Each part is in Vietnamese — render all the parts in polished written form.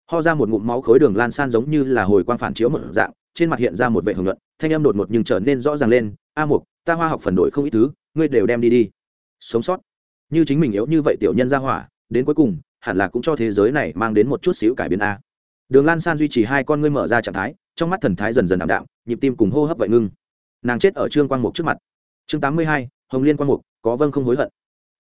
ho ra một ngụm máu khối. Đường Lan San giống như là hồi quang phản chiếu một dạng, trên mặt hiện ra một vẻ hưởng luận, thanh âm đột ngột nhưng trở nên rõ ràng lên. A Mục, ta Hoa học phần đổi không ít thứ, ngươi đều đem đi đi. Sống sót như chính mình yếu như vậy tiểu nhân ra hỏa, đến cuối cùng hẳn là cũng cho thế giới này mang đến một chút xíu cải biến a. Đường Lan San duy trì hai con ngươi mở ra trạng thái, trong mắt thần thái dần dần ảm đạm, nhịp tim cùng hô hấp vậy ngưng. Nàng chết ở Trương Quang Mục trước mặt. Chương 82, Hồng Liên Quang Mục, có vâng không hối hận.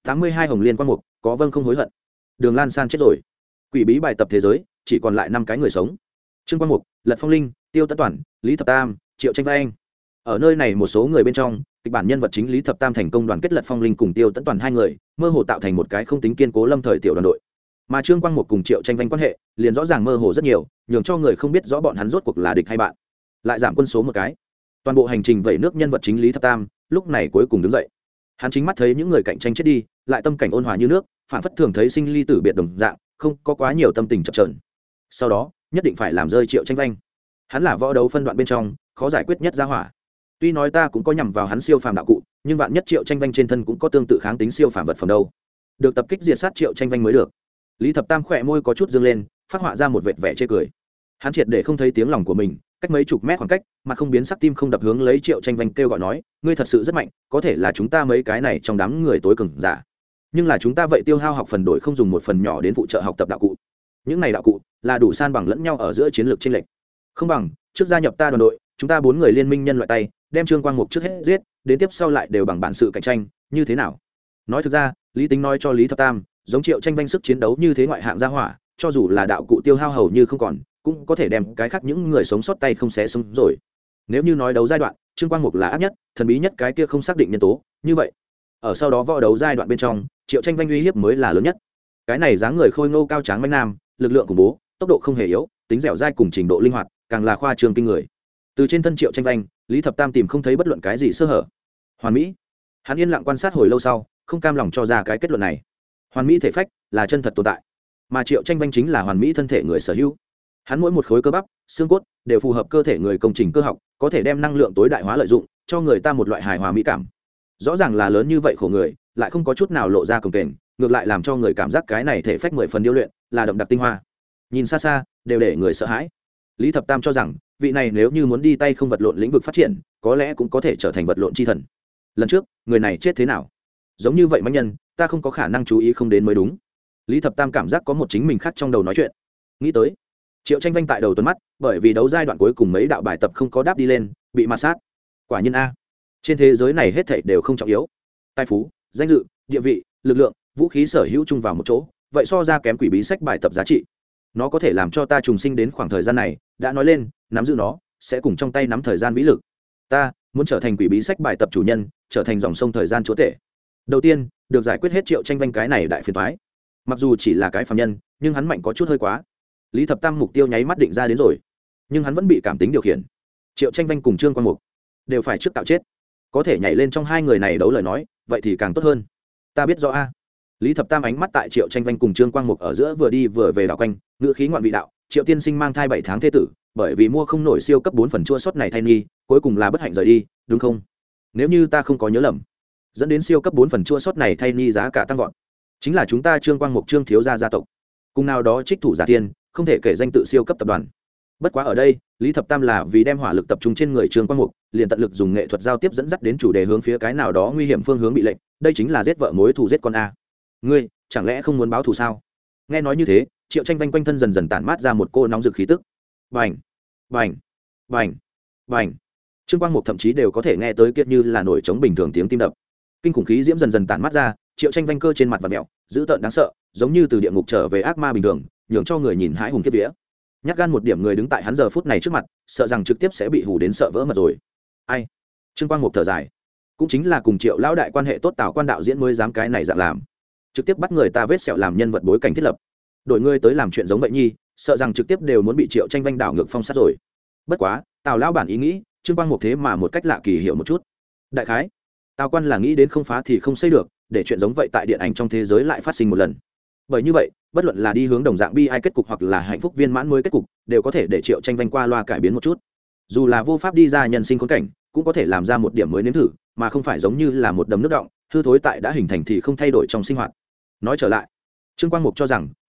82 Hồng Liên Quang Mục, có vâng không hối hận. Đường Lan San chết rồi. Quỷ bí bài tập thế giới chỉ còn lại 5 cái người sống. Trương Quang Mục, Lật Phong Linh, Tiêu Tấn Toàn, Lý Thập Tam, Triệu Tranh Vai Anh. Ở nơi này một số người bên trong, kịch bản nhân vật chính Lý Thập Tam thành công đoàn kết Lật Phong Linh cùng Tiêu Tấn Toàn hai người, mơ hồ tạo thành một cái không tính kiên cố lâm thời tiểu đoàn đội. Mà Trương Quang Mục cùng Triệu Tranh Vanh quan hệ liền rõ ràng mơ hồ rất nhiều, nhường cho người không biết rõ bọn hắn rốt cuộc là địch hay bạn. Lại giảm quân số một cái. Toàn bộ hành trình vẩy nước nhân vật chính Lý Thập Tam lúc này cuối cùng đứng dậy. Hắn chính mắt thấy những người cạnh tranh chết đi, lại tâm cảnh ôn hòa như nước, phản phất thường thấy sinh ly tử biệt đồng dạng, không có quá nhiều tâm tình chập chờn. Sau đó nhất định phải làm rơi Triệu Tranh Vanh. Hắn là võ đấu phân đoạn bên trong khó giải quyết nhất gia hỏa. Tuy nói ta cũng có nhằm vào hắn siêu phàm đạo cụ, nhưng vạn nhất Triệu Tranh Vanh trên thân cũng có tương tự kháng tính siêu phàm vật phẩm đâu. Được tập kích diệt sát Triệu Tranh Vanh mới được. Lý Thập Tam khỏe môi có chút dương lên, phát họa ra một vệt vẻ chê cười. Hắn triệt để không thấy tiếng lòng của mình, cách mấy chục mét khoảng cách, mà không biến sắc tim không đập hướng lấy Triệu Tranh Vanh kêu gọi nói, ngươi thật sự rất mạnh, có thể là chúng ta mấy cái này trong đám người tối cường giả. Nhưng là chúng ta vậy tiêu hao học phần đổi không dùng một phần nhỏ đến phụ trợ học tập đạo cụ. Những này đạo cụ là đủ san bằng lẫn nhau ở giữa chiến lược chênh lệch. Không bằng, trước gia nhập ta đoàn đội, chúng ta 4 người liên minh nhân loại tay, đem Trương Quang Mục trước hết giết, đến tiếp sau lại đều bằng bản sự cạnh tranh, như thế nào? Nói thực ra, Lý Tính nói cho Lý Thập Tam, giống Triệu Tranh Vanh sức chiến đấu như thế ngoại hạng gia hỏa, cho dù là đạo cụ tiêu hao hầu như không còn, cũng có thể đem cái khác những người sống sót tay không xé sống rồi. Nếu như nói đấu giai đoạn, Trương Quang Mục là ác nhất, thần bí nhất cái kia không xác định nhân tố, như vậy, ở sau đó võ đấu giai đoạn bên trong, Triệu Tranh Vanh uy hiếp mới là lớn nhất. Cái này dáng người khôi ngô cao tráng manh nam, lực lượng khủng bố, tốc độ không hề yếu, tính dẻo dai cùng trình độ linh hoạt, càng là khoa trương kinh người. Từ trên thân Triệu Tranh Vanh, Lý Thập Tam tìm không thấy bất luận cái gì sơ hở. Hoàn mỹ. Hắn yên lặng quan sát hồi lâu sau, không cam lòng cho ra cái kết luận này. Hoàn mỹ thể phách là chân thật tồn tại, mà Triệu Tranh Vanh chính là hoàn mỹ thân thể người sở hữu. Hắn mỗi một khối cơ bắp, xương cốt đều phù hợp cơ thể người công trình cơ học, có thể đem năng lượng tối đại hóa lợi dụng, cho người ta một loại hài hòa mỹ cảm. Rõ ràng là lớn như vậy khổ người, lại không có chút nào lộ ra cồng kềnh, ngược lại làm cho người cảm giác cái này thể phách 10 phần điêu luyện, là đậm đặc tinh hoa. Nhìn xa xa, đều để người sợ hãi. Lý Thập Tam cho rằng, vị này nếu như muốn đi tay không vật lộn lĩnh vực phát triển, có lẽ cũng có thể trở thành vật lộn chi thần. Lần trước, người này chết thế nào? Giống như vậy mãnh nhân, ta không có khả năng chú ý không đến mới đúng. Lý Thập Tam cảm giác có một chính mình khác trong đầu nói chuyện. Nghĩ tới, Triệu Tranh Vanh tại đầu tuần mắt, bởi vì đấu giai đoạn cuối cùng mấy đạo bài tập không có đáp đi lên, bị ma sát. Quả nhiên a, trên thế giới này hết thảy đều không trọng yếu. Tài phú, danh dự, địa vị, lực lượng, vũ khí sở hữu chung vào một chỗ, vậy so ra kém quỷ bí sách bài tập giá trị. Nó có thể làm cho ta trùng sinh đến khoảng thời gian này, đã nói lên, nắm giữ nó sẽ cùng trong tay nắm thời gian vĩ lực. Ta muốn trở thành quỷ bí sách bài tập chủ nhân, trở thành dòng sông thời gian chúa tể. Đầu tiên, được giải quyết hết Triệu Tranh Vanh cái này đại phiền toái. Mặc dù chỉ là cái phàm nhân, nhưng hắn mạnh có chút hơi quá. Lý Thập Tam mục tiêu nháy mắt định ra đến rồi, nhưng hắn vẫn bị cảm tính điều khiển. Triệu Tranh Vanh cùng Trương Quang Mục đều phải trước tạo chết, có thể nhảy lên trong hai người này đấu lời nói, vậy thì càng tốt hơn. Ta biết rõ a. Lý Thập Tam ánh mắt tại Triệu Tranh Vanh cùng Trương Quang Mục ở giữa vừa đi vừa về đảo quanh, ngựa khí ngoạn vị đạo. Triệu tiên sinh mang thai 7 tháng thế tử, bởi vì mua không nổi siêu cấp 4 phần chua sót này thai nhi, cuối cùng là bất hạnh rời đi, đúng không? Nếu như ta không có nhớ lầm, dẫn đến siêu cấp 4 phần chua sót này thai nhi giá cả tăng vọt, chính là chúng ta Trương Quang Mục Trương thiếu gia gia tộc. Cùng nào đó trích thủ giả tiên, không thể kể danh tự siêu cấp tập đoàn. Bất quá ở đây, Lý Thập Tam là vì đem hỏa lực tập trung trên người Trương Quang Mục, liền tận lực dùng nghệ thuật giao tiếp dẫn dắt đến chủ đề hướng phía cái nào đó nguy hiểm phương hướng bị lệnh, đây chính là giết vợ mối thù giết con a. Ngươi, chẳng lẽ không muốn báo thù sao? Nghe nói như thế, Triệu Tranh Vanh quanh thân dần dần tản mát ra một cô nóng rực khí tức. Bành, bành, bành, bành. Trương Quang Mục thậm chí đều có thể nghe tới kiệt như là nổi trống bình thường tiếng tim đập. Kinh khủng khí diễm dần dần tản mát ra, Triệu Tranh Vanh cơ trên mặt vặn mèo, dữ tợn đáng sợ, giống như từ địa ngục trở về ác ma bình thường, nhường cho người nhìn hãi hùng kiếp vía. Nhát gan một điểm người đứng tại hắn giờ phút này trước mặt, sợ rằng trực tiếp sẽ bị hù đến sợ vỡ mật rồi. Ai? Trương Quang Mục thở dài, cũng chính là cùng Triệu lão đại quan hệ tốt Tào Quan đạo diễn mới dám cái này dạng làm, trực tiếp bắt người ta vết sẹo làm nhân vật bối cảnh thiết lập, đổi ngươi tới làm chuyện giống vậy nhi, sợ rằng trực tiếp đều muốn bị Triệu Tranh Vanh đảo ngược phong sát rồi. Bất quá, Tào lão bản ý nghĩ, Trương Quang Mục thế mà một cách lạ kỳ hiểu một chút. Đại khái, Tào Quan là nghĩ đến không phá thì không xây được, để chuyện giống vậy tại điện ảnh trong thế giới lại phát sinh một lần. Bởi như vậy, bất luận là đi hướng đồng dạng bi ai kết cục hoặc là hạnh phúc viên mãn mới kết cục, đều có thể để Triệu Tranh Vanh qua loa cải biến một chút. Dù là vô pháp đi ra nhân sinh khốn cảnh, cũng có thể làm ra một điểm mới nếm thử, mà không phải giống như là một đầm nước đọng, hư thối tại đã hình thành thì không thay đổi trong sinh hoạt. Nói trở lại, Trương Quang Mục cho rằng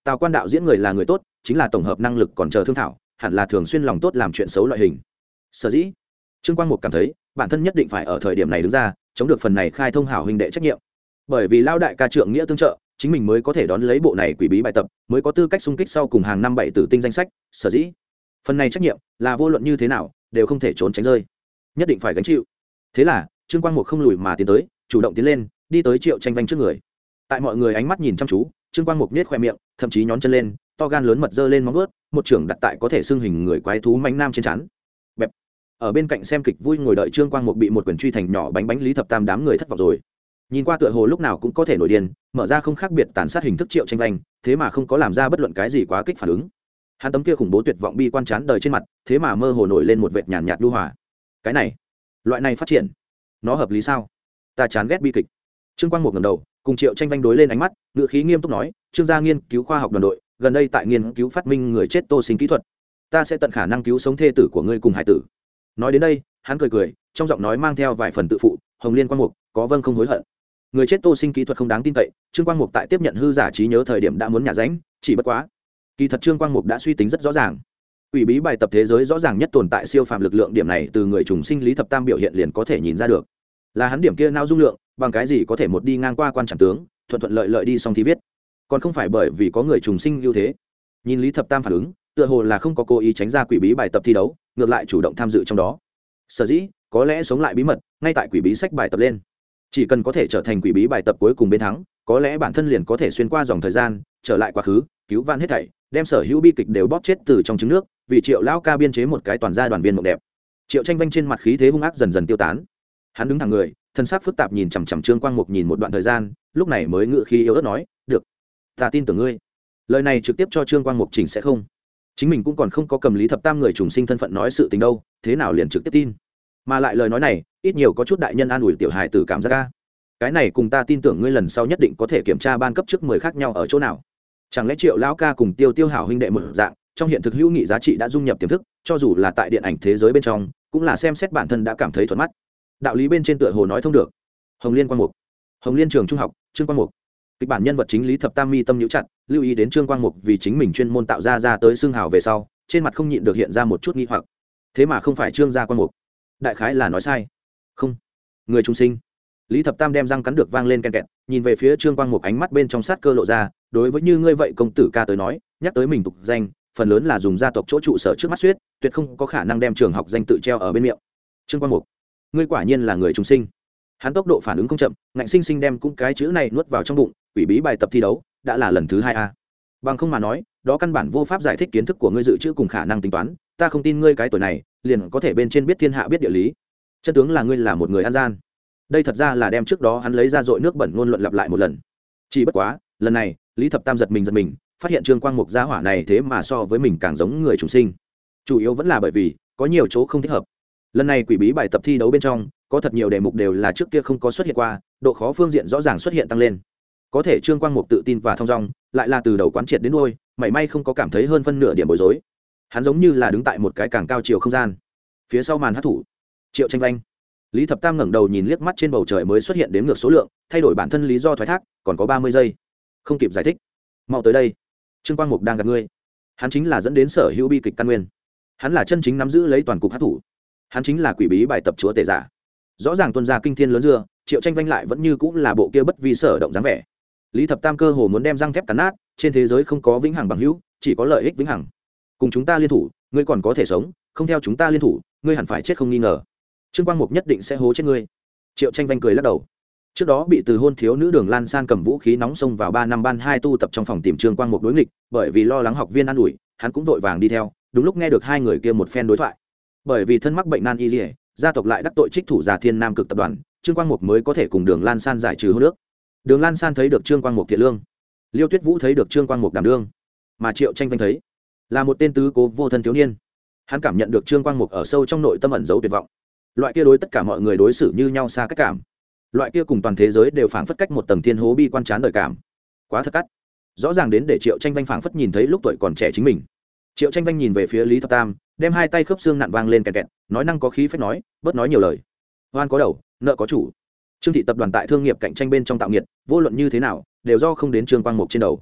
Tào Quan đạo diễn người là người tốt, chính là tổng hợp năng lực còn chờ thương thảo, hẳn là thường xuyên lòng tốt làm chuyện xấu loại hình. Sở dĩ Trương Quang Mục cảm thấy bản thân nhất định phải ở thời điểm này đứng ra chống được phần này khai thông hảo huynh đệ trách nhiệm, bởi vì lao đại ca trượng nghĩa tương trợ, chính mình mới có thể đón lấy bộ này quỷ bí bài tập, mới có tư cách xung kích sau cùng hàng năm 7 tử tinh danh sách. Sở dĩ phần này trách nhiệm là vô luận như thế nào đều không thể trốn tránh rơi, nhất định phải gánh chịu. Thế là Trương Quang Mục không lùi mà tiến tới, chủ động tiến lên, đi tới Triệu Tranh Vanh trước người. Tại mọi người ánh mắt nhìn chăm chú, Trương Quang Mục nhếch khoe miệng, thậm chí nhón chân lên, to gan lớn mật giơ lên móng vuốt, một trưởng đặt tại có thể xưng hình người quái thú mãnh nam trên trán. Bẹp. Ở bên cạnh xem kịch vui ngồi đợi Trương Quang Mục bị một quyền truy thành nhỏ bánh bánh Lý Thập Tam đám người thất vọng rồi. Nhìn qua tựa hồ lúc nào cũng có thể nổi điên, mở ra không khác biệt tàn sát hình thức Triệu Tranh Vanh, thế mà không có làm ra bất luận cái gì quá kích phản ứng. Hắn tấm kia khủng bố tuyệt vọng bi quan chán đời trên mặt, thế mà mơ hồ nổi lên một vệt nhàn nhạt nhu hòa. Cái này, loại này phát triển, nó hợp lý sao? Ta chán ghét bi kịch. Trương Quang Mục ngẩng đầu, cùng Triệu Tranh Vanh đối lên ánh mắt, ngữ khí nghiêm túc nói, Trương gia nghiên cứu khoa học đoàn đội gần đây tại nghiên cứu phát minh người chết tô sinh kỹ thuật, ta sẽ tận khả năng cứu sống thê tử của ngươi cùng hải tử. Nói đến đây, hắn cười cười, trong giọng nói mang theo vài phần tự phụ. Hồng Liên Quang Mục có vâng không hối hận. Người chết tô sinh kỹ thuật không đáng tin cậy, Trương Quang Mục tại tiếp nhận hư giả trí nhớ thời điểm đã muốn nhả ránh, chỉ bất quá kỳ thật Trương Quang Mục đã suy tính rất rõ ràng. Ủy bí bài tập thế giới rõ ràng nhất tồn tại siêu phàm lực lượng, điểm này từ người trùng sinh Lý Thập Tam biểu hiện liền có thể nhìn ra được. Là hắn điểm kia não dung lượng, bằng cái gì có thể một đi ngang qua quan trảm tướng, thuận thuận lợi lợi đi xong thi viết, còn không phải bởi vì có người trùng sinh ưu thế. Nhìn Lý Thập Tam phản ứng, tựa hồ là không có cố ý tránh ra quỷ bí bài tập thi đấu, ngược lại chủ động tham dự trong đó. Sở dĩ có lẽ sống lại bí mật ngay tại quỷ bí sách bài tập lên, chỉ cần có thể trở thành quỷ bí bài tập cuối cùng bên thắng, có lẽ bản thân liền có thể xuyên qua dòng thời gian, trở lại quá khứ, cứu vãn hết thảy, đem sở hữu bi kịch đều bóp chết từ trong trứng nước, vì Triệu lão ca biên chế một cái toàn gia đoàn viên mộng đẹp. Triệu Tranh Vanh trên mặt khí thế hung ác dần dần tiêu tán, hắn đứng thẳng người, thân xác phức tạp nhìn chằm chằm Trương Quang Mục nhìn một đoạn thời gian, lúc này mới ngự khí yếu ớt nói, được, ta tin tưởng ngươi. Lời này trực tiếp cho Trương Quang Mục chỉnh sẽ không, chính mình cũng còn không có cầm Lý Thập Tam người trùng sinh thân phận nói sự tình đâu, thế nào liền trực tiếp tin. Mà lại lời nói này ít nhiều có chút đại nhân an ủi tiểu hài tử cảm giác ca. Cái này cùng ta tin tưởng ngươi lần sau nhất định có thể kiểm tra ban cấp trước 10 khác nhau ở chỗ nào. Chẳng lẽ Triệu lão ca cùng Tiêu Tiêu hảo huynh đệ một dạng, trong hiện thực hữu nghị giá trị đã dung nhập tiềm thức, cho dù là tại điện ảnh thế giới bên trong, cũng là xem xét bản thân đã cảm thấy thuận mắt. Đạo lý bên trên tựa hồ nói thông được. Hồng Liên Quang Mục, Hồng Liên trường trung học, Trương Quang Mục. Kịch bản nhân vật chính Lý Thập Tam mi tâm nhíu chặt, lưu ý đến Trương Quang Mục vì chính mình chuyên môn tạo ra tới xương hào về sau, trên mặt không nhịn được hiện ra một chút nghi hoặc. Thế mà không phải Trương gia Quang Mục, đại khái là nói sai. Không, người trung sinh. Lý Thập Tam đem răng cắn được vang lên ken kẹt, nhìn về phía Trương Quang Mục, ánh mắt bên trong sát cơ lộ ra, đối với như ngươi vậy công tử ca tới nói, nhắc tới mình tục danh, phần lớn là dùng gia tộc chỗ trụ sở trước mắt suyết, tuyệt không có khả năng đem trường học danh tự treo ở bên miệng. Trương Quang Mục, ngươi quả nhiên là người trung sinh. Hắn tốc độ phản ứng không chậm, ngạnh sinh sinh đem cũng cái chữ này nuốt vào trong bụng. Quỷ bí bài tập thi đấu đã là lần thứ 2 a. Bằng không mà nói, đó căn bản vô pháp giải thích kiến thức của ngươi dự trữ cùng khả năng tính toán, ta không tin ngươi cái tuổi này liền có thể bên trên biết thiên hạ biết địa lý. Chân tướng là ngươi là một người ăn gian. Đây thật ra là đem trước đó hắn lấy ra dội nước bẩn ngôn luận lặp lại một lần. Chỉ bất quá, lần này, Lý Thập Tam giật mình, phát hiện Trương Quang Mục gia hỏa này thế mà so với mình càng giống người trùng sinh. Chủ yếu vẫn là bởi vì có nhiều chỗ không thích hợp. Lần này quỷ bí bài tập thi đấu bên trong, có thật nhiều đề mục đều là trước kia không có xuất hiện qua, độ khó phương diện rõ ràng xuất hiện tăng lên. Có thể Trương Quang Mục tự tin và thong dong, lại là từ đầu quán triệt đến đuôi, mảy may không có cảm thấy hơn phân nửa điểm bối rối. Hắn giống như là đứng tại một cái càng cao chiều không gian. Phía sau màn hát thủ, Triệu Tranh Vanh. Lý Thập Tam ngẩng đầu nhìn liếc mắt trên bầu trời mới xuất hiện đếm ngược số lượng, thay đổi bản thân lý do thoái thác, còn có 30 giây. Không kịp giải thích. Mau tới đây. Trương Quang Mục đang gặp ngươi. Hắn chính là dẫn đến sở hữu bi kịch căn nguyên. Hắn là chân chính nắm giữ lấy toàn cục hát thủ. Hắn chính là quỷ bí bài tập chúa tể giả. Rõ ràng tuân ra kinh thiên lớn dưa, Triệu Tranh Vanh lại vẫn như cũng là bộ kia bất vi sở động dáng vẻ. Lý Thập Tam cơ hồ muốn đem răng thép cắn nát, trên thế giới không có vĩnh hằng bằng hữu, chỉ có lợi ích vĩnh hằng. Cùng chúng ta liên thủ, ngươi còn có thể sống, không theo chúng ta liên thủ, ngươi hẳn phải chết không nghi ngờ. Trương Quang Mục nhất định sẽ hố chết ngươi. Triệu Tranh Vanh cười lắc đầu. Trước đó bị từ hôn thiếu nữ Đường Lan San cầm vũ khí nóng xông vào 3 năm ban 2 tu tập trong phòng tìm Trương Quang Mục đối nghịch, bởi vì lo lắng học viên an ủi, hắn cũng vội vàng đi theo, đúng lúc nghe được hai người kia một phen đối thoại. Bởi vì thân mắc bệnh nan y liễu, gia tộc lại đắc tội trích thủ già Thiên Nam Cực tập đoàn, Trương Quang Mục mới có thể cùng Đường Lan San giải trừ hôn ước. Đường Lan San thấy được Trương Quang Mục thiện lương, Liêu Tuyết Vũ thấy được Trương Quang Mục đảm đương, mà Triệu Tranh Vanh thấy là một tên tứ cố vô thân thiếu niên. Hắn cảm nhận được Trương Quang Mục ở sâu trong nội tâm ẩn giấu tuyệt vọng, loại kia đối tất cả mọi người đối xử như nhau xa cách cảm, loại kia cùng toàn thế giới đều phảng phất cách một tầng thiên hố bi quan chán đời cảm, quá thật cắt, rõ ràng đến để Triệu Tranh Vanh phảng phất nhìn thấy lúc tuổi còn trẻ chính mình. Triệu Tranh Vanh nhìn về phía Lý Thập Tam, đem hai tay khớp xương nặn vang lên kẹt kẹt, nói năng có khí phách nói, bớt nói nhiều lời, oan có đầu nợ có chủ. Trương thị tập đoàn tại thương nghiệp cạnh tranh bên trong tạo nghiệt, vô luận như thế nào đều do không đến Trương Quang Mục trên đầu.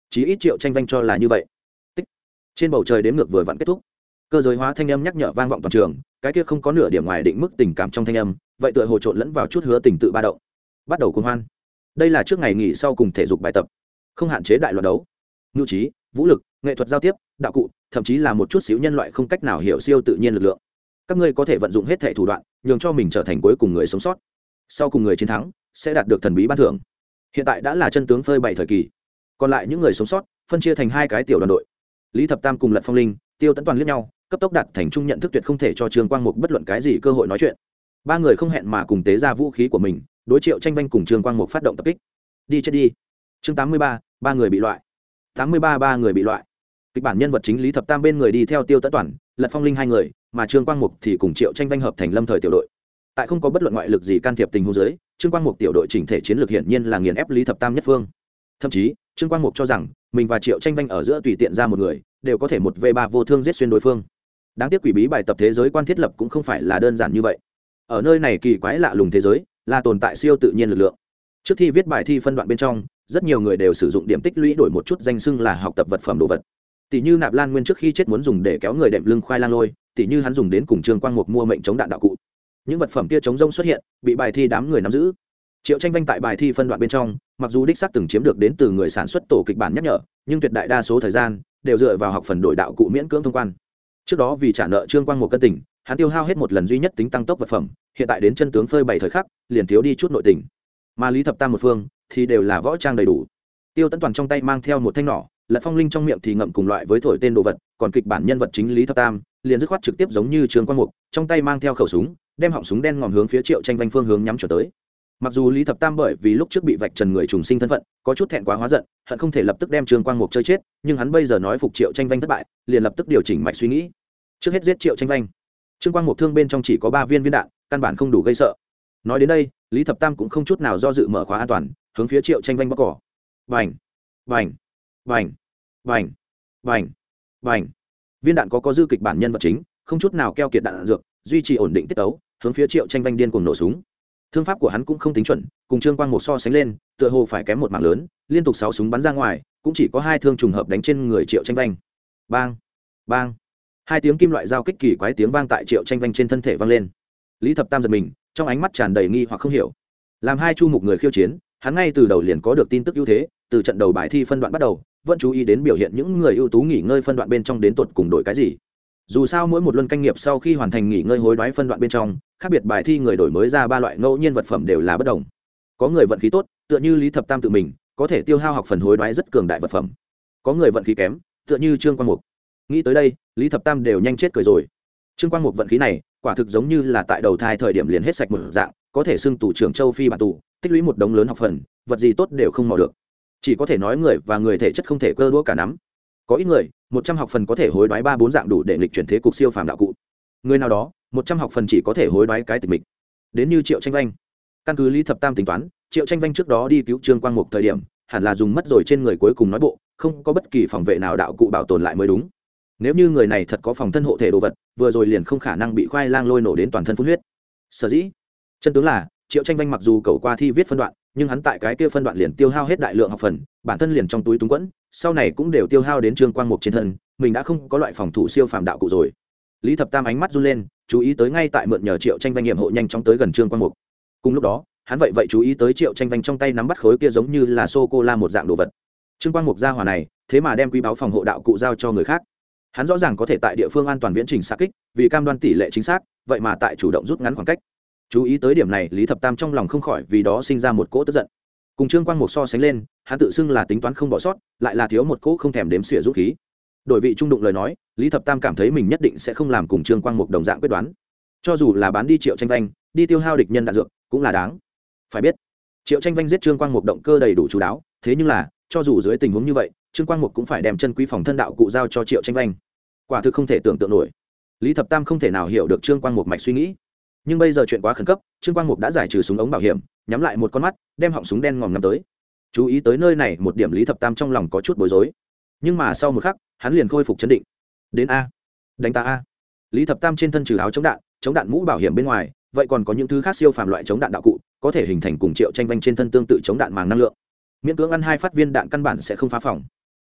chí ít Triệu Tranh Vanh cho là như vậy. Tích. Trên bầu trời đếm ngược vừa vặn kết thúc, cơ giới hóa thanh âm nhắc nhở vang vọng toàn trường, cái kia không có nửa điểm ngoài định mức tình cảm trong thanh âm, vậy tựa hồ trộn lẫn vào chút hứa tình tự ba động. Bắt đầu cuồng hoan. Đây là trước ngày nghỉ sau cùng thể dục bài tập, không hạn chế đại loạt đấu, nhu trí, vũ lực, nghệ thuật giao tiếp, đạo cụ, thậm chí là một chút xíu nhân loại không cách nào hiểu siêu tự nhiên lực lượng. Các ngươi có thể vận dụng hết thể thủ đoạn, nhường cho mình trở thành cuối cùng người sống sót. Sau cùng người chiến thắng sẽ đạt được thần bí ban thưởng. Hiện tại đã là chân tướng phơi bày thời kỳ, còn lại những người sống sót phân chia thành hai cái tiểu đoàn đội. Lý Thập Tam cùng Lật Phong Linh, Tiêu Tấn toàn liếc nhau, cấp tốc đạt thành chung nhận thức tuyệt không thể cho Trương Quang Mục bất luận cái gì cơ hội nói chuyện. Ba người không hẹn mà cùng tế ra vũ khí của mình, đối Triệu Tranh Vanh cùng Trương Quang Mục phát động tập kích. Đi chết đi. Chương 83, ba người bị loại. 83 ba người bị loại. Kịch bản nhân vật chính Lý Thập Tam bên người đi theo Tiêu Tấn toàn, Lật Phong Linh hai người, mà Trương Quang Mục thì cùng Triệu Tranh Vanh hợp thành lâm thời tiểu đội. Tại không có bất luận ngoại lực gì can thiệp tình huống dưới, Trương Quang Mục tiểu đội chỉnh thể chiến lược hiển nhiên là nghiền ép Lý Thập Tam nhất phương. Thậm chí, Trương Quang Mục cho rằng mình và Triệu Tranh Vanh ở giữa tùy tiện ra một người, đều có thể một v ba vô thương giết xuyên đối phương. Đáng tiếc quỷ bí bài tập thế giới quan thiết lập cũng không phải là đơn giản như vậy. Ở nơi này kỳ quái lạ lùng thế giới, là tồn tại siêu tự nhiên lực lượng. Trước khi viết bài thi phân đoạn bên trong, rất nhiều người đều sử dụng điểm tích lũy đổi một chút danh xưng là học tập vật phẩm đồ vật. Tỷ như Nạp Lan Nguyên trước khi chết muốn dùng để kéo người đệm lưng khoai lang lôi, tỷ như hắn dùng đến cùng Trương Quang Mục mua mệnh chống đạn đạo cụ. Những vật phẩm kia chống rông xuất hiện, bị bài thi đám người nắm giữ. Triệu Tranh Vanh tại bài thi phân đoạn bên trong, mặc dù đích xác từng chiếm được đến từ người sản xuất tổ kịch bản nhắc nhở, nhưng tuyệt đại đa số thời gian đều dựa vào học phần đổi đạo cụ miễn cưỡng thông quan. Trước đó vì trả nợ Trương Quang Mục cân tình, hắn tiêu hao hết một lần duy nhất tính tăng tốc vật phẩm, hiện tại đến chân tướng phơi bày thời khắc, liền thiếu đi chút nội tình. Mà Lý Thập Tam một phương thì đều là võ trang đầy đủ. Tiêu Tấn toàn trong tay mang theo một thanh nỏ, Lật Phong Linh trong miệng thì ngậm cùng loại với thổi tên đồ vật, còn kịch bản nhân vật chính Lý Thập Tam liền dứt khoát trực tiếp giống như Trương Quang Mục, trong tay mang theo khẩu súng, đem họng súng đen ngòm hướng phía Triệu Tranh Vanh phương hướng nhắm chuẩn tới. Mặc dù Lý Thập Tam bởi vì lúc trước bị vạch trần người trùng sinh thân phận, có chút thẹn quá hóa giận, hận không thể lập tức đem Trương Quang Mục chơi chết, nhưng hắn bây giờ nói phục Triệu Tranh Vanh thất bại, liền lập tức điều chỉnh mạch suy nghĩ. Trước hết giết Triệu Tranh Vanh. Trương Quang Mục thương bên trong chỉ có 3 viên đạn, căn bản không đủ gây sợ. Nói đến đây, Lý Thập Tam cũng không chút nào do dự mở khóa an toàn, hướng phía Triệu Tranh Vanh bóc cỏ. Bành, bành, bành, bành, bành, bành. Viên đạn có dư kịch bản nhân vật chính, không chút nào keo kiệt đạn dược, duy trì ổn định tiết tấu, hướng phía Triệu Tranh Vanh điên cuồng nổ súng. Thương pháp của hắn cũng không tính chuẩn, cùng Trương Quang Mục so sánh lên, tựa hồ phải kém một mảng lớn, liên tục 6 súng bắn ra ngoài, cũng chỉ có 2 thương trùng hợp đánh trên người Triệu Tranh Vanh. Bang, bang. 2 tiếng kim loại giao kích kỳ quái tiếng vang tại Triệu Tranh Vanh trên thân thể vang lên. Lý Thập Tam giật mình, trong ánh mắt tràn đầy nghi hoặc không hiểu. Làm hai chu mục người khiêu chiến, hắn ngay từ đầu liền có được tin tức ưu thế, từ trận đầu bài thi phân đoạn bắt đầu, vẫn chú ý đến biểu hiện những người ưu tú nghỉ ngơi phân đoạn bên trong đến tuột cùng đội cái gì. Dù sao mỗi một luân kinh nghiệp sau khi hoàn thành nghỉ ngơi hối đoái phân đoạn bên trong, khác biệt bài thi người đổi mới ra 3 loại ngẫu nhiên vật phẩm đều là bất đồng. Có người vận khí tốt, tựa như Lý Thập Tam tự mình, có thể tiêu hao học phần hối đoái rất cường đại vật phẩm. Có người vận khí kém, tựa như Trương Quang Mục. Nghĩ tới đây, Lý Thập Tam đều nhanh chết cười rồi. Trương Quang Mục vận khí này, quả thực giống như là tại đầu thai thời điểm liền hết sạch một dạng, có thể xưng tù trưởng châu phi bản tù, tích lũy một đống lớn học phần, vật gì tốt đều không mò được. Chỉ có thể nói người và người thể chất không thể cơ đũa cả nắm. Có ít người 100 học phần có thể hối đoái 3-4 dạng đủ để nghịch chuyển thế cục siêu phàm đạo cụ. Người nào đó 100 học phần chỉ có thể hối đoái cái tịch mịch. Đến như Triệu Tranh Vanh, căn cứ Lý Thập Tam tính toán, Triệu Tranh Vanh trước đó đi cứu Trương Quang Mục thời điểm, hẳn là dùng mất rồi trên người cuối cùng nói bộ, không có bất kỳ phòng vệ nào đạo cụ bảo tồn lại mới đúng. Nếu như người này thật có phòng thân hộ thể đồ vật, vừa rồi liền không khả năng bị khoai lang lôi nổ đến toàn thân phun huyết. Sở dĩ, chân tướng là Triệu Tranh Vanh mặc dù cầu qua thi viết phân đoạn, nhưng hắn tại cái kia phân đoạn liền tiêu hao hết đại lượng học phần, bản thân liền trong túi túng quẫn, sau này cũng đều tiêu hao đến Trương Quang Mục trên thân, mình đã không có loại phòng thủ siêu phàm đạo cụ rồi. Lý Thập Tam ánh mắt run lên, chú ý tới ngay tại mượn nhờ Triệu Tranh Vanh nghiệm hộ nhanh chóng tới gần Trương Quang Mục. Cùng lúc đó, hắn vậy chú ý tới Triệu Tranh Vanh trong tay nắm bắt khối kia giống như là sô cô la một dạng đồ vật. Trương Quang Mục gia hỏa này, thế mà đem quý báu phòng hộ đạo cụ giao cho người khác. Hắn rõ ràng có thể tại địa phương an toàn viễn trình xạ kích, vì cam đoan tỷ lệ chính xác, vậy mà tại chủ động rút ngắn khoảng cách. Chú ý tới điểm này, Lý Thập Tam trong lòng không khỏi vì đó sinh ra một cỗ tức giận. Cùng Trương Quang Mục so sánh lên, hắn tự xưng là tính toán không bỏ sót, lại là thiếu một cỗ không thèm đếm xỉa dũng khí. Đổi vị trung đụng lời nói, Lý Thập Tam cảm thấy mình nhất định sẽ không làm cùng Trương Quang Mục đồng dạng quyết đoán. Cho dù là bán đi Triệu Tranh Vanh, đi tiêu hao địch nhân đạn dược, cũng là đáng. Phải biết, Triệu Tranh Vanh giết Trương Quang Mục động cơ đầy đủ chú đáo, thế nhưng là, cho dù dưới tình huống như vậy, Trương Quang Mục cũng phải đem chân quý phòng thân đạo cụ giao cho Triệu Tranh Vanh. Quả thực không thể tưởng tượng nổi. Lý Thập Tam không thể nào hiểu được Trương Quang Mục mạch suy nghĩ. Nhưng bây giờ chuyện quá khẩn cấp, Trương Quang Mục đã giải trừ súng ống bảo hiểm, nhắm lại một con mắt, đem họng súng đen ngòm ngắm tới. Chú ý tới nơi này một điểm, Lý Thập Tam trong lòng có chút bối rối. Nhưng mà sau một khắc, hắn liền khôi phục chấn định. Đến a, đánh ta a. Lý Thập Tam trên thân trừ áo chống đạn mũ bảo hiểm bên ngoài, vậy còn có những thứ khác siêu phàm loại chống đạn đạo cụ, có thể hình thành cùng Triệu Tranh Vanh trên thân tương tự chống đạn màng năng lượng. Miễn cưỡng ăn 2 phát viên đạn căn bản sẽ không phá phòng.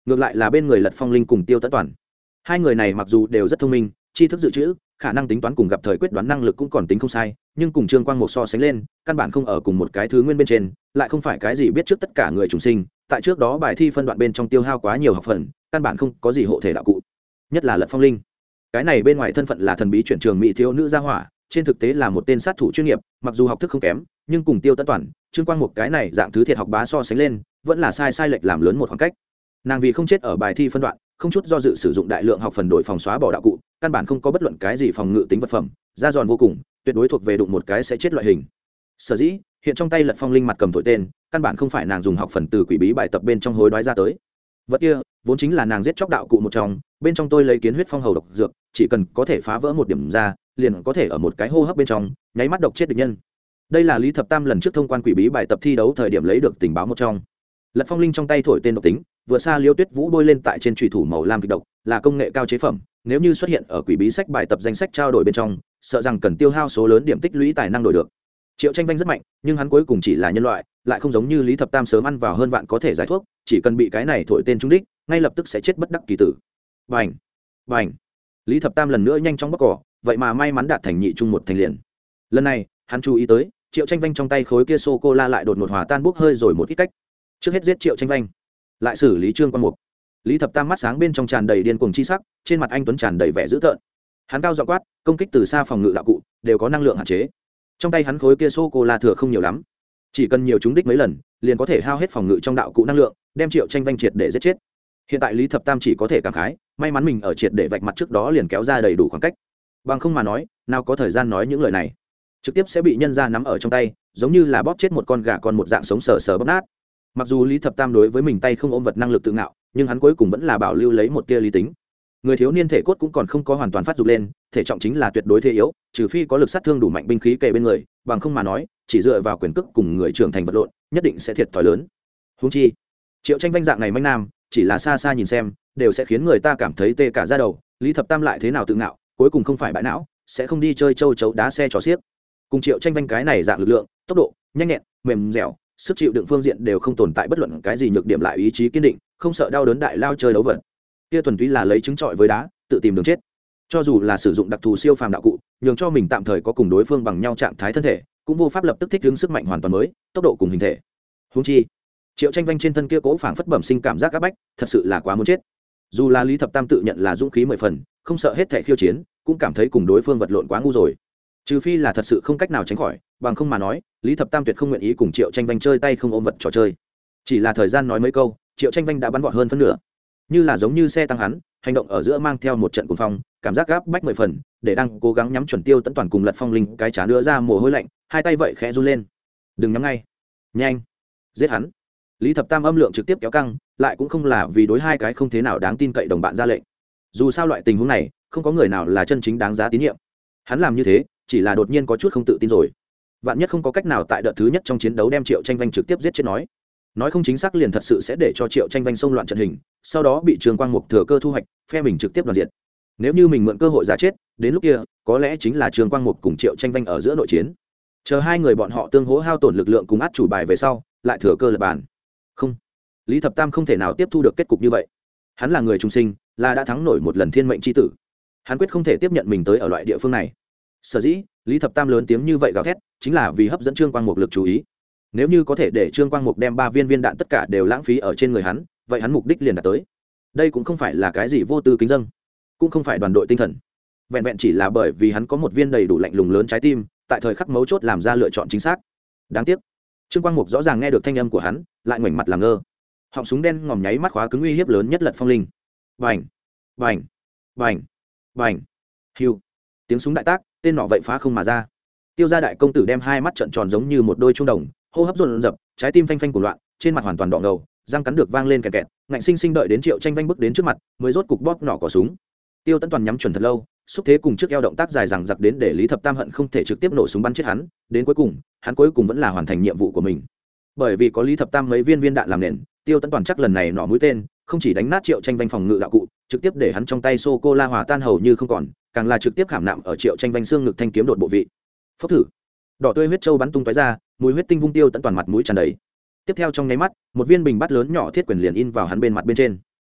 ngược lại là bên người Lật Phong Linh cùng Tiêu Tấn Toàn. Hai người này mặc dù đều rất thông minh, tri thức dự trữ, khả năng tính toán cùng gặp thời quyết đoán năng lực cũng còn tính không sai, nhưng cùng Trương Quang Mục so sánh lên, căn bản không ở cùng một cái thứ nguyên bên trên, lại không phải cái gì biết trước tất cả người trùng sinh, tại trước đó bài thi phân đoạn bên trong tiêu hao quá nhiều học phần, căn bản không có gì hộ thể đạo cụ. Nhất là Lật Phong Linh, cái này bên ngoài thân phận là thần bí chuyển trường mỹ thiếu nữ gia hỏa, trên thực tế là một tên sát thủ chuyên nghiệp, mặc dù học thức không kém, nhưng cùng Tiêu Tấn Toàn, Trương Quang Mục cái này dạng thứ thiệt học bá so sánh lên, vẫn là sai lệch làm lớn một khoảng cách. Nàng vì không chết ở bài thi phân đoạn, không chút do dự sử dụng đại lượng học phần đổi phòng xóa bỏ đạo cụ, căn bản không có bất luận cái gì phòng ngự tính vật phẩm, da giòn vô cùng, tuyệt đối thuộc về đụng một cái sẽ chết loại hình. Sở dĩ hiện trong tay Lật Phong Linh mặt cầm thổi tên, căn bản không phải nàng dùng học phần từ quỷ bí bài tập bên trong hối đoái ra tới. Vật kia vốn chính là nàng giết chóc đạo cụ một trong, bên trong tôi lấy kiến huyết phong hầu độc dược, chỉ cần có thể phá vỡ một điểm ra, liền có thể ở một cái hô hấp bên trong nháy mắt độc chết địch nhân. Đây là Lý Thập Tam lần trước thông quan quỷ bí bài tập thi đấu thời điểm lấy được tình báo một trong. Lật Phong Linh trong tay thổi tên độc tính, vừa xa Liêu Tuyết Vũ bôi lên tại trên chủy thủ màu lam kịch độc, là công nghệ cao chế phẩm, nếu như xuất hiện ở quỷ bí sách bài tập danh sách trao đổi bên trong, sợ rằng cần tiêu hao số lớn điểm tích lũy tài năng đổi được. Triệu Tranh Vanh rất mạnh, nhưng hắn cuối cùng chỉ là nhân loại, lại không giống như Lý Thập Tam sớm ăn vào hơn vạn có thể giải thuốc, chỉ cần bị cái này thổi tên trúng đích, ngay lập tức sẽ chết bất đắc kỳ tử. Bành, bành. Lý Thập Tam lần nữa nhanh chóng bóc cỏ, vậy mà may mắn đạt thành nhị trung một thành liền. Lần này, hắn chú ý tới, Triệu Tranh Vanh trong tay khối kia sô cô la lại đột ngột hòa tan bốc hơi rồi một ít cách. Trước hết giết Triệu Tranh Vanh, lại xử lý Trương Quang Mục. Lý Thập Tam mắt sáng bên trong tràn đầy điên cuồng chi sắc, trên mặt anh tuấn tràn đầy vẻ dữ tợn. Hắn cao giọng quát, công kích từ xa phòng ngự đạo cụ đều có năng lượng hạn chế. Trong tay hắn khối kia sô cô la thừa không nhiều lắm, chỉ cần nhiều trúng đích mấy lần, liền có thể hao hết phòng ngự trong đạo cụ năng lượng, đem Triệu Tranh Vanh triệt để giết chết. Hiện tại Lý Thập Tam chỉ có thể cảm khái, may mắn mình ở triệt để vạch mặt trước đó liền kéo ra đầy đủ khoảng cách. Bằng không mà nói, nào có thời gian nói những lời này, trực tiếp sẽ bị nhân ra nắm ở trong tay, giống như là bóp chết một con gà con một dạng sống sờ sờ bóp nát. Mặc dù Lý Thập Tam đối với mình tay không ôm vật năng lực tự ngạo, nhưng hắn cuối cùng vẫn là bảo lưu lấy một tia lý tính. Người thiếu niên thể cốt cũng còn không có hoàn toàn phát dục lên, thể trọng chính là tuyệt đối thế yếu, trừ phi có lực sát thương đủ mạnh binh khí kề bên người, bằng không mà nói, chỉ dựa vào quyền cước cùng người trưởng thành vật lộn, nhất định sẽ thiệt thòi lớn. Huống chi, Triệu Tranh Vanh dạng này manh nam, chỉ là xa xa nhìn xem, đều sẽ khiến người ta cảm thấy tê cả da đầu. Lý Thập Tam lại thế nào tự ngạo, cuối cùng không phải bại não, sẽ không đi chơi châu chấu đá xe trò xiếc. Cùng Triệu Tranh Vanh cái này dạng lực lượng, tốc độ, nhanh nhẹn, mềm dẻo, sức chịu đựng phương diện đều không tồn tại bất luận cái gì nhược điểm, lại ý chí kiên định, không sợ đau đớn đại lao chơi đấu vật. Kia thuần túy là lấy trứng trọi với đá, tự tìm đường chết. Cho dù là sử dụng đặc thù siêu phàm đạo cụ, nhường cho mình tạm thời có cùng đối phương bằng nhau trạng thái thân thể, cũng vô pháp lập tức thích ứng sức mạnh hoàn toàn mới, tốc độ cùng hình thể. Huống chi, Triệu Tranh Vanh trên thân kia cố phảng phất bẩm sinh cảm giác áp bách, thật sự là quá muốn chết. Dù là Lý Thập Tam tự nhận là dũng khí 10 phần, không sợ hết thảy khiêu chiến, cũng cảm thấy cùng đối phương vật lộn quá ngu rồi. Trừ phi là thật sự không cách nào tránh khỏi, bằng không mà nói, Lý Thập Tam tuyệt không nguyện ý cùng Triệu Tranh Vanh chơi tay không ôm vật trò chơi. Chỉ là thời gian nói mấy câu, Triệu Tranh Vanh đã bắn vọt hơn phân nửa, như là giống như xe tăng hắn, hành động ở giữa mang theo một trận cuồng phong, cảm giác gáp bách 10 phần, để đang cố gắng nhắm chuẩn Tiêu Tấn Toàn cùng Lật Phong Linh cái chán đưa ra mồ hôi lạnh, hai tay vậy khẽ run lên. Đừng nhắm ngay, nhanh, giết hắn. Lý Thập Tam âm lượng trực tiếp kéo căng, lại cũng không là vì đối hai cái không thế nào đáng tin cậy đồng bạn ra lệnh. Dù sao loại tình huống này, không có người nào là chân chính đáng giá tín nhiệm. Hắn làm như thế, chỉ là đột nhiên có chút không tự tin rồi. Vạn nhất không có cách nào tại đợt thứ nhất trong chiến đấu đem Triệu Tranh Vanh trực tiếp giết chết nói không chính xác liền thật sự sẽ để cho Triệu Tranh Vanh xông loạn trận hình, sau đó bị Trương Quang Mục thừa cơ thu hoạch, phe mình trực tiếp đoàn diện. Nếu như mình mượn cơ hội giả chết, đến lúc kia, có lẽ chính là Trương Quang Mục cùng Triệu Tranh Vanh ở giữa nội chiến. Chờ hai người bọn họ tương hỗ hao tổn lực lượng cùng át chủ bài về sau, lại thừa cơ lật bàn. Không, Lý Thập Tam không thể nào tiếp thu được kết cục như vậy. Hắn là người trung sinh, là đã thắng nổi một lần thiên mệnh chi tử. Hắn quyết không thể tiếp nhận mình tới ở loại địa phương này. Sở dĩ, Lý Thập Tam lớn tiếng như vậy gào thét, chính là vì hấp dẫn Trương Quang Mục lực chú ý. Nếu như có thể để Trương Quang Mục đem 3 viên viên đạn tất cả đều lãng phí ở trên người hắn, vậy hắn mục đích liền đạt tới. Đây cũng không phải là cái gì vô tư kính dâng, cũng không phải đoàn đội tinh thần. Vẹn vẹn chỉ là bởi vì hắn có một viên đầy đủ lạnh lùng lớn trái tim, tại thời khắc mấu chốt làm ra lựa chọn chính xác. Đáng tiếc, Trương Quang Mục rõ ràng nghe được thanh âm của hắn, lại ngoảnh mặt làm ngơ. Họng súng đen ngòm nháy mắt khóa cứng uy hiếp lớn nhất Lật Phong Linh. Bành, bành, bành, bành. Hưu. Tiếng súng đại tác, tên nọ vậy phá không mà ra. Tiêu gia đại công tử đem hai mắt trợn tròn giống như một đôi chuông đồng, hô hấp dồn dập, trái tim phanh phanh cuồng loạn, trên mặt hoàn toàn đỏ ngầu, răng cắn được vang lên kẹt kẹt, ngạnh sinh sinh đợi đến Triệu Tranh Vanh bước đến trước mặt, mới rốt cục bóp nỏ cò súng. Tiêu Tấn Toàn nhắm chuẩn thật lâu, xúc thế cùng trước eo động tác dài dằng dặc đến để Lý Thập Tam hận không thể trực tiếp nổ súng bắn chết hắn, đến cuối cùng, hắn cuối cùng vẫn là hoàn thành nhiệm vụ của mình. Bởi vì có Lý Thập Tam mấy viên viên đạn làm nền, Tiêu Tấn Toàn chắc lần này nỏ mũi tên, không chỉ đánh nát Triệu Tranh Vanh phòng ngự đạo cụ, trực tiếp để hắn trong tay sô cô la hòa tan hầu như không còn, càng là trực tiếp khảm nạm ở Triệu Tranh Vanh xương ngực thanh kiếm đột bộ vị. Phốc thử. Đỏ tươi huyết châu bắn tung tóe ra, mùi huyết tinh vung Tiêu Tấn Toàn mặt mũi tràn đầy. Tiếp theo trong nháy mắt, một viên bình bát lớn nhỏ thiết quyền liền in vào hắn bên mặt bên trên.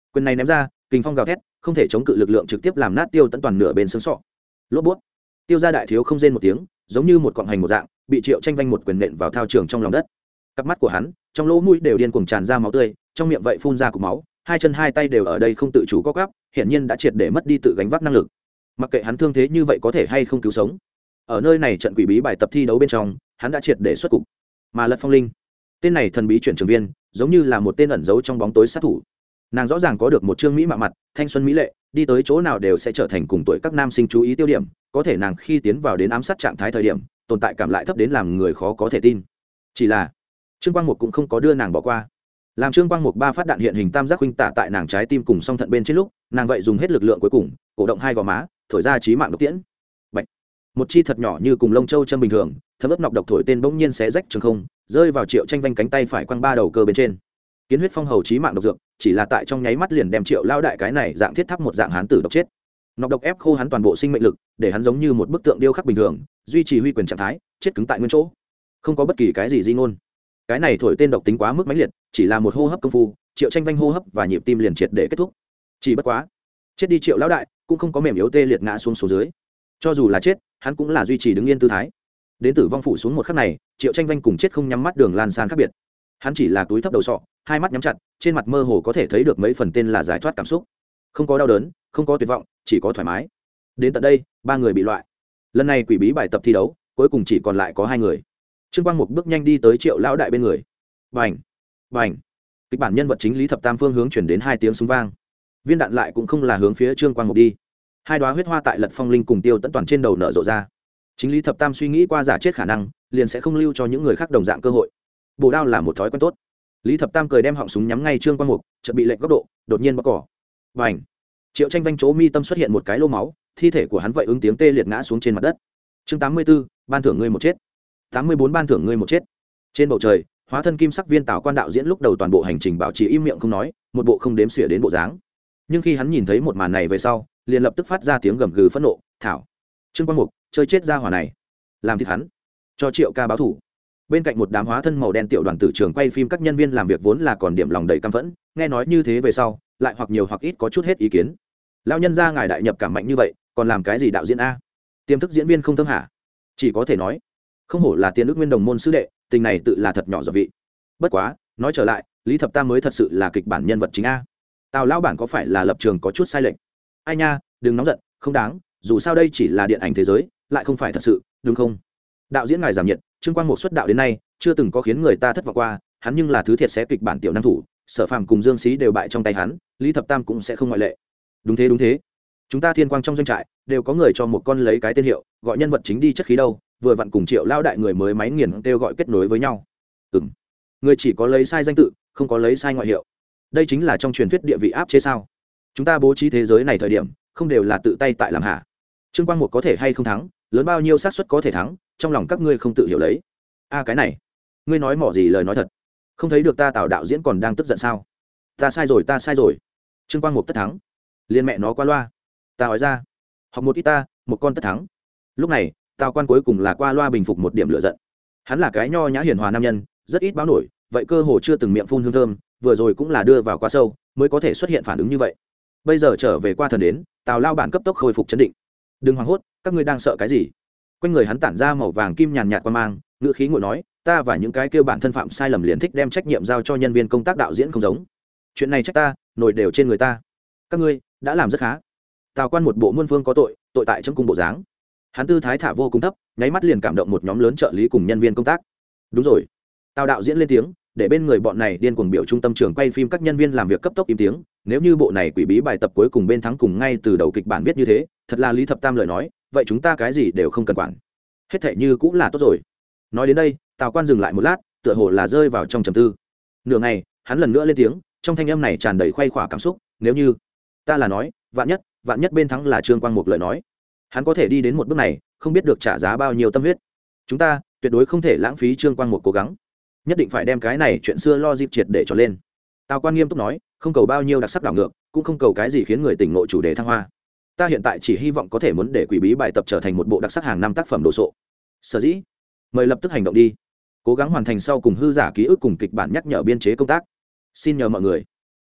Quyền này ném ra, kình phong gào thét, không thể chống cự lực lượng trực tiếp làm nát Tiêu Tấn toàn nửa bên xương sọ. Lốp bút. Tiêu gia đại thiếu không rên một tiếng, giống như một cọng hành một dạng, bị Triệu Tranh Vanh một quyền nện vào thao trường trong lòng đất. Cặp mắt của hắn, trong lỗ mũi đều điên cuồng tràn ra máu tươi, trong miệng vậy phun ra cục máu, hai chân hai tay đều ở đây không tự chủ co quắp, hiển nhiên đã triệt để mất đi tự gánh vác năng lực. Mặc kệ hắn thương thế như vậy có thể hay không cứu sống, ở nơi này trận quỷ bí bài tập thi đấu bên trong, hắn đã triệt để xuất cục. Mà Lật Phong Linh, tên này thần bí chuyển trường viên, giống như là một tên ẩn giấu trong bóng tối sát thủ. Nàng rõ ràng có được một trương mỹ mạ mặt, thanh xuân mỹ lệ, đi tới chỗ nào đều sẽ trở thành cùng tuổi các nam sinh chú ý tiêu điểm, có thể nàng khi tiến vào đến ám sát trạng thái thời điểm, tồn tại cảm lại thấp đến làm người khó có thể tin. Chỉ là Trương Quang Mục cũng không có đưa nàng bỏ qua. Làm Trương Quang Mục ba phát đạn hiện hình tam giác huynh tả tại nàng trái tim cùng song thận bên trên lúc, nàng vậy dùng hết lực lượng cuối cùng, cổ động hai gò má, thổi ra chí mạng độc tiễn. Bạch. Một chi thật nhỏ như cùng lông châu châm bình thường, thấm ướt nọc độc thổi tên bỗng nhiên xé rách trường không, rơi vào Triệu Tranh Vanh cánh tay phải quăng ba đầu cơ bên trên. Kiến huyết phong hầu chí mạng độc dược, chỉ là tại trong nháy mắt liền đem Triệu lao đại cái này dạng thiết tháp một dạng hán tử độc chết. Nọc độc ép khô hắn toàn bộ sinh mệnh lực, để hắn giống như một bức tượng điêu khắc bình thường, duy trì huy quyền trạng thái, chết cứng tại nguyên chỗ, không có bất kỳ cái gì di ngôn. Cái này thổi tên độc tính quá mức mãnh liệt, chỉ là một hô hấp công phu, Triệu Tranh Vanh hô hấp và nhịp tim liền triệt để kết thúc. Chỉ bất quá, chết đi Triệu lão đại, cũng không có mềm yếu tê liệt ngã xuống số dưới. Cho dù là chết, hắn cũng là duy trì đứng yên tư thái. Đến tử vong phủ xuống một khắc này, Triệu Tranh Vanh cùng chết không nhắm mắt Đường Lan San khác biệt. Hắn chỉ là túi thấp đầu sọ, hai mắt nhắm chặt, trên mặt mơ hồ có thể thấy được mấy phần tên là giải thoát cảm xúc. Không có đau đớn, không có tuyệt vọng, chỉ có thoải mái. Đến tận đây, ba người bị loại. Lần này quỷ bí bài tập thi đấu, cuối cùng chỉ còn lại có hai người. Trương Quang Mục bước nhanh đi tới Triệu lão đại bên người. Bành, bành. Kịch bản nhân vật chính Lý Thập Tam phương hướng chuyển đến hai tiếng súng vang. Viên đạn lại cũng không là hướng phía Trương Quang Mục đi. Hai đóa huyết hoa tại Lật Phong Linh cùng Tiêu Tấn toàn trên đầu nở rộ ra. Chính Lý Thập Tam suy nghĩ qua giả chết khả năng, liền sẽ không lưu cho những người khác đồng dạng cơ hội. Bổ đao là một thói quen tốt. Lý Thập Tam cười đem họng súng nhắm ngay Trương Quang Mục, chợt bị lệch góc độ, đột nhiên bóc cỏ. Bành. Triệu Tranh Vanh chỗ mi tâm xuất hiện một cái lỗ máu, thi thể của hắn vậy ứng tiếng tê liệt ngã xuống trên mặt đất. Chương 84, ban thưởng ngươi một chết. 84 ban thưởng ngươi một chết. Trên bầu trời, hóa thân kim sắc viên Tào Quan đạo diễn lúc đầu toàn bộ hành trình bảo trì im miệng không nói, một bộ không đếm xỉa đến bộ dáng. Nhưng khi hắn nhìn thấy một màn này về sau, liền lập tức phát ra tiếng gầm gừ phẫn nộ, "Thảo, Trương Quang Mục, chơi chết ra hỏa này, làm thịt hắn, cho Triệu ca báo thủ." Bên cạnh một đám hóa thân màu đen tiểu đoàn tử trường quay phim các nhân viên làm việc vốn là còn điểm lòng đầy căm phẫn, nghe nói như thế về sau, lại hoặc nhiều hoặc ít có chút hết ý kiến. Lão nhân gia ngài đại nhập cảm mạnh như vậy, còn làm cái gì đạo diễn a? Tiềm thức diễn viên không thâm hả? Chỉ có thể nói, không hổ là Tiền Đức Nguyên đồng môn sư đệ, tình này tự là thật nhỏ giọt vị. Bất quá, nói trở lại, Lý Thập Tam mới thật sự là kịch bản nhân vật chính a. Tào lão bản có phải là lập trường có chút sai lệch? Ai nha, đừng nóng giận, không đáng, dù sao đây chỉ là điện ảnh thế giới, lại không phải thật sự, đúng không? Đạo diễn ngài giảm nhiệt, Trương Quang Mục xuất đạo đến nay, chưa từng có khiến người ta thất vọng qua, hắn nhưng là thứ thiệt sẽ kịch bản tiểu năng thủ, Sở Phàm cùng Dương Xí đều bại trong tay hắn, Lý Thập Tam cũng sẽ không ngoại lệ. Đúng thế đúng thế. Chúng ta Thiên Quang trong doanh trại đều có người cho một con lấy cái tên hiệu, gọi nhân vật chính đi chất khí đâu, vừa vặn cùng Triệu lao đại người mới máy nghiền kêu gọi kết nối với nhau. Người chỉ có lấy sai danh tự, không có lấy sai ngoại hiệu. Đây chính là trong truyền thuyết địa vị áp chế sao? Chúng ta bố trí thế giới này thời điểm, không đều là tự tay tại làm hả? Trương Quang Mục có thể hay không thắng, lớn bao nhiêu xác suất có thể thắng, trong lòng các ngươi không tự hiểu lấy. A cái này, ngươi nói mỏ gì lời nói thật? Không thấy được ta Tào đạo diễn còn đang tức giận sao? Ta sai rồi. Trương Quang Mục tất thắng. Liên mẹ nó qua loa. Ta nói ra, học một ít ta, một con tất thắng. Lúc này, Tào Quan cuối cùng là qua loa bình phục một điểm lửa giận. Hắn là cái nho nhã hiền hòa nam nhân, rất ít báo nổi, vậy cơ hồ chưa từng miệng phun hương thơm, vừa rồi cũng là đưa vào quá sâu, mới có thể xuất hiện phản ứng như vậy. Bây giờ trở về qua thần đến, Tào lao bản cấp tốc khôi phục chấn định. Đừng hoảng hốt, các ngươi đang sợ cái gì? Quanh người hắn tản ra màu vàng kim nhàn nhạt qua mang, ngữ khí ngồi nói, ta và những cái kêu bản thân phạm sai lầm liền thích đem trách nhiệm giao cho nhân viên công tác đạo diễn không giống. Chuyện này trách ta, nổi đều trên người ta. Các ngươi đã làm rất khá. Tào Quan một bộ muôn phương có tội, tội tại trong cung bộ dáng. Hắn tư thái thả vô cùng thấp, nháy mắt liền cảm động một nhóm lớn trợ lý cùng nhân viên công tác. Đúng rồi. Tào đạo diễn lên tiếng, để bên người bọn này điên cuồng biểu trung tâm trường quay phim các nhân viên làm việc cấp tốc im tiếng. Nếu như bộ này quỷ bí bài tập cuối cùng bên thắng cùng ngay từ đầu kịch bản viết như thế, thật là Lý Thập Tam lời nói, vậy chúng ta cái gì đều không cần quản. Hết thảy như cũng là tốt rồi. Nói đến đây, Tào Quan dừng lại một lát, tựa hồ là rơi vào trong trầm tư. Nửa ngày, hắn lần nữa lên tiếng, trong thanh âm này tràn đầy khoe khoả cảm xúc, nếu như ta là nói, vạn nhất bên thắng là Trương Quang Mục lời nói, hắn có thể đi đến một bước này, không biết được trả giá bao nhiêu tâm huyết. Chúng ta tuyệt đối không thể lãng phí Trương Quang Mục cố gắng, nhất định phải đem cái này chuyện xưa lo dịp triệt để cho lên. Tào Quan nghiêm túc nói, không cầu bao nhiêu đặc sắc đảo ngược, cũng không cầu cái gì khiến người tỉnh ngộ chủ đề thăng hoa. Ta hiện tại chỉ hy vọng có thể muốn để quỷ bí bài tập trở thành một bộ đặc sắc hàng năm tác phẩm đồ sộ. Sở dĩ, mời lập tức hành động đi, cố gắng hoàn thành sau cùng hư giả ký ức cùng kịch bản nhắc nhở biên chế công tác. Xin nhờ mọi người.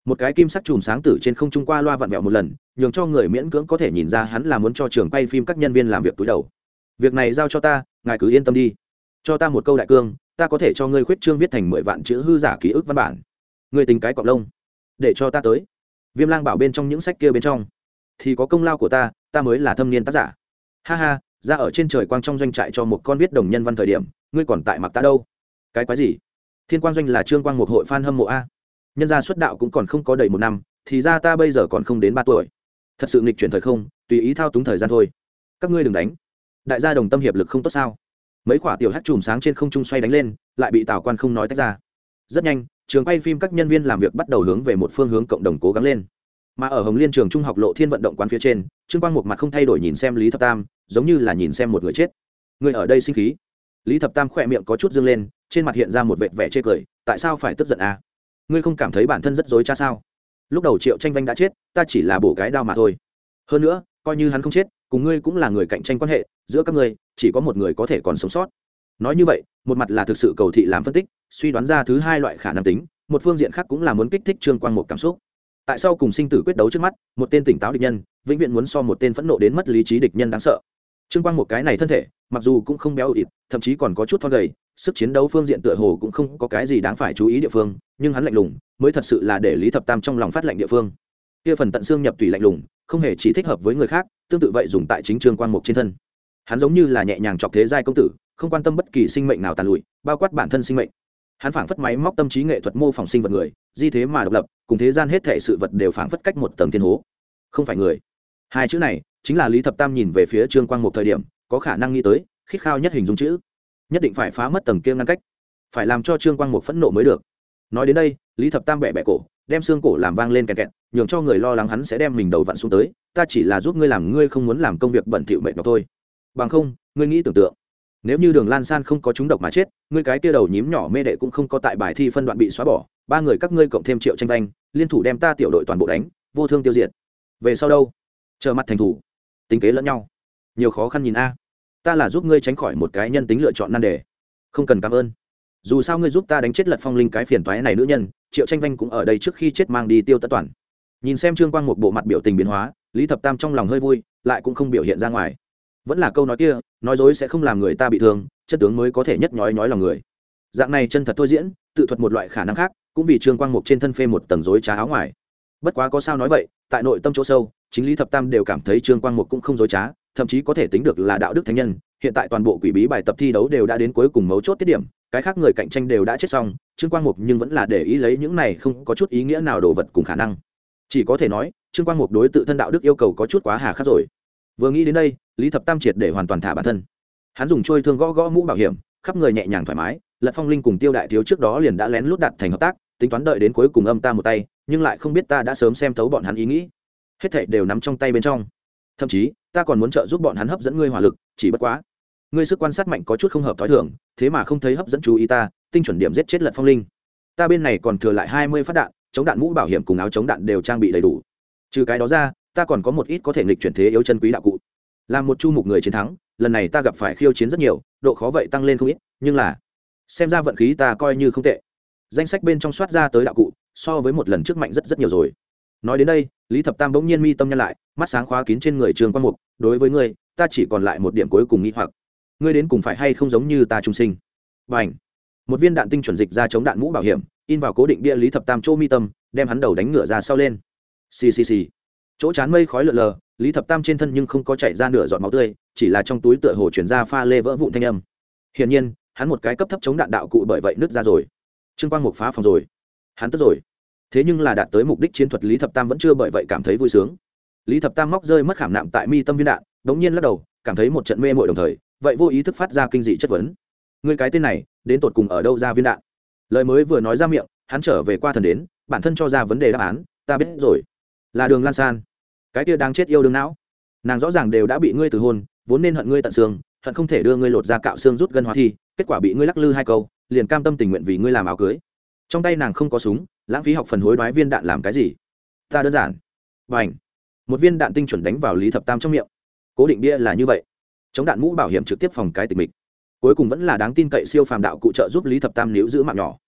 một cái kim sắc chùm sáng tử trên không trung qua loa vặn vẹo một lần, nhường cho người miễn cưỡng có thể nhìn ra hắn là muốn cho trường quay phim các nhân viên làm việc túi đầu. Việc này giao cho ta, ngài cứ yên tâm đi. Cho ta một câu đại cương, ta có thể cho ngươi khuyết trương viết thành 10 vạn chữ hư giả ký ức văn bản. Ngươi tính cái cọp lông, để cho ta tới. Viêm Lang bảo bên trong những sách kia bên trong thì có công lao của ta, ta mới là thâm niên tác giả. Ha ha, ra ở trên trời quang trong doanh trại cho một con viết đồng nhân văn thời điểm, ngươi còn tại mặc ta đâu? Cái quái gì? Thiên Quang doanh là Trương Quang một hội fan hâm mộ a. Nhân gia xuất đạo cũng còn không có đầy 1 năm, thì ra ta bây giờ còn không đến 3 tuổi. Thật sự nghịch chuyển thời không, tùy ý thao túng thời gian thôi. Các ngươi đừng đánh. Đại gia đồng tâm hiệp lực không tốt sao? Mấy quả tiểu hắc chùm sáng trên không trung xoay đánh lên, lại bị Tào Quan không nói tách ra. Rất nhanh, trường quay phim các nhân viên làm việc bắt đầu hướng về một phương hướng cộng đồng cố gắng lên. Mà ở Hồng Liên trường trung học Lộ Thiên vận động quán phía trên, Trương Quang một mặt không thay đổi nhìn xem Lý Thập Tam, giống như là nhìn xem một người chết. Ngươi ở đây sinh khí? Lý Thập Tam khỏe miệng có chút dương lên, trên mặt hiện ra một vệt vẻ chê cười, tại sao phải tức giận à? Ngươi không cảm thấy bản thân rất dối trá sao? Lúc đầu Triệu Tranh Vanh đã chết, ta chỉ là bổ cái đao mà thôi. Hơn nữa, coi như hắn không chết, cùng ngươi cũng là người cạnh tranh quan hệ, giữa các ngươi chỉ có một người có thể còn sống sót. Nói như vậy, một mặt là thực sự cầu thị làm phân tích, suy đoán ra thứ hai loại khả năng tính, một phương diện khác cũng là muốn kích thích Trương Quang một cảm xúc. Tại sao cùng sinh tử quyết đấu trước mắt, một tên tỉnh táo địch nhân vĩnh viễn muốn so một tên phẫn nộ đến mất lý trí địch nhân đáng sợ. Trương Quang một cái này thân thể mặc dù cũng không béo ịt, thậm chí còn có chút thon gầy, sức chiến đấu phương diện tựa hồ cũng không có cái gì đáng phải chú ý địa phương, nhưng hắn lạnh lùng mới thật sự là để Lý Thập Tam trong lòng phát lạnh địa phương. Kia phần tận xương nhập tủy lạnh lùng không hề chỉ thích hợp với người khác, tương tự vậy dùng tại chính Trương Quang một trên thân. Hắn giống như là nhẹ nhàng chọc thế giai công tử, không quan tâm bất kỳ sinh mệnh nào tàn lụi, bao quát bản thân sinh mệnh. Hắn phảng phất máy móc tâm trí nghệ thuật mô phỏng sinh vật người, di thế mà độc lập, cùng thế gian hết thảy sự vật đều phảng phất cách một tầng thiên hố. Không phải người. Hai chữ này chính là Lý Thập Tam nhìn về phía Trương Quang một thời điểm có khả năng nghĩ tới, khít khao nhất hình dung chữ. Nhất định phải phá mất tầng kia ngăn cách, phải làm cho Trương Quang một phẫn nộ mới được. Nói đến đây, Lý Thập Tam bẻ bẻ cổ, đem xương cổ làm vang lên kẹt kẹt, nhường cho người lo lắng hắn sẽ đem mình đầu vặn xuống tới. Ta chỉ là giúp ngươi làm, ngươi không muốn làm công việc bẩn thỉu mệt nhọc thôi. Bằng không, ngươi nghĩ tưởng tượng, nếu như Đường Lan San không có trúng độc mà chết, ngươi cái kia đầu nhím nhỏ mê đệ cũng không có tại bài thi phân đoạn bị xóa bỏ, 3 người các ngươi cộng thêm Triệu Tranh Vanh, liên thủ đem ta tiểu đội toàn bộ đánh, vô thương tiêu diệt. Về sau đâu? Trở mặt thành thủ, tính kế lẫn nhau, nhiều khó khăn nhìn a. Ta là giúp ngươi tránh khỏi một cái nhân tính lựa chọn nan đề, không cần cảm ơn. Dù sao ngươi giúp ta đánh chết Lật Phong Linh cái phiền toái này nữ nhân, Triệu Tranh Vanh cũng ở đây trước khi chết mang đi tiêu tất toàn. Nhìn xem Trương Quang một bộ mặt biểu tình biến hóa, Lý Thập Tam trong lòng hơi vui, lại cũng không biểu hiện ra ngoài. Vẫn là câu nói kia, nói dối sẽ không làm người ta bị thương, chân tướng mới có thể nhất nhói lòng người. Dạng này chân thật thôi diễn, tự thuật một loại khả năng khác, cũng vì Trương Quang Mục trên thân phê một tầng dối trá áo ngoài. Bất quá có sao nói vậy, tại nội tâm chỗ sâu, chính Lý Thập Tam đều cảm thấy Trương Quang Mục cũng không dối trá, thậm chí có thể tính được là đạo đức thánh nhân. Hiện tại toàn bộ quỷ bí bài tập thi đấu đều đã đến cuối cùng mấu chốt tiết điểm, cái khác người cạnh tranh đều đã chết xong, Trương Quang Mục nhưng vẫn là để ý lấy những này không có chút ý nghĩa nào đồ vật cùng khả năng. Chỉ có thể nói, Trương Quang Mục đối tự thân đạo đức yêu cầu có chút quá hà khắc rồi. Vừa nghĩ đến đây, Lý Thập Tam triệt để hoàn toàn thả bản thân. Hắn dùng trôi thương gõ gõ mũ bảo hiểm, khắp người nhẹ nhàng thoải mái. Lật Phong Linh cùng Tiêu Đại Thiếu trước đó liền đã lén lút đặt thành hợp tác, tính toán đợi đến cuối cùng âm ta một tay, nhưng lại không biết ta đã sớm xem thấu bọn hắn ý nghĩ, hết thảy đều nắm trong tay bên trong. Thậm chí, ta còn muốn trợ giúp bọn hắn hấp dẫn ngươi hỏa lực, chỉ bất quá, ngươi sức quan sát mạnh có chút không hợp thói thường, thế mà không thấy hấp dẫn chú ý ta, tinh chuẩn điểm giết chết Lật Phong Linh. Ta bên này còn thừa lại 20 phát đạn, chống đạn mũ bảo hiểm cùng áo chống đạn đều trang bị đầy đủ. Trừ cái đó ra, ta còn có một ít có thể nghịch chuyển thế yếu chân quý đạo cụ. Làm một chu mục người chiến thắng, lần này ta gặp phải khiêu chiến rất nhiều, độ khó vậy tăng lên không ít, nhưng là xem ra vận khí ta coi như không tệ. Danh sách bên trong soát ra tới đạo cụ, so với một lần trước mạnh rất nhiều rồi. Nói đến đây, Lý Thập Tam bỗng nhiên mi tâm nhăn lại, mắt sáng khóa kín trên người Trương Quang Mục, đối với ngươi, ta chỉ còn lại một điểm cuối cùng nghi hoặc. Ngươi đến cùng phải hay không giống như ta trung sinh? Bành! Một viên đạn tinh chuẩn dịch ra chống đạn mũ bảo hiểm, in vào cố định bia Lý Thập Tam chỗ mi tâm, đem hắn đầu đánh ngửa ra sau lên. Xì xì xì. Chỗ chán mây khói lượn lờ, Lý Thập Tam trên thân nhưng không có chảy ra nửa giọt máu tươi, chỉ là trong túi tựa hồ chuyển ra pha lê vỡ vụn thanh âm. Hiển nhiên, hắn một cái cấp thấp chống đạn đạo cụ bởi vậy nứt ra rồi. Trương Quang Mục phá phòng rồi, hắn tức rồi. Thế nhưng là đạt tới mục đích chiến thuật, Lý Thập Tam vẫn chưa bởi vậy cảm thấy vui sướng. Lý Thập Tam móc rơi mất khảm nạm tại mi tâm viên đạn, đống nhiên lắc đầu, cảm thấy một trận mê mội đồng thời, vậy vô ý thức phát ra kinh dị chất vấn. Ngươi cái tên này, đến tột cùng ở đâu ra viên đạn? Lời mới vừa nói ra miệng, hắn trở về qua thần đến, bản thân cho ra vấn đề đáp án, ta biết rồi, là Đường Lan San. Cái kia đang chết yêu đương não, nàng rõ ràng đều đã bị ngươi từ hôn, vốn nên hận ngươi tận xương, hận không thể đưa ngươi lột ra cạo xương rút gân hóa thi, kết quả bị ngươi lắc lư 2 câu, liền cam tâm tình nguyện vì ngươi làm áo cưới. Trong tay nàng không có súng, lãng phí học phần hối đoái viên đạn làm cái gì? Ta đơn giản. Bành! Một viên đạn tinh chuẩn đánh vào Lý Thập Tam trong miệng. Cố định bia là như vậy, chống đạn mũ bảo hiểm trực tiếp phòng cái tịch mịch. Cuối cùng vẫn là đáng tin cậy siêu phàm đạo cụ trợ giúp Lý Thập Tam níu giữ mạng nhỏ.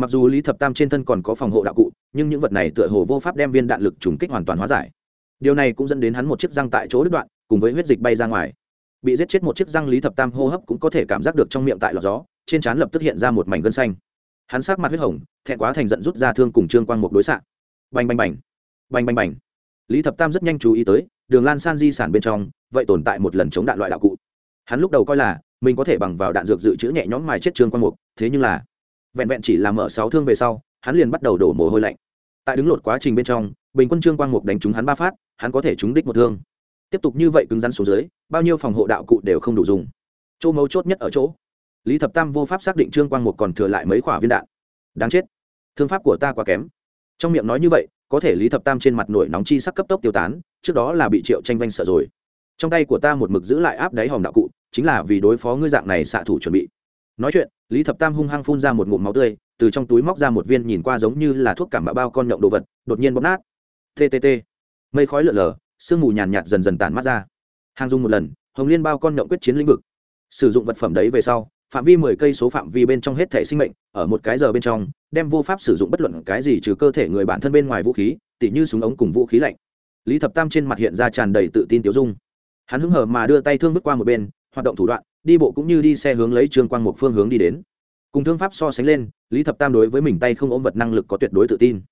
mặc dù lý thập tam trên thân còn có phòng hộ đạo cụ nhưng những vật này tựa hồ vô pháp đem viên đạn lực trùng kích hoàn toàn hóa giải. Điều này cũng dẫn đến hắn một chiếc răng tại chỗ đứt đoạn, cùng với huyết dịch bay ra ngoài. Bị giết chết một chiếc răng, lý thập tam hô hấp cũng có thể cảm giác được trong miệng tại lọt gió, trên trán lập tức hiện ra một mảnh gân xanh. Hắn sắc mặt huyết hồng, thẹn quá thành giận rút ra thương cùng Trương Quang Mục đối xạ. Bành bành bành, bành bành bành. Lý thập tam rất nhanh chú ý tới, Đường Lan San di sản bên trong vậy tồn tại một lần chống đạn loại đạo cụ. Hắn lúc đầu coi là mình có thể bằng vào đạn dược dự trữ nhẹ nhõm mài chết Trương Quang Mục, thế nhưng là vẹn vẹn chỉ là mở 6 thương về sau, hắn liền bắt đầu đổ mồ hôi lạnh. Tại đứng lột quá trình bên trong, bình quân Trương Quang Mục đánh trúng hắn 3 phát, hắn có thể trúng đích một thương. Tiếp tục như vậy cứng rắn xuống dưới, bao nhiêu phòng hộ đạo cụ đều không đủ dùng. Chỗ mấu chốt nhất ở chỗ, Lý thập tam vô pháp xác định Trương Quang Mục còn thừa lại mấy quả viên đạn. Đáng chết, thương pháp của ta quá kém. Trong miệng nói như vậy, có thể Lý thập tam trên mặt nổi nóng chi sắc cấp tốc tiêu tán, trước đó là bị Triệu Tranh Vanh sợ rồi. Trong tay của ta một mực giữ lại áp đáy hòm đạo cụ, chính là vì đối phó ngươi dạng này xạ thủ chuẩn bị. Nói chuyện, Lý thập tam hung hăng phun ra một ngụm máu tươi, từ trong túi móc ra một viên nhìn qua giống như là thuốc cảm bạo bao con nhộng đồ vật, đột nhiên bóp nát. TTT. Mây khói lượn lờ, sương mù nhàn nhạt dần dần tản mát ra. Hàng dung một lần, Hồng Liên bao con nhộng quyết chiến lĩnh vực. Sử dụng vật phẩm đấy về sau, phạm vi 10 cây số phạm vi bên trong hết thể sinh mệnh, ở một cái giờ bên trong, đem vô pháp sử dụng bất luận cái gì trừ cơ thể người bản thân bên ngoài vũ khí, tỉ như súng ống cùng vũ khí lạnh. Lý thập tam trên mặt hiện ra tràn đầy tự tin tiêu dung. Hắn hứng hở mà đưa tay thương vứt qua một bên, hoạt động thủ đoạn, đi bộ cũng như đi xe hướng lấy Trương Quang Mục phương hướng đi đến. Cùng thương pháp so sánh lên, Lý thập tam đối với mình tay không ôm vật năng lực có tuyệt đối tự tin.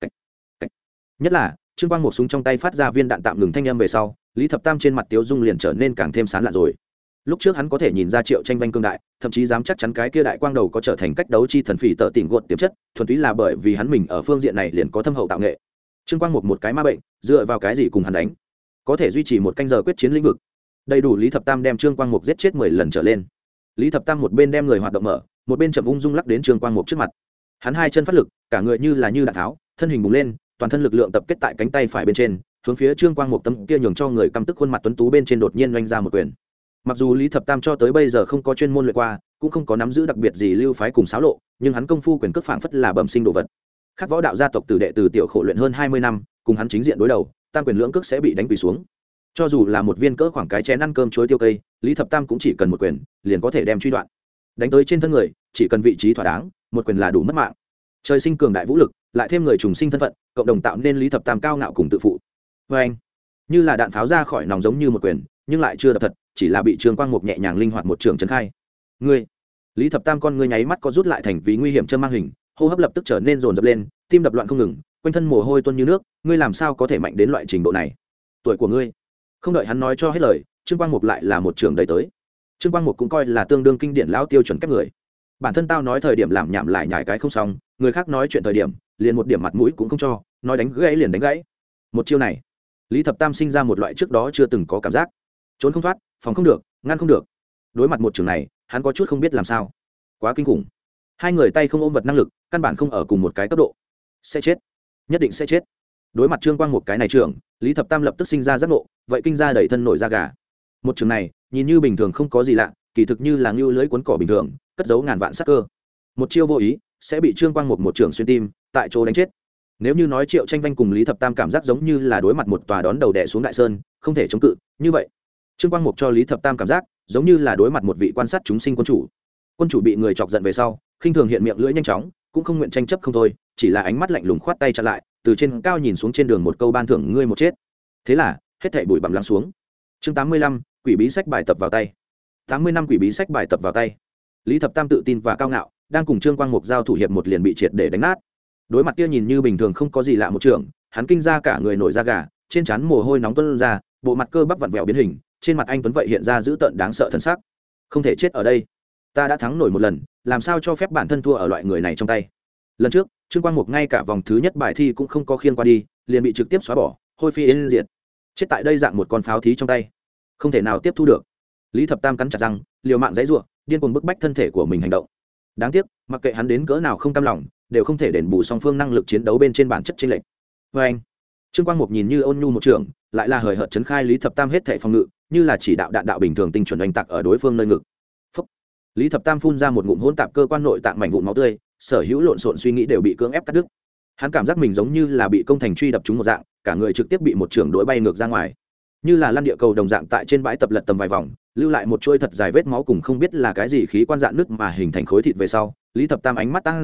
Nhất là Trương Quang Mục súng trong tay phát ra viên đạn tạm ngừng thanh âm về sau, Lý thập tam trên mặt tiêu dung liền trở nên càng thêm sán lạ rồi. Lúc trước hắn có thể nhìn ra Triệu Tranh Vanh cương đại, thậm chí dám chắc chắn cái kia đại quang đầu có trở thành cách đấu chi thần phỉ tợ tỉnh gột tiềm chất, thuần túy là bởi vì hắn mình ở phương diện này liền có thâm hậu tạo nghệ. Trương Quang Mục một cái ma bệnh, dựa vào cái gì cùng hắn đánh? Có thể duy trì một canh giờ quyết chiến lĩnh vực. Đầy đủ Lý thập tam đem Trương Quang Mục giết chết 10 lần trở lên. Lý thập tam một bên đem người hoạt động mở, một bên chậm ung dung lắc đến Trương Quang Mục trước mặt. Hắn hai chân phát lực, cả người như đạn tháo, thân hình bùng lên, toàn thân lực lượng tập kết tại cánh tay phải bên trên, hướng phía Trương Quang Mục tấm kia nhường cho người căm tức khuôn mặt tuấn tú bên trên đột nhiên oanh ra một quyền. Mặc dù Lý thập tam cho tới bây giờ không có chuyên môn luyện qua, cũng không có nắm giữ đặc biệt gì lưu phái cùng xáo lộ, nhưng hắn công phu quyền cước phảng phất là bẩm sinh đồ vật. Khác võ đạo gia tộc tử đệ từ tiểu khổ luyện hơn 20 năm, cùng hắn chính diện đối đầu, tam quyền lưỡng cước sẽ bị đánh quỳ xuống. Cho dù là một viên cỡ khoảng cái chén ăn cơm chuối tiêu cây, Lý thập tam cũng chỉ cần một quyền liền có thể đem truy đoạn. Đánh tới trên thân người, chỉ cần vị trí thỏa đáng, một quyền là đủ mất mạng. Trời sinh cường đại vũ lực, lại thêm người trùng sinh thân phận, cộng đồng tạo nên Lý thập tam cao ngạo cùng tự phụ. Và anh, như là đạn pháo ra khỏi nòng giống như một quyền, nhưng lại chưa đập thật, chỉ là bị Trương Quang Mục nhẹ nhàng linh hoạt một trường chấn khai. Ngươi, Lý thập tam con ngươi nháy mắt có rút lại thành vì nguy hiểm châm mang hình, hô hấp lập tức trở nên dồn dập lên, tim đập loạn không ngừng, quanh thân mồ hôi tuôn như nước. Ngươi làm sao có thể mạnh đến loại trình độ này? Tuổi của ngươi. Không đợi hắn nói cho hết lời, Trương Quang Mục lại là một trường đầy tới. Trương Quang Mục cũng coi là tương đương kinh điển lão tiêu chuẩn kép người. Bản thân tao nói thời điểm làm nhảm lại nhải cái không xong, người khác nói chuyện thời điểm liền một điểm mặt mũi cũng không cho, nói đánh gãy liền đánh gãy. Một chiêu này, Lý thập tam sinh ra một loại trước đó chưa từng có cảm giác, trốn không thoát, phòng không được, ngăn không được. Đối mặt một trường này, hắn có chút không biết làm sao. Quá kinh khủng. Hai người tay không ôm vật năng lực, căn bản không ở cùng một cái cấp độ. Sẽ chết, nhất định sẽ chết. Đối mặt Trương Quang Mục cái này trưởng, Lý thập tam lập tức sinh ra giác ngộ, vậy kinh ra đẩy thân nổi da gà. Một trường này, nhìn như bình thường không có gì lạ, kỳ thực như là ngưu lưới cuốn cỏ bình thường, cất giấu ngàn vạn sát cơ. Một chiêu vô ý sẽ bị Trương Quang Mục một trường xuyên tim, tại chỗ đánh chết. Nếu như nói Triệu Tranh Vanh cùng Lý thập tam cảm giác giống như là đối mặt một tòa đón đầu đè xuống đại sơn, không thể chống cự, như vậy Trương Quang Mục cho Lý thập tam cảm giác giống như là đối mặt một vị quan sát chúng sinh quân chủ. Quân chủ bị người chọc giận về sau, khinh thường hiện miệng lưỡi nhanh chóng, cũng không nguyện tranh chấp không thôi, chỉ là ánh mắt lạnh lùng khoát tay chặn lại, từ trên cao nhìn xuống trên đường một câu ban thưởng ngươi một chết. Thế là hết thảy bụi bặm lắng xuống. Chương 85, quỷ bí sách bài tập vào tay. 80 năm quỷ bí sách bài tập vào tay. Lý thập tam tự tin và cao ngạo, đang cùng Trương Quang Mục giao thủ hiệp một liền bị triệt để đánh nát. Đối mặt kia nhìn như bình thường không có gì lạ một trường, hắn kinh ra cả người nổi da gà, trên trán mồ hôi nóng tuôn ra, bộ mặt cơ bắp vặn vẹo biến hình, trên mặt anh tuấn vậy hiện ra dữ tợn đáng sợ thần sắc. Không thể chết ở đây, ta đã thắng nổi một lần, làm sao cho phép bản thân thua ở loại người này trong tay. Lần trước Trương Quang Mục ngay cả vòng thứ nhất bài thi cũng không có khiêng qua đi, liền bị trực tiếp xóa bỏ, hôi phi yên diệt. Chết tại đây dạng một con pháo thí trong tay, không thể nào tiếp thu được. Lý thập tam cắn chặt răng, liều mạng giãy giụa, điên cuồng bức bách thân thể của mình hành động. Đáng tiếc, mặc kệ hắn đến cỡ nào không cam lòng, đều không thể đền bù song phương năng lực chiến đấu bên trên bản chất chênh lệch. Và anh, Trương Quang Mục nhìn như ôn nhu một trường, lại là hời hợt chấn khai Lý thập tam hết thảy phòng ngự, như là chỉ đạo đạn đạo bình thường tinh chuẩn oanh tạc ở đối phương nơi ngực. Phúc. Lý thập tam phun ra một ngụm hỗn tạp cơ quan nội tạng mảnh vụn máu tươi, sở hữu lộn xộn suy nghĩ đều bị cưỡng ép cắt đứt. Hắn cảm giác mình giống như là bị công thành truy đập trúng một dạng, cả người trực tiếp bị một trường đuổi bay ngược ra ngoài, như là lăn địa cầu đồng dạng tại trên bãi tập lật tầm vài vòng, lưu lại một chuôi thật dài vết máu cùng không biết là cái gì khí quan dạn nứt mà hình thành khối thịt về sau, Lý thập tam ánh mắt tăng dã,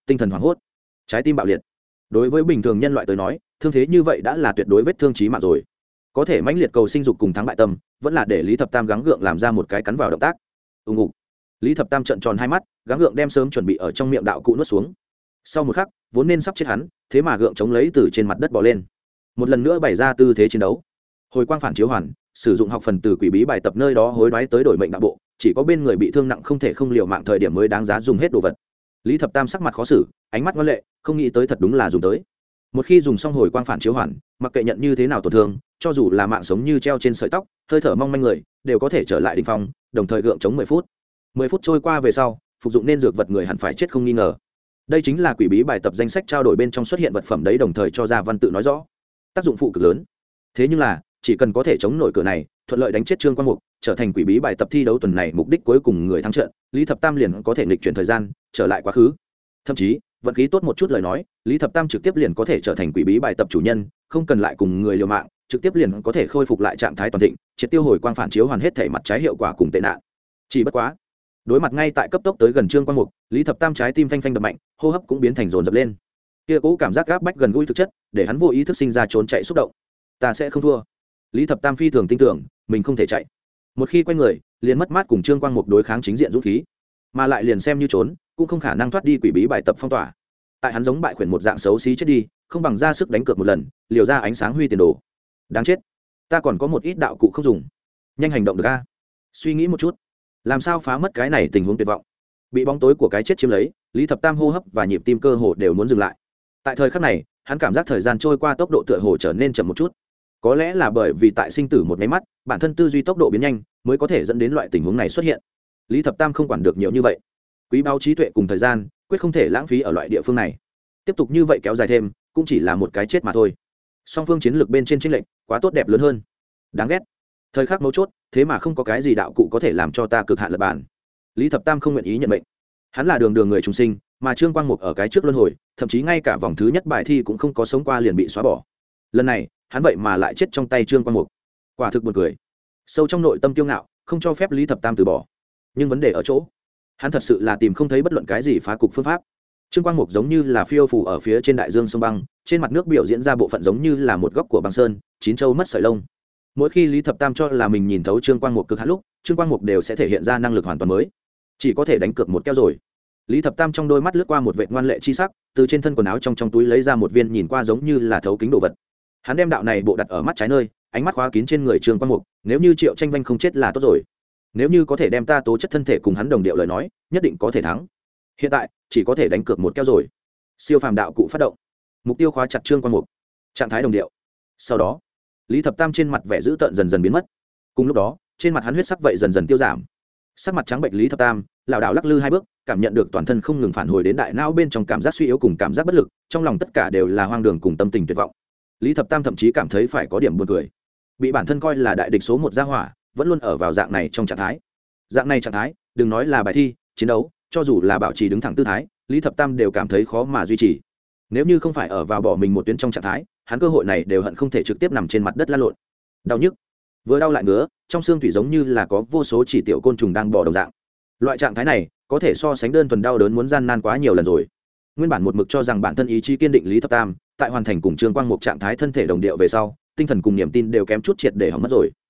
tinh thần hoảng hốt, trái tim bạo liệt. Đối với bình thường nhân loại tới nói, thương thế như vậy đã là tuyệt đối vết thương chí mạng rồi. Có thể mãnh liệt cầu sinh dục cùng thắng bại tâm, vẫn là để Lý Thập Tam gắng gượng làm ra một cái cắn vào động tác. Ùng ục. Lý Thập Tam trợn tròn hai mắt, gắng gượng đem sớm chuẩn bị ở trong miệng đạo cụ nuốt xuống. Sau một khắc, vốn nên sắp chết hắn, thế mà gượng chống lấy từ trên mặt đất bò lên, một lần nữa bày ra tư thế chiến đấu. Hồi quang phản chiếu hoàn, sử dụng học phần từ quỷ bí bài tập nơi đó hối đoái tới đổi mệnh đạo bộ, chỉ có bên người bị thương nặng không thể không liều mạng thời điểm mới đáng giá dùng hết đồ vật. Lý Thập Tam sắc mặt khó xử, ánh mắt ngoan lệ, không nghĩ tới thật đúng là dùng tới. Một khi dùng xong hồi quang phản chiếu hoàn, mặc kệ nhận như thế nào tổn thương, cho dù là mạng sống như treo trên sợi tóc, hơi thở mong manh người đều có thể trở lại đỉnh phong, đồng thời gượng chống 10 phút. 10 phút trôi qua về sau, phục dụng nên dược vật người hẳn phải chết không nghi ngờ. Đây chính là quỷ bí bài tập danh sách trao đổi bên trong xuất hiện vật phẩm đấy, đồng thời cho ra văn tự nói rõ tác dụng phụ cực lớn. Thế nhưng là chỉ cần có thể chống nổi cửa này, thuận lợi đánh chết Trương Quang Mục, trở thành quỷ bí bài tập thi đấu tuần này mục đích cuối cùng người thắng trận, Lý Thập Tam liền có thể nghịch chuyển thời gian, trở lại quá khứ. Thậm chí vận khí tốt một chút lời nói, Lý Thập Tam trực tiếp liền có thể trở thành quỷ bí bài tập chủ nhân, không cần lại cùng người liều mạng, trực tiếp liền có thể khôi phục lại trạng thái toàn thịnh, triệt tiêu hồi quang phản chiếu hoàn hết thể mặt trái hiệu quả cùng tệ nạn. Chỉ bất quá, đối mặt ngay tại cấp tốc tới gần Trương Quang Mục, Lý Thập Tam trái tim phanh phanh đập mạnh, hô hấp cũng biến thành dồn dập lên. Kia cố cảm giác gáp bách gần gũi thực chất, để hắn vô ý thức sinh ra trốn chạy xúc động. Ta sẽ không thua. Lý Thập Tam phi thường tin tưởng mình không thể chạy. Một khi quay người, liền mất mát cùng Trương Quang Mục đối kháng chính diện dũng khí, mà lại liền xem như trốn, cũng không khả năng thoát đi quỷ bí bài tập phong tỏa. Tại hắn giống bại khuyển một dạng xấu xí chết đi, không bằng ra sức đánh cược một lần, liều ra ánh sáng huy tiền đồ. Đáng chết, ta còn có một ít đạo cụ không dùng, nhanh hành động được a. Suy nghĩ một chút, làm sao phá mất cái này tình huống tuyệt vọng. Bị bóng tối của cái chết chiếm lấy, Lý Thập Tam hô hấp và nhịp tim cơ hồ đều muốn dừng lại. Tại thời khắc này, hắn cảm giác thời gian trôi qua tốc độ tựa hồ trở nên chậm một chút. Có lẽ là bởi vì tại sinh tử một cái mắt, bản thân tư duy tốc độ biến nhanh, mới có thể dẫn đến loại tình huống này xuất hiện. Lý Thập Tam không quản được nhiều như vậy, quý báu trí tuệ cùng thời gian, quyết không thể lãng phí ở loại địa phương này. Tiếp tục như vậy kéo dài thêm, cũng chỉ là một cái chết mà thôi. Song phương chiến lược bên trên chênh lệch quá tốt đẹp lớn hơn. Đáng ghét. Thời khắc mấu chốt, thế mà không có cái gì đạo cụ có thể làm cho ta cực hạn lật bản. Lý Thập Tam không nguyện ý nhận mệnh. Hắn là đường người trùng sinh, mà Trương Quang Mục ở cái trước luân hồi, thậm chí ngay cả vòng thứ nhất bài thi cũng không có sống qua liền bị xóa bỏ. Lần này, hắn vậy mà lại chết trong tay Trương Quang Mục. Quả thực buồn cười. Sâu trong nội tâm kiêu ngạo, không cho phép Lý Thập Tam từ bỏ. Nhưng vấn đề ở chỗ, hắn thật sự là tìm không thấy bất luận cái gì phá cục phương pháp. Trương Quang Mục giống như là phiêu phù ở phía trên đại dương sông băng, trên mặt nước biểu diễn ra bộ phận giống như là một góc của băng sơn, chín châu mất sợi lông. Mỗi khi Lý Thập Tam cho là mình nhìn thấu Trương Quang Mục cực hạn lúc, Trương Quang Mục đều sẽ thể hiện ra năng lực hoàn toàn mới. Chỉ có thể đánh cược một keo rồi. Lý Thập Tam trong đôi mắt lướt qua một vệt ngoan lệ chi sắc, từ trên thân quần áo trong túi lấy ra một viên nhìn qua giống như là thấu kính đồ vật. Hắn đem đạo này bộ đặt ở mắt trái nơi, ánh mắt khóa kín trên người Trương Quang Mục, nếu như Triệu Tranh Vanh không chết là tốt rồi. Nếu như có thể đem ta tố chất thân thể cùng hắn đồng điệu lời nói, nhất định có thể thắng. Hiện tại, chỉ có thể đánh cược một keo rồi. Siêu phàm đạo cụ phát động. Mục tiêu khóa chặt Trương Quang Mục. Trạng thái đồng điệu. Sau đó, Lý Thập Tam trên mặt vẻ dữ tợn dần dần biến mất. Cùng lúc đó, trên mặt hắn huyết sắc vậy dần dần tiêu giảm. Sắc mặt trắng bệch Lý Thập Tam lảo đảo lắc lư hai bước, cảm nhận được toàn thân không ngừng phản hồi đến đại não bên trong cảm giác suy yếu cùng cảm giác bất lực, trong lòng tất cả đều là hoang đường cùng tâm tình tuyệt vọng. Lý Thập Tam thậm chí cảm thấy phải có điểm buồn cười. Bị bản thân coi là đại địch số một gia hỏa, vẫn luôn ở vào dạng này trong trạng thái. Dạng này trạng thái, đừng nói là bài thi, chiến đấu, cho dù là bảo trì đứng thẳng tư thái, Lý Thập Tam đều cảm thấy khó mà duy trì. Nếu như không phải ở vào bỏ mình một tuyến trong trạng thái, hắn cơ hội này đều hận không thể trực tiếp nằm trên mặt đất lăn lộn. Đau nhức, vừa đau lại ngứa, trong xương thủy giống như là có vô số chỉ tiểu côn trùng đang bò đồng dạng. Loại trạng thái này, có thể so sánh đơn thuần đau đớn muốn gian nan quá nhiều lần rồi. Nguyên bản một mực cho rằng bản thân ý chí kiên định Lý Thập Tam, tại hoàn thành cùng Trương Quang Mục trạng thái thân thể đồng điệu về sau, tinh thần cùng niềm tin đều kém chút triệt để hỏng mất rồi.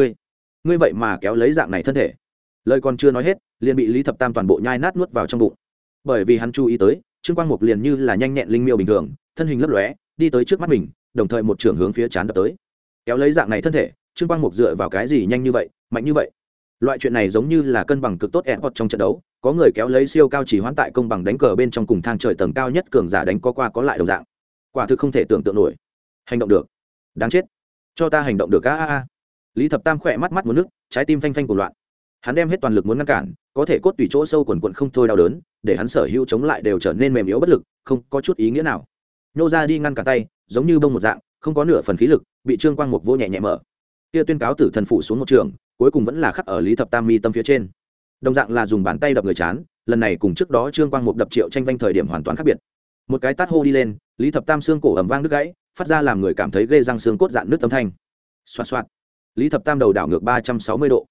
Ngươi vậy mà kéo lấy dạng này thân thể. Lời còn chưa nói hết, liền bị Lý Thập Tam toàn bộ nhai nát nuốt vào trong bụng. Bởi vì hắn chú ý tới, Trương Quang Mục liền như là nhanh nhẹn linh miêu bình thường, thân hình lấp lóe, đi tới trước mắt mình, đồng thời một chưởng hướng phía trán đập tới. Kéo lấy dạng này thân thể, Trương Quang Mục dựa vào cái gì nhanh như vậy, mạnh như vậy? Loại chuyện này giống như là cân bằng cực tốt Airport trong trận đấu, có người kéo lấy siêu cao chỉ hoãn tại công bằng đánh cờ bên trong cùng thang trời tầng cao nhất cường giả đánh có qua có lại đồng dạng. Quả thực không thể tưởng tượng nổi. Hành động được. Đáng chết. Cho ta hành động được a. Lý Thập Tam khỏe mắt muốn nước, trái tim phanh phanh của loạn. Hắn đem hết toàn lực muốn ngăn cản, có thể cốt tủy chỗ sâu quần quần không thôi đau đớn, để hắn sở hữu chống lại đều trở nên mềm yếu bất lực, không có chút ý nghĩa nào. Nhô ra đi ngăn cả tay, giống như bông một dạng, không có nửa phần khí lực, bị Trương Quang Mục vô nhẹ nhẹ mở. Kia tuyên cáo tử thần phụ xuống một trường, cuối cùng vẫn là khắc ở Lý Thập Tam mi tâm phía trên. Đồng dạng là dùng bàn tay đập người chán, lần này cùng trước đó Trương Quang Mục đập Triệu Tranh Vanh thời điểm hoàn toàn khác biệt. Một cái tát hô đi lên, Lý Thập Tam xương cổ ầm vang đứt gãy, phát ra làm người cảm thấy ghê răng xương cốt dạn nứt âm thanh. Xoạt xoạt. Lý Thập Tam đầu đảo ngược 360 độ.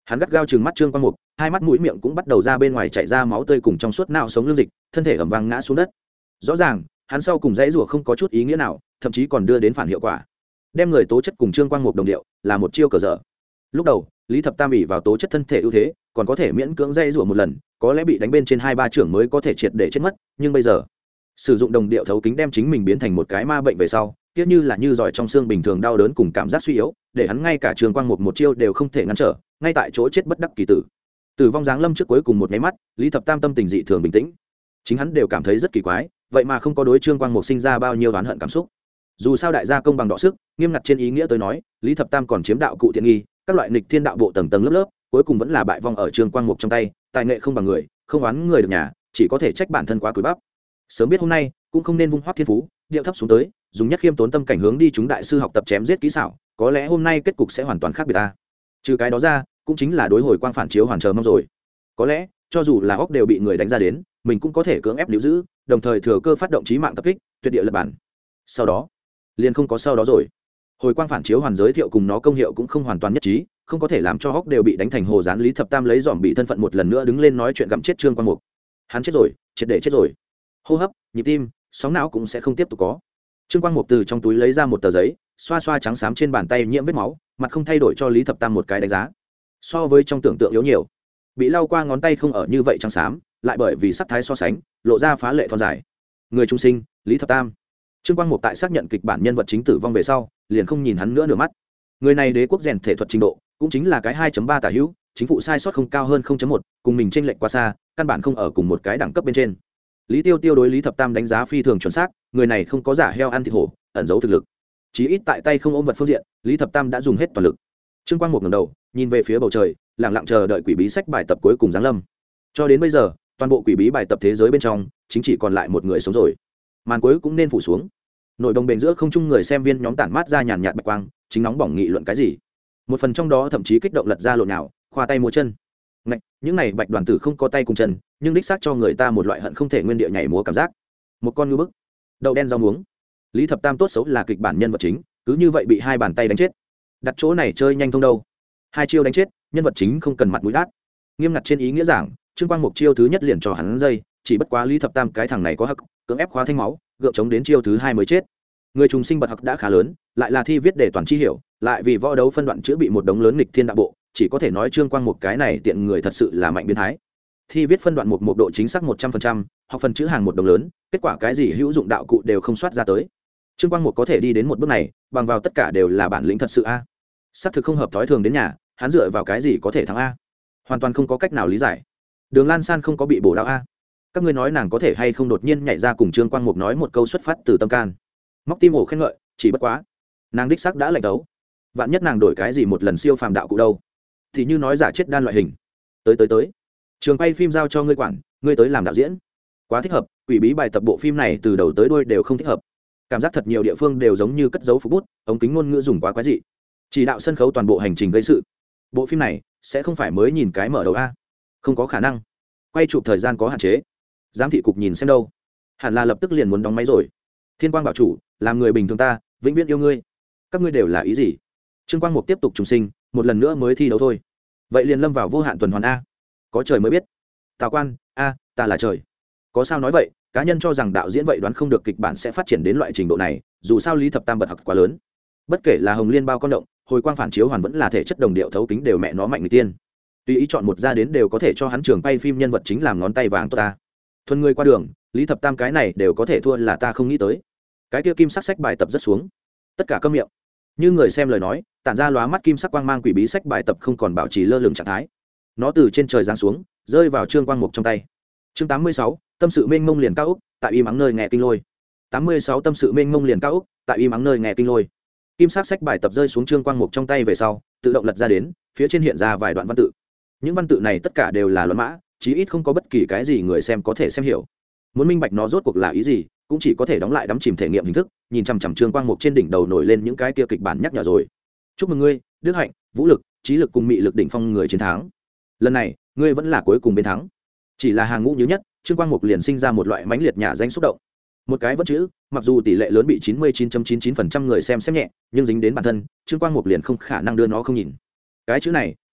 hắn gắt gao chừng mắt trương quang mục, hai mắt mũi miệng cũng bắt đầu ra bên ngoài chảy ra máu tươi cùng trong suốt não sống lương dịch, thân thể ẩm vang ngã xuống đất. Rõ ràng hắn sau cùng dãy rủa không có chút ý nghĩa nào, thậm chí còn đưa đến phản hiệu quả. Đem người tố chất cùng trương quang mục đồng điệu là một chiêu cờ dở. Lúc đầu Lý Thập Tam ỉ vào tố chất thân thể ưu thế còn có thể miễn cưỡng dãy rủa một lần, có lẽ bị đánh bên trên 2-3 trưởng mới có thể triệt để chết mất, nhưng bây giờ sử dụng đồng điệu thấu kính đem chính mình biến thành một cái ma bệnh về sau, tiếc như là như giỏi trong xương bình thường đau đớn cùng cảm giác suy yếu, để hắn ngay cả trương quang một chiêu đều không thể ngăn trở, ngay tại chỗ chết bất đắc kỳ tử. Tử vong giáng lâm trước cuối cùng một cái mắt, Lý Thập Tam tâm tình dị thường bình tĩnh. Chính hắn đều cảm thấy rất kỳ quái, vậy mà không có đối trương quang sinh ra bao nhiêu oán hận cảm xúc. Dù sao đại gia công bằng đọ sức, nghiêm ngặt trên ý nghĩa tới nói, Lý Thập Tam còn chiếm đạo cụ tiện nghi, các loại nghịch thiên đạo bộ tầng tầng lớp lớp, cuối cùng vẫn là bại vong ở trương quang mục trong tay, tài nghệ không bằng người, không oán người được nhà, chỉ có thể trách bản thân quá cúi bắp. Sớm biết hôm nay cũng không nên vung hoác thiên phú, điệu thấp xuống tới, dùng nhất khiêm tốn tâm cảnh hướng đi chúng đại sư học tập chém giết kỹ xảo, có lẽ hôm nay kết cục sẽ hoàn toàn khác biệt ta. Trừ cái đó ra, cũng chính là đối hồi quang phản chiếu hoàn chờ mong rồi. Có lẽ cho dù là óc đều bị người đánh ra đến, mình cũng có thể cưỡng ép níu giữ, đồng thời thừa cơ phát động chí mạng tập kích, tuyệt địa lập bản. Sau đó liền không có sau đó rồi. Hồi quang phản chiếu hoàn giới thiệu cùng nó công hiệu cũng không hoàn toàn nhất trí, không có thể làm cho hốc đều bị đánh thành hồ dán. Lý Thập Tam lấy dòm bị thân phận một lần nữa đứng lên nói chuyện gặm chết trương quang mục. Hắn chết rồi, triệt để chết rồi. Hô hấp, nhịp tim, sóng não cũng sẽ không tiếp tục có. Trương quang mục từ trong túi lấy ra một tờ giấy, xoa xoa trắng xám trên bàn tay nhiễm vết máu, mặt không thay đổi cho Lý Thập Tam một cái đánh giá. So với trong tưởng tượng yếu nhiều, bị lau qua ngón tay không ở như vậy trắng xám, lại bởi vì sắc thái so sánh lộ ra phá lệ thon dài. Người trung sinh, Lý Thập Tam. Trương quang mục tại xác nhận kịch bản nhân vật chính tử vong về sau, liền không nhìn hắn nữa nửa mắt. Người này đế quốc rèn thể thuật trình độ cũng chính là cái 2.3 tả hữu, chính phủ sai sót không cao hơn 0.1, cùng mình chênh lệch quá xa, căn bản không ở cùng một cái đẳng cấp bên trên. Lý Tiêu Tiêu đối Lý Thập Tam đánh giá phi thường chuẩn xác, người này không có giả heo ăn thịt hổ, ẩn giấu thực lực. Chí ít tại tay không ôm vật phương diện, Lý Thập Tam đã dùng hết toàn lực. Trương Quang Mục ngẩng đầu, nhìn về phía bầu trời, lặng lặng chờ đợi quỷ bí sách bài tập cuối cùng giáng lâm. Cho đến bây giờ, toàn bộ quỷ bí bài tập thế giới bên trong, chính chỉ còn lại một người sống rồi. Màn cuối cũng nên phủ xuống. Nội đồng bền giữa không trung người xem viên nhóm tản mát ra nhàn nhạt bạch quang, chính nóng bỏng nghị luận cái gì. Một phần trong đó thậm chí kích động lật ra lộn nào, khoa tay múa chân. Ngạch, những này bạch đoàn tử không có tay cùng chân, nhưng đích xác cho người ta một loại hận không thể nguyên địa nhảy múa cảm giác. Một con ngư bức, đậu đen rau muống. Lý Thập Tam tốt xấu là kịch bản nhân vật chính, cứ như vậy bị hai bàn tay đánh chết. Đặt chỗ này chơi nhanh thông đâu. Hai chiêu đánh chết, nhân vật chính không cần mặt mũi đát. Nghiêm ngặt trên ý nghĩa giảng, Trương Quang Mục chiêu thứ nhất liền cho hắn dây, chỉ bất quá Lý Thập Tam cái thằng này có hắc, cưỡng ép khóa thanh máu, gượng chống đến chiêu thứ hai mới chết. Người trùng sinh bật hắc đã khá lớn, lại là thi viết để toàn chi hiểu, lại vì võ đấu phân đoạn chữa bị một đống lớn nghịch thiên đạo bộ, chỉ có thể nói Trương Quang Mục cái này tiện người thật sự là mạnh biến thái. Thi viết phân đoạn một độ chính xác 100%, học phần chữ hàng một đồng lớn, kết quả cái gì hữu dụng đạo cụ đều không soát ra tới. Trương Quang Mục có thể đi đến một bước này, bằng vào tất cả đều là bản lĩnh thật sự a. Xác thực không hợp thói thường đến nhà, hắn dựa vào cái gì có thể thắng a? Hoàn toàn không có cách nào lý giải. Đường Lan San không có bị bổ đạo a. Các ngươi nói nàng có thể hay không đột nhiên nhảy ra cùng Trương Quang Mục nói một câu xuất phát từ tâm can. Móc tim ổ khen ngợi, chỉ bất quá, nàng đích xác đã lạnh đấu. Vạn nhất nàng đổi cái gì một lần siêu phàm đạo cụ đâu? Thì như nói giả chết đan loại hình. Tới. Trường quay phim giao cho ngươi quản, ngươi tới làm đạo diễn. Quá thích hợp, quỷ bí bài tập bộ phim này từ đầu tới đuôi đều không thích hợp. Cảm giác thật nhiều địa phương đều giống như cất giấu phục bút, ống kính ngôn ngữ dùng quá quái dị. Chỉ đạo sân khấu toàn bộ hành trình gây sự. Bộ phim này sẽ không phải mới nhìn cái mở đầu a? Không có khả năng. Quay chụp thời gian có hạn chế. Giám thị cục nhìn xem đâu. Hẳn là lập tức liền muốn đóng máy rồi. Thiên Quang bảo chủ, làm người bình thường ta, vĩnh viễn yêu ngươi. Các ngươi đều là ý gì? Trương Quang Mục tiếp tục trùng sinh, một lần nữa mới thi đấu thôi. Vậy liền lâm vào vô hạn tuần hoàn a. Có trời mới biết. Tào Quan, a, ta là trời. Có sao nói vậy, cá nhân cho rằng đạo diễn vậy đoán không được kịch bản sẽ phát triển đến loại trình độ này, dù sao Lý Thập Tam bật học quá lớn. Bất kể là Hồng Liên bao con động, hồi quang phản chiếu hoàn vẫn là thể chất đồng điệu thấu kính đều mẹ nó mạnh người tiên. Tùy ý chọn một ra đến đều có thể cho hắn trường quay phim nhân vật chính làm ngón tay vàng tốt ta. Thuần người qua đường, Lý Thập Tam cái này đều có thể thua là ta không nghĩ tới. Cái kia kim sắc sách bài tập rất xuống. Tất cả câm miệng. Như người xem lời nói, tản ra lóa mắt kim sắc quang mang quỷ bí sách bài tập không còn bảo trì lơ lửng trạng thái. Nó từ trên trời giáng xuống, rơi vào Trương Quang Mục trong tay. Chương 86, tâm sự mênh mông liền cao úc, tại im ắng nơi nghe kinh lôi. 86 tâm sự mênh mông liền cao úc, tại im ắng nơi nghe kinh lôi. Kim sắc sách bài tập rơi xuống Trương Quang Mục trong tay về sau, tự động lật ra đến, phía trên hiện ra vài đoạn văn tự. Những văn tự này tất cả đều là luận mã, chí ít không có bất kỳ cái gì người xem có thể xem hiểu. Muốn minh bạch nó rốt cuộc là ý gì, cũng chỉ có thể đóng lại đắm chìm thể nghiệm hình thức, nhìn chằm chằm Trương Quang Mục trên đỉnh đầu nổi lên những cái kia kịch bản nhắc nhở rồi. Chúc mừng ngươi, đức hạnh, vũ lực, trí lực cùng mị lực đỉnh phong người chiến thắng. Lần này, ngươi vẫn là cuối cùng bên thắng. Chỉ là hàng ngũ nhớ nhất, Trương Quang Mục liền sinh ra một loại mãnh liệt nhả danh xúc động. Một cái vẫn chữ, mặc dù tỷ lệ lớn bị 99.99% người xem nhẹ, nhưng dính đến bản thân, Trương Quang Mục liền không khả năng đưa nó không nhìn. Cái chữ này,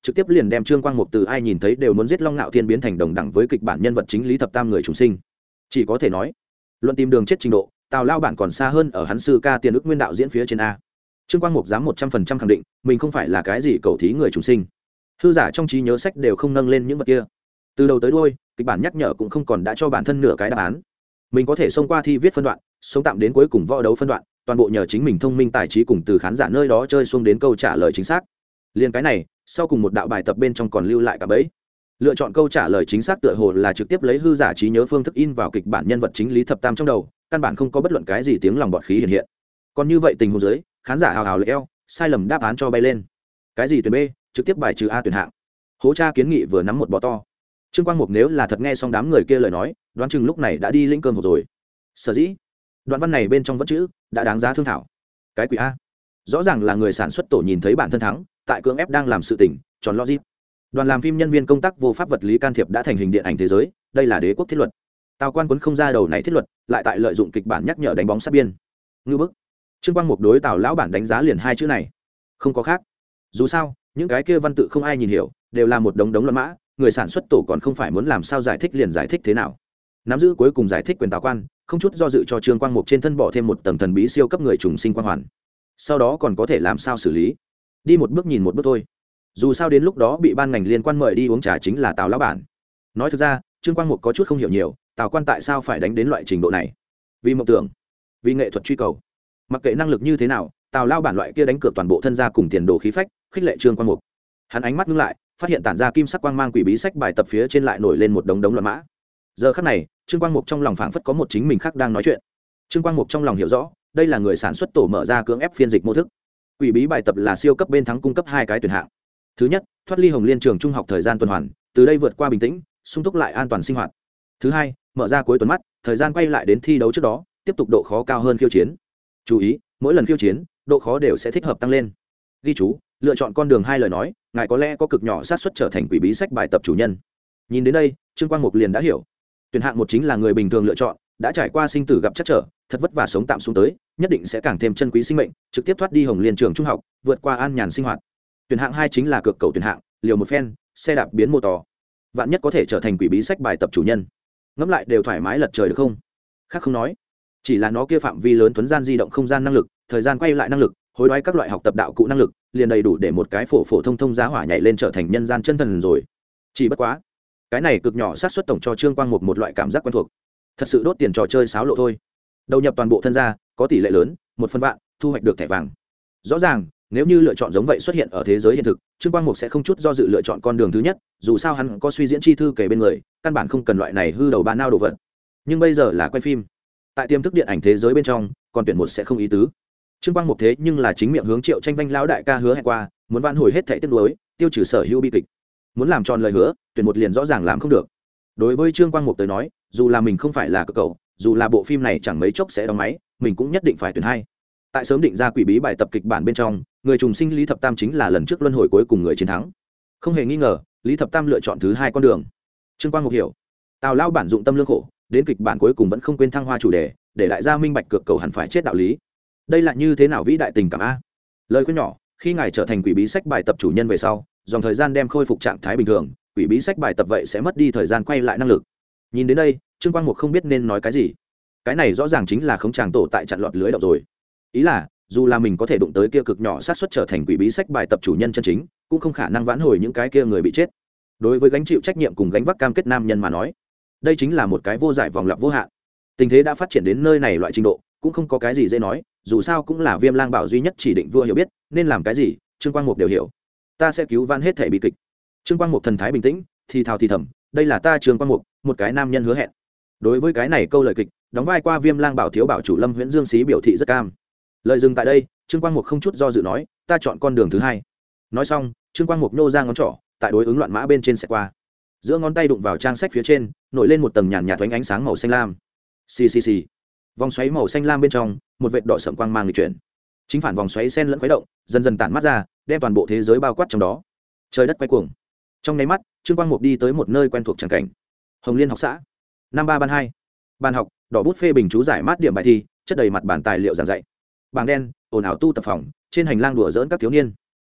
trực tiếp liền đem Trương Quang Mục từ ai nhìn thấy đều muốn giết Long Nạo Thiên biến thành đồng đẳng với kịch bản nhân vật chính Lý Thập Tam người trùng sinh. Chỉ có thể nói, luận tìm đường chết trình độ, Tào lao bản còn xa hơn ở hắn sư ca Tiền Ức Nguyên đạo diễn phía trên a. Trương Quang Mục dám 100% khẳng định, mình không phải là cái gì cầu thí người trùng sinh. Hư giả trong trí nhớ sách đều không nâng lên những vật kia. Từ đầu tới đuôi, kịch bản nhắc nhở cũng không còn đã cho bản thân nửa cái đáp án. Mình có thể xông qua thi viết phân đoạn, sống tạm đến cuối cùng võ đấu phân đoạn, toàn bộ nhờ chính mình thông minh tài trí cùng từ khán giả nơi đó chơi xuống đến câu trả lời chính xác. Liên cái này, sau cùng một đạo bài tập bên trong còn lưu lại cả bấy. Lựa chọn câu trả lời chính xác tựa hồ là trực tiếp lấy hư giả trí nhớ phương thức in vào kịch bản nhân vật chính Lý Thập Tam trong đầu, căn bản không có bất luận cái gì tiếng lòng bọt khí hiện hiện. Còn như vậy tình huống dưới, khán giả hào hào lệ eo, sai lầm đáp án cho bay lên. Cái gì tuyển B, trực tiếp bài trừ A tuyển hạng. Hố cha kiến nghị vừa nắm một bò to. Trương Quang Mục nếu là thật nghe xong đám người kia lời nói, đoán chừng lúc này đã đi lĩnh cơm hộp rồi. Sở dĩ, đoạn văn này bên trong vẫn chữ đã đáng giá thương thảo. Cái quỷ a, rõ ràng là người sản xuất tổ nhìn thấy bản thân thắng, tại cưỡng ép đang làm sự tình, tròn logic. Đoàn làm phim nhân viên công tác vô pháp vật lý can thiệp đã thành hình điện ảnh thế giới, đây là đế quốc thiết luật. Tào Quan Quấn không ra đầu này thiết luật, lại tại lợi dụng kịch bản nhắc nhở đánh bóng sát biên. Ngưu bức. Trương Quang Mục đối Tào lão bản đánh giá liền hai chữ này, không có khác. Dù sao, những cái kia văn tự không ai nhìn hiểu, đều là một đống đống luận mã, người sản xuất tổ còn không phải muốn làm sao giải thích liền giải thích thế nào. Nắm giữ cuối cùng giải thích quyền Tào Quan, không chút do dự cho Trương Quang Mục trên thân bỏ thêm một tầng thần bí siêu cấp người trùng sinh quang hoàn. Sau đó còn có thể làm sao xử lý? Đi một bước nhìn một bước thôi. Dù sao đến lúc đó bị ban ngành liên quan mời đi uống trà chính là Tào lão bản. Nói thực ra, Trương Quang Mục có chút không hiểu nhiều, Tào Quan tại sao phải đánh đến loại trình độ này? Vì mộng tưởng, vì nghệ thuật truy cầu. Mặc kệ năng lực như thế nào, Tào lão bản loại kia đánh cược toàn bộ thân gia cùng tiền đồ khí phách, khích lệ Trương Quang Mục. Hắn ánh mắt ngưng lại, phát hiện tản ra kim sắc quang mang quỷ bí sách bài tập phía trên lại nổi lên một đống đống loạn mã. Giờ khắc này, Trương Quang Mục trong lòng phảng phất có một chính mình khác đang nói chuyện. Trương Quang Mục trong lòng hiểu rõ, đây là người sản xuất tổ mở ra cưỡng ép phiên dịch mô thức. Quỷ bí bài tập là siêu cấp bên thắng cung cấp hai cái tuyển hạng. Thứ nhất, thoát ly Hồng Liên trường trung học thời gian tuần hoàn, từ đây vượt qua bình tĩnh, sung túc lại an toàn sinh hoạt. Thứ hai, mở ra cuối tuần mắt, thời gian quay lại đến thi đấu trước đó, tiếp tục độ khó cao hơn khiêu chiến. Chú ý, mỗi lần khiêu chiến, độ khó đều sẽ thích hợp tăng lên. Ghi chú, lựa chọn con đường hai lời nói, ngài có lẽ có cực nhỏ xác suất trở thành quỷ bí sách bài tập chủ nhân. Nhìn đến đây, Trương Quang Mục liền đã hiểu. Tuyển hạng một chính là người bình thường lựa chọn, đã trải qua sinh tử gặp chắc trở, thật vất vả sống tạm xuống tới, nhất định sẽ càng thêm trân quý sinh mệnh, trực tiếp thoát đi Hồng Liên trường trung học, vượt qua an nhàn sinh hoạt. Tuyển hạng hai chính là cược cầu tuyển hạng, liều một phen, xe đạp biến mô tò, vạn nhất có thể trở thành quỷ bí sách bài tập chủ nhân. Ngẫm lại đều thoải mái lật trời được không? Khác không nói, chỉ là nó kia phạm vi lớn thuấn gian di động không gian năng lực, thời gian quay lại năng lực, hối đoái các loại học tập đạo cụ năng lực, liền đầy đủ để một cái phổ thông thông giá hỏa nhảy lên trở thành nhân gian chân thần rồi. Chỉ bất quá, cái này cực nhỏ xác suất tổng cho Trương Quang Mục một loại cảm giác quen thuộc. Thật sự đốt tiền trò chơi xáo lộ thôi. Đầu nhập toàn bộ thân gia, có tỷ lệ lớn, 1/1000, thu hoạch được thẻ vàng. Rõ ràng, nếu như lựa chọn giống vậy xuất hiện ở thế giới hiện thực, Trương Quang Mục sẽ không chút do dự lựa chọn con đường thứ nhất, dù sao hắn có suy diễn chi thư kể bên người, căn bản không cần loại này hư đầu ba nao đồ vật. Nhưng bây giờ là quay phim, tại tiềm thức điện ảnh thế giới bên trong, còn tuyển một sẽ không ý tứ. Trương Quang Mục thế nhưng là chính miệng hướng Triệu Tranh Vanh lão đại ca hứa hẹn qua, muốn vãn hồi hết thảy tiếc nuối, tiêu trừ sở hữu bi kịch. Muốn làm tròn lời hứa, tuyển một liền rõ ràng làm không được. Đối với Trương Quang Mục tới nói, dù là mình không phải là cực cầu, dù là bộ phim này chẳng mấy chốc sẽ đóng máy, mình cũng nhất định phải tuyển hai. Tại sớm định ra quỷ bí bài tập kịch bản bên trong, người trùng sinh Lý Thập Tam chính là lần trước luân hồi cuối cùng người chiến thắng. Không hề nghi ngờ, Lý Thập Tam lựa chọn thứ hai con đường. Trương Quang Mục hiểu, Tào lão bản dụng tâm lương khổ, đến kịch bản cuối cùng vẫn không quên thăng hoa chủ đề, để đại gia minh bạch cược cầu hẳn phải chết đạo lý. Đây là như thế nào vĩ đại tình cảm a? Lời khuyên nhỏ, khi ngài trở thành quỷ bí sách bài tập chủ nhân về sau, dòng thời gian đem khôi phục trạng thái bình thường, quỷ bí sách bài tập vậy sẽ mất đi thời gian quay lại năng lực. Nhìn đến đây, Trương Quang Mục không biết nên nói cái gì. Cái này rõ ràng chính là khống tràng tổ tại chặn lọt lưới đậu rồi. Ý là, dù là mình có thể đụng tới kia cực nhỏ xác suất trở thành quỷ bí sách bài tập chủ nhân chân chính, cũng không khả năng vãn hồi những cái kia người bị chết. Đối với gánh chịu trách nhiệm cùng gánh vác cam kết nam nhân mà nói, đây chính là một cái vô giải vòng lặp vô hạn. Tình thế đã phát triển đến nơi này loại trình độ, cũng không có cái gì dễ nói, dù sao cũng là Viêm Lang Bảo duy nhất chỉ định vua hiểu biết, nên làm cái gì, Trương Quang Mục đều hiểu. Ta sẽ cứu vãn hết thể bi kịch. Trương Quang Mục thần thái bình tĩnh, thì thào thì thầm, đây là ta Trương Quang Mục, một cái nam nhân hứa hẹn. Đối với cái này câu lời kịch, đóng vai qua Viêm Lang Bảo thiếu bảo chủ Lâm Huyễn Dương Xí biểu thị rất cam. Lời dừng tại đây, Trương Quang Mục không chút do dự nói, ta chọn con đường thứ hai. Nói xong, Trương Quang Mục nô ra ngón trỏ, tại đối ứng loạn mã bên trên sẽ qua. Giữa ngón tay đụng vào trang sách phía trên, nổi lên một tầng nhàn nhạt ánh sáng màu xanh lam. Xì xì xì. Vòng xoáy màu xanh lam bên trong, một vệt đỏ sẫm quang mang lịch chuyển. Chính phản vòng xoáy xen lẫn khuấy động, dần dần tản mắt ra, đem toàn bộ thế giới bao quát trong đó. Trời đất quay cuồng. Trong nháy mắt, Trương Quang Mục đi tới một nơi quen thuộc tràng cảnh. Hồng Liên học xã. Năm ba ban hai. Ban học, đỏ bút phê bình chú giải mát điểm bài thi, chất đầy mặt bản tài liệu giảng dạy. Bảng đen, ồn ào tu tập phòng, trên hành lang đùa giỡn các thiếu niên.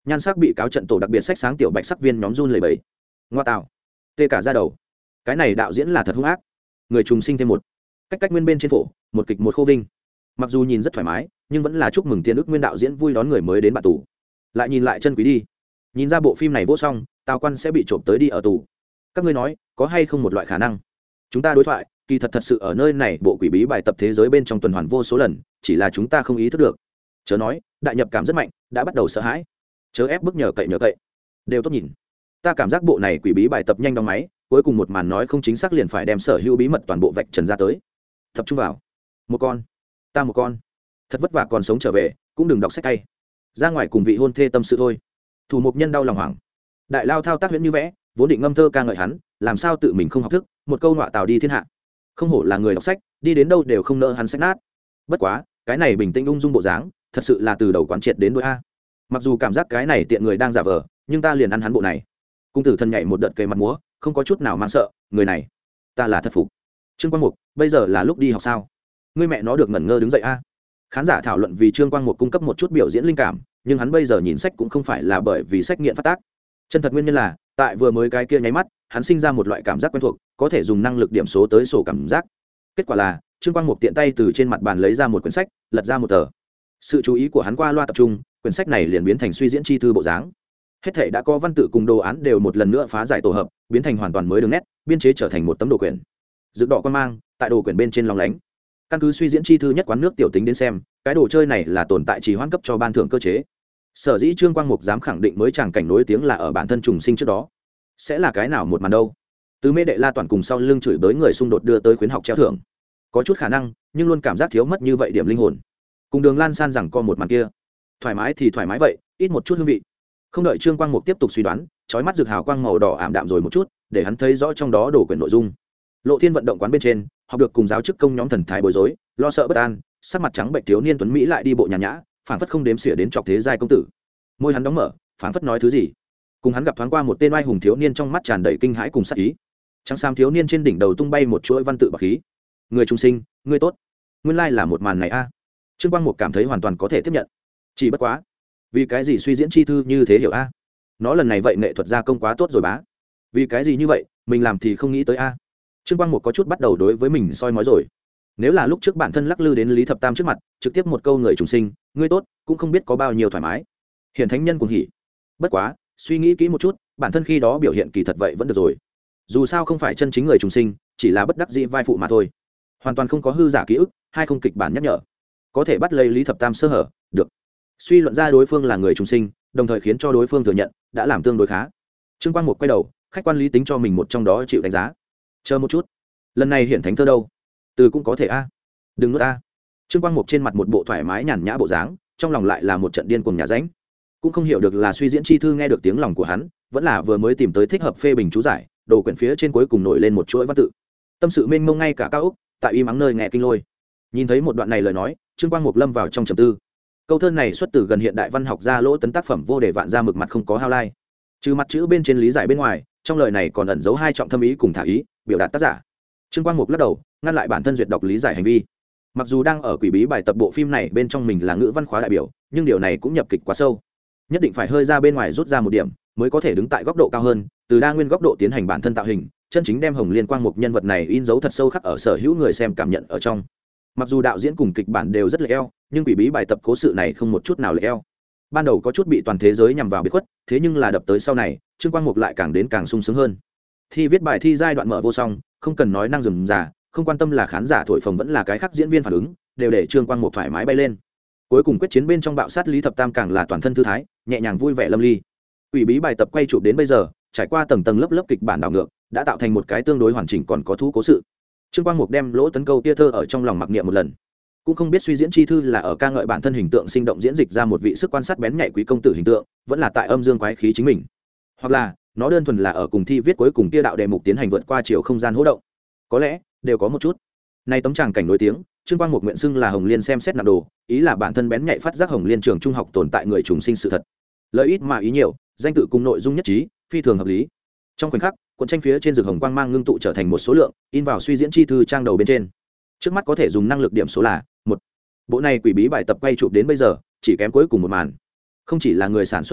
nhan sắc bị cáo trận tổ đặc biệt sách sáng tiểu bạch sắc viên nhóm run lẩy bẩy. Ngoa tạo, tê cả ra đầu. Cái này đạo diễn là thật hung ác. Người trùng sinh thêm một, cách nguyên bên trên phổ, một kịch một khô vinh. Mặc dù nhìn rất thoải mái, nhưng vẫn là chúc mừng Tiên ức nguyên đạo diễn vui đón người mới đến bạn tù. Lại nhìn lại chân quý đi. Nhìn ra bộ phim này vô song, Tào Quan sẽ bị trộm tới đi ở tù. Các ngươi nói, có hay không một loại khả năng? Chúng ta đối thoại, kỳ thật sự ở nơi này bộ quỷ bí bài tập thế giới bên trong tuần hoàn vô số lần, chỉ là chúng ta không ý thức được. Chớ nói, đại nhập cảm rất mạnh, đã bắt đầu sợ hãi. Chớ ép bức nhờ cậy, đều tốt nhìn. Ta cảm giác bộ này quỷ bí bài tập nhanh đóng máy, cuối cùng một màn nói không chính xác liền phải đem sở hữu bí mật toàn bộ vạch trần ra tới. Tập trung vào. Một con, ta một con, thật vất vả còn sống trở về, cũng đừng đọc sách cay. Ra ngoài cùng vị hôn thê tâm sự thôi. Thủ mục nhân đau lòng hoảng. Đại lao thao tác huyễn như vẽ, vốn định ngâm thơ ca ngợi hắn, làm sao tự mình không học thức, một câu nọa tào đi thiên hạ. Không hổ là người đọc sách, đi đến đâu đều không nỡ hắn sách nát. Bất quá, cái này bình tĩnh ung dung bộ dáng, thật sự là từ đầu quán triệt đến đuôi a. Mặc dù cảm giác cái này tiện người đang giả vờ, nhưng ta liền ăn hắn bộ này. Cung tử thần nhảy một đợt cây mặt múa, không có chút nào mang sợ, người này, ta là thật phục. Trương Quang Mục, bây giờ là lúc đi học sao? Ngươi mẹ nó được ngẩn ngơ đứng dậy a. Khán giả thảo luận vì Trương Quang Mục cung cấp một chút biểu diễn linh cảm, nhưng hắn bây giờ nhìn sách cũng không phải là bởi vì sách nghiện phát tác. Chân thật nguyên nhân là, tại vừa mới cái kia nháy mắt, hắn sinh ra một loại cảm giác quen thuộc, có thể dùng năng lực điểm số tới sổ cảm giác. Kết quả là, Trương Quang Mục tiện tay từ trên mặt bàn lấy ra một quyển sách, lật ra một tờ. Sự chú ý của hắn qua loa tập trung, quyển sách này liền biến thành suy diễn chi thư bộ dáng. Hết thảy đã có văn tự cùng đồ án đều một lần nữa phá giải tổ hợp, biến thành hoàn toàn mới đường nét, biên chế trở thành một tấm đồ quyển. Rực đỏ quan mang, tại đồ quyển bên trên lóng lánh. Căn cứ suy diễn chi thư nhất quán nước tiểu tính đến xem, cái đồ chơi này là tồn tại trì hoãn cấp cho ban thưởng cơ chế. Sở dĩ Trương Quang Mục dám khẳng định mới tràng cảnh nổi tiếng là ở bản thân trùng sinh trước đó. Sẽ là cái nào một màn đâu? Từ mê đệ la toàn cùng sau lưng chửi bới người xung đột đưa tới khuyến học treo thưởng. Có chút khả năng, nhưng luôn cảm giác thiếu mất như vậy điểm linh hồn. Cùng Đường Lan San rằng co một màn kia, thoải mái thì thoải mái vậy, ít một chút hương vị. Không đợi Trương Quang Mục tiếp tục suy đoán, chói mắt rực hào quang màu đỏ ảm đạm rồi một chút, để hắn thấy rõ trong đó đồ quyển nội dung. Lộ Thiên vận động quán bên trên, học được cùng giáo chức công nhóm thần thái bối rối, lo sợ bất an, sắc mặt trắng bệnh thiếu niên tuấn mỹ lại đi bộ nhàn nhã, phảng phất không đếm xỉa đến chọc thế giai công tử. Môi hắn đóng mở, phảng phất nói thứ gì. Cùng hắn gặp thoáng qua một tên oai hùng thiếu niên trong mắt tràn đầy kinh hãi cùng sát ý. Trắng xám thiếu niên trên đỉnh đầu tung bay một chuỗi văn tự bạc khí. Người trung sinh, người tốt. Nguyên lai là một màn này a. Trương Quang Mục cảm thấy hoàn toàn có thể tiếp nhận. Chỉ bất quá, vì cái gì suy diễn chi thư như thế hiểu a? Nó lần này vậy nghệ thuật gia công quá tốt rồi bá. Vì cái gì như vậy, mình làm thì không nghĩ tới a. Trương Quang Mục có chút bắt đầu đối với mình soi mói rồi. Nếu là lúc trước bản thân lắc lư đến Lý Thập Tam trước mặt, trực tiếp một câu người trùng sinh, ngươi tốt, cũng không biết có bao nhiêu thoải mái. Hiển thánh nhân cuồng hỉ. Bất quá, suy nghĩ kỹ một chút, bản thân khi đó biểu hiện kỳ thật vậy vẫn được rồi. Dù sao không phải chân chính người trùng sinh, chỉ là bất đắc dĩ vai phụ mà thôi. Hoàn toàn không có hư giả ký ức, hay không kịch bản nhắc nhở. Có thể bắt lấy Lý Thập Tam sơ hở, được. Suy luận ra đối phương là người trùng sinh, đồng thời khiến cho đối phương thừa nhận, đã làm tương đối khá. Trương Quang Mục quay đầu, khách quan lý tính cho mình một trong đó chịu đánh giá. Chờ một chút, lần này hiển thánh thơ đâu? Từ cũng có thể a. Đừng nuốt a. Trương Quang Mục trên mặt một bộ thoải mái nhàn nhã bộ dáng, trong lòng lại là một trận điên cuồng nhà ránh. Cũng không hiểu được là suy diễn chi thư nghe được tiếng lòng của hắn, vẫn là vừa mới tìm tới thích hợp phê bình chú giải, đồ quyển phía trên cuối cùng nổi lên một chuỗi văn tự. Tâm sự mênh mông ngay cả cao ốc, tại im ắng nơi nghe kinh lôi. Nhìn thấy một đoạn này lời nói, Trương Quang Mục lâm vào trong trầm tư. Câu thơ này xuất từ gần hiện đại văn học gia Lỗ Tấn tác phẩm vô đề vạn ra mực mặt không có hao lai. Trừ mặt chữ bên trên lý giải bên ngoài, trong lời này còn ẩn giấu hai trọng thâm ý cùng thả ý, biểu đạt tác giả. Trương Quang Mục lắc đầu, ngăn lại bản thân duyệt đọc lý giải hành vi. Mặc dù đang ở quỷ bí bài tập bộ phim này bên trong mình là ngữ văn khóa đại biểu, nhưng điều này cũng nhập kịch quá sâu. Nhất định phải hơi ra bên ngoài rút ra một điểm, mới có thể đứng tại góc độ cao hơn, từ đa nguyên góc độ tiến hành bản thân tạo hình, chân chính đem Hồng Liên Quang Mục nhân vật này in dấu thật sâu khắc ở sở hữu người xem cảm nhận ở trong. Mặc dù đạo diễn cùng kịch bản đều rất lệch eo, nhưng quỷ bí bài tập cố sự này không một chút nào lệch eo. Ban đầu có chút bị toàn thế giới nhằm vào biệt khuất, thế nhưng là đập tới sau này, Trương Quang Mục lại càng đến càng sung sướng hơn. Thi viết bài thi giai đoạn mở vô song, không cần nói năng rườm rà, không quan tâm là khán giả thổi phồng vẫn là cái khác diễn viên phản ứng, đều để Trương Quang Mục thoải mái bay lên. Cuối cùng quyết chiến bên trong bạo sát Lý Thập Tam càng là toàn thân thư thái, nhẹ nhàng vui vẻ lâm ly. Quỷ bí bài tập quay chụp đến bây giờ, trải qua tầng tầng lớp lớp kịch bản đảo ngược, đã tạo thành một cái tương đối hoàn chỉnh còn có thú cố sự. Trương Quang Mục đem Lỗ Tấn câu tia thơ ở trong lòng mặc niệm một lần. Cũng không biết suy diễn chi thư là ở ca ngợi bản thân hình tượng sinh động diễn dịch ra một vị sức quan sát bén nhạy quý công tử hình tượng, vẫn là tại âm dương quái khí chính mình, hoặc là nó đơn thuần là ở cùng thi viết cuối cùng tia đạo đề mục tiến hành vượt qua chiều không gian hỗ động. Có lẽ đều có một chút. Nay tấm tràng cảnh nổi tiếng, Trương Quang Mục nguyện xưng là Hồng Liên xem xét nặng đồ, ý là bản thân bén nhạy phát giác Hồng Liên trường trung học tồn tại người trùng sinh sự thật. Lợi ít mà ý nhiều, danh tự cùng nội dung nhất trí, phi thường hợp lý. Trong khoảnh khắc, cuộn tranh phía trên rực hồng quang mang ngưng tụ trở thành một số lượng, in vào suy diễn chi thư trang đầu bên trên. Trước mắt có thể dùng năng lực điểm số là 1. Bộ này quỷ bí bài tập quay chụp đến bây giờ, chỉ kém cuối cùng một màn. Không chỉ là người sản xuất tổ,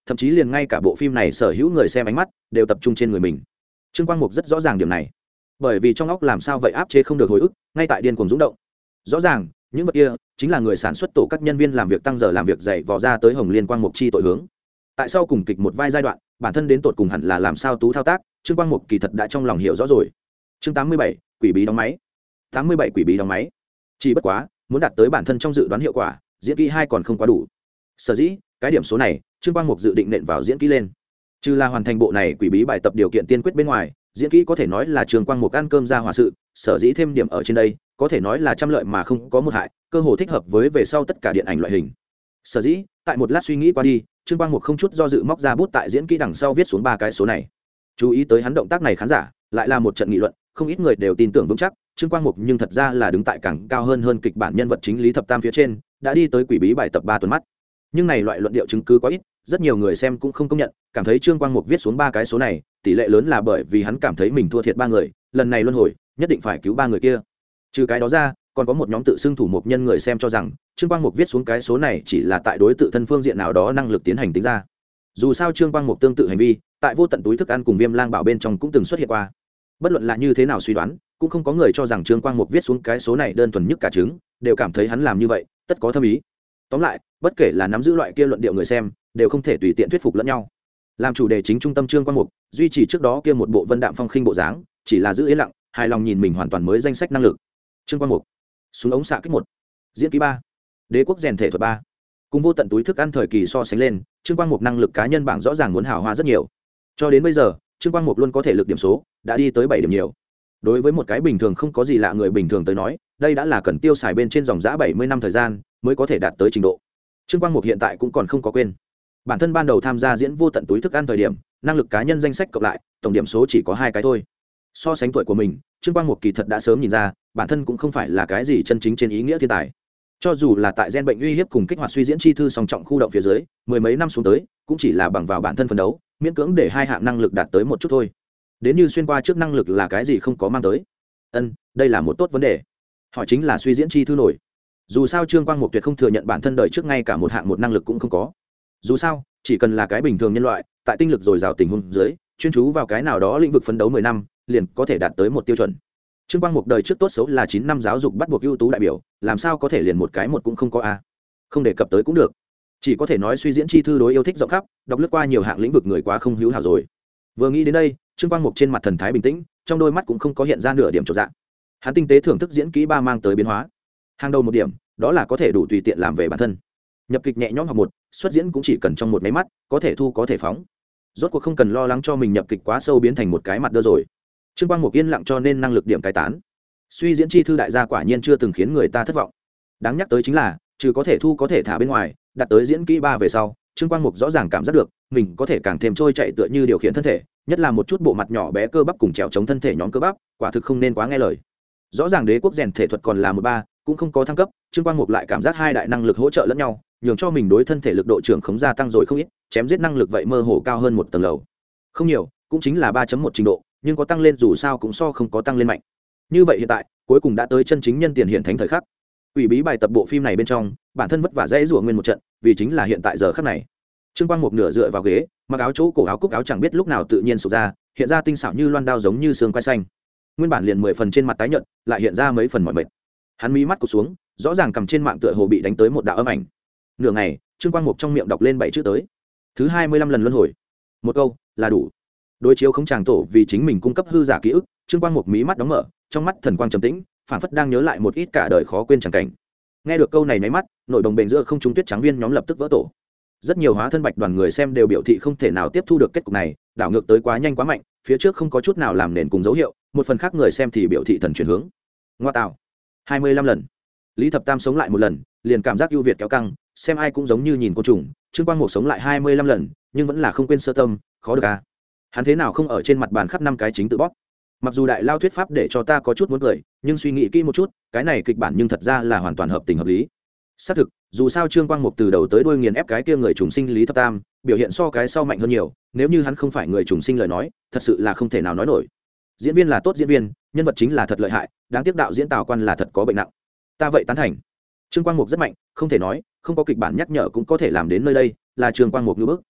thậm chí liền ngay cả bộ phim này sở hữu người xem ánh mắt đều tập trung trên người mình. Trương Quang Mục rất rõ ràng điểm này, bởi vì trong óc làm sao vậy áp chế không được hồi ức, ngay tại điên cuồng rung động. Rõ ràng những vật kia chính là người sản xuất tổ các nhân viên làm việc tăng giờ làm việc dày vò ra tới Hồng Liên Quang Mục chi tội hướng. Tại sao cùng kịch một vai giai đoạn, bản thân đến tột cùng hẳn là làm sao tú thao tác, Trương Quang Mục kỳ thật đã trong lòng hiểu rõ rồi. Chương 87, quỷ bí đóng máy. 87 quỷ bí đóng máy. Chỉ bất quá, muốn đạt tới bản thân trong dự đoán hiệu quả, diễn kỹ hai còn không quá đủ. Sở dĩ, cái điểm số này, Trương Quang Mục dự định nện vào diễn kỹ lên. Trừ là hoàn thành bộ này quỷ bí bài tập điều kiện tiên quyết bên ngoài, diễn kỹ có thể nói là Trương Quang Mục ăn cơm ra hòa sự, sở dĩ thêm điểm ở trên đây, có thể nói là trăm lợi mà không có một hại, cơ hồ thích hợp với về sau tất cả điện ảnh loại hình. Sở dĩ, tại một lát suy nghĩ qua đi, Trương Quang Mục không chút do dự móc ra bút tại diễn kỹ đằng sau viết xuống ba cái số này. Chú ý tới hắn động tác này khán giả, lại là một trận nghị luận, không ít người đều tin tưởng vững chắc, Trương Quang Mục nhưng thật ra là đứng tại càng cao hơn kịch bản nhân vật chính Lý Thập Tam phía trên, đã đi tới quỷ bí bài tập 3 tuần mắt. Nhưng này loại luận điệu chứng cứ quá ít, rất nhiều người xem cũng không công nhận, cảm thấy Trương Quang Mục viết xuống ba cái số này, tỷ lệ lớn là bởi vì hắn cảm thấy mình thua thiệt ba người, lần này luân hồi, nhất định phải cứu ba người kia. Trừ cái đó ra, còn có một nhóm tự xưng thủ mục nhân người xem cho rằng Trương Quang Mục viết xuống cái số này chỉ là tại đối tự thân phương diện nào đó năng lực tiến hành tính ra. Dù sao Trương Quang Mục tương tự hành vi, tại vô tận túi thức ăn cùng Viêm Lang Bảo bên trong cũng từng xuất hiện qua. Bất luận là như thế nào suy đoán, cũng không có người cho rằng Trương Quang Mục viết xuống cái số này đơn thuần nhất cả chứng, đều cảm thấy hắn làm như vậy tất có thâm ý. Tóm lại, bất kể là nắm giữ loại kia luận điệu người xem, đều không thể tùy tiện thuyết phục lẫn nhau. Làm chủ đề chính trung tâm Trương Quang Mục, duy trì trước đó kia một bộ vân đạm phong khinh bộ dáng, chỉ là giữ yên lặng, hài lòng nhìn mình hoàn toàn mới danh sách năng lực. Trương Quang Mục, súng ống xạ kích 1, diễn kỹ 3, đế quốc rèn thể thuật 3. Cùng vô tận túi thức ăn thời kỳ so sánh lên, Trương Quang Mục năng lực cá nhân bảng rõ ràng muốn hào hoa rất nhiều. Cho đến bây giờ, Trương Quang Mục luôn có thể lực điểm số đã đi tới 7 điểm nhiều. Đối với một cái bình thường không có gì lạ người bình thường tới nói, đây đã là cần tiêu xài bên trên dòng giá 70 năm thời gian mới có thể đạt tới trình độ. Trương Quang Mục hiện tại cũng còn không có quên, bản thân ban đầu tham gia diễn vô tận túi thức ăn thời điểm, năng lực cá nhân danh sách cộng lại, tổng điểm số chỉ có 2 cái thôi. So sánh tuổi của mình, Trương Quang Mục kỳ thật đã sớm nhìn ra, bản thân cũng không phải là cái gì chân chính trên ý nghĩa thiên tài. Cho dù là tại gen bệnh uy hiếp cùng kích hoạt suy diễn chi thư song trọng khu động phía dưới, mười mấy năm xuống tới, cũng chỉ là bằng vào bản thân phấn đấu, miễn cưỡng để hai hạng năng lực đạt tới một chút thôi. Đến như xuyên qua trước năng lực là cái gì không có mang tới. Đây là một tốt vấn đề. Họ chính là suy diễn chi thư nổi. Dù sao Trương Quang Mục tuyệt không thừa nhận bản thân đời trước ngay cả một hạng một năng lực cũng không có. Dù sao, chỉ cần là cái bình thường nhân loại, tại tinh lực dồi dào tình huống dưới, chuyên chú vào cái nào đó lĩnh vực phấn đấu 10 năm, liền có thể đạt tới một tiêu chuẩn. Trương Quang Mục đời trước tốt xấu là 9 năm giáo dục bắt buộc ưu tú đại biểu, làm sao có thể liền một cái một cũng không có a? Không đề cập tới cũng được. Chỉ có thể nói suy diễn chi thư đối yêu thích rộng khắp, đọc lướt qua nhiều hạng lĩnh vực người quá không hữu hảo rồi. Vừa nghĩ đến đây, Trương Quang Mục trên mặt thần thái bình tĩnh, trong đôi mắt cũng không có hiện ra nửa điểm chột dạ. Hắn tinh tế thưởng thức diễn kỹ ba mang tới biến hóa. Hàng đầu một điểm, đó là có thể đủ tùy tiện làm về bản thân. Nhập kịch nhẹ nhõm học một, xuất diễn cũng chỉ cần trong một máy mắt, có thể thu có thể phóng. Rốt cuộc không cần lo lắng cho mình nhập kịch quá sâu biến thành một cái mặt đơ rồi. Trương Quang Mục yên lặng cho nên năng lực điểm cai tán. Suy diễn chi thư đại gia quả nhiên chưa từng khiến người ta thất vọng. Đáng nhắc tới chính là, trừ có thể thu có thể thả bên ngoài, đặt tới diễn kỹ 3 về sau, Trương Quang Mục rõ ràng cảm giác được, mình có thể càng thêm trôi chạy tựa như điều khiển thân thể, nhất là một chút bộ mặt nhỏ bé cơ bắp cùng trèo chống thân thể nhóm cơ bắp, quả thực không nên quá nghe lời. Rõ ràng đế quốc rèn thể thuật còn là 13, cũng không có thăng cấp, Trương Quang Mục lại cảm giác hai đại năng lực hỗ trợ lẫn nhau, nhường cho mình đối thân thể lực độ trưởng khống gia tăng rồi không ít, chém giết năng lực vậy mơ hồ cao hơn một tầng lầu. Không nhiều, cũng chính là 3.1 trình độ, nhưng có tăng lên dù sao cũng so không có tăng lên mạnh. Như vậy hiện tại, cuối cùng đã tới chân chính nhân tiền hiện thánh thời khắc. Quỷ bí bài tập bộ phim này bên trong, bản thân vất vả dễ rủa nguyên một trận, vì chính là hiện tại giờ khắc này. Trương Quang Mục nửa dựa vào ghế, mặc áo chỗ cổ áo cúc áo chẳng biết lúc nào tự nhiên sụp ra, hiện ra tinh xảo như loan đao giống như xương quai xanh. Nguyên bản liền 10 phần trên mặt tái nhợt, lại hiện ra mấy phần mỏi mệt. Hắn mí mắt cụp xuống, rõ ràng cầm trên mạng tựa hồ bị đánh tới một đạo âm ảnh. Nửa ngày, Trương Quang Mục trong miệng đọc lên 7 chữ tới. Thứ 25 lần luân hồi. Một câu là đủ. Đối chiếu không chàng tổ vì chính mình cung cấp hư giả ký ức, Trương Quang Mục mí mắt đóng mở, trong mắt thần quang trầm tĩnh, phảng phất đang nhớ lại một ít cả đời khó quên chẳng cảnh. Nghe được câu này nháy mắt, nội đồng bền giữa không trung tuyết trắng viên nhóm lập tức vỡ tổ. Rất nhiều hóa thân bạch đoàn người xem đều biểu thị không thể nào tiếp thu được kết cục này, đảo ngược tới quá nhanh quá mạnh, phía trước không có chút nào làm nền cùng dấu hiệu, một phần khác người xem thì biểu thị thần chuyển hướng. Ngoa tạo, 25 lần. Lý Thập Tam sống lại một lần, liền cảm giác ưu việt kéo căng, xem ai cũng giống như nhìn côn trùng. Trương Quang Mục sống lại 25 lần, nhưng vẫn là không quên sơ tâm, khó được à? Hắn thế nào không ở trên mặt bàn khắp 5 cái chính tự bóp? Mặc dù đại lao thuyết pháp để cho ta có chút muốn cười, nhưng suy nghĩ kỹ một chút, cái này kịch bản nhưng thật ra là hoàn toàn hợp tình hợp lý. Xác thực, dù sao Trương Quang Mục từ đầu tới đuôi nghiền ép cái kia người trùng sinh Lý Thập Tam, biểu hiện so cái sau mạnh hơn nhiều, nếu như hắn không phải người trùng sinh lời nói, thật sự là không thể nào nói nổi. Diễn viên là tốt diễn viên, nhân vật chính là thật lợi hại, đáng tiếc đạo diễn Tào Quan là thật có bệnh nặng. Ta vậy tán thành. Trương Quang Mục rất mạnh, không thể nói, không có kịch bản nhắc nhở cũng có thể làm đến nơi đây, là Trương Quang Mục như bước.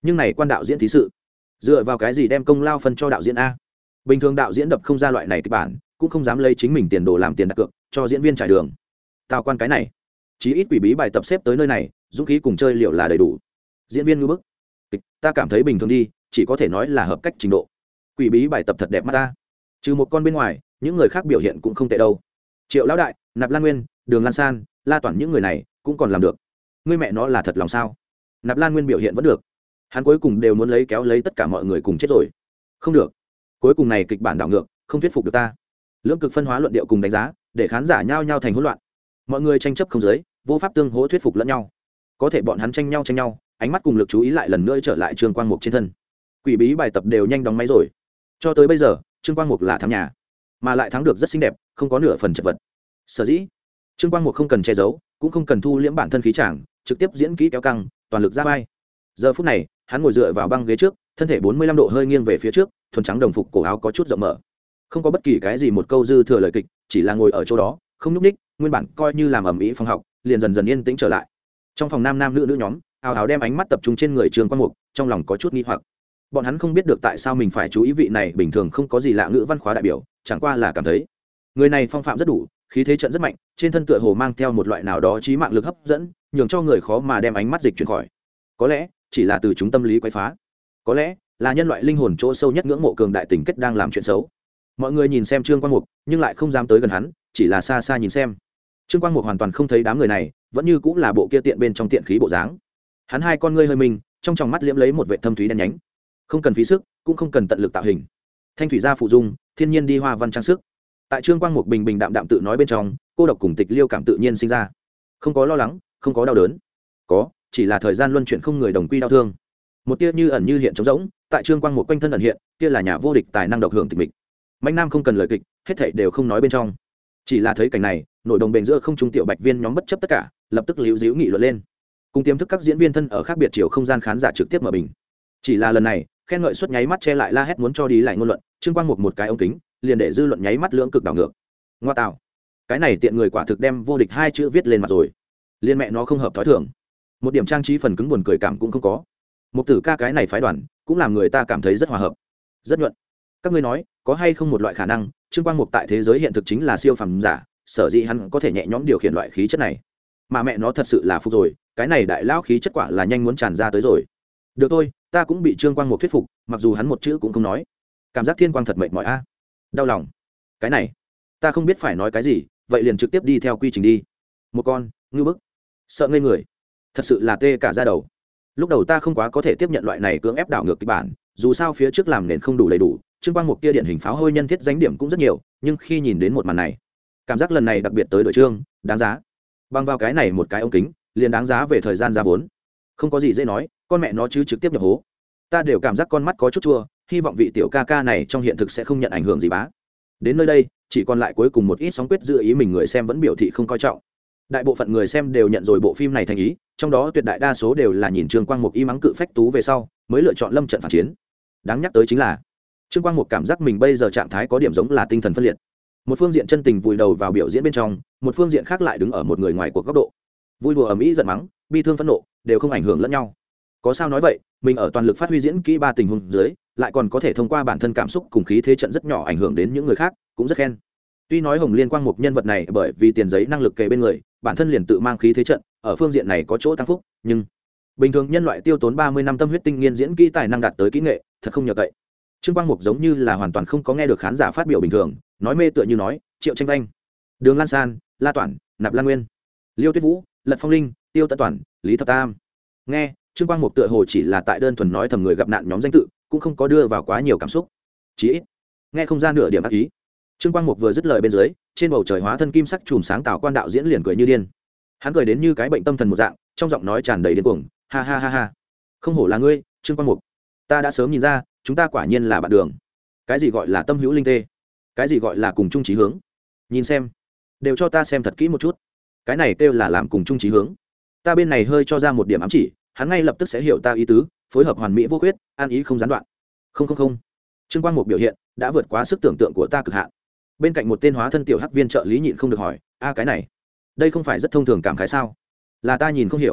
nhưng này quan đạo diễn thí sự dựa vào cái gì đem công lao phân cho đạo diễn a? Bình thường đạo diễn đập không ra loại này kịch bản, cũng không dám lấy chính mình tiền đồ làm tiền đặt cược cho diễn viên trải đường. Tào quan cái này chí ít quỷ bí bài tập xếp tới nơi này, dũng khí cùng chơi liệu là đầy đủ. Diễn viên ngư bức kịch ta cảm thấy bình thường đi, chỉ có thể nói là hợp cách trình độ. Quỷ bí bài tập thật đẹp mắt ta, trừ một con bên ngoài những người khác biểu hiện cũng không tệ đâu. Triệu lão đại, Nạp Lan Nguyên, Đường Lan San, La Toản những người này cũng còn làm được. Ngươi mẹ nó là thật lòng sao? Nạp Lan Nguyên biểu hiện vẫn được, hắn cuối cùng đều muốn lấy kéo lấy tất cả mọi người cùng chết rồi. Không được, cuối cùng này kịch bản đảo ngược, không thuyết phục được ta. Lưỡng cực phân hóa luận điệu cùng đánh giá, để khán giả nhao nhao thành hỗn loạn. Mọi người tranh chấp không giới, vô pháp tương hỗ thuyết phục lẫn nhau. Có thể bọn hắn tranh nhau, ánh mắt cùng lực chú ý lại lần nữa trở lại Trương Quang Mục trên thân. Quỷ bí bài tập đều nhanh đóng máy rồi. Cho tới bây giờ, Trương Quang Mục là thắng nhà, mà lại thắng được rất xinh đẹp, không có nửa phần chật vật. Sở dĩ, Trương Quang Mục không cần che giấu, cũng không cần thu liễm bản thân khí chàng, trực tiếp diễn kỹ kéo căng, toàn lực ra vai. Giờ phút này, hắn ngồi dựa vào băng ghế trước, thân thể 45 độ hơi nghiêng về phía trước, thuần trắng đồng phục cổ áo có chút rộng mở. Không có bất kỳ cái gì một câu dư thừa lời kịch, chỉ là ngồi ở chỗ đó, không nhúc nhích, nguyên bản coi như làm ầm ĩ phòng học, liền dần dần yên tĩnh trở lại. Trong phòng nam nam nữ nữ nhóm, ào ào đem ánh mắt tập trung trên người Trương Quang Mục, trong lòng có chút nghi hoặc. Bọn hắn không biết được tại sao mình phải chú ý vị này bình thường không có gì lạ ngữ văn khóa đại biểu, chẳng qua là cảm thấy người này phong phạm rất đủ, khí thế trận rất mạnh, trên thân tựa hồ mang theo một loại nào đó chí mạng lực hấp dẫn, nhường cho người khó mà đem ánh mắt dịch chuyển khỏi. Có lẽ chỉ là từ chúng tâm lý quấy phá, có lẽ là nhân loại linh hồn chỗ sâu nhất ngưỡng mộ cường đại tình kết đang làm chuyện xấu. Mọi người nhìn xem Trương Quang Mục, nhưng lại không dám tới gần hắn, chỉ là xa xa nhìn xem. Trương Quang Mục hoàn toàn không thấy đám người này, vẫn như cũng là bộ kia tiện bên trong tiện khí bộ dáng. Hắn hai con ngươi hơi mình, trong tròng mắt liễm lấy một vệt thâm thúy đen nhánh. Không cần phí sức, cũng không cần tận lực tạo hình. Thanh thủy gia phụ dung, thiên nhiên đi hoa văn trang sức. Tại Trương Quang Mục bình bình đạm đạm tự nói bên trong, cô độc cùng tịch liêu cảm tự nhiên sinh ra. Không có lo lắng, không có đau đớn, có chỉ là thời gian luân chuyển không người đồng quy đau thương. Một tia như ẩn như hiện trống rỗng, tại Trương Quang Mục quanh thân ẩn hiện, kia là nhà vô địch tài năng độc hưởng tịch mịch. Mạnh Nam không cần lời kịch, hết thảy đều không nói bên trong. Chỉ là thấy cảnh này, nổi đồng bền giữa không trung tiểu bạch viên nhóm bất chấp tất cả, lập tức líu díu nghị luận lên. Cùng tiềm thức các diễn viên thân ở khác biệt chiều không gian khán giả trực tiếp mở bình. Chỉ là lần này, khen ngợi suất nháy mắt che lại la hét muốn cho đi lại ngôn luận, Trương Quang Mục một cái ống kính, liền để dư luận nháy mắt lưỡng cực đảo ngược. Ngoa tạo, cái này tiện người quả thực đem vô địch hai chữ viết lên mặt rồi. Liên mẹ nó không hợp thói thường. Một điểm trang trí phần cứng buồn cười cảm cũng không có. Mục tử ca cái này phái đoàn, cũng làm người ta cảm thấy rất hòa hợp, rất nhuận. Các ngươi nói, có hay không một loại khả năng, Trương Quang Mục tại thế giới hiện thực chính là siêu phàm giả, sở dĩ hắn có thể nhẹ nhõm điều khiển loại khí chất này. Mà mẹ nó thật sự là phục rồi, cái này đại lão khí chất quả là nhanh muốn tràn ra tới rồi. Được thôi, ta cũng bị Trương Quang Mục thuyết phục, mặc dù hắn một chữ cũng không nói. Cảm giác thiên quang thật mệt mỏi a. Đau lòng. Cái này, ta không biết phải nói cái gì, vậy liền trực tiếp đi theo quy trình đi. Một con, ngư bức. Sợ ngây người. Thật sự là tê cả da đầu. Lúc đầu ta không quá có thể tiếp nhận loại này cưỡng ép đảo ngược kịch bản, dù sao phía trước làm nền không đủ đầy đủ, Trương Quang Mục kia điển hình pháo hôi nhân thiết danh điểm cũng rất nhiều, nhưng khi nhìn đến một màn này, cảm giác lần này đặc biệt tới đội Trương, đáng giá. Bằng vào cái này một cái ống kính, liền đáng giá về thời gian giá vốn. Không có gì dễ nói, con mẹ nó chứ trực tiếp nhập hố. Ta đều cảm giác con mắt có chút chua, hy vọng vị tiểu ca ca này trong hiện thực sẽ không nhận ảnh hưởng gì bá. Đến nơi đây, chỉ còn lại cuối cùng một ít sóng quyết giữa ý mình người xem vẫn biểu thị không coi trọng. Đại bộ phận người xem đều nhận rồi bộ phim này thành ý, trong đó tuyệt đại đa số đều là nhìn Trương Quang Mục y mắng cự phách tú về sau, mới lựa chọn lâm trận phản chiến. Đáng nhắc tới chính là, Trương Quang Mục cảm giác mình bây giờ trạng thái có điểm giống là tinh thần phân liệt. Một phương diện chân tình vùi đầu vào biểu diễn bên trong, một phương diện khác lại đứng ở một người ngoài cuộc góc độ. Vui đùa ầm ĩ giận mắng, bi thương phẫn nộ, đều không ảnh hưởng lẫn nhau. Có sao nói vậy, mình ở toàn lực phát huy diễn kỹ ba tình huống dưới, lại còn có thể thông qua bản thân cảm xúc cùng khí thế trận rất nhỏ ảnh hưởng đến những người khác, cũng rất khen. Tuy nói Hồng Liên Quang Mục nhân vật này bởi vì tiền giấy năng lực kề bên người, bản thân liền tự mang khí thế trận, ở phương diện này có chỗ tăng phúc, nhưng bình thường nhân loại tiêu tốn 30 năm tâm huyết tinh nghiên diễn kỹ tài năng đạt tới kỹ nghệ, thật không nhờ cậy. Trương Quang Mục giống như là hoàn toàn không có nghe được khán giả phát biểu bình thường, nói mê tựa như nói, Triệu Tranh Vanh, Đường Lan San, La Toản, Nạp Lan Nguyên, Liêu Tuyết Vũ, Lật Phong Linh, Tiêu Tấn Toản, Lý Thập Tam. Nghe, Trương Quang Mục tựa hồ chỉ là tại đơn thuần nói thầm người gặp nạn nhóm danh tự, cũng không có đưa vào quá nhiều cảm xúc. Chỉ ít, nghe không ra nửa điểm ác ý. Trương Quang Mục vừa dứt lời bên dưới, trên bầu trời hóa thân kim sắc chùm sáng tạo quan đạo diễn liền cười như điên. Hắn cười đến như cái bệnh tâm thần một dạng, trong giọng nói tràn đầy điên cuồng, ha ha ha ha. Không hổ là ngươi, Trương Quang Mục. Ta đã sớm nhìn ra, chúng ta quả nhiên là bạn đường. Cái gì gọi là tâm hữu linh tê? Cái gì gọi là cùng chung chí hướng? Nhìn xem, đều cho ta xem thật kỹ một chút. Cái này kêu là làm cùng chung chí hướng. Ta bên này hơi cho ra một điểm ám chỉ, hắn ngay lập tức sẽ hiểu ta ý tứ, phối hợp hoàn mỹ vô khuyết, an ý không gián đoạn. Không. Trương Quang Mục biểu hiện đã vượt quá sức tưởng tượng của ta cực hạn. Bên cạnh một tên hóa thân tiểu hắc viên trợ lý nhịn không được hỏi, cái này, đây không phải rất thông thường cảm khái sao? Là ta nhìn không hiểu.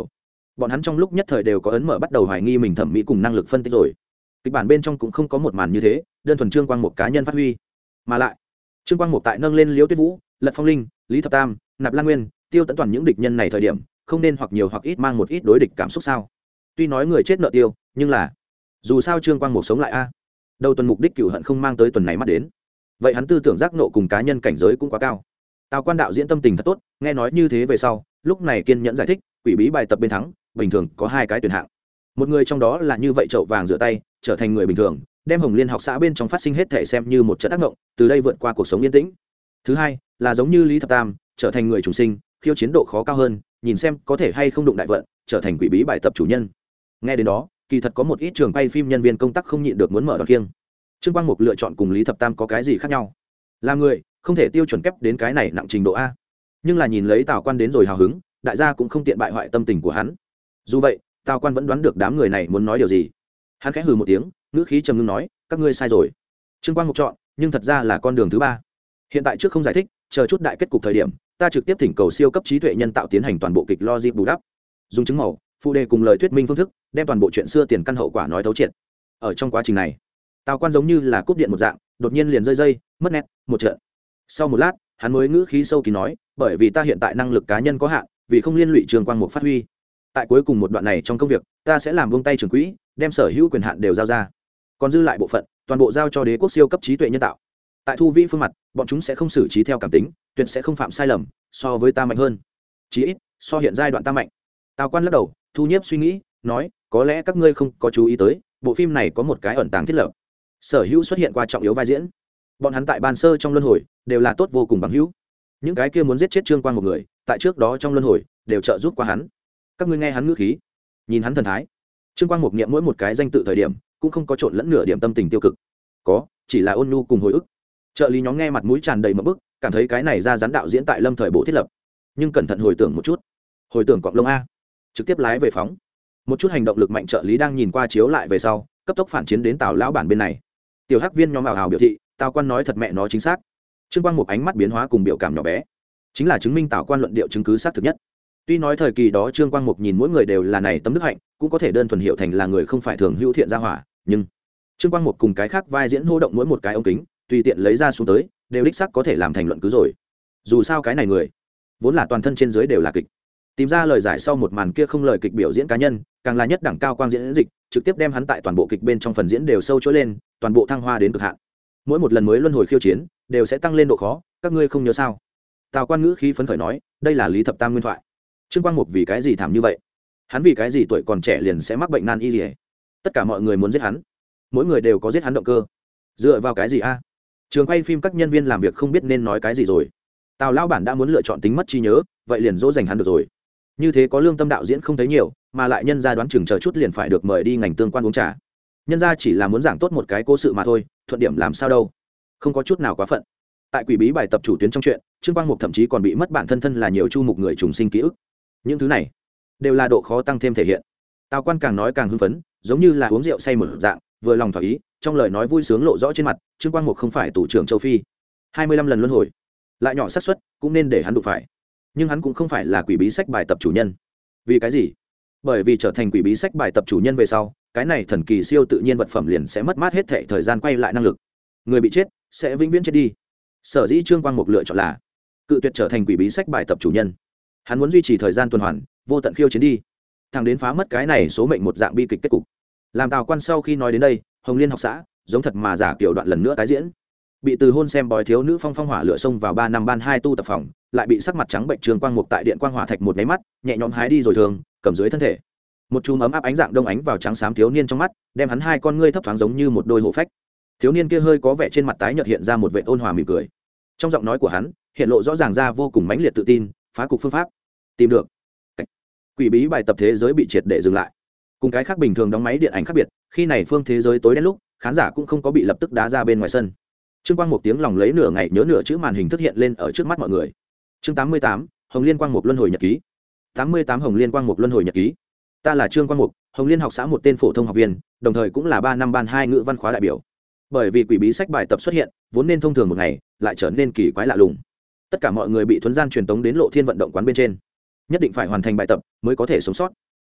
bọn hắn trong lúc nhất thời đều có ấn mở bắt đầu hoài nghi mình thẩm mỹ cùng năng lực phân tích rồi. Kịch bản bên trong cũng không có một màn như thế, đơn thuần Trương Quang một cá nhân phát huy. Mà lại Trương Quang một tại nâng lên Liễu Tuyết Vũ, Lật Phong Linh, Lý Thập Tam, Nạp Lan Nguyên, Tiêu Tấn toàn những địch nhân này thời điểm không nên hoặc nhiều hoặc ít mang một ít đối địch cảm xúc sao? Tuy nói người chết nợ tiêu, nhưng là dù sao Trương Quang một sống lại a. Đầu tuần mục đích cửu hận không mang tới tuần này mắt đến. Vậy hắn tư tưởng giác nộ cùng cá nhân cảnh giới cũng quá cao. Tào Quan đạo diễn tâm tình thật tốt, nghe nói như thế về sau, lúc này kiên nhẫn giải thích, quỷ bí bài tập bên thắng, bình thường có hai cái tuyển hạng. Một người trong đó là như vậy chậu vàng rửa tay, trở thành người bình thường, đem Hồng Liên học xã bên trong phát sinh hết thể xem như một trận ác mộng, từ đây vượt qua cuộc sống yên tĩnh. Thứ hai, là giống như Lý Thập Tam, trở thành người chủ sinh, khiêu chiến độ khó cao hơn, nhìn xem có thể hay không đụng đại vận, trở thành quỷ bí bài tập chủ nhân. Nghe đến đó, kỳ thật có một ít trường quay phim nhân viên công tác không nhịn được muốn mở đòn kiêng. Trương Quang Mục lựa chọn cùng Lý Thập Tam có cái gì khác nhau? Làm người, không thể tiêu chuẩn kép đến cái này nặng trình độ a. Nhưng là nhìn lấy Tào Quan đến rồi hào hứng, đại gia cũng không tiện bại hoại tâm tình của hắn. Dù vậy, Tào Quan vẫn đoán được đám người này muốn nói điều gì. Hắn khẽ hừ một tiếng, ngữ khí trầm ngưng nói, các ngươi sai rồi. Trương Quang Mục chọn, nhưng thật ra là con đường thứ ba. Hiện tại trước không giải thích, chờ chút đại kết cục thời điểm, ta trực tiếp thỉnh cầu siêu cấp trí tuệ nhân tạo tiến hành toàn bộ kịch logic bù đắp, dùng chứng màu, phụ đề cùng lời thuyết minh phương thức, đem toàn bộ chuyện xưa tiền căn hậu quả nói thấu triệt. Ở trong quá trình này, Tào Quan giống như là cúp điện một dạng, đột nhiên liền rơi dây, mất nét, một trận. Sau một lát, hắn mới ngữ khí sâu kín nói, bởi vì ta hiện tại năng lực cá nhân có hạn, vì không liên lụy Trương Quang Mục phát huy, tại cuối cùng một đoạn này trong công việc, ta sẽ làm buông tay trưởng quỹ, đem sở hữu quyền hạn đều giao ra, còn dư lại bộ phận, toàn bộ giao cho đế quốc siêu cấp trí tuệ nhân tạo. Tại thu vi phương mặt, bọn chúng sẽ không xử trí theo cảm tính, tuyệt sẽ không phạm sai lầm, so với ta mạnh hơn, chí ít so hiện giai đoạn ta mạnh. Tào Quan lắc đầu, thu nhiếp suy nghĩ, nói, có lẽ các ngươi không có chú ý tới, bộ phim này có một cái ẩn tàng thiết lập, sở hữu xuất hiện qua trọng yếu vai diễn, bọn hắn tại ban sơ trong luân hồi đều là tốt vô cùng bằng hữu. Những cái kia muốn giết chết Trương Quang một người, tại trước đó trong luân hồi đều trợ giúp qua hắn. Các ngươi nghe hắn ngữ khí, nhìn hắn thần thái, Trương Quang một niệm mỗi một cái danh tự thời điểm cũng không có trộn lẫn nửa điểm tâm tình tiêu cực, có chỉ là ôn nhu cùng hồi ức. Trợ lý nhóm nghe mặt mũi tràn đầy mập bức, cảm thấy cái này ra rắn đạo diễn tại lâm thời bộ thiết lập, nhưng cẩn thận hồi tưởng một chút, hồi tưởng cọng lông a, trực tiếp lái về phóng. Một chút hành động lực mạnh trợ lý đang nhìn qua chiếu lại về sau, cấp tốc phản chiến đến Tào lão bản bên này. Tiểu hắc viên nhóm ảo hào biểu thị, Tào Quan nói thật mẹ nó chính xác. Trương Quang một ánh mắt biến hóa cùng biểu cảm nhỏ bé, chính là chứng minh Tào Quan luận điệu chứng cứ xác thực nhất. Tuy nói thời kỳ đó Trương Quang Mục nhìn mỗi người đều là này tấm đức hạnh, cũng có thể đơn thuần hiểu thành là người không phải thường hữu thiện gia hỏa, nhưng Trương Quang Mục cùng cái khác vai diễn hô động mỗi một cái ống kính, tùy tiện lấy ra xuống tới, đều đích xác có thể làm thành luận cứ rồi. Dù sao cái này người, vốn là toàn thân trên dưới đều là kịch. Tìm ra lời giải sau một màn kia không lời kịch biểu diễn cá nhân, càng là nhất đẳng cao quang diễn dịch, trực tiếp đem hắn tại toàn bộ kịch bên trong phần diễn đều sâu chối lên, toàn bộ thăng hoa đến cực hạn. Mỗi một lần mới luân hồi khiêu chiến, đều sẽ tăng lên độ khó, các ngươi không nhớ sao? Tào Quan ngữ khí phấn khởi nói, đây là Lý Thập Tam nguyên thoại. Trương Quang Mục vì cái gì thảm như vậy? Hắn vì cái gì tuổi còn trẻ liền sẽ mắc bệnh nan y liễu? Tất cả mọi người muốn giết hắn, mỗi người đều có giết hắn động cơ. Dựa vào cái gì a? Trường quay phim các nhân viên làm việc không biết nên nói cái gì rồi. Tào lão bản đã muốn lựa chọn tính mất trí nhớ, vậy liền dỗ dành hắn được rồi. Như thế có lương tâm đạo diễn không thấy nhiều, mà lại nhân gia đoán chừng chờ chút liền phải được mời đi ngành tương quan uống trà. Nhân gia chỉ là muốn giảng tốt một cái cố sự mà thôi, thuận điểm làm sao đâu? Không có chút nào quá phận. Tại quỷ bí bài tập chủ tuyến trong chuyện, Trương Quang Mục thậm chí còn bị mất bản thân là nhiều chu mục người trùng sinh ký ức. Những thứ này đều là độ khó tăng thêm thể hiện. Tào Quan càng nói càng hưng phấn, giống như là uống rượu say một dạng, vừa lòng thỏa ý, trong lời nói vui sướng lộ rõ trên mặt. Trương Quang Mục không phải tù trưởng châu Phi, 25 lần luân hồi, lại nhỏ xác suất cũng nên để hắn đụng phải. Nhưng hắn cũng không phải là quỷ bí sách bài tập chủ nhân. Vì cái gì? Bởi vì trở thành quỷ bí sách bài tập chủ nhân về sau, cái này thần kỳ siêu tự nhiên vật phẩm liền sẽ mất mát hết thảy thời gian quay lại năng lực. Người bị chết sẽ vĩnh viễn chết đi. Sở dĩ Trương Quang Mục lựa chọn là cự tuyệt trở thành quỷ bí sách bài tập chủ nhân. Hắn muốn duy trì thời gian tuần hoàn, vô tận khiêu chiến đi, thẳng đến phá mất cái này số mệnh một dạng bi kịch kết cục. Làm Tào Quan sau khi nói đến đây, Hồng Liên học xã giống thật mà giả kiểu đoạn lần nữa tái diễn. Bị từ hôn xem bói thiếu nữ phong phong hỏa lửa xông vào 3 năm ban 2 tu tập phòng, lại bị sắc mặt trắng bệnh Trương Quang Mục tại điện quang hỏa thạch một cái mắt, nhẹ nhõm hái đi rồi thường, cầm dưới thân thể. Một chùm ấm áp ánh dạng đông ánh vào trắng xám thiếu niên trong mắt, đem hắn hai con ngươi thấp thoáng giống như một đôi hổ phách. Thiếu niên kia hơi có vẻ trên mặt tái nhợt hiện ra một vẻ ôn hòa mỉm cười. Trong giọng nói của hắn, hiện lộ rõ ràng ra vô cùng mãnh liệt tự tin, phá cục phương pháp, tìm được. Quỷ bí bài tập thế giới bị triệt để dừng lại. Cùng cái khác bình thường đóng máy điện ảnh khác biệt, khi này phương thế giới tối đen lúc, khán giả cũng không có bị lập tức đá ra bên ngoài sân. Trương Quang một tiếng lòng lấy nửa ngày nhớ nửa chữ màn hình thức hiện lên ở trước mắt mọi người. Chương 88, Hồng Liên Quang Mục luân hồi nhật ký. 88 Hồng Liên Quang Mục luân hồi nhật ký. Ta là Trương Quang Mục, Hồng Liên học xã một tên phổ thông học viên, đồng thời cũng là 3 năm ban 2 ngữ văn khóa đại biểu. Bởi vì quỷ bí sách bài tập xuất hiện, vốn nên thông thường một ngày, lại trở nên kỳ quái lạ lùng. Tất cả mọi người bị thuấn gian truyền tống đến Lộ Thiên vận động quán bên trên. Nhất định phải hoàn thành bài tập mới có thể sống sót.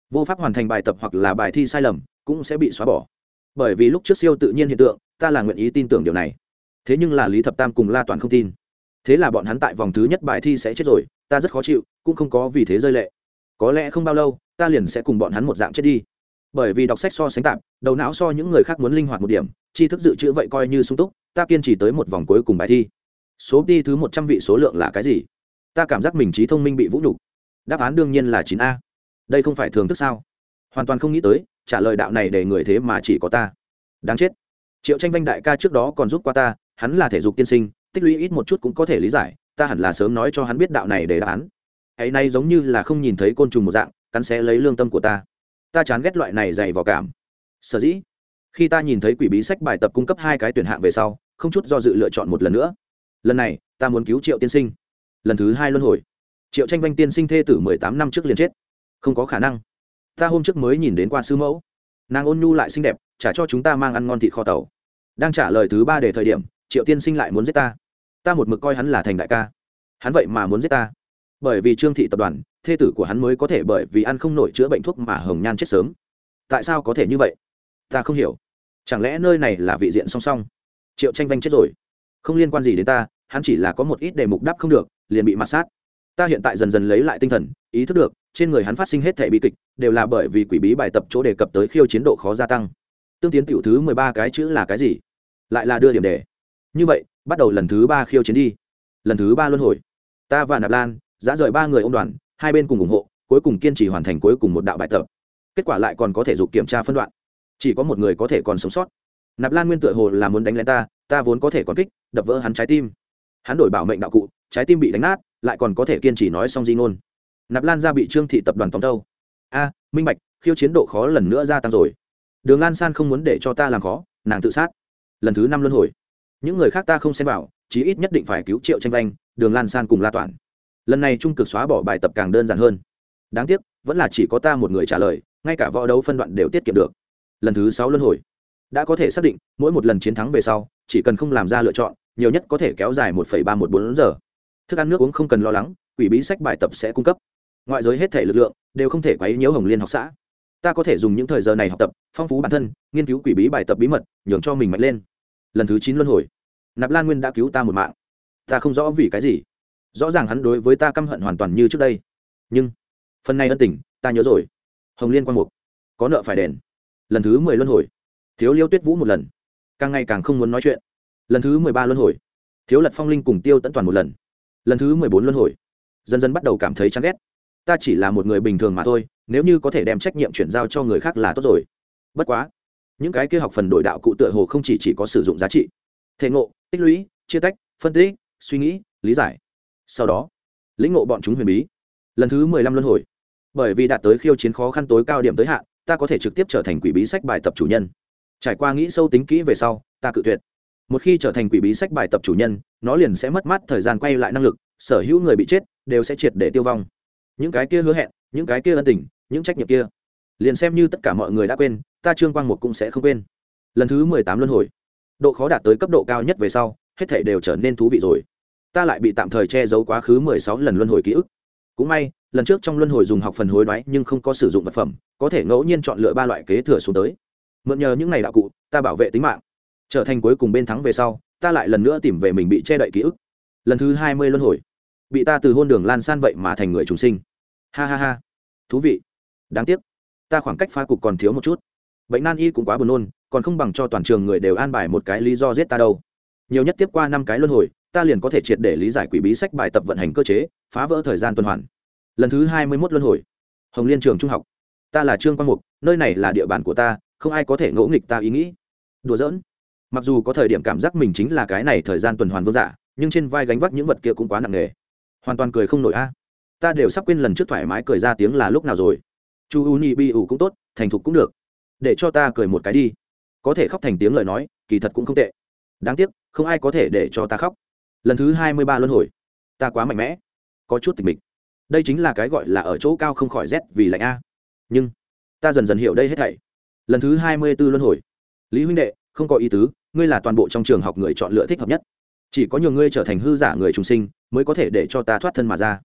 vô pháp hoàn thành bài tập hoặc là bài thi sai lầm cũng sẽ bị xóa bỏ. Bởi vì lúc trước siêu tự nhiên hiện tượng, ta là nguyện ý tin tưởng điều này. Thế nhưng là Lý Thập Tam cùng La Toàn không tin. Thế là bọn hắn tại vòng thứ nhất bài thi sẽ chết rồi, ta rất khó chịu, cũng không có vì thế rơi lệ. Có lẽ không bao lâu, ta liền sẽ cùng bọn hắn một dạng chết đi. Bởi vì đọc sách so sánh tạp, đầu não so những người khác muốn linh hoạt một điểm, tri thức dự trữ vậy coi như sung túc, ta kiên trì tới một vòng cuối cùng bài thi. Số đi thứ 100 vị số lượng là cái gì? Ta cảm giác mình trí thông minh bị vũ nhục. Đáp án đương nhiên là 9A. Đây không phải thường thức sao? Hoàn toàn không nghĩ tới, trả lời đạo này để người thế mà chỉ có ta. Đáng chết. Triệu Tranh Vanh đại ca trước đó còn giúp qua ta, hắn là thể dục tiên sinh, tích lũy ít một chút cũng có thể lý giải, ta hẳn là sớm nói cho hắn biết đạo này để đáp án. Ấy nay giống như là không nhìn thấy côn trùng một dạng, cắn xé lấy lương tâm của ta. Ta chán ghét loại này dày vào cảm. Sở dĩ, khi ta nhìn thấy quỷ bí sách bài tập cung cấp 2 cái tuyển hạng về sau, không chút do dự lựa chọn một lần nữa. Lần này, ta muốn cứu Triệu tiên sinh. Lần thứ 2 luân hồi. Triệu Tranh Vanh tiên sinh thê tử 18 năm trước liền chết. Không có khả năng. Ta hôm trước mới nhìn đến qua sư mẫu, nàng ôn nhu lại xinh đẹp, trả cho chúng ta mang ăn ngon thịt kho tàu. Đang trả lời thứ 3 đề thời điểm, Triệu tiên sinh lại muốn giết ta. Ta một mực coi hắn là thành đại ca, hắn vậy mà muốn giết ta. Bởi vì Trương thị tập đoàn, thê tử của hắn mới có thể bởi vì ăn không nổi chữa bệnh thuốc mà hồng nhan chết sớm. Tại sao có thể như vậy? Ta không hiểu. Chẳng lẽ nơi này là vị diện song song? Triệu Tranh Vanh chết rồi, không liên quan gì đến ta, hắn chỉ là có một ít đề mục đáp không được, liền bị mạt sát. Ta hiện tại dần dần lấy lại tinh thần, ý thức được trên người hắn phát sinh hết thể bi kịch đều là bởi vì quỷ bí bài tập chỗ đề cập tới khiêu chiến độ khó gia tăng. Tương tiến tiểu thứ 13 cái chữ là cái gì? Lại là đưa điểm đề. Như vậy, bắt đầu lần thứ 3 khiêu chiến đi. Lần thứ 3 luân hồi. Ta và Nạp Lan dã rời 3 người ôm đoàn, hai bên cùng ủng hộ, cuối cùng kiên trì hoàn thành cuối cùng một đạo bài tập. Kết quả lại còn có thể dục kiểm tra phân đoạn. Chỉ có một người có thể còn sống sót. Nạp Lan nguyên tựa hồ là muốn đánh lén ta, ta vốn có thể còn kích, đập vỡ hắn trái tim. Hắn đổi bảo mệnh đạo cụ, trái tim bị đánh nát, lại còn có thể kiên trì nói xong di ngôn. Nạp Lan ra bị Trương thị tập đoàn tóm đâu. A, minh bạch, khiêu chiến độ khó lần nữa gia tăng rồi. Đường Lan San không muốn để cho ta làm khó, nàng tự sát. Lần thứ 5 luân hồi. Những người khác ta không xem vào, chí ít nhất định phải cứu Triệu Tranh Vanh, Đường Lan San cùng La Toản. Lần này trung cực xóa bỏ bài tập càng đơn giản hơn. Đáng tiếc, vẫn là chỉ có ta một người trả lời, ngay cả võ đấu phân đoạn đều tiết kiệm được. Lần thứ 6 luân hồi. Đã có thể xác định, mỗi một lần chiến thắng về sau, chỉ cần không làm ra lựa chọn, nhiều nhất có thể kéo dài 1,314 giờ. Thức ăn nước uống không cần lo lắng, quỷ bí sách bài tập sẽ cung cấp. Ngoại giới hết thể lực lượng đều không thể quấy nhiễu Hồng Liên học xã. Ta có thể dùng những thời giờ này học tập, phong phú bản thân, nghiên cứu quỷ bí bài tập bí mật, nhường cho mình mạnh lên. Lần thứ 9 luân hồi. Nạp Lan Nguyên đã cứu ta một mạng. Ta không rõ vì cái gì. Rõ ràng hắn đối với ta căm hận hoàn toàn như trước đây. Nhưng phần này ân tình, ta nhớ rồi. Hồng Liên quan mục, có nợ phải đền. Lần thứ 10 luân hồi. Thiếu Liêu Tuyết Vũ một lần. Càng ngày càng không muốn nói chuyện. Lần thứ 13 luân hồi. Thiếu Lật Phong Linh cùng Tiêu Tấn Toàn một lần. Lần thứ 14 luân hồi. Dần dần bắt đầu cảm thấy chán ghét. Ta chỉ là một người bình thường mà thôi, nếu như có thể đem trách nhiệm chuyển giao cho người khác là tốt rồi. Bất quá, những cái kia học phần đổi đạo cụ tựa hồ không chỉ có sử dụng giá trị. Thể ngộ, tích lũy, chia tách, phân tích, suy nghĩ, lý giải. Sau đó, lĩnh ngộ bọn chúng huyền bí. Lần thứ 15 luân hồi. Bởi vì đạt tới khiêu chiến khó khăn tối cao điểm tới hạn, ta có thể trực tiếp trở thành quỷ bí sách bài tập chủ nhân. Trải qua nghĩ sâu tính kỹ về sau, ta cự tuyệt. Một khi trở thành quỷ bí sách bài tập chủ nhân, nó liền sẽ mất mát thời gian quay lại năng lực, sở hữu người bị chết đều sẽ triệt để tiêu vong. Những cái kia hứa hẹn, những cái kia ân tình, những trách nhiệm kia, liền xem như tất cả mọi người đã quên, ta Trương Quang Mục cũng sẽ không quên. Lần thứ 18 luân hồi. Độ khó đạt tới cấp độ cao nhất về sau, hết thảy đều trở nên thú vị rồi. Ta lại bị tạm thời che giấu quá khứ 16 lần luân hồi ký ức. Cũng may, lần trước trong luân hồi dùng học phần hối đoái nhưng không có sử dụng vật phẩm, có thể ngẫu nhiên chọn lựa 3 loại kế thừa xuống tới. Mượn nhờ những này đạo cụ, ta bảo vệ tính mạng. Trở thành cuối cùng bên thắng về sau, ta lại lần nữa tìm về mình bị che đậy ký ức. Lần thứ 20 luân hồi. Bị ta từ hôn Đường Lan San vậy mà thành người trùng sinh. Ha ha ha, thú vị. Đáng tiếc, ta khoảng cách phá cục còn thiếu một chút. Bệnh nan y cũng quá buồn nôn, còn không bằng cho toàn trường người đều an bài một cái lý do giết ta đâu. Nhiều nhất tiếp qua 5 cái luân hồi, ta liền có thể triệt để lý giải quỷ bí sách bài tập vận hành cơ chế, phá vỡ thời gian tuần hoàn. Lần thứ 21 luân hồi. Hồng Liên trường trung học. Ta là Trương Quang Mục, nơi này là địa bàn của ta, không ai có thể ngỗ nghịch ta ý nghĩ. Đùa giỡn. Mặc dù có thời điểm cảm giác mình chính là cái này thời gian tuần hoàn vương giả, nhưng trên vai gánh vác những vật kia cũng quá nặng nề, hoàn toàn cười không nổi a. Ta đều sắp quên lần trước thoải mái cười ra tiếng là lúc nào rồi. Chu Uni Bi ủ cũng tốt, thành thục cũng được, để cho ta cười một cái đi. Có thể khóc thành tiếng lời nói, kỳ thật cũng không tệ. Đáng tiếc, không ai có thể để cho ta khóc. Lần thứ 23 luân hồi. Ta quá mạnh mẽ, có chút tịch mịch. Đây chính là cái gọi là ở chỗ cao không khỏi rét vì lạnh a. Nhưng ta dần dần hiểu đây hết thảy. Lần thứ 24 luân hồi. Lý huynh đệ, không có ý tứ, ngươi là toàn bộ trong trường học người chọn lựa thích hợp nhất. Chỉ có nhiều ngươi trở thành hư giả người trùng sinh mới có thể để cho ta thoát thân mà ra.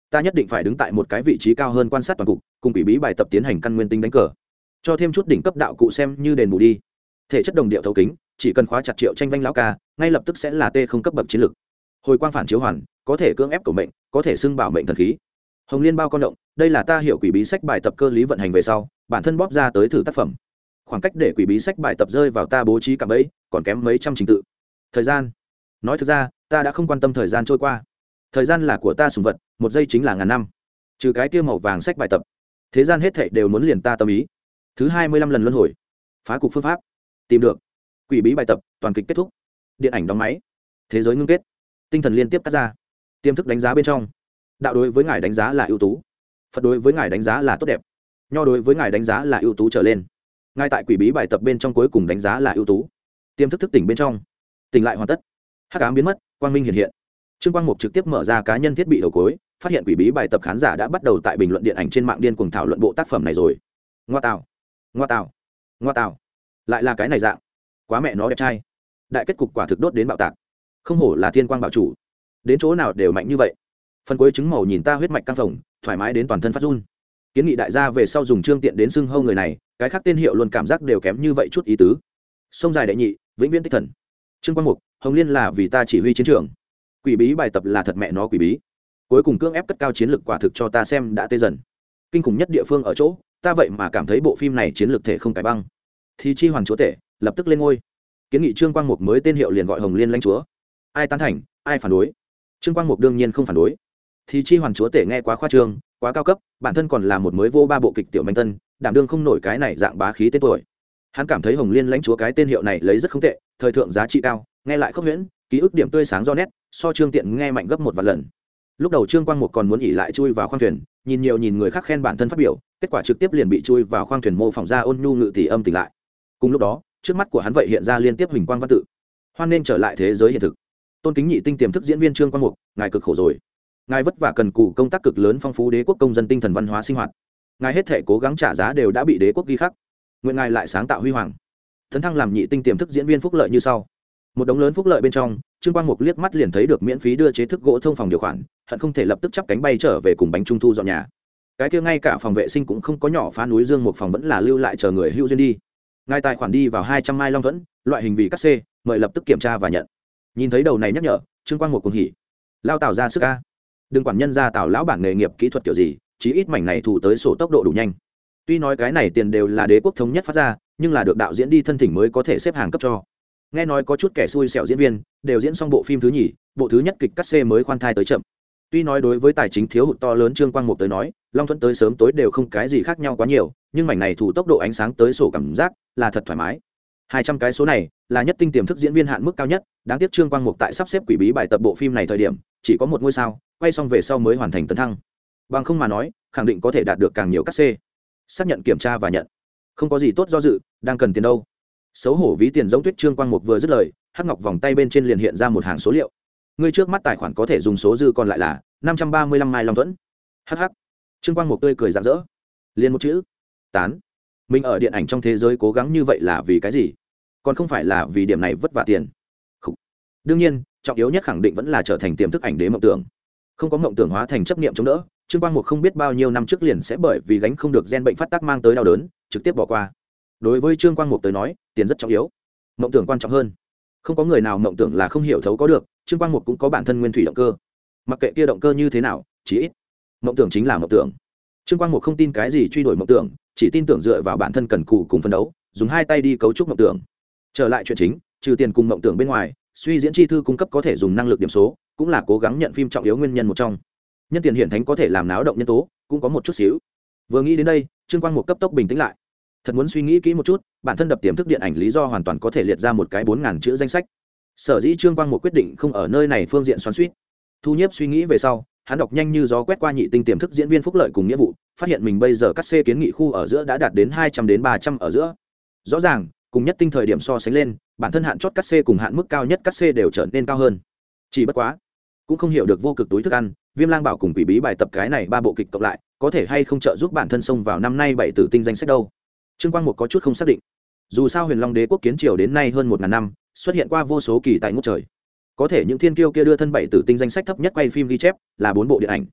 ta nhất định phải đứng tại một cái vị trí cao hơn quan sát toàn cục, cùng quỷ bí bài tập tiến hành căn nguyên tính đánh cờ, cho thêm chút đỉnh cấp đạo cụ xem như đền bù đi. Thể chất đồng điệu thấu kính, chỉ cần khóa chặt Triệu Tranh Vanh lão ca, ngay lập tức sẽ là không cấp bậc chiến lực. Hồi quang phản chiếu hoàn, có thể cưỡng ép cầu mệnh, có thể xưng bảo mệnh thần khí. Hồng Liên bao con động, đây là ta hiểu quỷ bí sách bài tập cơ lý vận hành về sau, bản thân bóp ra tới thử tác phẩm. Khoảng cách để quỷ bí sách bài tập rơi vào ta bố trí cả bẫy, còn kém mấy trăm trình tự. Thời gian, nói thực ra, ta đã không quan tâm thời gian trôi qua. Thời gian là của ta sủng vật, một giây chính là ngàn năm. Trừ cái kia màu vàng sách bài tập, thế gian hết thảy đều muốn liền ta tâm ý. Thứ 25 lần luân hồi, phá cục phương pháp, tìm được. Quỷ bí bài tập, toàn kịch kết thúc. Điện ảnh đóng máy, thế giới ngưng kết, tinh thần liên tiếp cắt ra. Tiềm thức đánh giá bên trong, đạo đối với ngài đánh giá là ưu tú, Phật đối với ngài đánh giá là tốt đẹp, Nho đối với ngài đánh giá là ưu tú trở lên. Ngay tại quỷ bí bài tập bên trong cuối cùng đánh giá là ưu tú. Tiềm thức thức tỉnh bên trong, tỉnh lại hoàn tất, hắc ám biến mất, quang minh hiện hiện. Trương Quang Mục trực tiếp mở ra cá nhân thiết bị đầu cuối, phát hiện quỷ bí bài tập khán giả đã bắt đầu tại bình luận điện ảnh trên mạng điên cuồng thảo luận bộ tác phẩm này rồi. Ngoa tạo, ngoa tạo, ngoa tạo, lại là cái này dạng, quá mẹ nó đẹp trai. Đại kết cục quả thực đốt đến bạo tạc, không hổ là thiên quang bảo chủ, đến chỗ nào đều mạnh như vậy. Phần cuối chứng màu nhìn ta huyết mạch căng phồng, thoải mái đến toàn thân phát run. Kiến nghị đại gia về sau dùng Trương Tiện đến xưng hâu người này, cái khác tên hiệu luôn cảm giác đều kém như vậy chút ý tứ. Sông dài đệ nhị, vĩnh viễn tích thần. Trương Quang Mục, Hồng Liên là vì ta chỉ huy chiến trường. Quỷ bí bài tập là thật mẹ nó quỷ bí. Cuối cùng cưỡng ép cất cao chiến lược quả thực cho ta xem đã tê dần. Kinh khủng nhất địa phương ở chỗ, ta vậy mà cảm thấy bộ phim này chiến lược thể không cái băng. Thì chi hoàng chúa tể lập tức lên ngôi. Kiến nghị Trương Quang Mục mới tên hiệu liền gọi Hồng Liên lãnh chúa. Ai tán thành, ai phản đối? Trương Quang Mục đương nhiên không phản đối. Thì chi hoàng chúa tể nghe quá khoa trương, quá cao cấp, bản thân còn là một mới vô ba bộ kịch tiểu manh tân, đảm đương không nổi cái này dạng bá khí tên tuổi. Hắn cảm thấy Hồng Liên lãnh chúa cái tên hiệu này lấy rất không tệ, thời thượng giá trị cao, nghe lại không huyễn, ký ức điểm tươi sáng do nét, so Trương Tiện nghe mạnh gấp một vạn lần. Lúc đầu Trương Quang Mục còn muốn ỉ lại chui vào khoang thuyền, nhìn nhiều nhìn người khác khen bản thân phát biểu, kết quả trực tiếp liền bị chui vào khoang thuyền mô phỏng ra ôn nhu ngự tỷ âm tỉnh lại. Cùng lúc đó, trước mắt của hắn vậy hiện ra liên tiếp huỳnh quang văn tự. Hoan nên trở lại thế giới hiện thực. Tôn kính nhị tinh tiềm thức diễn viên Trương Quang Mục, ngài cực khổ rồi. Ngài vất vả cần cù công tác cực lớn phong phú đế quốc công dân tinh thần văn hóa sinh hoạt. Ngài hết thể cố gắng trả giá đều đã bị đế quốc ghi khắc. Nguyện ngài lại sáng tạo huy hoàng. Tấn thăng làm nhị tinh tiềm thức diễn viên phúc lợi như sau. Một đống lớn phúc lợi bên trong, Trương Quang Mục liếc mắt liền thấy được miễn phí đưa chế thức gỗ thông phòng điều khoản, hận không thể lập tức chắp cánh bay trở về cùng bánh trung thu dọn nhà. Cái kia ngay cả phòng vệ sinh cũng không có, nhỏ phá núi dương một phòng vẫn là lưu lại chờ người hữu duyên đi. Ngài tài khoản đi vào 200 mai long thuẫn, loại hình vì cắt xê, mời lập tức kiểm tra và nhận. Nhìn thấy đầu này nhắc nhở, Trương Quang Mục cuồng hỉ. Lao Tào ra sức a. Đừng quản nhân ra Tào lão bản nghề nghiệp kỹ thuật kiểu gì, chí ít mảnh này thủ tới sổ tốc độ đủ nhanh. Tuy nói cái này tiền đều là đế quốc thống nhất phát ra, nhưng là được đạo diễn đi thân thỉnh mới có thể xếp hàng cấp cho. Nghe nói có chút kẻ xui xẻo diễn viên đều diễn xong bộ phim thứ nhì, bộ thứ nhất kịch cắt xê mới khoan thai tới chậm. Tuy nói đối với tài chính thiếu hụt to lớn Trương Quang Mục tới nói, Long Thuẫn tới sớm tối đều không cái gì khác nhau quá nhiều, nhưng mảnh này thủ tốc độ ánh sáng tới sổ cảm giác là thật thoải mái. 200 cái số này là nhất tinh tiềm thức diễn viên hạn mức cao nhất, đáng tiếc Trương Quang Mục tại sắp xếp quỷ bí bài tập bộ phim này thời điểm chỉ có một ngôi sao, quay xong về sau mới hoàn thành tấn thăng. Bằng không mà nói, khẳng định có thể đạt được càng nhiều cắt xê. Xác nhận kiểm tra và nhận. Không có gì tốt do dự, đang cần tiền đâu. Xấu hổ ví tiền giống tuyết. Trương Quang Mục vừa dứt lời, hắc ngọc vòng tay bên trên liền hiện ra một hàng số liệu. Ngươi trước mắt tài khoản có thể dùng số dư còn lại là 535 mai long thuẫn. Hắc hắc. Trương Quang Mục tươi cười rạng rỡ. Liền một chữ: tán. Mình ở điện ảnh trong thế giới cố gắng như vậy là vì cái gì? Còn không phải là vì điểm này vất vả tiền. Khủ. Đương nhiên, trọng yếu nhất khẳng định vẫn là trở thành tiềm thức ảnh đế mộng tưởng. Không có mộng tưởng hóa thành chấp niệm chống đỡ, Trương Quang Mục không biết bao nhiêu năm trước liền sẽ bởi vì gánh không được gen bệnh phát tác mang tới đau đớn, trực tiếp bỏ qua. Đối với Trương Quang Mục tới nói, tiền rất trọng yếu, mộng tưởng quan trọng hơn. Không có người nào mộng tưởng là không hiểu thấu có được, Trương Quang Mục cũng có bản thân nguyên thủy động cơ. Mặc kệ kia động cơ như thế nào, chỉ ít mộng tưởng chính là mộng tưởng. Trương Quang Mục không tin cái gì truy đuổi mộng tưởng, chỉ tin tưởng dựa vào bản thân cần cù cùng phấn đấu, dùng hai tay đi cấu trúc mộng tưởng. Trở lại chuyện chính, trừ tiền cùng mộng tưởng bên ngoài, suy diễn chi thư cung cấp có thể dùng năng lực điểm số, cũng là cố gắng nhận phim trọng yếu nguyên nhân một trong. Nhân tiền hiển thánh có thể làm náo động nhân tố, cũng có một chút xíu. Vừa nghĩ đến đây, Trương Quang Mục cấp tốc bình tĩnh lại. Thật muốn suy nghĩ kỹ một chút, bản thân đập tiềm thức điện ảnh lý do hoàn toàn có thể liệt ra một cái 4000 chữ danh sách. Sở dĩ Trương Quang Mục quyết định không ở nơi này phương diện xoắn xuýt. Thu Nhiếp suy nghĩ về sau, hắn đọc nhanh như gió quét qua nhị tinh tiềm thức diễn viên phúc lợi cùng nghĩa vụ, phát hiện mình bây giờ cắt xê kiến nghị khu ở giữa đã đạt đến 200 đến 300 ở giữa. Rõ ràng, cùng nhất tinh thời điểm so sánh lên, bản thân hạn chót cắt xê cùng hạn mức cao nhất cắt xê đều trở nên cao hơn. Chỉ bất quá, cũng không hiểu được vô cực túi thức ăn, Viêm Lang Bảo cùng Quỷ Bí bài tập cái này ba bộ kịch cộng lại, có thể hay không trợ giúp bản thân xông vào năm nay 7 tử tinh danh sách đâu. Trương Quang Mục có chút không xác định. Dù sao Huyền Long Đế quốc kiến triều đến nay hơn 1000 năm, xuất hiện qua vô số kỳ tài ngút trời. Có thể những thiên kiêu kia đưa thân 7 tử tinh danh sách thấp nhất quay phim ghi chép là 4 bộ điện ảnh.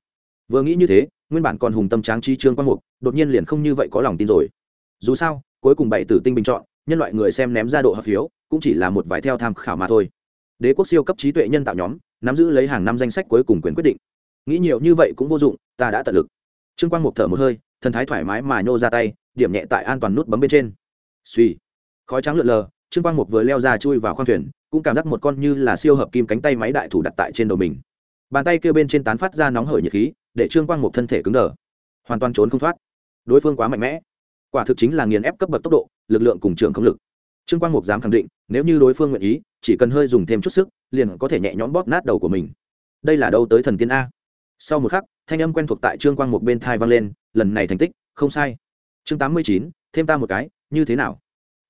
Vừa nghĩ như thế, nguyên bản còn hùng tâm tráng trí Trương Quang Mục đột nhiên liền không như vậy có lòng tin rồi. Dù sao cuối cùng bảy tử tinh bình chọn, nhân loại người xem ném ra độ hợp phiếu cũng chỉ là một vài theo tham khảo mà thôi. Đế quốc siêu cấp trí tuệ nhân tạo nhóm nắm giữ lấy hàng năm danh sách cuối cùng quyền quyết định. Nghĩ nhiều như vậy cũng vô dụng, ta đã tận lực. Trương Quang Mục thở một hơi, thần thái thoải mái mà nhô ra tay, điểm nhẹ tại an toàn nút bấm bên trên. Suy, khói trắng lượn lờ, Trương Quang Mục vừa leo ra chui vào khoang thuyền, cũng cảm giác một con như là siêu hợp kim cánh tay máy đại thủ đặt tại trên đầu mình. Bàn tay kia bên trên tán phát ra nóng hởi nhiệt khí, để Trương Quang Mục thân thể cứng đờ, hoàn toàn trốn không thoát. Đối phương quá mạnh mẽ, quả thực chính là nghiền ép cấp bậc tốc độ, lực lượng cùng trường không lực. Trương Quang Mục dám khẳng định, nếu như đối phương nguyện ý, chỉ cần hơi dùng thêm chút sức, liền có thể nhẹ nhõm bóp nát đầu của mình. Đây là đâu tới thần tiên a? Sau một khắc, thanh âm quen thuộc tại Trương Quang Mục bên tai vang lên, lần này thành tích không sai. Chương 89, thêm ta một cái, như thế nào?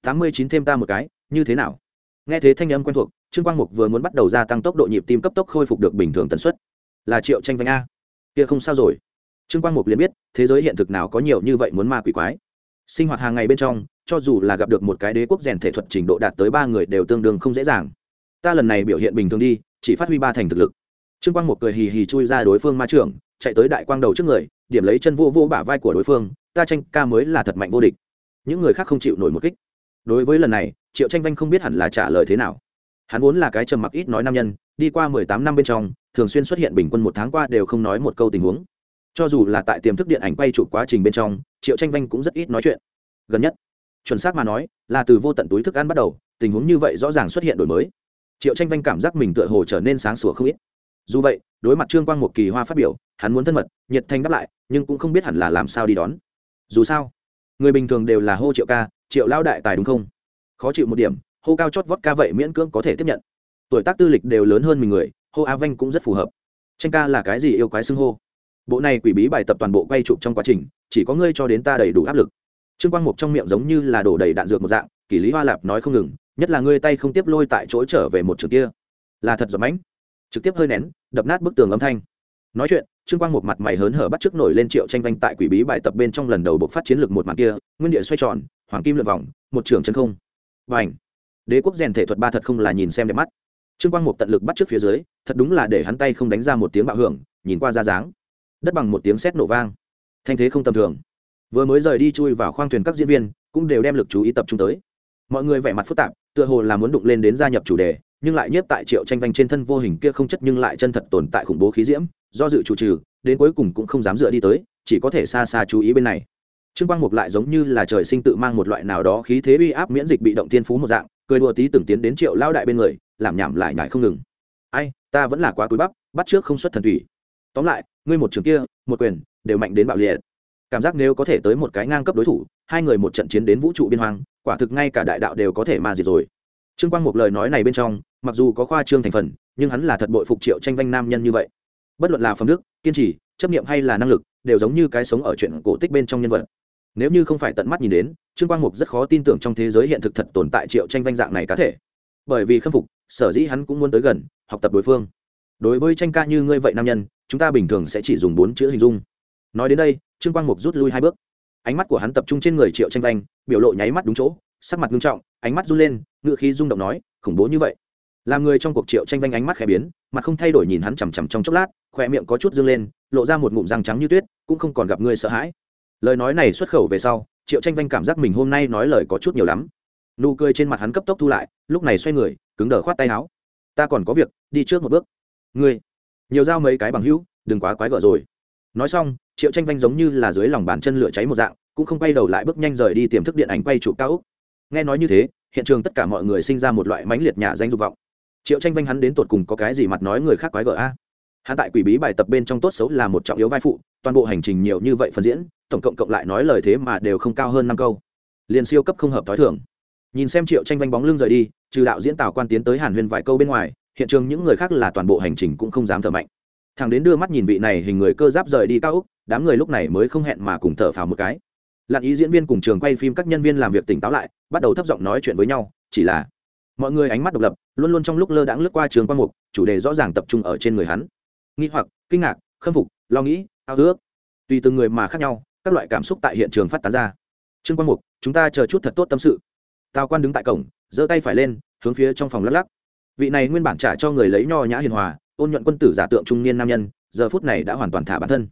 89 thêm ta một cái, như thế nào? Nghe thế thanh âm quen thuộc, Trương Quang Mục vừa muốn bắt đầu gia tăng tốc độ nhịp tim cấp tốc khôi phục được bình thường tần suất. Là Triệu Tranh Vanh a? Kia không sao rồi. Trương Quang Mục liền biết, thế giới hiện thực nào có nhiều như vậy muốn ma quỷ quái. Sinh hoạt hàng ngày bên trong, cho dù là gặp được một cái đế quốc rèn thể thuật trình độ đạt tới 3 người đều tương đương không dễ dàng. Ta lần này biểu hiện bình thường đi, chỉ phát huy 3 thành thực lực. Trương Quang Mục cười hì hì chui ra đối phương ma trưởng, chạy tới đại quang đầu trước người, điểm lấy chân vô bả vai của đối phương, ta Tranh ca mới là thật mạnh vô địch. Những người khác không chịu nổi một kích. Đối với lần này, Triệu Tranh Vanh không biết hẳn là trả lời thế nào. Hắn vốn là cái trầm mặc ít nói nam nhân, đi qua 18 năm bên trong, thường xuyên xuất hiện bình quân một tháng qua đều không nói một câu tình huống. Cho dù là tại tiềm thức điện ảnh quay chụp quá trình bên trong, Triệu Tranh Vanh cũng rất ít nói chuyện. Gần nhất, chuẩn xác mà nói, là từ vô tận túi thức ăn bắt đầu, tình huống như vậy rõ ràng xuất hiện đổi mới. Triệu Tranh Vanh cảm giác mình tựa hồ trở nên sáng sủa không ít. Dù vậy, đối mặt Trương Quang Mục kỳ hoa phát biểu, hắn muốn thân mật, nhiệt thành đáp lại, nhưng cũng không biết hẳn là làm sao đi đón. Dù sao, người bình thường đều là hô Triệu ca, Triệu lao đại tài đúng không? Khó chịu một điểm, hô cao chót vót ca vậy miễn cưỡng có thể tiếp nhận. Tuổi tác tư lịch đều lớn hơn mình người, hô A Vanh cũng rất phù hợp. Tranh ca là cái gì yêu quái xưng hô? Bộ này quỷ bí bài tập toàn bộ quay chụp trong quá trình, chỉ có ngươi cho đến ta đầy đủ áp lực. Trương Quang Mục trong miệng giống như là đổ đầy đạn dược một dạng, Kỷ Lý Hoa Lạp nói không ngừng, nhất là ngươi tay không tiếp lôi tại chỗ trở về một trường kia, là thật giỏi mãnh, trực tiếp hơi nén, đập nát bức tường âm thanh. Nói chuyện, Trương Quang Mục mặt mày hớn hở bắt chước nổi lên Triệu Tranh Vanh tại quỷ bí bài tập bên trong lần đầu bộc phát chiến lược một màn kia, nguyên địa xoay tròn, hoàng kim lượn vòng, một trường chân không. Bành! Đế quốc rèn thể thuật ba thật không là nhìn xem đẹp mắt. Trương Quang Mục tận lực bắt chước phía dưới, thật đúng là để hắn tay không đánh ra một tiếng bạo hưởng, nhìn qua ra dáng. Đất bằng một tiếng sét nổ vang, thanh thế không tầm thường. Vừa mới rời đi chui vào khoang thuyền các diễn viên cũng đều đem lực chú ý tập trung tới. Mọi người vẻ mặt phức tạp, tựa hồ là muốn đụng lên đến gia nhập chủ đề, nhưng lại nhiếp tại Triệu Tranh Vanh trên thân vô hình kia không chất nhưng lại chân thật tồn tại khủng bố khí diễm, do dự chủ trừ, đến cuối cùng cũng không dám dựa đi tới, chỉ có thể xa xa chú ý bên này. Trương Quang Mục lại giống như là trời sinh tự mang một loại nào đó khí thế uy áp miễn dịch bị động tiên phú một dạng, cười đùa tí từng tiến đến Triệu lao đại bên người, làm nhảm lại nhải không ngừng. Ai, ta vẫn là quá cúi bắp, bắt trước không xuất thần thủy. Tóm lại, ngươi một trường kia, một quyền, đều mạnh đến bạo liệt. Cảm giác nếu có thể tới một cái ngang cấp đối thủ, hai người một trận chiến đến vũ trụ biên hoang, quả thực ngay cả đại đạo đều có thể ma diệt rồi. Trương Quang Mục lời nói này bên trong, mặc dù có khoa trương thành phần, nhưng hắn là thật bội phục Triệu Tranh Vanh nam nhân như vậy. Bất luận là phẩm đức, kiên trì, chấp niệm hay là năng lực, đều giống như cái sống ở chuyện cổ tích bên trong nhân vật. Nếu như không phải tận mắt nhìn đến, Trương Quang Mục rất khó tin tưởng trong thế giới hiện thực thật tồn tại Triệu Tranh Vanh dạng này cá thể. Bởi vì khâm phục, sở dĩ hắn cũng muốn tới gần, học tập đối phương. Đối với Tranh ca như ngươi vậy nam nhân, chúng ta bình thường sẽ chỉ dùng 4 chữ hình dung. Nói đến đây, Trương Quang Mục rút lui 2 bước. Ánh mắt của hắn tập trung trên người Triệu Tranh Vanh, biểu lộ nháy mắt đúng chỗ, sắc mặt nghiêm trọng, ánh mắt run lên, ngựa khí rung động nói, khủng bố như vậy. Làm người trong cuộc Triệu Tranh Vanh ánh mắt khẽ biến, mặt không thay đổi nhìn hắn chằm chằm trong chốc lát, khóe miệng có chút dương lên, lộ ra một ngụm răng trắng như tuyết, cũng không còn gặp ngươi sợ hãi. Lời nói này xuất khẩu về sau, Triệu Tranh Vanh cảm giác mình hôm nay nói lời có chút nhiều lắm. Nụ cười trên mặt hắn cấp tốc thu lại, lúc này xoay người, cứng đờ khoát tay áo. Ta còn có việc, đi trước một bước. Ngươi, nhiều giao mấy cái bằng hữu, đừng quá quái gở rồi. Nói xong, Triệu Tranh Vanh giống như là dưới lòng bàn chân lửa cháy một dạng, cũng không quay đầu lại bước nhanh rời đi tiềm thức điện ảnh quay chụp cao ốc. Nghe nói như thế, hiện trường tất cả mọi người sinh ra một loại mãnh liệt nhả danh dục vọng. Triệu Tranh Vanh hắn đến tột cùng có cái gì mặt nói người khác quái gở a? Hắn tại quỷ bí bài tập bên trong tốt xấu là một trọng yếu vai phụ, toàn bộ hành trình nhiều như vậy phần diễn, tổng cộng cộng lại nói lời thế mà đều không cao hơn 5 câu. Liền siêu cấp không hợp tối thường. Nhìn xem Triệu Tranh Vanh bóng lưng rời đi, trừ đạo diễn Tào Quan tiến tới hàn huyên vài câu bên ngoài, hiện trường những người khác là toàn bộ hành trình cũng không dám thở mạnh. Thằng đến đưa mắt nhìn vị này hình người cơ giáp rời đi cao ốc, đám người lúc này mới không hẹn mà cùng thở phào một cái. Lặn ý diễn viên cùng trường quay phim các nhân viên làm việc tỉnh táo lại, bắt đầu thấp giọng nói chuyện với nhau, chỉ là mọi người ánh mắt độc lập, luôn luôn trong lúc lơ đãng lướt qua Trường Quang Mục, chủ đề rõ ràng tập trung ở trên người hắn. Nghi hoặc, kinh ngạc, khâm phục, lo nghĩ, ao ước, tùy từng người mà khác nhau, các loại cảm xúc tại hiện trường phát tán ra. Trương Quang Mục, chúng ta chờ chút thật tốt tâm sự. Tào Quan đứng tại cổng, giơ tay phải lên, hướng phía trong phòng lắc lắc. Vị này nguyên bản trả cho người lấy nho nhã hiền hòa, ôn nhuận quân tử giả tượng trung niên nam nhân, giờ phút này đã hoàn toàn thả bản thân.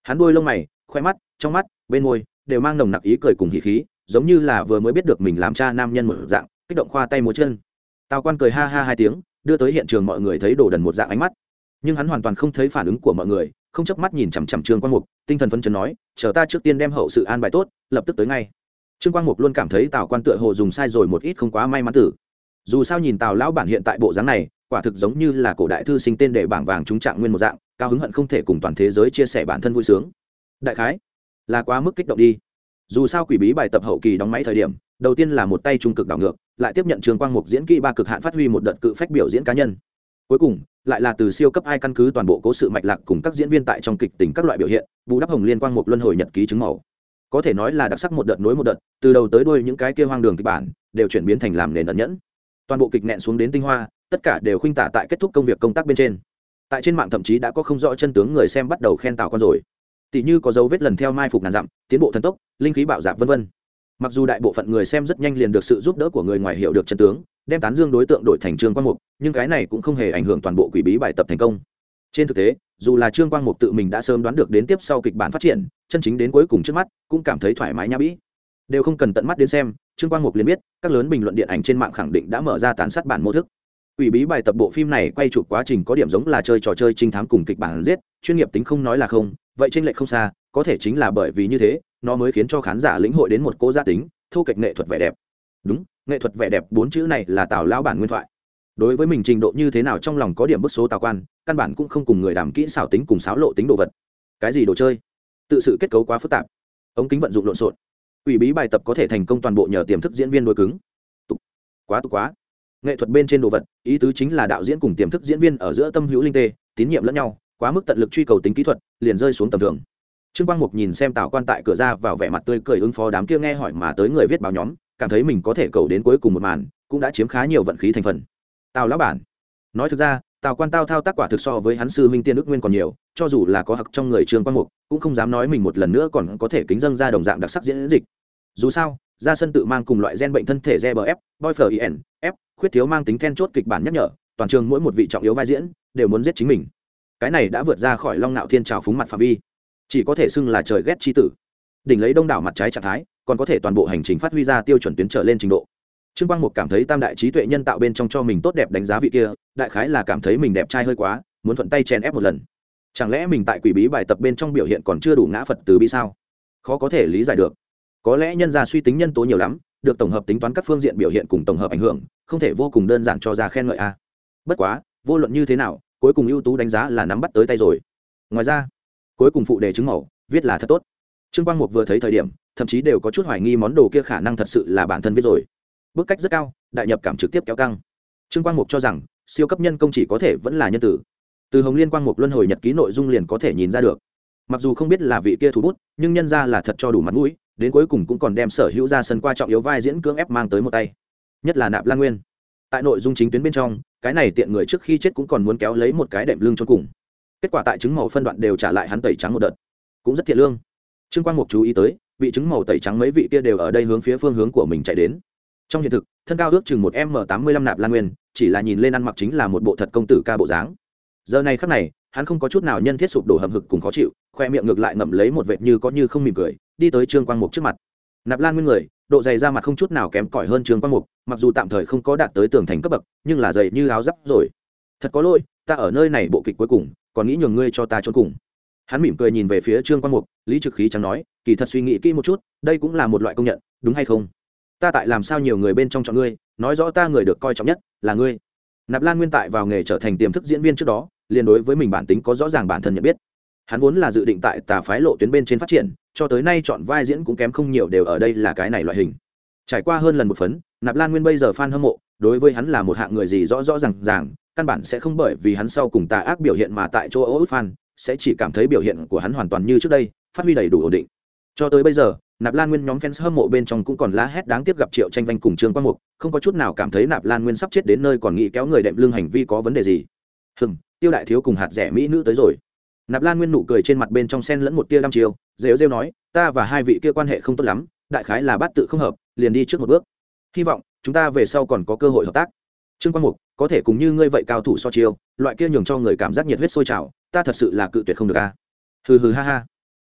hắn đuôi lông mày, khoe mắt, trong mắt, bên môi đều mang nồng nặc ý cười cùng hỉ khí, giống như là vừa mới biết được mình làm cha nam nhân một dạng, kích động khoa tay múa chân. Tào Quan cười ha ha hai tiếng, đưa tới hiện trường mọi người thấy đồ đần một dạng ánh mắt, nhưng hắn hoàn toàn không thấy phản ứng của mọi người, không chớp mắt nhìn chằm chằm Trương Quang Mục, tinh thần phấn chấn nói, chờ ta trước tiên đem hậu sự an bài tốt, lập tức tới ngay. Trương Quang Mục luôn cảm thấy Tào Quan tựa hồ dùng sai rồi một ít không quá may mắn tử. Dù sao nhìn Tào lão bản hiện tại bộ dáng này, quả thực giống như là cổ đại thư sinh tên để bảng vàng trúng trạng nguyên một dạng, cao hứng hận không thể cùng toàn thế giới chia sẻ bản thân vui sướng. Đại khái là quá mức kích động đi. Dù sao quỷ bí bài tập hậu kỳ đóng máy thời điểm, đầu tiên là một tay trung cực đảo ngược, lại tiếp nhận Trương Quang Mục diễn kỹ ba cực hạn phát huy một đợt cự phách biểu diễn cá nhân. Cuối cùng lại là từ siêu cấp ai căn cứ toàn bộ cố sự mạch lạc cùng các diễn viên tại trong kịch tính các loại biểu hiện, bù đắp Hồng Liên Quang Mục luân hồi nhật ký chứng màu. Có thể nói là đặc sắc một đợt nối một đợt, từ đầu tới đuôi những cái kia hoang đường kịch bản đều chuyển biến thành làm nền ẩn nhẫn. Toàn bộ kịch nện xuống đến tinh hoa, tất cả đều khuynh tả tại kết thúc công việc công tác bên trên. Tại trên mạng thậm chí đã có không rõ chân tướng người xem bắt đầu khen Tào Quan rồi. Tỷ như có dấu vết lần theo mai phục ngàn dặm, tiến bộ thần tốc, linh khí bạo dạn vân vân. Mặc dù đại bộ phận người xem rất nhanh liền được sự giúp đỡ của người ngoài hiểu được chân tướng, đem tán dương đối tượng đổi thành Trương Quang Mục, nhưng cái này cũng không hề ảnh hưởng toàn bộ quỷ bí bài tập thành công. Trên thực tế, dù là Trương Quang Mục tự mình đã sớm đoán được đến tiếp sau kịch bản phát triển, chân chính đến cuối cùng trước mắt, cũng cảm thấy thoải mái nhã bĩ. Đều không cần tận mắt đến xem, Trương Quang Mục liền biết, các lớn bình luận điện ảnh trên mạng khẳng định đã mở ra tán sát bản mô thức. Quỷ bí bài tập bộ phim này quay chụp quá trình có điểm giống là chơi trò chơi trinh thám cùng kịch bản giết, chuyên nghiệp tính không nói là không, vậy chênh lệch không xa, có thể chính là bởi vì như thế, nó mới khiến cho khán giả lĩnh hội đến một cố gia tính, thu kịch nghệ thuật vẻ đẹp. Đúng, nghệ thuật vẻ đẹp bốn chữ này là Tào lão bản nguyên thoại. Đối với mình trình độ như thế nào trong lòng có điểm bức số Tào Quan, căn bản cũng không cùng người đàm kỹ xảo tính cùng xáo lộ tính đồ vật. Cái gì đồ chơi? Tự sự kết cấu quá phức tạp, ống kính vận dụng lộn xộn. Quỷ bí bài tập có thể thành công toàn bộ nhờ tiềm thức diễn viên đối cứng. Tục quá. Nghệ thuật bên trên đồ vật, ý tứ chính là đạo diễn cùng tiềm thức diễn viên ở giữa tâm hữu linh tê, tín nhiệm lẫn nhau, quá mức tận lực truy cầu tính kỹ thuật, liền rơi xuống tầm thường. Trương Quang Mục nhìn xem Tào Quan tại cửa ra vào vẻ mặt tươi cười ứng phó đám kia nghe hỏi mà tới người viết báo nhóm, cảm thấy mình có thể cầu đến cuối cùng một màn, cũng đã chiếm khá nhiều vận khí thành phần. Tào lão bản, nói thực ra, Tào Quan thao tác quả thực so với hắn sư huynh Tiên Đức Nguyên còn nhiều, cho dù là có hặc trong người Trương Quang Mục, cũng không dám nói mình một lần nữa còn có thể kính dâng ra đồng dạng đặc sắc diễn dịch. Dù sao, ra sân tự mang cùng loại gen bệnh thân thể GBF, boyfriend, F, khuyết thiếu mang tính then chốt kịch bản nhắc nhở, toàn trường mỗi một vị trọng yếu vai diễn đều muốn giết chính mình. Cái này đã vượt ra khỏi Long Nạo Thiên trào phúng mặt phạm vi, chỉ có thể xưng là trời ghét chi tử. Đỉnh lấy đông đảo mặt trái trạng thái, còn có thể toàn bộ hành trình phát huy ra tiêu chuẩn tuyến trở lên trình độ. Trương Quang Mục cảm thấy tam đại trí tuệ nhân tạo bên trong cho mình tốt đẹp đánh giá vị kia, đại khái là cảm thấy mình đẹp trai hơi quá, muốn thuận tay chèn ép một lần. Chẳng lẽ mình tại quỷ bí bài tập bên trong biểu hiện còn chưa đủ ngã Phật từ bi sao? Khó có thể lý giải được. Có lẽ nhân gia suy tính nhân tố nhiều lắm, được tổng hợp tính toán các phương diện biểu hiện cùng tổng hợp ảnh hưởng, không thể vô cùng đơn giản cho ra khen ngợi a. Bất quá, vô luận như thế nào, cuối cùng ưu tú đánh giá là nắm bắt tới tay rồi. Ngoài ra, cuối cùng phụ đề chứng mẫu viết là thật tốt. Trương Quang Mục vừa thấy thời điểm, thậm chí đều có chút hoài nghi món đồ kia khả năng thật sự là bản thân viết rồi. Bức cách rất cao, đại nhập cảm trực tiếp kéo căng. Trương Quang Mục cho rằng siêu cấp nhân công chỉ có thể vẫn là nhân tử. Từ Hồng Liên Quang Mục luân hồi nhật ký nội dung liền có thể nhìn ra được. Mặc dù không biết là vị kia thủ bút, nhưng nhân ra là thật cho đủ mặt mũi, đến cuối cùng cũng còn đem sở hữu ra sân qua trọng yếu vai diễn cưỡng ép mang tới một tay. Nhất là Nạp Lan Nguyên. Tại nội dung chính tuyến bên trong, cái này tiện người trước khi chết cũng còn muốn kéo lấy một cái đệm lưng cho cùng. Kết quả tại chứng màu phân đoạn đều trả lại hắn tẩy trắng một đợt, cũng rất thiện lương. Trương Quang Mục chú ý tới, vị chứng màu tẩy trắng mấy vị kia đều ở đây hướng phía phương hướng của mình chạy đến. Trong hiện thực, thân cao ước chừng 1m85 Nạp Lan Nguyên, chỉ là nhìn lên ăn mặc chính là một bộ thật công tử ca bộ dáng. Giờ này khắc này, hắn không có chút nào nhân thiết sụp đổ hầm hực cùng khó chịu, khoe miệng ngược lại ngậm lấy một vệt như có như không mỉm cười, đi tới Trương Quang Mục trước mặt. Nạp Lan Nguyên người, độ dày da mặt không chút nào kém cỏi hơn Trương Quang Mục, mặc dù tạm thời không có đạt tới tường thành cấp bậc, nhưng là dày như áo giáp rồi. Thật có lỗi, ta ở nơi này bộ kịch cuối cùng, còn nghĩ nhường ngươi cho ta chôn cùng. Hắn mỉm cười nhìn về phía Trương Quang Mục, lý trực khí chẳng nói, kỳ thật suy nghĩ kỹ một chút, đây cũng là một loại công nhận, đúng hay không? Ta tại làm sao nhiều người bên trong chọn ngươi, nói rõ ta người được coi trọng nhất là ngươi. Nạp Lan Nguyên tại vào nghề trở thành tiềm thức diễn viên trước đó, liền đối với mình bản tính có rõ ràng bản thân nhận biết. Hắn vốn là dự định tại tà phái lộ tuyến bên trên phát triển, cho tới nay chọn vai diễn cũng kém không nhiều đều ở đây là cái này loại hình. Trải qua hơn lần một phấn, Nạp Lan Nguyên bây giờ fan hâm mộ, đối với hắn là một hạng người gì rõ rõ ràng, căn bản sẽ không bởi vì hắn sau cùng tà ác biểu hiện mà tại chỗ út fan, sẽ chỉ cảm thấy biểu hiện của hắn hoàn toàn như trước đây, phát huy đầy đủ ổn định. Cho tới bây giờ, Nạp Lan Nguyên nhóm fans hâm mộ bên trong cũng còn la hét đáng tiếc gặp Triệu Tranh Vanh cùng Trương Quang Mục, không có chút nào cảm thấy Nạp Lan Nguyên sắp chết đến nơi còn nghĩ kéo người đệm lưng hành vi có vấn đề gì. Tiêu đại thiếu cùng hạt rẻ mỹ nữ tới rồi. Nạp Lan Nguyên nụ cười trên mặt bên trong xen lẫn một tia đăm chiêu, rêu rêu nói, ta và hai vị kia quan hệ không tốt lắm, đại khái là bát tự không hợp, liền đi trước một bước. Hy vọng chúng ta về sau còn có cơ hội hợp tác. Trương Quang Mục, có thể cùng như ngươi vậy cao thủ so chiêu, loại kia nhường cho người cảm giác nhiệt huyết sôi trào, ta thật sự là cự tuyệt không được a. Hừ hừ ha ha.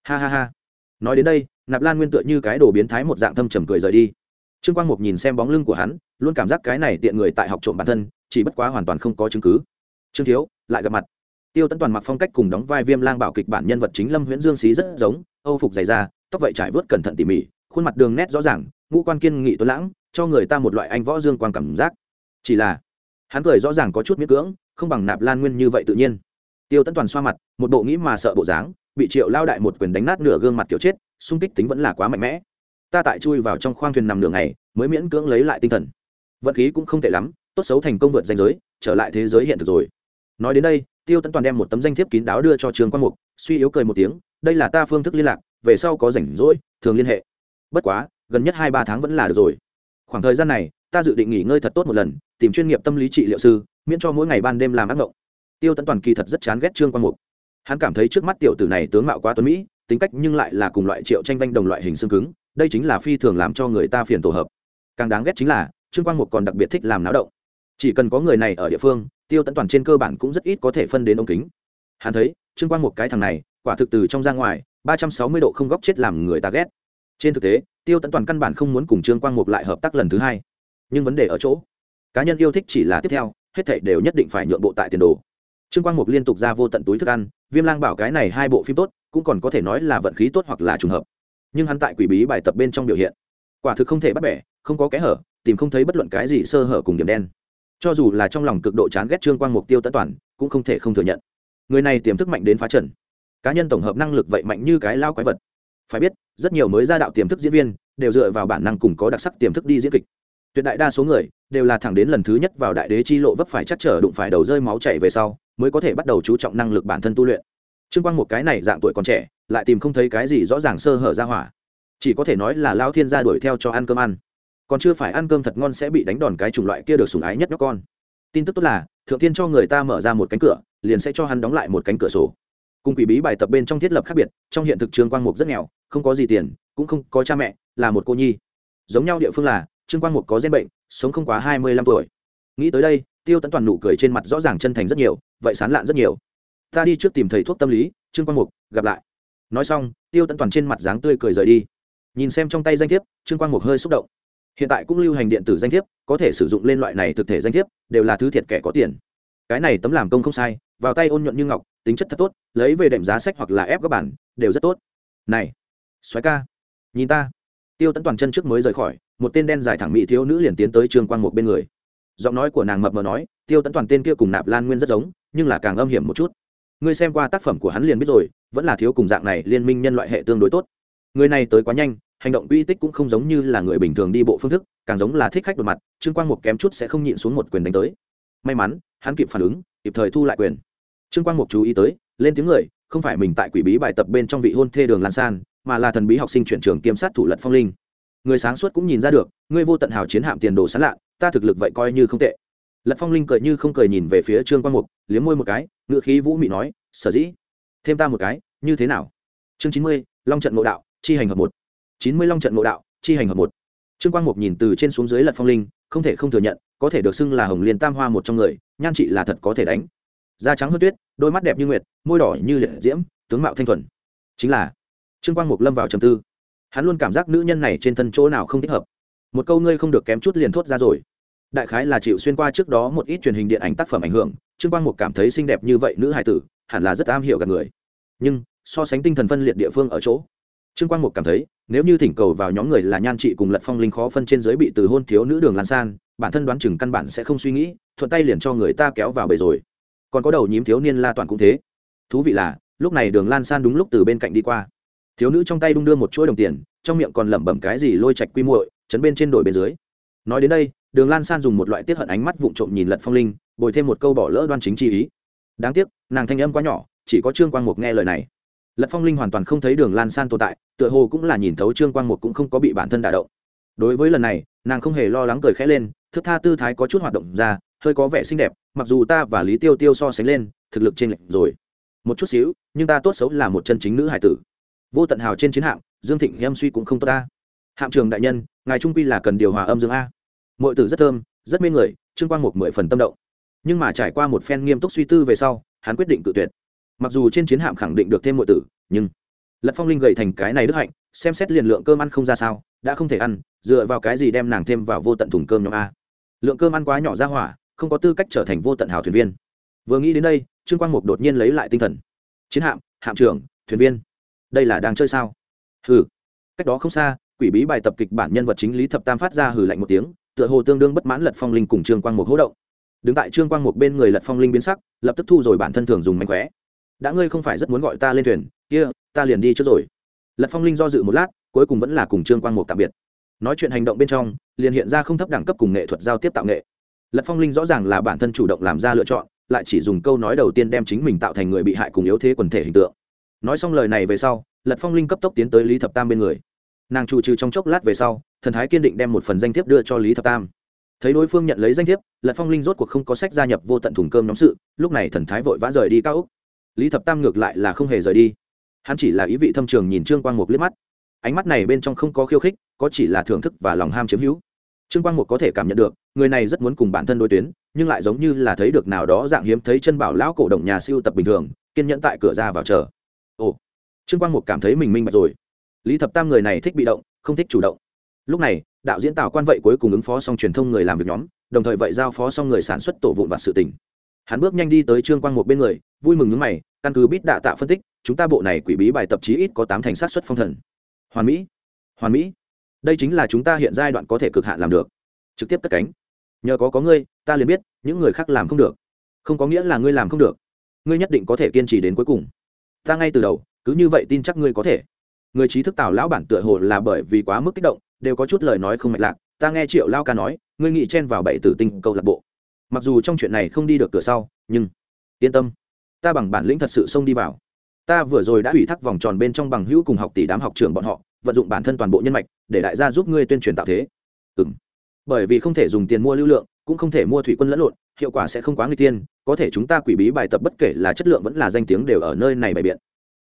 ha ha ha. Nói đến đây, Nạp Lan Nguyên tựa như cái đồ biến thái một dạng thâm trầm cười rời đi. Trương Quang Mục nhìn xem bóng lưng của hắn, luôn cảm giác cái này tiện người tại học trộm bản thân, chỉ bất quá hoàn toàn không có chứng cứ. Trương thiếu, lại gặp mặt. Tiêu Tấn Toàn mặc phong cách cùng đóng vai Viêm Lang Bảo kịch bản nhân vật chính Lâm Huyễn Dương xí rất giống, Âu phục dày da, tóc vậy trải vớt cẩn thận tỉ mỉ, khuôn mặt đường nét rõ ràng, ngũ quan kiên nghị tuấn lãng, cho người ta một loại anh võ dương quang cảm giác. Chỉ là, hắn cười rõ ràng có chút miễn cưỡng, không bằng Nạp Lan Nguyên như vậy tự nhiên. Tiêu Tấn Toàn xoa mặt, một bộ nghĩ mà sợ bộ dáng, bị Triệu Lao đại một quyền đánh nát nửa gương mặt kiểu chết, xung kích tính vẫn là quá mạnh mẽ. Ta tại chui vào trong khoang thuyền nằm nửa ngày, mới miễn cưỡng lấy lại tinh thần. Vận khí cũng không tệ lắm, tốt xấu thành công vượt ranh giới, trở lại thế giới hiện thực rồi. Nói đến đây, Tiêu Tấn Toàn đem một tấm danh thiếp kín đáo đưa cho Trương Quang Mục, suy yếu cười một tiếng, đây là ta phương thức liên lạc, về sau có rảnh rỗi thường liên hệ. Bất quá, gần nhất 2-3 tháng vẫn là được rồi. Khoảng thời gian này, ta dự định nghỉ ngơi thật tốt một lần, tìm chuyên nghiệp tâm lý trị liệu sư, miễn cho mỗi ngày ban đêm làm ác mộng. Tiêu Tấn Toàn kỳ thật rất chán ghét Trương Quang Mục. Hắn cảm thấy trước mắt tiểu tử này tướng mạo quá tuấn mỹ, tính cách nhưng lại là cùng loại Triệu Tranh Vanh đồng loại hình xương cứng, đây chính là phi thường làm cho người ta phiền tổ hợp. Càng đáng ghét chính là Trương Quang Mục còn đặc biệt thích làm náo động. Chỉ cần có người này ở địa phương, Tiêu Tấn Toàn trên cơ bản cũng rất ít có thể phân đến ống kính. Hắn thấy Trương Quang Mục cái thằng này quả thực từ trong ra ngoài 360 độ không góc chết làm người ta ghét. Trên thực tế, Tiêu Tấn Toàn căn bản không muốn cùng Trương Quang Mục lại hợp tác lần thứ hai. Nhưng vấn đề ở chỗ, cá nhân yêu thích chỉ là tiếp theo, hết thảy đều nhất định phải nhượng bộ tại tiền đồ. Trương Quang Mục liên tục ra vô tận túi thức ăn, Viêm Lang Bảo cái này 2 bộ phim tốt, cũng còn có thể nói là vận khí tốt hoặc là trùng hợp. Nhưng hắn tại quỷ bí bài tập bên trong biểu hiện, quả thực không thể bắt bẻ, không có kẽ hở, tìm không thấy bất luận cái gì sơ hở cùng điểm đen. Cho dù là trong lòng cực độ chán ghét Trương Quang Mục, Tiêu Tấn Toàn cũng không thể không thừa nhận, người này tiềm thức mạnh đến phá trần, cá nhân tổng hợp năng lực vậy mạnh như cái lao quái vật. Phải biết, rất nhiều mới ra đạo tiềm thức diễn viên đều dựa vào bản năng cùng có đặc sắc tiềm thức đi diễn kịch. Tuyệt đại đa số người đều là thẳng đến lần thứ nhất vào đại đế chi lộ vấp phải chắc trở đụng phải đầu rơi máu chảy về sau, mới có thể bắt đầu chú trọng năng lực bản thân tu luyện. Trương Quang Mục cái này dạng tuổi còn trẻ, lại tìm không thấy cái gì rõ ràng sơ hở ra hỏa, chỉ có thể nói là lao thiên gia đuổi theo cho ăn cơm ăn, còn chưa phải ăn cơm thật ngon sẽ bị đánh đòn cái chủng loại kia được sủng ái nhất nhóc con. Tin tức tốt là thượng thiên cho người ta mở ra một cánh cửa, liền sẽ cho hắn đóng lại một cánh cửa sổ. Cùng quỷ bí bài tập bên trong thiết lập khác biệt, trong hiện thực Trương Quang Mục rất nghèo, không có gì tiền, cũng không có cha mẹ, là một cô nhi. Giống nhau địa phương là Trương Quang Mục có gen bệnh, sống không quá 25 tuổi. Nghĩ tới đây, Tiêu Tấn Toàn nụ cười trên mặt rõ ràng chân thành rất nhiều, vậy sán lạn rất nhiều. Ta đi trước tìm thầy thuốc tâm lý, Trương Quang Mục, gặp lại. Nói xong, Tiêu Tấn Toàn trên mặt dáng tươi cười rời đi. Nhìn xem trong tay danh thiếp, Trương Quang Mục hơi xúc động. Hiện tại cũng lưu hành điện tử danh thiếp, có thể sử dụng lên loại này thực thể danh thiếp, đều là thứ thiệt kẻ có tiền. Cái này tấm làm công không sai, vào tay ôn nhuận như ngọc, tính chất thật tốt, lấy về đệm giá sách hoặc là ép các bản, đều rất tốt. Này, soái ca, nhìn ta. Tiêu Tấn Toàn chân trước mới rời khỏi, một tên đen dài thẳng mỹ thiếu nữ liền tiến tới Trương Quang Mục bên người. Giọng nói của nàng mập mờ nói, Tiêu Tấn Toàn tên kia cùng Nạp Lan Nguyên rất giống, nhưng là càng âm hiểm một chút. Ngươi xem qua tác phẩm của hắn liền biết rồi, vẫn là thiếu cùng dạng này liên minh nhân loại hệ tương đối tốt. Người này tới quá nhanh, hành động uy tích cũng không giống như là người bình thường đi bộ phương thức, càng giống là thích khách đột mặt. Trương Quang Mục kém chút sẽ không nhịn xuống một quyền đánh tới. May mắn hắn kịp phản ứng, kịp thời thu lại quyền. Trương Quang Mục chú ý tới, lên tiếng người, không phải mình tại quỷ bí bài tập bên trong vị hôn thê Đường Lan San, mà là thần bí học sinh chuyển trường kiêm sát thủ Lật Phong Linh. Người sáng suốt cũng nhìn ra được, ngươi vô tận hào chiến hạm tiền đồ sáng lạ, ta thực lực vậy coi như không tệ. Lật Phong Linh cười như không cười nhìn về phía Trương Quang Mục, liếm môi một cái, ngữ khí vũ mị nói, sở dĩ thêm ta một cái, như thế nào? Chương 90, Long trận ngộ đạo, chi hành hợp một. 90 Long trận ngộ đạo, chi hành hợp một. Trương Quang Mục nhìn từ trên xuống dưới Lật Phong Linh, không thể không thừa nhận, có thể được xưng là Hồng Liên Tam Hoa một trong người, nhan trị là thật có thể đánh. Da trắng hơn tuyết, đôi mắt đẹp như nguyệt, môi đỏ như liệt diễm, tướng mạo thanh thuần. Chính là Trương Quang Mục lâm vào trầm tư. Hắn luôn cảm giác nữ nhân này trên thân chỗ nào không thích hợp. Một câu ngươi không được kém chút liền thốt ra rồi. Đại khái là chịu xuyên qua trước đó một ít truyền hình điện ảnh tác phẩm ảnh hưởng, Trương Quang Mục cảm thấy xinh đẹp như vậy nữ hài tử, hẳn là rất am hiểu gạt người. Nhưng so sánh tinh thần phân liệt địa phương ở chỗ, Trương Quang Mục cảm thấy, nếu như thỉnh cầu vào nhóm người là nhan trị cùng Lật Phong Linh khó phân trên dưới bị từ hôn thiếu nữ Đường Lan San, bản thân đoán chừng căn bản sẽ không suy nghĩ, thuận tay liền cho người ta kéo vào bầy rồi. Còn có đầu nhím thiếu niên La Toàn cũng thế. Thú vị là, lúc này Đường Lan San đúng lúc từ bên cạnh đi qua. Thiếu nữ trong tay đung đưa một chuỗi đồng tiền, trong miệng còn lẩm bẩm cái gì lôi trạch quy muội, chấn bên trên đổi bên dưới. Nói đến đây, Đường Lan San dùng một loại tiết hận ánh mắt vụng trộm nhìn Lật Phong Linh, bồi thêm một câu bỏ lỡ đoan chính chi ý. Đáng tiếc, nàng thanh âm quá nhỏ, chỉ có Trương Quang Mục nghe lời này. Lật Phong Linh hoàn toàn không thấy Đường Lan San tồn tại, tựa hồ cũng là nhìn thấu Trương Quang Mục cũng không có bị bản thân đả động. Đối với lần này, nàng không hề lo lắng, cười khẽ lên, thước tha tư thái có chút hoạt động ra, hơi có vẻ xinh đẹp, mặc dù ta và Lý Tiêu Tiêu so sánh lên, thực lực trên lệch rồi một chút xíu, nhưng ta tốt xấu là một chân chính nữ hải tử. Vô tận hào trên chiến hạm, Dương Thịnh em suy cũng không tốt ta. Hạm trưởng đại nhân, ngài trung quy là cần điều hòa âm dương a. Muội tử rất thơm, rất mê người, Trương Quang Mục 10 phần tâm động. Nhưng mà trải qua một phen nghiêm túc suy tư về sau, hắn quyết định cự tuyệt. Mặc dù trên chiến hạm khẳng định được thêm muội tử, nhưng Lật Phong Linh gầy thành cái này đức hạnh, xem xét liền lượng cơm ăn không ra sao, đã không thể ăn, dựa vào cái gì đem nàng thêm vào vô tận thùng cơm nhóm a? Lượng cơm ăn quá nhỏ ra hỏa, không có tư cách trở thành vô tận hào thuyền viên. Vừa nghĩ đến đây, Trương Quang Mục đột nhiên lấy lại tinh thần. Chiến hạm, hạm trưởng, thuyền viên, đây là đang chơi sao? Hừ. Cách đó không xa, quỷ bí bài tập kịch bản nhân vật chính Lý Thập Tam phát ra hừ lạnh một tiếng, tựa hồ tương đương bất mãn Lật Phong Linh cùng Trương Quang Mục hỗ động. Đứng tại Trương Quang Mục bên người Lật Phong Linh biến sắc, lập tức thu rồi bản thân thường dùng mánh khóe. Đã ngươi không phải rất muốn gọi ta lên thuyền, kia, ta liền đi trước rồi. Lật Phong Linh do dự một lát, cuối cùng vẫn là cùng Trương Quang Mục tạm biệt. Nói chuyện hành động bên trong, liền hiện ra không thấp đẳng cấp cùng nghệ thuật giao tiếp tạo nghệ. Lật Phong Linh rõ ràng là bản thân chủ động làm ra lựa chọn, lại chỉ dùng câu nói đầu tiên đem chính mình tạo thành người bị hại cùng yếu thế quần thể hình tượng. Nói xong lời này về sau, Lật Phong Linh cấp tốc tiến tới Lý Thập Tam bên người. Nàng trụ trừ trong chốc lát về sau, thần thái kiên định đem một phần danh thiếp đưa cho Lý Thập Tam. Thấy đối phương nhận lấy danh thiếp, Lật Phong Linh rốt cuộc không có sách gia nhập vô tận thùng cơm nhóm sự, lúc này thần thái vội vã rời đi cao ốc. Lý Thập Tam ngược lại là không hề rời đi, hắn chỉ là ý vị thâm trường nhìn Trương Quang Mục liếc mắt. Ánh mắt này bên trong không có khiêu khích, có chỉ là thưởng thức và lòng ham chiếm hữu. Trương Quang Mục có thể cảm nhận được, người này rất muốn cùng bản thân đối tuyến, nhưng lại giống như là thấy được nào đó dạng hiếm thấy chân bảo lão cổ động nhà siêu tập bình thường, kiên nhẫn tại cửa ra vào chờ. Ồ, Trương Quang Mục cảm thấy mình minh bạch rồi. Lý Thập Tam người này thích bị động, không thích chủ động. Lúc này, đạo diễn Tào Quan vậy cuối cùng ứng phó xong truyền thông người làm việc nhóm, đồng thời vậy giao phó xong người sản xuất tổ vụn vặt sự tình. Hắn bước nhanh đi tới Trương Quang Mục bên người, vui mừng nhướng mày, căn cứ bít đạ tạ phân tích, chúng ta bộ này quỷ bí bài tập chí ít có 8 thành sát suất phong thần. Hoàn mỹ, hoàn mỹ. Đây chính là chúng ta hiện giai đoạn có thể cực hạn làm được. Trực tiếp cất cánh. Nhờ có ngươi, ta liền biết, những người khác làm không được. Không có nghĩa là ngươi làm không được. Ngươi nhất định có thể kiên trì đến cuối cùng. Ta ngay từ đầu, cứ như vậy tin chắc ngươi có thể. Người trí thức Tào lão bản tựa hồ là bởi vì quá mức kích động, đều có chút lời nói không mạch lạc. Ta nghe Triệu Lao ca nói, ngươi nghĩ chen vào 7 tử tinh câu lạc bộ. Mặc dù trong chuyện này không đi được cửa sau, nhưng yên tâm, ta bằng bản lĩnh thật sự xông đi vào. Ta vừa rồi đã ủy thác vòng tròn bên trong bằng hữu cùng học tỷ đám học trưởng bọn họ, vận dụng bản thân toàn bộ nhân mạch để đại gia giúp ngươi tuyên truyền tạo thế. Bởi vì không thể dùng tiền mua lưu lượng, cũng không thể mua thủy quân lẫn lộn, hiệu quả sẽ không quá nguy tiên, có thể chúng ta quỷ bí bài tập bất kể là chất lượng vẫn là danh tiếng đều ở nơi này bày biện.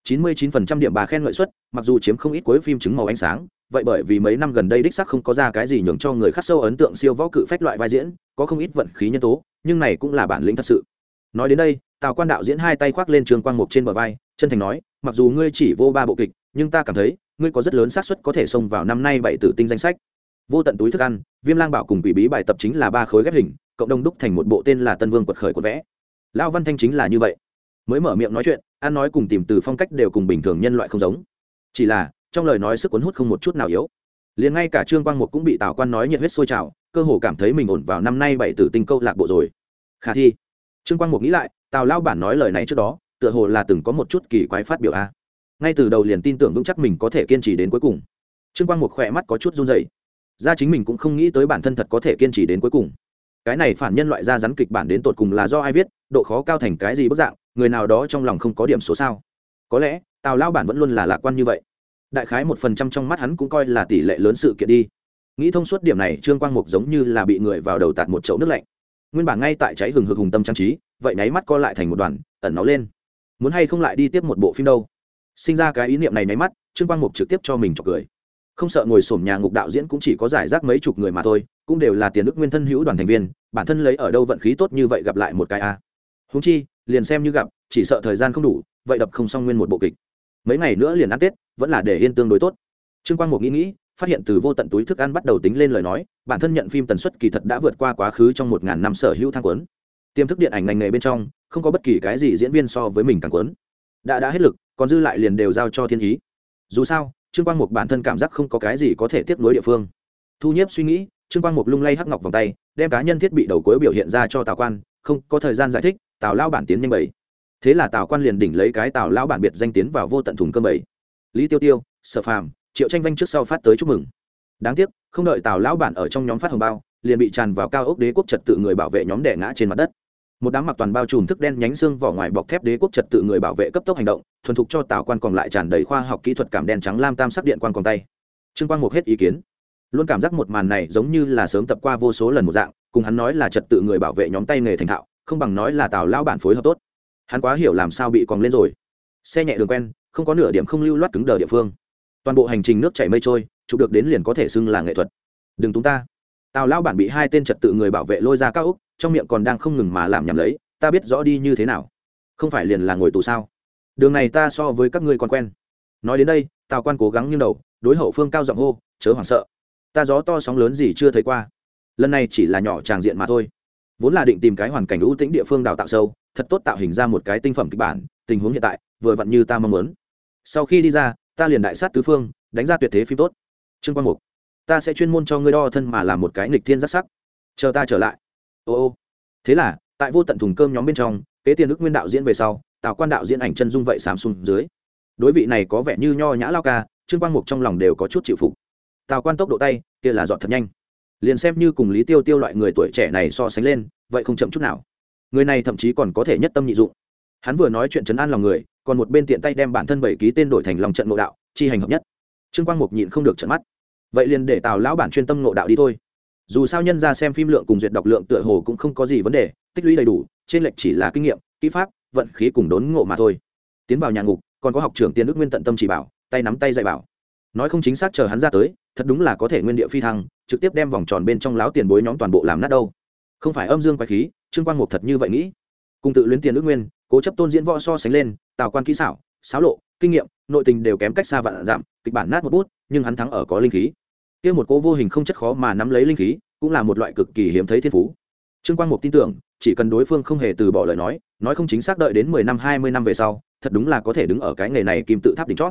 99% điểm bà khen ngợi suất, mặc dù chiếm không ít cuối phim chứng màu ánh sáng, vậy bởi vì mấy năm gần đây đích xác không có ra cái gì nhường cho người khắc sâu ấn tượng siêu võ cự phách loại vai diễn, có không ít vận khí nhân tố, nhưng này cũng là bản lĩnh thật sự. Nói đến đây, Tào Quan đạo diễn hai tay khoác lên Trương Quang Mục trên bờ vai, chân thành nói, mặc dù ngươi chỉ vô 3 bộ kịch, nhưng ta cảm thấy ngươi có rất lớn xác suất có thể xông vào năm nay 7 tử tinh danh sách. Vô tận túi thức ăn, Viêm Lang Bảo cùng quỷ bí bài tập chính là 3 khối ghép hình, cộng đồng đúc thành một bộ tên là Tân Vương quật khởi của vẽ. Lão Văn Thanh chính là như vậy, mới mở miệng nói chuyện, ăn nói cùng tìm từ phong cách đều cùng bình thường nhân loại không giống, chỉ là trong lời nói sức cuốn hút không một chút nào yếu. Liền ngay cả Trương Quang Mục cũng bị Tào Quan nói nhiệt huyết sôi trào, cơ hồ cảm thấy mình ổn vào năm nay 7 tử tinh câu lạc bộ rồi. Khả thi. Trương Quang Mục nghĩ lại, Tào lão bản nói lời này trước đó, tựa hồ là từng có một chút kỳ quái phát biểu a. Ngay từ đầu liền tin tưởng vững chắc mình có thể kiên trì đến cuối cùng. Trương Quang Mục khỏe mắt có chút run rẩy. Ra chính mình cũng không nghĩ tới bản thân thật có thể kiên trì đến cuối cùng. Cái này phản nhân loại ra rắn kịch bản đến tột cùng là do ai viết, độ khó cao thành cái gì bức dạng, người nào đó trong lòng không có điểm số sao? Có lẽ, Tào lão bản vẫn luôn là lạc quan như vậy. Đại khái 1% trong mắt hắn cũng coi là tỷ lệ lớn sự kiện đi. Nghĩ thông suốt điểm này, Trương Quang Mục giống như là bị người vào đầu tạt một chậu nước lạnh. Nguyên bản ngay tại cháy hừng hực hùng tâm trang trí, vậy nháy mắt co lại thành một đoàn, ẩn nó lên. Muốn hay không lại đi tiếp một bộ phim đâu? Sinh ra cái ý niệm này nháy mắt, Trương Quang Mục trực tiếp cho mình chọc cười. Không sợ ngồi xổm nhà ngục đạo diễn cũng chỉ có giải rác mấy chục người mà thôi, cũng đều là tiền đức nguyên thân hữu đoàn thành viên, bản thân lấy ở đâu vận khí tốt như vậy gặp lại một cái a. Huống chi, liền xem như gặp, chỉ sợ thời gian không đủ, vậy đập không xong nguyên một bộ kịch. Mấy ngày nữa liền ăn Tết, vẫn là để yên tương đối tốt. Trương Quang Mục nghĩ, phát hiện từ vô tận túi thức ăn bắt đầu tính lên lời nói, bản thân nhận phim tần suất kỳ thật đã vượt qua quá khứ trong 1000 năm sở hữu thang cuốn. Tiềm thức điện ảnh ngành nghề bên trong, không có bất kỳ cái gì diễn viên so với mình càng cuốn. Đã hết lực, còn dư lại liền đều giao cho thiên ý. Dù sao, Trương Quang Mục bản thân cảm giác không có cái gì có thể tiếp nối địa phương. Thu Nhiếp suy nghĩ, Trương Quang Mục lung lay hắc ngọc vòng tay, đem cá nhân thiết bị đầu cuối biểu hiện ra cho Tào Quan, không có thời gian giải thích, Tào lão bản tiến nhanh bảy. Thế là Tào Quan liền đỉnh lấy cái Tào lão bản biệt danh tiến vào vô tận thùng cơm bảy. Lý Tiêu Tiêu, Sở Phàm, Triệu Tranh Vanh trước sau phát tới chúc mừng. Đáng tiếc, không đợi Tào lão bản ở trong nhóm phát hồng bao, liền bị tràn vào cao ốc đế quốc trật tự người bảo vệ nhóm đè ngã trên mặt đất. Một đám mặc toàn bao trùm thức đen nhánh xương vỏ ngoài bọc thép đế quốc trật tự người bảo vệ cấp tốc hành động, thuần thục cho Tào Quan còn lại tràn đầy khoa học kỹ thuật cảm đen trắng lam tam sắc điện quang còn tay. Trương Quang Mục hết ý kiến, luôn cảm giác một màn này giống như là sớm tập qua vô số lần một dạng, cùng hắn nói là trật tự người bảo vệ nhóm tay nghề thành thạo, không bằng nói là Tào lão bản phối hợp tốt. Hắn quá hiểu làm sao bị còn lên rồi. Xe nhẹ đường quen, không có nửa điểm không lưu loát cứng đờ địa phương. Toàn bộ hành trình nước chảy mây trôi, chụp được đến liền có thể xưng là nghệ thuật. Đừng túng ta. Tào lão bản bị 2 tên trật tự người bảo vệ lôi ra cao ốc, trong miệng còn đang không ngừng mà làm nhảm lấy, ta biết rõ đi như thế nào. Không phải liền là ngồi tù sao? Đường này ta so với các ngươi còn quen. nói đến đây tào quan cố gắng nghiêng đầu đối hậu phương cao giọng hô, chớ hoảng sợ, ta gió to sóng lớn gì chưa thấy qua, lần này chỉ là nhỏ tràng diện mà thôi. Vốn là định tìm cái hoàn cảnh ưu tĩnh địa phương đào tạo sâu, thật tốt tạo hình ra một cái tinh phẩm kịch bản, tình huống hiện tại vừa vặn như ta mong muốn. Sau khi đi ra ta liền đại sát tứ phương, đánh ra tuyệt thế phim tốt. Trương Quang Mục, ta sẽ chuyên môn cho ngươi đo thân mà làm một cái nghịch thiên giác sắc, chờ ta trở lại. Ô thế là tại vô tận thùng cơm nhóm bên trong, kế tiền ức nguyên đạo diễn về sau, tào quan đạo diễn ảnh chân dung vậy xám xuống dưới. Đối vị này có vẻ như nho nhã lao ca, Trương Quang Mục trong lòng đều có chút chịu phục. Tào quan tốc độ tay kia là dọn thật nhanh, liền xem như cùng Lý Tiêu Tiêu loại người tuổi trẻ này so sánh lên, vậy không chậm chút nào. Người này thậm chí còn có thể nhất tâm nhị dụng. Hắn vừa nói chuyện trấn an lòng người, còn một bên tiện tay đem bản thân bảy ký tên đổi thành lòng trận ngộ đạo, chi hành hợp nhất. Trương Quang Mục nhịn không được trợn mắt. Vậy liền để Tào lão bản chuyên tâm ngộ đạo đi thôi. Dù sao nhân ra xem phim lượng cùng duyệt đọc lượng tựa hồ cũng không có gì vấn đề, tích lũy đầy đủ, trên lệch chỉ là kinh nghiệm, kỹ pháp, vận khí cùng đốn ngộ mà thôi. Tiến vào nhà ngục, còn có học trưởng Tiên Đức Nguyên tận tâm chỉ bảo, tay nắm tay dạy bảo. Nói không chính xác chờ hắn ra tới, thật đúng là có thể nguyên địa phi thăng, trực tiếp đem vòng tròn bên trong láo tiền bối nhóm toàn bộ làm nát đâu. Không phải âm dương quái khí, Trương Quang Mục thật như vậy nghĩ. Cùng tự luyến Tiên Đức Nguyên, cố chấp tôn diễn võ so sánh lên, Tào quan kỹ xảo, xáo lộ, kinh nghiệm, nội tình đều kém cách xa vạn dặm, kịch bản nát một bút, nhưng hắn thắng ở có linh khí. Kia một cố vô hình không chất khó mà nắm lấy linh khí, cũng là một loại cực kỳ hiếm thấy thiên phú. Trương Quang Mục tin tưởng, chỉ cần đối phương không hề từ bỏ lời nói không chính xác đợi đến 10 năm 20 năm về sau, thật đúng là có thể đứng ở cái nghề này kim tự tháp đỉnh chót.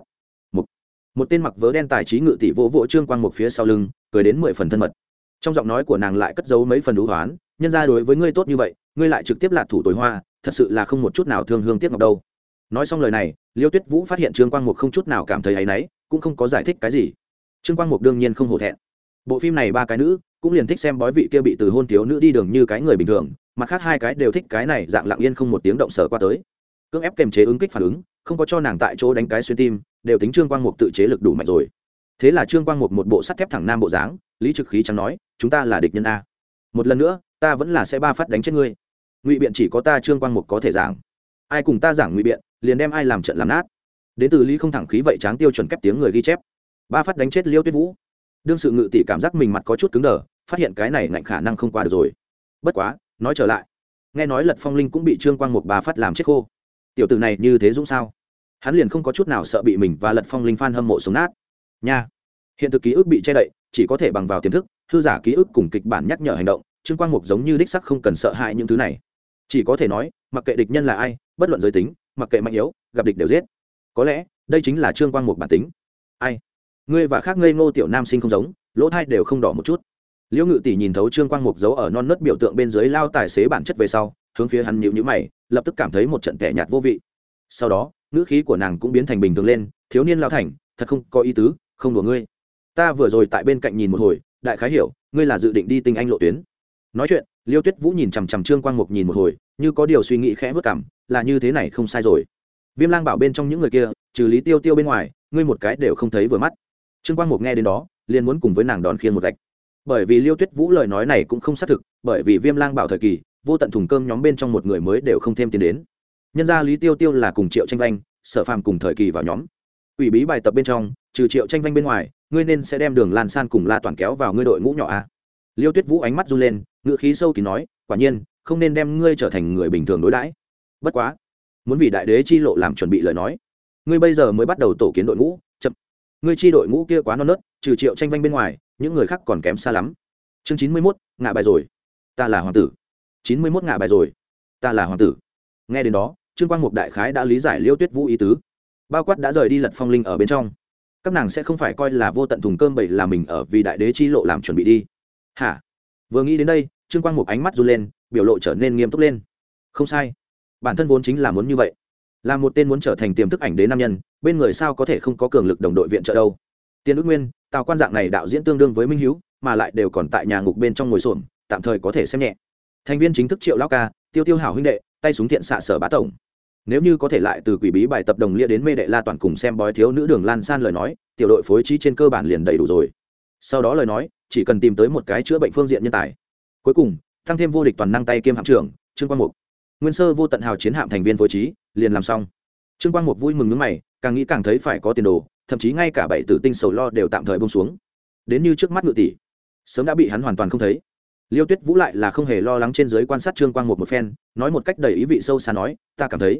Một tên mặc vớ đen tài trí ngự tỷ vỗ vỗ Trương Quang Mục phía sau lưng, cười đến 10 phần thân mật. Trong giọng nói của nàng lại cất giấu mấy phần đú hoán, nhân ra đối với ngươi tốt như vậy, ngươi lại trực tiếp lạt thủ tối hoa, thật sự là không một chút nào thương hương tiếc ngọc đâu. Nói xong lời này, Liêu Tuyết Vũ phát hiện Trương Quang Mục không chút nào cảm thấy áy náy, cũng không có giải thích cái gì. Trương Quang Mục đương nhiên không hổ thẹn. Bộ phim này ba cái nữ cũng liền thích xem bói vị kia bị từ hôn thiếu nữ đi đường như cái người bình thường, mặt khác hai cái đều thích cái này dạng lặng yên không một tiếng động sở qua tới. Cưỡng ép kềm chế ứng kích phản ứng, không có cho nàng tại chỗ đánh cái xuyên tim, đều tính Trương Quang Mục tự chế lực đủ mạnh rồi. Thế là Trương Quang Mục một bộ sắt thép thẳng nam bộ dáng, lý trực khí chẳng nói, chúng ta là địch nhân a. Một lần nữa, ta vẫn là sẽ ba phát đánh chết ngươi. Ngụy biện chỉ có ta Trương Quang Mục có thể giảng. Ai cùng ta giảng ngụy biện, liền đem ai làm trận làm nát. Đến từ lý không thẳng khí vậy tráng tiêu chuẩn kép tiếng người ghi chép. Ba phát đánh chết Liêu Tuyết Vũ. Đương sự ngự tỷ cảm giác mình mặt có chút cứng đờ, phát hiện cái này ngạnh khả năng không qua được rồi. Bất quá, nói trở lại, nghe nói Lật Phong Linh cũng bị Trương Quang Mục ba phát làm chết khô. Tiểu tử này như thế dũng sao? Hắn liền không có chút nào sợ bị mình và Lật Phong Linh fan hâm mộ sống nát. Nha. Hiện thực ký ức bị che đậy, chỉ có thể bằng vào tiềm thức, hư giả ký ức cùng kịch bản nhắc nhở hành động, Trương Quang Mục giống như đích sắc không cần sợ hãi những thứ này. Chỉ có thể nói, mặc kệ địch nhân là ai, bất luận giới tính, mặc kệ mạnh yếu, gặp địch đều giết. Có lẽ, đây chính là Trương Quang Mục bản tính. Ai? Ngươi và khác ngây ngô tiểu nam sinh không giống, lỗ thai đều không đỏ một chút. Liễu Ngự tỷ nhìn thấu Trương Quang Mục giấu ở non nớt biểu tượng bên dưới lao tài xế bản chất về sau, hướng phía hắn nhíu nhíu mày, lập tức cảm thấy một trận kẻ nhạt vô vị. Sau đó, ngữ khí của nàng cũng biến thành bình thường lên, thiếu niên lao thành, thật không có ý tứ, không đùa ngươi. Ta vừa rồi tại bên cạnh nhìn một hồi, đại khái hiểu, ngươi là dự định đi tinh anh lộ tuyến. Nói chuyện, Liêu Tuyết Vũ nhìn chằm chằm Trương Quang Mục nhìn một hồi, như có điều suy nghĩ khẽ vút cằm, là như thế này không sai rồi. Viêm Lang bảo bên trong những người kia, trừ Lý Tiêu Tiêu bên ngoài, ngươi một cái đều không thấy vừa mắt. Trương Quang Mục nghe đến đó, liền muốn cùng với nàng đón khiên một gạch. Bởi vì Liêu Tuyết Vũ lời nói này cũng không xác thực, bởi vì Viêm Lang bảo thời kỳ, vô tận thùng cơm nhóm bên trong một người mới đều không thêm tiền đến. Nhân ra Lý Tiêu Tiêu là cùng Triệu Tranh Vanh, Sở Phàm cùng thời kỳ vào nhóm. Ủy bí bài tập bên trong, trừ Triệu Tranh Vanh bên ngoài, ngươi nên sẽ đem Đường Lan San cùng La Toàn kéo vào ngươi đội ngũ nhỏ a. Liêu Tuyết Vũ ánh mắt run lên, ngữ khí sâu kín nói, quả nhiên, không nên đem ngươi trở thành người bình thường đối đãi. Bất quá, muốn vì đại đế chi lộ làm chuẩn bị lời nói, ngươi bây giờ mới bắt đầu tổ kiến đội ngũ, chậm. Ngươi chi đội ngũ kia quá non nớt, trừ Triệu Tranh Vanh bên ngoài, những người khác còn kém xa lắm. Chương 91, ngạ bài rồi. Ta là hoàng tử. 91 ngạ bài rồi. Ta là hoàng tử. Nghe đến đó, Trương Quang Mục đại khái đã lý giải Liêu Tuyết Vũ ý tứ. Bao quát đã rời đi Lật Phong Linh ở bên trong. Các nàng sẽ không phải coi là vô tận thùng cơm bậy là mình ở vì đại đế chi lộ làm chuẩn bị đi. Hả? Vừa nghĩ đến đây, Trương Quang Mục ánh mắt run lên, biểu lộ trở nên nghiêm túc lên. Không sai, bản thân vốn chính là muốn như vậy. Là một tên muốn trở thành tiềm thức ảnh đế nam nhân, bên người sao có thể không có cường lực đồng đội viện trợ đâu. Tiên Đức Nguyên, Tào Quan dạng này đạo diễn tương đương với Minh Hiếu, mà lại đều còn tại nhà ngục bên trong ngồi xổm, tạm thời có thể xem nhẹ. Thành viên chính thức Triệu lão ca, Tiêu Tiêu hảo huynh đệ, tay súng thiện xạ Sở Bá tổng. Nếu như có thể lại từ quỷ bí bài tập đồng lia đến mê đệ La Toàn cùng xem bói thiếu nữ Đường Lan San lời nói, tiểu đội phối trí trên cơ bản liền đầy đủ rồi. Sau đó lời nói, chỉ cần tìm tới một cái chữa bệnh phương diện nhân tài. Cuối cùng, tăng thêm vô địch toàn năng tay kiêm hạm trưởng, Trương Quang Mục. Nguyên sơ vô tận hào chiến hạm thành viên phối trí, liền làm xong. Trương Quang Mục vui mừng nhướng mày, càng nghĩ càng thấy phải có tiền đồ, thậm chí ngay cả bảy tử tinh sầu lo đều tạm thời buông xuống. Đến như trước mắt Ngự tỷ, sớm đã bị hắn hoàn toàn không thấy. Liêu Tuyết Vũ lại là không hề lo lắng trên dưới quan sát Trương Quang Mục một phen, nói một cách đầy ý vị sâu xa nói, ta cảm thấy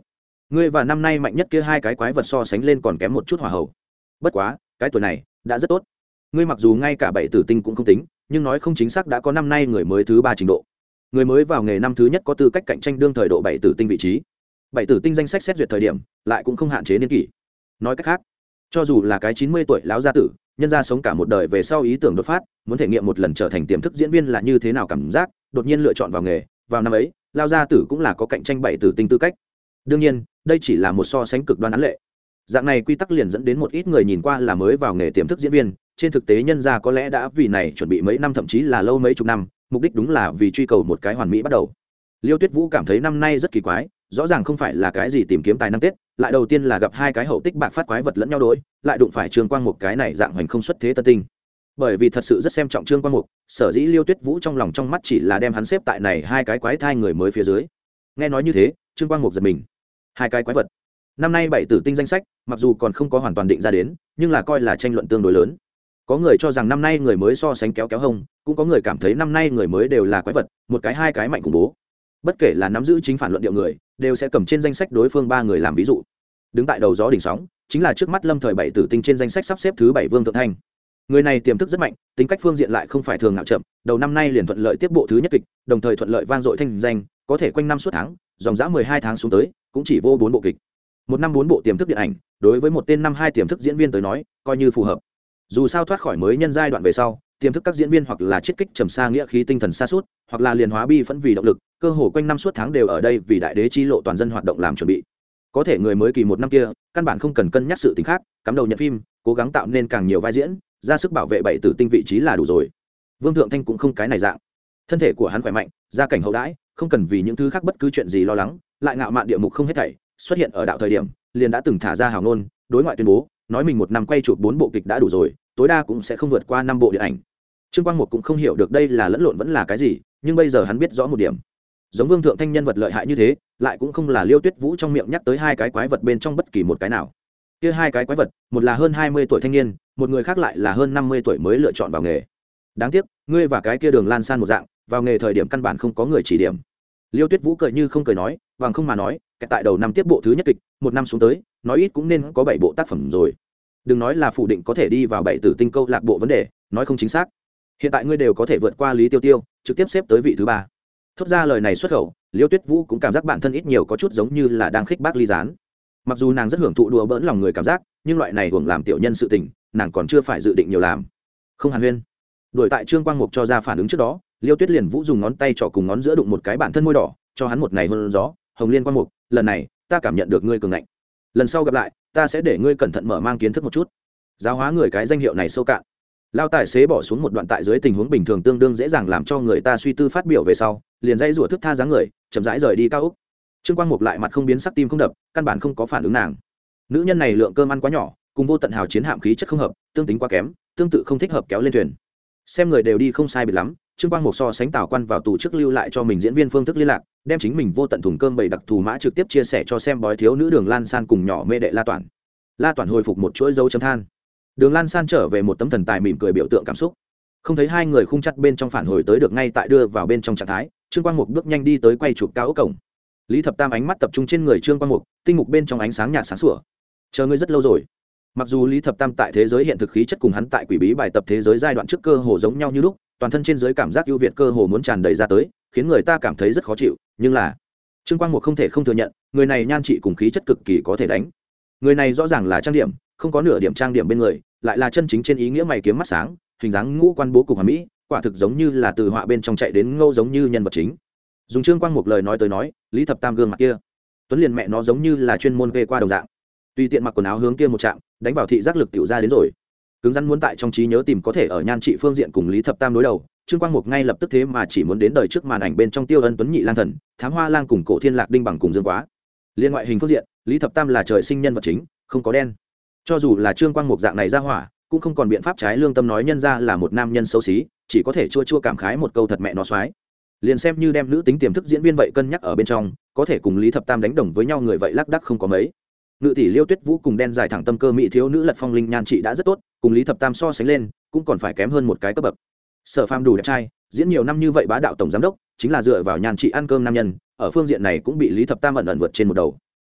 ngươi và năm nay mạnh nhất kia hai cái quái vật so sánh lên còn kém một chút hỏa hậu. Bất quá cái tuổi này đã rất tốt. Ngươi mặc dù ngay cả bảy tử tinh cũng không tính, nhưng nói không chính xác đã có năm nay người mới thứ 3 trình độ. Người mới vào nghề năm thứ nhất có tư cách cạnh tranh đương thời độ bảy tử tinh vị trí. Bảy tử tinh danh sách xét duyệt thời điểm lại cũng không hạn chế niên kỷ. Nói cách khác, cho dù là cái 90 tuổi lão gia tử, nhân ra sống cả một đời về sau ý tưởng đột phát, muốn thể nghiệm một lần trở thành tiềm thức diễn viên là như thế nào cảm giác, đột nhiên lựa chọn vào nghề, vào năm ấy, lão gia tử cũng là có cạnh tranh bảy tử tinh tư cách. Đương nhiên, đây chỉ là một so sánh cực đoan án lệ. Dạng này quy tắc liền dẫn đến một ít người nhìn qua là mới vào nghề tiềm thức diễn viên, trên thực tế nhân ra có lẽ đã vì này chuẩn bị mấy năm thậm chí là lâu mấy chục năm, mục đích đúng là vì truy cầu một cái hoàn mỹ bắt đầu. Liêu Tuyết Vũ cảm thấy năm nay rất kỳ quái, rõ ràng không phải là cái gì tìm kiếm tài năng tết, lại đầu tiên là gặp hai cái hậu tích bạc phát quái vật lẫn nhau đối, lại đụng phải Trương Quang Mục cái này dạng hoành không xuất thế tân tinh. Bởi vì thật sự rất xem trọng Trương Quang Mục, sở dĩ Liêu Tuyết Vũ trong lòng trong mắt chỉ là đem hắn xếp tại này hai cái quái thai người mới phía dưới. Nghe nói như thế, Trương Quang Mục giật mình. Hai cái quái vật. Năm nay bảy tử tinh danh sách, mặc dù còn không có hoàn toàn định ra đến, nhưng là coi là tranh luận tương đối lớn. Có người cho rằng năm nay người mới so sánh kéo kéo hông, cũng có người cảm thấy năm nay người mới đều là quái vật, một cái hai cái mạnh khủng bố. Bất kể là nắm giữ chính phản luận điệu người, đều sẽ cầm trên danh sách đối phương 3 người làm ví dụ. Đứng tại đầu gió đỉnh sóng, chính là trước mắt lâm thời bảy tử tinh trên danh sách sắp xếp thứ 7 Vương Thượng Thanh. Người này tiềm thức rất mạnh, tính cách phương diện lại không phải thường ngạo chậm, đầu năm nay liền thuận lợi tiếp bộ thứ nhất kịch, đồng thời thuận lợi vang dội thanh danh, có thể quanh năm suốt tháng, dòng dã 12 tháng xuống tới, cũng chỉ vô 4 bộ kịch. Một năm 4 bộ tiềm thức điện ảnh, đối với một tên năm 2 tiềm thức diễn viên tới nói, coi như phù hợp. Dù sao thoát khỏi mới nhân giai đoạn về sau, tiềm thức các diễn viên hoặc là chiết kích trầm xa nghĩa khí tinh thần sa sút, hoặc là liền hóa bi phẫn vì động lực, cơ hồ quanh năm suốt tháng đều ở đây vì đại đế chi lộ toàn dân hoạt động làm chuẩn bị. Có thể người mới kỳ một năm kia, căn bản không cần cân nhắc sự tình khác, cắm đầu nhận phim, cố gắng tạo nên càng nhiều vai diễn, ra sức bảo vệ bảy tử tinh vị trí là đủ rồi. Vương Thượng Thanh cũng không cái này dạng. Thân thể của hắn khỏe mạnh, gia cảnh hậu đãi, không cần vì những thứ khác bất cứ chuyện gì lo lắng, lại ngạo mạn địa mục không hết thảy, xuất hiện ở đạo thời điểm, liền đã từng thả ra hào ngôn, đối ngoại tuyên bố, nói mình một năm quay chụp 4 bộ kịch đã đủ rồi, tối đa cũng sẽ không vượt qua 5 bộ điện ảnh. Trương Quang Mục cũng không hiểu được đây là lẫn lộn vẫn là cái gì, nhưng bây giờ hắn biết rõ một điểm. Giống Vương Thượng Thanh nhân vật lợi hại như thế, lại cũng không là Liêu Tuyết Vũ trong miệng nhắc tới hai cái quái vật bên trong bất kỳ một cái nào. Kia hai cái quái vật, một là hơn 20 tuổi thanh niên, một người khác lại là hơn 50 tuổi mới lựa chọn vào nghề. Đáng tiếc, ngươi và cái kia Đường Lan San một dạng, vào nghề thời điểm căn bản không có người chỉ điểm. Liêu Tuyết Vũ cười như không cười nói, vàng không mà nói, tại đầu năm tiếp bộ thứ nhất kịch, một năm xuống tới, nói ít cũng nên có 7 bộ tác phẩm rồi. Đừng nói là phủ định có thể đi vào bảy tử tinh câu lạc bộ vấn đề, nói không chính xác. Hiện tại ngươi đều có thể vượt qua Lý Tiêu Tiêu, trực tiếp xếp tới vị thứ 3. Thốt ra lời này xuất khẩu, Liêu Tuyết Vũ cũng cảm giác bản thân ít nhiều có chút giống như là đang khích bác ly gián. Mặc dù nàng rất hưởng thụ đùa bỡn lòng người cảm giác, nhưng loại này hưởng làm tiểu nhân sự tình, nàng còn chưa phải dự định nhiều làm. Không hàn huyên. Đuổi tại Trương Quang Mục cho ra phản ứng trước đó, Liêu Tuyết liền Vũ dùng ngón tay trỏ cùng ngón giữa đụng một cái bản thân môi đỏ, cho hắn một ngày hôn gió, Hồng Liên Quang Mục, lần này, ta cảm nhận được ngươi cường ngạnh. Lần sau gặp lại, ta sẽ để ngươi cẩn thận mở mang kiến thức một chút. Giáo hóa người cái danh hiệu này sâu cạn. Lao tài xế bỏ xuống một đoạn tại dưới tình huống bình thường tương đương dễ dàng làm cho người ta suy tư phát biểu về sau, liền dây rủa thức tha dáng người, chậm rãi rời đi cao ốc. Trương Quang Mục lại mặt không biến sắc tim không đập, căn bản không có phản ứng nàng. Nữ nhân này lượng cơm ăn quá nhỏ, cùng Vô Tận Hào chiến hạm khí chất không hợp, tương tính quá kém, tương tự không thích hợp kéo lên thuyền. Xem người đều đi không sai biệt lắm, Trương Quang Mục so sánh Tào Quan vào tù trước lưu lại cho mình diễn viên phương thức liên lạc, đem chính mình vô tận thùng cơm bầy đặc thù mã trực tiếp chia sẻ cho xem bói thiếu nữ Đường Lan San cùng nhỏ mê đệ La Toản. La Toản hồi phục một chuỗi dấu chấm than. Đường Lan San trở về một tấm thần tài mỉm cười biểu tượng cảm xúc. Không thấy hai người khung chặt bên trong phản hồi tới được ngay tại đưa vào bên trong trạng thái, Trương Quang Mục bước nhanh đi tới quay chụp cao ốc cổng. Lý Thập Tam ánh mắt tập trung trên người Trương Quang Mục, tinh mục bên trong ánh sáng nhạt sáng sủa. Chờ ngươi rất lâu rồi. Mặc dù Lý Thập Tam tại thế giới hiện thực khí chất cùng hắn tại quỷ bí bài tập thế giới giai đoạn trước cơ hồ giống nhau như lúc, toàn thân trên giới cảm giác ưu việt cơ hồ muốn tràn đầy ra tới, khiến người ta cảm thấy rất khó chịu, nhưng là Trương Quang Mục không thể không thừa nhận, người này nhan trị cùng khí chất cực kỳ có thể đánh. Người này rõ ràng là trang điểm, không có nửa điểm trang điểm bên người, lại là chân chính trên ý nghĩa mày kiếm mắt sáng, hình dáng ngũ quan bố cục hoàn mỹ, quả thực giống như là từ họa bên trong chạy đến ngâu giống như nhân vật chính. Dùng Trương Quang Mục lời nói tới nói, Lý Thập Tam gương mặt kia, Tuấn liền mẹ nó giống như là chuyên môn về qua đồng dạng. Tùy tiện mặc quần áo hướng kia một chạm, đánh vào thị giác lực tiểu ra đến rồi. Cứng rắn muốn tại trong trí nhớ tìm có thể ở nhan trị phương diện cùng Lý Thập Tam đối đầu, Trương Quang Mục ngay lập tức thế mà chỉ muốn đến đời trước màn ảnh bên trong Tiêu Ân Tuấn Nhị Lang Thần, Thám Hoa Lang cùng Cổ Thiên Lạc Đinh bằng cùng Dương Quá. Liên ngoại hình phương diện, Lý Thập Tam là trời sinh nhân vật chính, không có đen. Cho dù là Trương Quang Mục dạng này ra hỏa, cũng không còn biện pháp trái lương tâm nói nhân ra là một nam nhân xấu xí, chỉ có thể chua chua cảm khái một câu thật mẹ nó xoái. Liền xem như đem nữ tính tiềm thức diễn viên vậy cân nhắc ở bên trong, có thể cùng Lý Thập Tam đánh đồng với nhau người vậy lác đác không có mấy. Ngự tỷ Liêu Tuyết Vũ cùng đen dài thẳng tâm cơ mỹ thiếu nữ Lật Phong Linh nhan trị đã rất tốt, cùng Lý Thập Tam so sánh lên, cũng còn phải kém hơn một cái cấp bậc. Sở Phàm đủ đẹp trai, diễn nhiều năm như vậy bá đạo tổng giám đốc, chính là dựa vào nhan trị ăn cơm nam nhân, ở phương diện này cũng bị Lý Thập Tam ẩn ẩn vượt trên một đầu.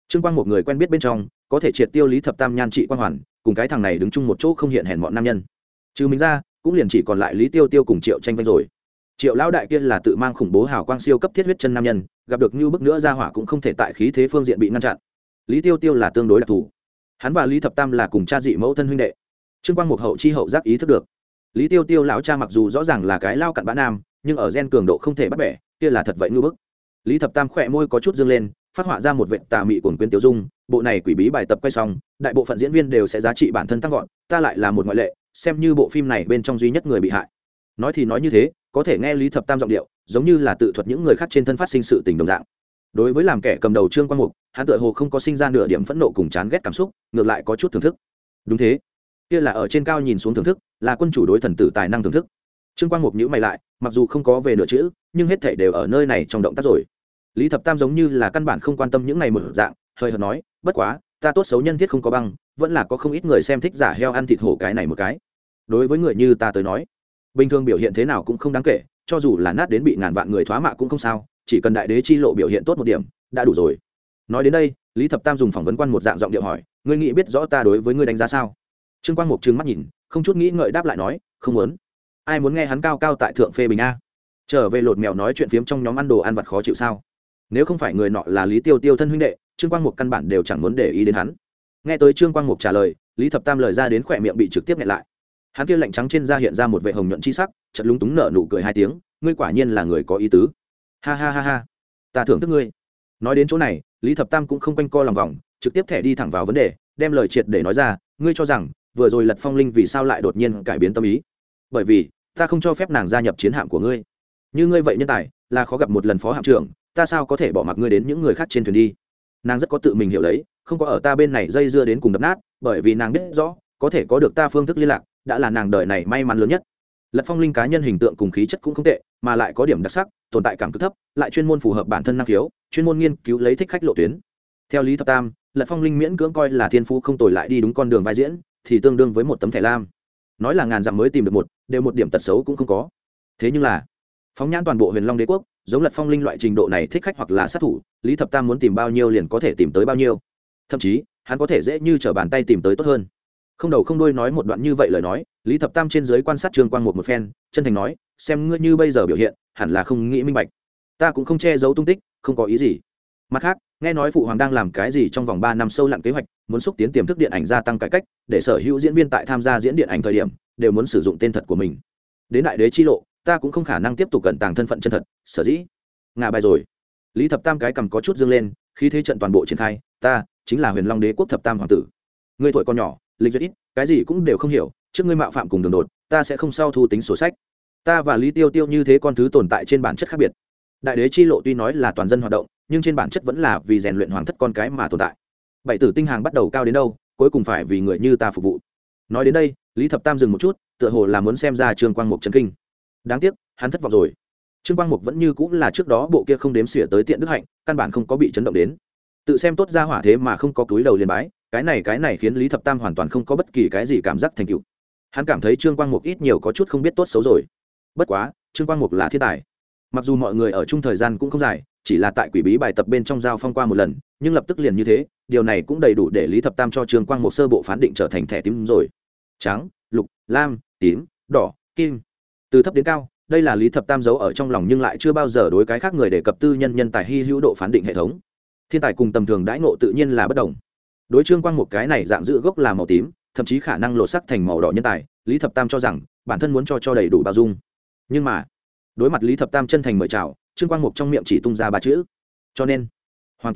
Trương Quang một người quen biết bên trong có thể triệt tiêu Lý Thập Tam nhan trị quan hoàn, cùng cái thằng này đứng chung một chỗ không hiện hèn mọn nam nhân. Trừ mình ra, cũng liền chỉ còn lại Lý Tiêu Tiêu cùng Triệu Tranh Vanh rồi. Triệu lão đại kia là tự mang khủng bố hào quang siêu cấp thiết huyết chân nam nhân, gặp được như bức nữa ra hỏa cũng không thể tại khí thế phương diện bị ngăn chặn. Lý Tiêu Tiêu là tương đối đặc thù. Hắn và Lý Thập Tam là cùng cha dị mẫu thân huynh đệ. Trương Quang một hậu chi hậu giác ý thức được. Lý Tiêu Tiêu lão cha mặc dù rõ ràng là cái lao cặn bã nam, nhưng ở gen cường độ không thể bắt bẻ, kia là thật vậy như bức. Lý Thập Tam khỏe môi có chút dương lên, phát họa ra một vệt tà mị cuồng quyến tiêu dung. Bộ này quỷ bí bài tập quay xong, đại bộ phận diễn viên đều sẽ giá trị bản thân tăng vọt, ta lại là một ngoại lệ, xem như bộ phim này bên trong duy nhất người bị hại. Nói thì nói như thế, có thể nghe Lý Thập Tam giọng điệu giống như là tự thuật những người khác trên thân phát sinh sự tình đồng dạng. Đối với làm kẻ cầm đầu Trương Quang Mục, hắn tựa hồ không có sinh ra nửa điểm phẫn nộ cùng chán ghét cảm xúc, ngược lại có chút thưởng thức. Đúng thế, kia là ở trên cao nhìn xuống thưởng thức, là quân chủ đối thần tử tài năng thưởng thức. Trương Quang Mục nhíu mày lại, mặc dù không có về nửa chữ, nhưng hết thảy đều ở nơi này trong động tác rồi. Lý Thập Tam giống như là căn bản không quan tâm những này một dạng, hơi hợt nói, bất quá, ta tốt xấu nhân thiết không có băng, vẫn là có không ít người xem thích giả heo ăn thịt hổ cái này một cái. Đối với người như ta tới nói, bình thường biểu hiện thế nào cũng không đáng kể, cho dù là nát đến bị ngàn vạn người thoá mạ cũng không sao, chỉ cần đại đế chi lộ biểu hiện tốt một điểm đã đủ rồi. Nói đến đây, Lý Thập Tam dùng phỏng vấn quan một dạng giọng điệu hỏi, ngươi nghĩ biết rõ ta đối với ngươi đánh giá sao? Trương Quang Mục trừng mắt nhìn, không chút nghĩ ngợi đáp lại nói, không muốn. Ai muốn nghe hắn cao cao tại thượng phê bình a? Trở về lột mèo nói chuyện phiếm trong nhóm ăn đồ ăn vặt khó chịu sao? Nếu không phải người nọ là Lý Tiêu Tiêu thân huynh đệ, Trương Quang Mục căn bản đều chẳng muốn để ý đến hắn. Nghe tới Trương Quang Mục trả lời, Lý Thập Tam lời ra đến khỏe miệng bị trực tiếp nghẹn lại. Hắn kia lạnh trắng trên da hiện ra một vẻ hồng nhuận chi sắc, chợt lúng túng nở nụ cười hai tiếng, ngươi quả nhiên là người có ý tứ. Ha ha ha ha, ta thưởng thức ngươi. Nói đến chỗ này, Lý Thập Tam cũng không quanh co lòng vòng, trực tiếp thẻ đi thẳng vào vấn đề, đem lời triệt để nói ra, ngươi cho rằng vừa rồi Lật Phong Linh vì sao lại đột nhiên cải biến tâm ý? Bởi vì ta không cho phép nàng gia nhập chiến hạm của ngươi. Như ngươi vậy nhân tài, là khó gặp một lần phó hạm trưởng, ta sao có thể bỏ mặc ngươi đến những người khác trên thuyền đi? Nàng rất có tự mình hiểu đấy, không có ở ta bên này dây dưa đến cùng đập nát, bởi vì nàng biết rõ, có thể có được ta phương thức liên lạc, đã là nàng đời này may mắn lớn nhất. Lật Phong Linh cá nhân hình tượng cùng khí chất cũng không tệ, mà lại có điểm đặc sắc, tồn tại cảm cực thấp, lại chuyên môn phù hợp bản thân năng khiếu, chuyên môn nghiên cứu lấy thích khách lộ tuyến. Theo Lý Thập Tam, Lật Phong Linh miễn cưỡng coi là thiên phú không tồi, lại đi đúng con đường vai diễn, thì tương đương với một tấm thẻ lam. Nói là ngàn dặm mới tìm được một, đều một điểm tật xấu cũng không có. Thế nhưng là, phóng nhãn toàn bộ Huyền Long Đế quốc, giống Lật Phong Linh loại trình độ này thích khách hoặc là sát thủ, Lý Thập Tam muốn tìm bao nhiêu liền có thể tìm tới bao nhiêu. Thậm chí, hắn có thể dễ như trở bàn tay tìm tới tốt hơn. Không đầu không đuôi nói một đoạn như vậy lời nói, Lý Thập Tam trên dưới quan sát Trương Quang một phen, chân thành nói, xem ngươi như bây giờ biểu hiện, hẳn là không nghĩ minh bạch. Ta cũng không che giấu tung tích, không có ý gì. Mặt khác, nghe nói phụ hoàng đang làm cái gì trong vòng 3 năm sâu lặn kế hoạch, muốn xúc tiến tiềm thức điện ảnh gia tăng cải cách, để sở hữu diễn viên tại tham gia diễn điện ảnh thời điểm, đều muốn sử dụng tên thật của mình. Đến đại đế chi lộ, ta cũng không khả năng tiếp tục cẩn tàng thân phận chân thật, sở dĩ ngả bài rồi. Lý Thập Tam cái cầm có chút dương lên, khí thế trận toàn bộ triển khai, ta chính là Huyền Long Đế quốc thập tam hoàng tử. Ngươi tuổi còn nhỏ, lịch duyệt ít, cái gì cũng đều không hiểu, trước ngươi mạo phạm cùng đường đột, ta sẽ không sau thu tính sổ sách. Ta và Lý Tiêu Tiêu như thế con thứ tồn tại trên bản chất khác biệt. Đại đế chi lộ tuy nói là toàn dân hoạt động, nhưng trên bản chất vẫn là vì rèn luyện hoàng thất con cái mà tồn tại. Bảy tử tinh hàng bắt đầu cao đến đâu, cuối cùng phải vì người như ta phục vụ. Nói đến đây, Lý Thập Tam dừng một chút, tựa hồ là muốn xem ra Trương Quang Mục chấn kinh. Đáng tiếc, hắn thất vọng rồi. Trương Quang Mục vẫn như cũng là trước đó bộ kia không đếm xỉa tới tiện đức hạnh, căn bản không có bị chấn động đến. Tự xem tốt ra hỏa thế mà không có túi đầu liền bái, cái này khiến Lý Thập Tam hoàn toàn không có bất kỳ cái gì cảm giác thành tựu. Hắn cảm thấy Trương Quang Mục ít nhiều có chút không biết tốt xấu rồi. Bất quá, Trương Quang Mục là thiên tài. Mặc dù mọi người ở chung thời gian cũng không dài, chỉ là tại quỷ bí bài tập bên trong giao phong qua một lần, nhưng lập tức liền như thế, điều này cũng đầy đủ để Lý Thập Tam cho Trương Quang Mục sơ bộ phán định trở thành thẻ tím rồi. Trắng, lục, lam, tím, đỏ, kim, từ thấp đến cao, đây là Lý Thập Tam giấu ở trong lòng nhưng lại chưa bao giờ đối cái khác người đề cập tư nhân tài hy hữu độ phán định hệ thống. Thiên tài cùng tầm thường đãi ngộ tự nhiên là bất đồng. Đối Trương Quang Mục cái này dạng giữ gốc là màu tím, thậm chí khả năng lột sắc thành màu đỏ nhân tài, Lý Thập Tam cho rằng bản thân muốn cho đầy đủ bao dung. Nhưng mà, đối mặt Lý Thập Tam chân thành mời chào, Trương Quang Mục trong miệng chỉ tung ra 3 chữ. Cho nên, hoàng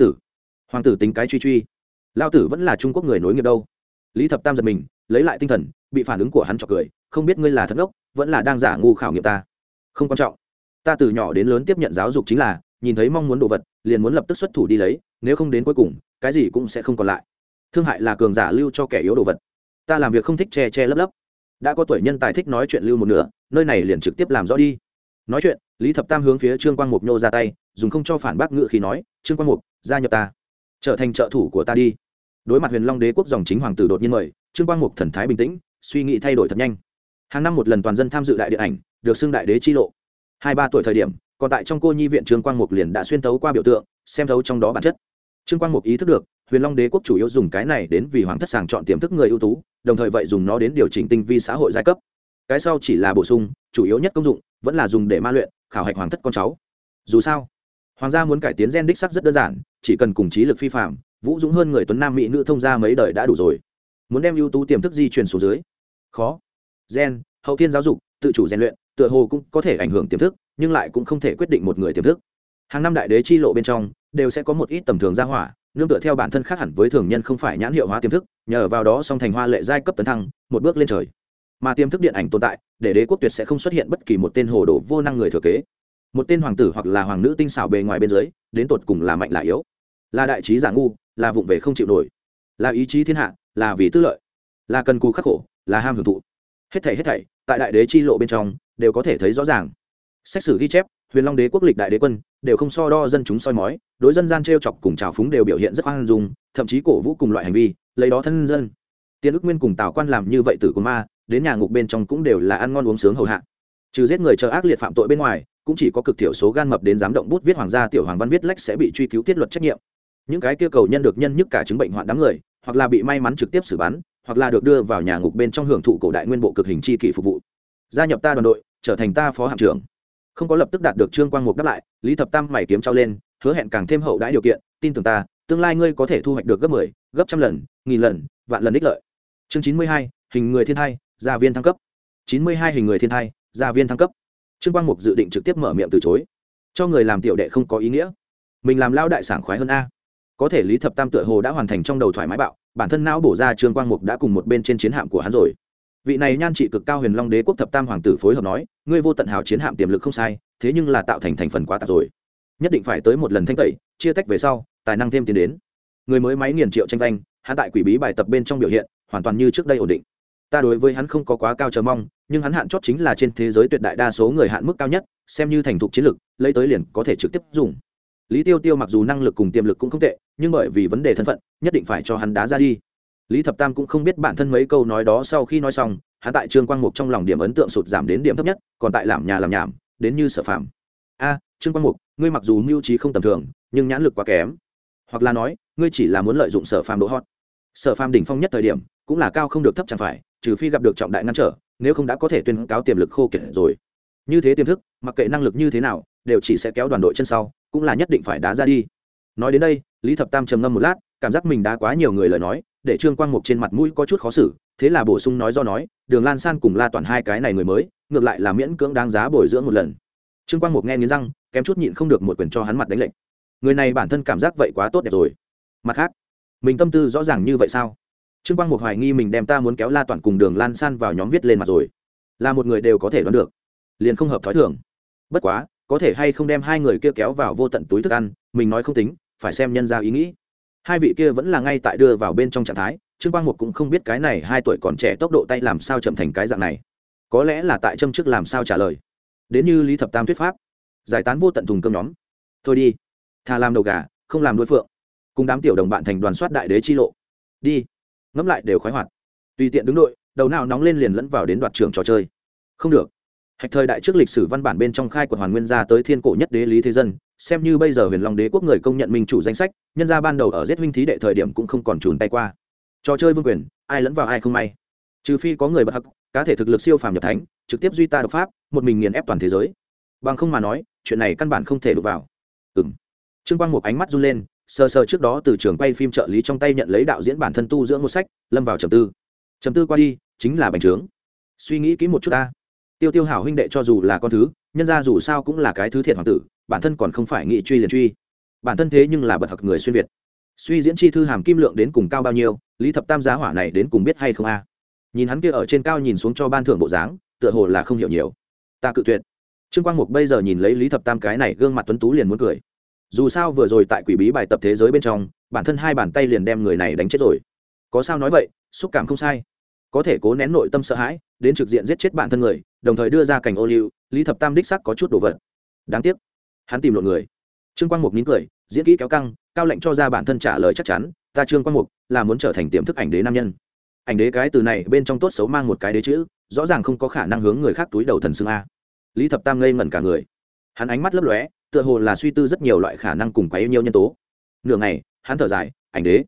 tử tính cái truy, lao tử vẫn là Trung Quốc người nối nghiệp đâu. Lý Thập Tam giật mình, lấy lại tinh thần, bị phản ứng của hắn chọc cười, không biết ngươi là thật ngốc, vẫn là đang giả ngu khảo nghiệm ta. Không quan trọng, ta từ nhỏ đến lớn tiếp nhận giáo dục chính là, nhìn thấy mong muốn đồ vật, liền muốn lập tức xuất thủ đi lấy, nếu không đến cuối cùng, cái gì cũng sẽ không còn lại. Thương hại là cường giả lưu cho kẻ yếu đồ vật. Ta làm việc không thích che lấp, đã có tuổi nhân tài thích nói chuyện lưu một nửa, nơi này liền trực tiếp làm rõ đi. Nói chuyện, Lý Thập Tam hướng phía Trương Quang Mục nhô ra tay, dùng không cho phản bác ngữ khí nói, Trương Quang Mục, gia nhập ta, trở thành trợ thủ của ta đi. Đối mặt Huyền Long Đế quốc dòng chính hoàng tử đột nhiên mời, Trương Quang Mục thần thái bình tĩnh, suy nghĩ thay đổi thật nhanh. Hàng năm một lần toàn dân tham dự đại điện ảnh, được xưng đại đế chi lộ. 2-3 tuổi thời điểm, còn tại trong cô nhi viện Trương Quang Mục liền đã xuyên thấu qua biểu tượng, xem thấu trong đó bản chất. Trương Quang Mục ý thức được, Huyền Long Đế quốc chủ yếu dùng cái này đến vì hoàng thất sàng chọn tiềm thức người ưu tú, đồng thời vậy dùng nó đến điều chỉnh tinh vi xã hội giai cấp. Cái sau chỉ là bổ sung, chủ yếu nhất công dụng vẫn là dùng để ma luyện, khảo hạch hoàng thất con cháu. Dù sao, hoàng gia muốn cải tiến gen đích sắc rất đơn giản, chỉ cần cùng trí lực phi phàm, vũ dũng hơn người tuấn nam mỹ nữ thông gia mấy đời đã đủ rồi. Muốn đem ưu tú tiềm thức di truyền xuống dưới, khó. Gen, hậu thiên giáo dục, tự chủ rèn luyện, tựa hồ cũng có thể ảnh hưởng tiềm thức, nhưng lại cũng không thể quyết định một người tiềm thức. Hàng năm đại đế chi lộ bên trong đều sẽ có một ít tầm thường gia hỏa, nương tựa theo bản thân khác hẳn với thường nhân không phải nhãn hiệu hóa tiềm thức, nhờ vào đó song thành hoa lệ giai cấp tấn thăng, một bước lên trời. Mà tiềm thức điện ảnh tồn tại, để đế quốc tuyệt sẽ không xuất hiện bất kỳ một tên hồ đồ vô năng người thừa kế. Một tên hoàng tử hoặc là hoàng nữ tinh xảo bề ngoài bên dưới, đến tột cùng là mạnh là yếu, là đại trí giả ngu, là vụng về không chịu nổi, là ý chí thiên hạ, là vì tư lợi, là cần cù khắc khổ, là ham hưởng thụ. Hết thảy tại đại đế chi lộ bên trong đều có thể thấy rõ ràng. Sách sử ghi chép, Huyền Long Đế quốc lịch đại đế quân đều không so đo dân chúng soi mói, đối dân gian trêu chọc cùng trào phúng đều biểu hiện rất khoan dung, thậm chí cổ vũ cùng loại hành vi, lấy đó thân dân. Tiên ức nguyên cùng Tào Quan làm như vậy tử của ma, đến nhà ngục bên trong cũng đều là ăn ngon uống sướng hầu hạ. Trừ giết người chờ ác liệt phạm tội bên ngoài, cũng chỉ có cực thiểu số gan mập đến dám động bút viết hoàng gia tiểu hoàng văn viết lách sẽ bị truy cứu tiết luật trách nhiệm. Những cái kia cầu nhân được nhân nhức cả chứng bệnh hoạn đám người, hoặc là bị may mắn trực tiếp xử bắn, hoặc là được đưa vào nhà ngục bên trong hưởng thụ cổ đại nguyên bộ cực hình chi kỷ phục vụ. Gia nhập ta đoàn đội, trở thành ta phó hạm trưởng. Không có lập tức đạt được Trương Quang Mục đáp lại, Lý Thập Tam mày kiếm trao lên, hứa hẹn càng thêm hậu đãi điều kiện, tin tưởng ta, tương lai ngươi có thể thu hoạch được gấp 10, gấp trăm lần, nghìn lần, vạn lần ích lợi. Chương 92, hình người thiên thai, gia viên thăng cấp. 92 hình người thiên thai, gia viên thăng cấp. Trương Quang Mục dự định trực tiếp mở miệng từ chối. Cho người làm tiểu đệ không có ý nghĩa. Mình làm lao đại sảng khoái hơn a. Có thể Lý Thập Tam tựa hồ đã hoàn thành trong đầu thoải mái bạo, bản thân não bổ ra Trương Quang Mục đã cùng một bên trên chiến hạm của hắn rồi. Vị này nhan trị cực cao Huyền Long Đế quốc Thập Tam hoàng tử phối hợp nói, ngươi vô tận hào chiến hạm tiềm lực không sai, thế nhưng là tạo thành phần quá tạp rồi. Nhất định phải tới một lần thanh tẩy, chia tách về sau, tài năng thêm tiến đến. Người mới máy nghiền triệu tranh danh, hắn tại quỷ bí bài tập bên trong biểu hiện, hoàn toàn như trước đây ổn định. Ta đối với hắn không có quá cao chờ mong, nhưng hắn hạn chót chính là trên thế giới tuyệt đại đa số người hạn mức cao nhất, xem như thành thục chiến lực, lấy tới liền có thể trực tiếp dùng. Lý Tiêu Tiêu mặc dù năng lực cùng tiềm lực cũng không tệ, nhưng bởi vì vấn đề thân phận, nhất định phải cho hắn đá ra đi. Lý Thập Tam cũng không biết bản thân mấy câu nói đó sau khi nói xong, hắn tại Trương Quang Mục trong lòng điểm ấn tượng sụt giảm đến điểm thấp nhất, còn tại làm nhảm, đến như Sở Phàm. A, Trương Quang Mục, ngươi mặc dù mưu trí không tầm thường, nhưng nhãn lực quá kém. Hoặc là nói, ngươi chỉ là muốn lợi dụng Sở Phàm độ hot. Sở Phàm đỉnh phong nhất thời điểm, cũng là cao không được thấp chẳng phải, trừ phi gặp được trọng đại ngăn trở, nếu không đã có thể tuyên cáo tiềm lực khô kiệt rồi. Như thế tiềm thức, mặc kệ năng lực như thế nào, đều chỉ sẽ kéo đoàn đội chân sau, cũng là nhất định phải đá ra đi. Nói đến đây, Lý Thập Tam trầm ngâm một lát, cảm giác mình đá quá nhiều người lời nói, để Trương Quang Mục trên mặt mũi có chút khó xử, thế là bổ sung nói do nói, Đường Lan San cùng La Toàn hai cái này người mới, ngược lại là miễn cưỡng đáng giá bồi dưỡng một lần. Trương Quang Mục nghe nghiến răng, kém chút nhịn không được một quyền cho hắn mặt đánh lệnh. Người này bản thân cảm giác vậy quá tốt đẹp rồi. Mặt khác, mình tâm tư rõ ràng như vậy sao? Trương Quang Mục hoài nghi mình đem ta muốn kéo La Toàn cùng Đường Lan San vào nhóm viết lên mặt rồi. Là một người đều có thể đoán được, liền không hợp thói thường. Bất quá, có thể hay không đem hai người kia kéo vào vô tận túi thức ăn, mình nói không tính, phải xem nhân ra ý nghĩ. Hai vị kia vẫn là ngay tại đưa vào bên trong trạng thái, Trương Quang Mục cũng không biết cái này 2 tuổi còn trẻ tốc độ tay làm sao chậm thành cái dạng này. Có lẽ là tại châm trước làm sao trả lời. Đến như Lý Thập Tam thuyết pháp, giải tán vô tận thùng cơm nhóm. Thôi đi, thà làm đầu gà, không làm đuôi phượng. Cùng đám tiểu đồng bạn thành đoàn soát đại đế chi lộ. Đi, ngẫm lại đều khoái hoạt. Tùy tiện đứng đội, đầu nào nóng lên liền lẫn vào đến đoạt trưởng trò chơi. Không được. Hạch thời đại trước lịch sử văn bản bên trong khai quật hoàn nguyên ra tới thiên cổ nhất đế Lý Thế Dân, xem như bây giờ Huyền Long Đế quốc người công nhận minh chủ danh sách, nhân ra ban đầu ở giết huynh thí đệ thời điểm cũng không còn chùn tay qua. Trò chơi vương quyền, ai lẫn vào ai không may. Trừ phi có người bất hắc, cá thể thực lực siêu phàm nhập thánh, trực tiếp duy ta độc pháp, một mình nghiền ép toàn thế giới. Bằng không mà nói, chuyện này căn bản không thể đụng vào. Trương Quang Mục ánh mắt run lên, sờ sờ trước đó từ trường quay phim trợ lý trong tay nhận lấy đạo diễn bản thân tu dưỡng một sách, lâm vào trầm tư. Trầm tư qua đi, chính là bành trướng. Suy nghĩ kỹ một chút ta. Tiêu Tiêu hảo huynh đệ cho dù là con thứ, nhân ra dù sao cũng là cái thứ thiệt hoàng tử, bản thân còn không phải nghị truy liền truy. Bản thân thế nhưng là bậc học người xuyên việt. Suy diễn chi thư hàm kim lượng đến cùng cao bao nhiêu, Lý Thập Tam giá hỏa này đến cùng biết hay không a? Nhìn hắn kia ở trên cao nhìn xuống cho ban thưởng bộ dáng, tựa hồ là không hiểu nhiều. Ta cự tuyệt. Trương Quang Mục bây giờ nhìn lấy Lý Thập Tam cái này gương mặt tuấn tú liền muốn cười. Dù sao vừa rồi tại quỷ bí bài tập thế giới bên trong, bản thân 2 bàn tay liền đem người này đánh chết rồi. Có sao nói vậy, xúc cảm không sai. Có thể cố nén nội tâm sợ hãi, đến trực diện giết chết bản thân người, đồng thời đưa ra cảnh ô liu, Lý Thập Tam đích xác có chút đồ vật. Đáng tiếc, hắn tìm lộn người. Trương Quang Mục nín cười, diễn kỹ kéo căng, cao lệnh cho ra bản thân trả lời chắc chắn, ta Trương Quang Mục là muốn trở thành tiềm thức ảnh đế nam nhân. Ảnh đế cái từ này bên trong tốt xấu mang một cái đế chữ, rõ ràng không có khả năng hướng người khác túi đầu thần xưng a. Lý Thập Tam ngây ngẩn cả người. Hắn ánh mắt lấp lóe, tựa hồ là suy tư rất nhiều loại khả năng cùng quá yêu nhiều nhân tố. Nửa ngày, hắn thở dài, ảnh đế,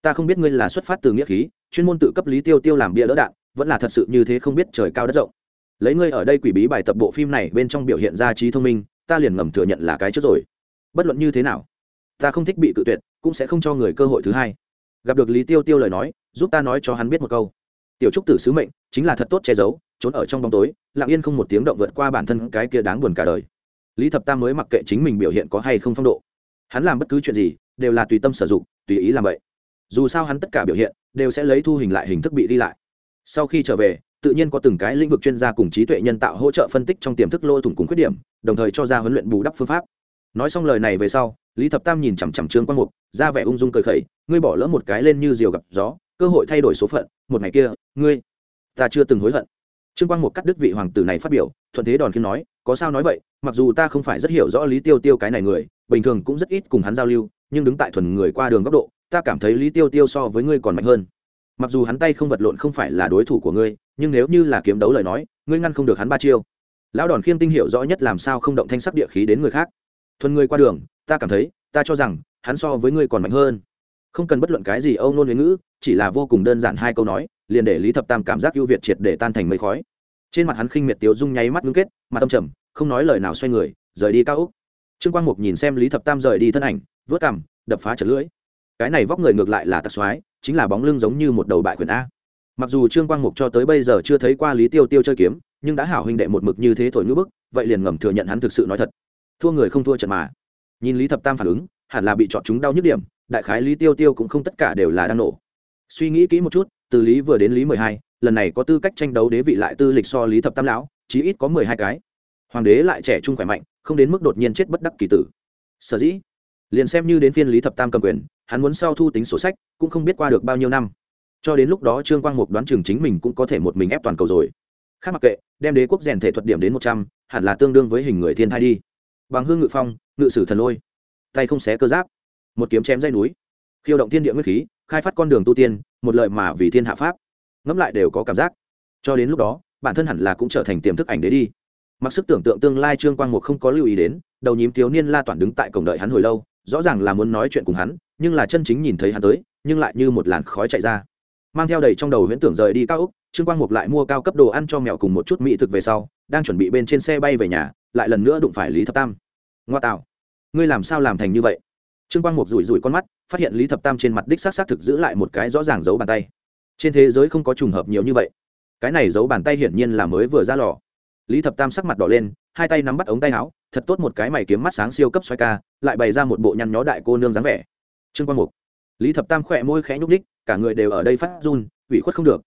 ta không biết ngươi là xuất phát từ nghĩa khí chuyên môn tự cấp Lý Tiêu Tiêu làm bia đỡ đạn, vẫn là thật sự như thế không biết trời cao đất rộng. Lấy ngươi ở đây quỷ bí bài tập bộ phim này bên trong biểu hiện ra trí thông minh, ta liền ngầm thừa nhận là cái trước rồi. Bất luận như thế nào, ta không thích bị cự tuyệt, cũng sẽ không cho người cơ hội thứ hai. Gặp được Lý Tiêu Tiêu lời nói, giúp ta nói cho hắn biết một câu. Tiểu trúc tử sứ mệnh chính là thật tốt che giấu, trốn ở trong bóng tối, lặng yên không một tiếng động vượt qua bản thân cái kia đáng buồn cả đời. Lý Thập Tam mới mặc kệ chính mình biểu hiện có hay không phong độ, hắn làm bất cứ chuyện gì đều là tùy tâm sử dụng, tùy ý làm vậy. Dù sao hắn tất cả biểu hiện đều sẽ lấy thu hình lại hình thức bị đi lại. Sau khi trở về, tự nhiên có từng cái lĩnh vực chuyên gia cùng trí tuệ nhân tạo hỗ trợ phân tích trong tiềm thức lỗ thủng cùng khuyết điểm, đồng thời cho ra huấn luyện bù đắp phương pháp. Nói xong lời này về sau, Lý Thập Tam nhìn chằm chằm Trương Quang Mục, ra vẻ ung dung cười khẩy, ngươi bỏ lỡ một cái lên như diều gặp gió, cơ hội thay đổi số phận, một ngày kia, ngươi, ta chưa từng hối hận. Trương Quang Mục cắt đứt vị hoàng tử này phát biểu, thuận thế đòn khiêm nói, có sao nói vậy, mặc dù ta không phải rất hiểu rõ Lý Tiêu Tiêu cái này người, bình thường cũng rất ít cùng hắn giao lưu, nhưng đứng tại thuần người qua đường góc độ, ta cảm thấy Lý Tiêu Tiêu so với ngươi còn mạnh hơn. Mặc dù hắn tay không vật lộn không phải là đối thủ của ngươi, nhưng nếu như là kiếm đấu lời nói, ngươi ngăn không được hắn ba chiêu. Lão đòn khiêm tinh hiểu rõ nhất làm sao không động thanh sắc địa khí đến người khác. Thuần người qua đường, ta cảm thấy, ta cho rằng hắn so với ngươi còn mạnh hơn. Không cần bất luận cái gì âu nôn huế ngữ, chỉ là vô cùng đơn giản hai câu nói, liền để Lý Thập Tam cảm giác ưu việt triệt để tan thành mây khói. Trên mặt hắn khinh miệt tiêu dung nháy mắt ngưng kết, mặt tâm trầm, không nói lời nào xoay người, rời đi cao ốc. Trương Quang Mục nhìn xem Lý Thập Tam rời đi thân ảnh, vớt cằm, đập phá chật lưỡi. Cái này vóc người ngược lại là tặc xoái, chính là bóng lưng giống như một đầu bại quyền a. Mặc dù Trương Quang Mục cho tới bây giờ chưa thấy qua Lý Tiêu Tiêu chơi kiếm, nhưng đã hảo huynh đệ một mực như thế thổi ngữ bức, vậy liền ngầm thừa nhận hắn thực sự nói thật. Thua người không thua trận mà. Nhìn Lý Thập Tam phản ứng, hẳn là bị chọn chúng đau nhức điểm, đại khái Lý Tiêu Tiêu cũng không tất cả đều là đang nổ. Suy nghĩ kỹ một chút, từ Lý vừa đến Lý 12, lần này có tư cách tranh đấu đế vị lại tư lịch so Lý Thập Tam lão, chí ít có 12 cái. Hoàng đế lại trẻ trung khỏe mạnh, không đến mức đột nhiên chết bất đắc kỳ tử. Sở dĩ, liền xem như đến phiên Lý Thập Tam cầm quyền, hắn muốn sau thu tính sổ sách, cũng không biết qua được bao nhiêu năm. Cho đến lúc đó Trương Quang Mục đoán chừng chính mình cũng có thể một mình ép toàn cầu rồi. Khác mặc kệ, đem đế quốc rèn thể thuật điểm đến 100, hẳn là tương đương với hình người thiên thai đi. Bằng hương ngự phong, ngự sử thần lôi, tay không xé cơ giáp, một kiếm chém dây núi, khiêu động thiên địa nguyên khí, khai phát con đường tu tiên, một lợi mà vì thiên hạ pháp. Ngẫm lại đều có cảm giác. Cho đến lúc đó, bản thân hẳn là cũng trở thành tiềm thức ảnh đế đi. Mặc sức tưởng tượng tương lai Trương Quang Mục không có lưu ý đến, đầu nhím thiếu niên La Toản đứng tại cổng đợi hắn hồi lâu, rõ ràng là muốn nói chuyện cùng hắn, nhưng là chân chính nhìn thấy hắn tới, nhưng lại như một làn khói chạy ra. Mang theo đầy trong đầu huyễn tưởng rời đi cao ốc, Trương Quang Mục lại mua cao cấp đồ ăn cho mèo cùng một chút mỹ thực về sau, đang chuẩn bị bên trên xe bay về nhà, lại lần nữa đụng phải Lý Thập Tam. Ngoa tạo, ngươi làm sao làm thành như vậy? Trương Quang Mục rủi rủi con mắt, phát hiện Lý Thập Tam trên mặt đích xác thực giữ lại một cái rõ ràng dấu bàn tay. Trên thế giới không có trùng hợp nhiều như vậy. Cái này dấu bàn tay hiển nhiên là mới vừa ra lò. Lý Thập Tam sắc mặt đỏ lên, hai tay nắm bắt ống tay áo, thật tốt một cái mày kiếm mắt sáng siêu cấp xoay ca, lại bày ra một bộ nhăn nhó đại cô nương dáng vẻ. Trương Quang Mục, Lý Thập Tam khỏe môi khẽ nhúc nhích, cả người đều ở đây phát run, ủy khuất không được,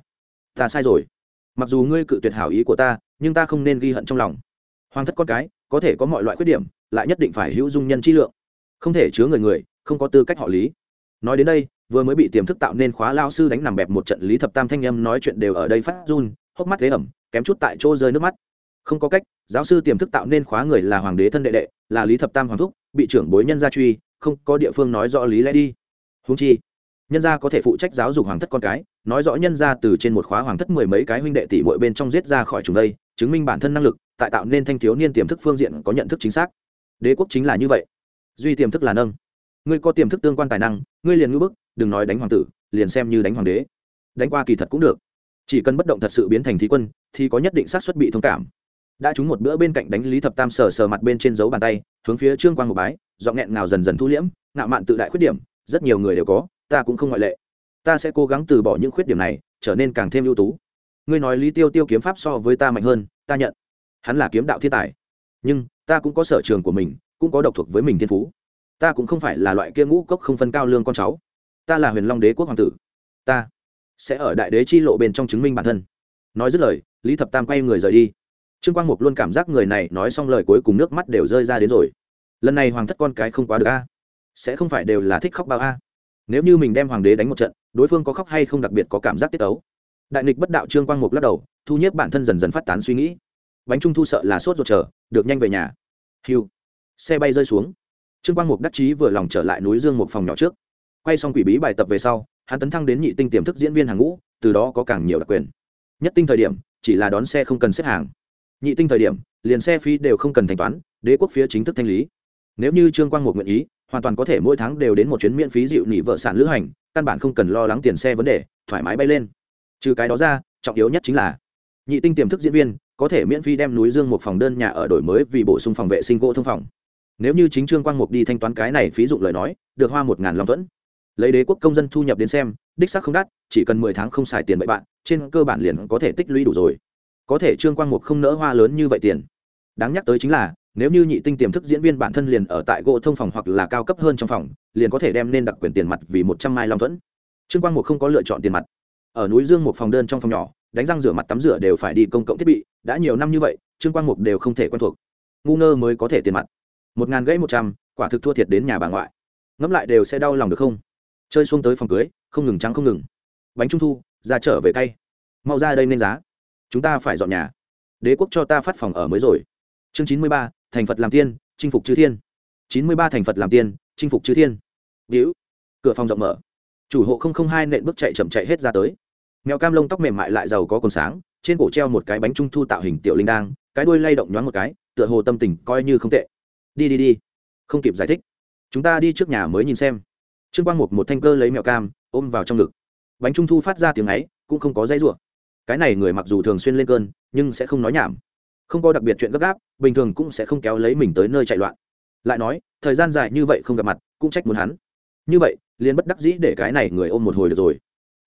ta sai rồi. Mặc dù ngươi cự tuyệt hảo ý của ta, nhưng ta không nên ghi hận trong lòng. Hoàng thất con cái có thể có mọi loại khuyết điểm, lại nhất định phải hữu dung nhân trí lượng, không thể chứa người không có tư cách họ Lý. Nói đến đây, vừa mới bị tiềm thức tạo nên khóa lao sư đánh nằm bẹp một trận Lý Thập Tam thanh âm nói chuyện đều ở đây phát run, hốc mắt thế ẩm, kém chút tại chỗ rơi nước mắt. Không có cách, giáo sư tiềm thức tạo nên khóa người là hoàng đế thân đệ đệ, là Lý Thập Tam hoàng thúc, bị trưởng bối nhân gia truy, không có địa phương nói rõ lý lẽ đi. Huống chi, nhân gia có thể phụ trách giáo dục hoàng thất con cái, nói rõ nhân gia từ trên một khóa hoàng thất mười mấy cái huynh đệ tỷ muội bên trong giết ra khỏi chúng đây, chứng minh bản thân năng lực, tại tạo nên thanh thiếu niên tiềm thức phương diện có nhận thức chính xác. Đế quốc chính là như vậy, duy tiềm thức là nâng. Ngươi có tiềm thức tương quan tài năng, ngươi liền ngữ bức, đừng nói đánh hoàng tử, liền xem như đánh hoàng đế, đánh qua kỳ thật cũng được. Chỉ cần bất động thật sự biến thành thí quân, thì có nhất định xác suất bị thông cảm. Đã trúng một bữa bên cạnh đánh Lý Thập Tam sờ mặt bên trên dấu bàn tay, hướng phía Trương Quang một bái, giọng nghẹn ngào dần dần thu liễm, ngạo mạn tự đại khuyết điểm, rất nhiều người đều có, ta cũng không ngoại lệ. Ta sẽ cố gắng từ bỏ những khuyết điểm này, trở nên càng thêm ưu tú. Ngươi nói Lý Tiêu Tiêu kiếm pháp so với ta mạnh hơn, ta nhận. Hắn là kiếm đạo thiên tài, nhưng ta cũng có sở trường của mình, cũng có độc thuộc với mình thiên phú. Ta cũng không phải là loại kia ngũ cốc không phân cao lương con cháu. Ta là Huyền Long Đế quốc hoàng tử. Ta sẽ ở đại đế chi lộ bên trong chứng minh bản thân. Nói dứt lời, Lý Thập Tam quay người rời đi. Trương Quang Mục luôn cảm giác người này nói xong lời cuối cùng nước mắt đều rơi ra đến rồi. Lần này hoàng thất con cái không quá được a, sẽ không phải đều là thích khóc bao a. Nếu như mình đem hoàng đế đánh một trận, đối phương có khóc hay không đặc biệt có cảm giác tiết ấu. Đại nghịch bất đạo Trương Quang Mục lắc đầu, thu nhiếp bản thân dần dần phát tán suy nghĩ. Bánh trung thu sợ là sốt ruột chờ, được nhanh về nhà. Hiu, xe bay rơi xuống. Trương Quang Mục đắc chí vừa lòng trở lại núi Dương một phòng nhỏ trước. Quay xong quỷ bí bài tập về sau, hắn tấn thăng đến nhị tinh tiềm thức diễn viên hàng ngũ, từ đó có càng nhiều đặc quyền. Nhất tinh thời điểm, chỉ là đón xe không cần xếp hàng. Nhị tinh thời điểm, liền xe phí đều không cần thanh toán, đế quốc phía chính thức thanh lý. Nếu như Trương Quang Mục nguyện ý, hoàn toàn có thể mỗi tháng đều đến một chuyến miễn phí dịu nỉ vợ sản lữ hành, căn bản không cần lo lắng tiền xe vấn đề, thoải mái bay lên. Trừ cái đó ra, trọng yếu nhất chính là nhị tinh tiềm thức diễn viên có thể miễn phí đem núi dương một phòng đơn nhà ở đổi mới vì bổ sung phòng vệ sinh gỗ thông phòng. Nếu như chính Trương Quang Mục đi thanh toán cái này phí dụng lời nói, được hoa 1000 long thuẫn. Lấy đế quốc công dân thu nhập đến xem, đích xác không đắt, chỉ cần 10 tháng không xài tiền bậy bạn, trên cơ bản liền có thể tích lũy đủ rồi. Có thể Trương Quang Mục không nỡ hoa lớn như vậy tiền. Đáng nhắc tới chính là, nếu như nhị tinh tiềm thức diễn viên bản thân liền ở tại gỗ thông phòng hoặc là cao cấp hơn trong phòng, liền có thể đem nên đặc quyền tiền mặt vì 100 mai long thuẫn. Trương Quang Mục không có lựa chọn tiền mặt. Ở núi dương một phòng đơn trong phòng nhỏ, đánh răng rửa mặt tắm rửa đều phải đi công cộng thiết bị, đã nhiều năm như vậy, Trương Quang Mục đều không thể quen thuộc. Ngu ngơ mới có thể tiền mặt. 1000 gãy 100, quả thực thua thiệt đến nhà bà ngoại. Ngẫm lại đều sẽ đau lòng được không? Chơi xuông tới phòng cưới, không ngừng trắng không ngừng. Bánh trung thu, ra trở về cay. Mau ra đây nên giá. Chúng ta phải dọn nhà. Đế quốc cho ta phát phòng ở mới rồi. Chương 93, thành Phật làm tiên, chinh phục chư thiên. 93 thành Phật làm tiên, chinh phục chư thiên. Điếu. Cửa phòng rộng mở. Chủ hộ 002 nện bước chạy chậm chạy hết ra tới. Mèo cam lông tóc mềm mại lại giàu có còn sáng, trên cổ treo một cái bánh trung thu tạo hình tiểu linh đang, cái đuôi lay động nhoáng một cái, tựa hồ tâm tình coi như không tệ. Đi. Không kịp giải thích, chúng ta đi trước nhà mới nhìn xem. Trương Quang Mục một thanh cơ lấy mèo cam ôm vào trong ngực. Bánh trung thu phát ra tiếng ấy, cũng không có dây rủa. Cái này người mặc dù thường xuyên lên cơn, nhưng sẽ không nói nhảm, không có đặc biệt chuyện gấp gáp, bình thường cũng sẽ không kéo lấy mình tới nơi chạy loạn. Lại nói, thời gian dài như vậy không gặp mặt, cũng trách muốn hắn. Như vậy, liền bất đắc dĩ để cái này người ôm một hồi được rồi.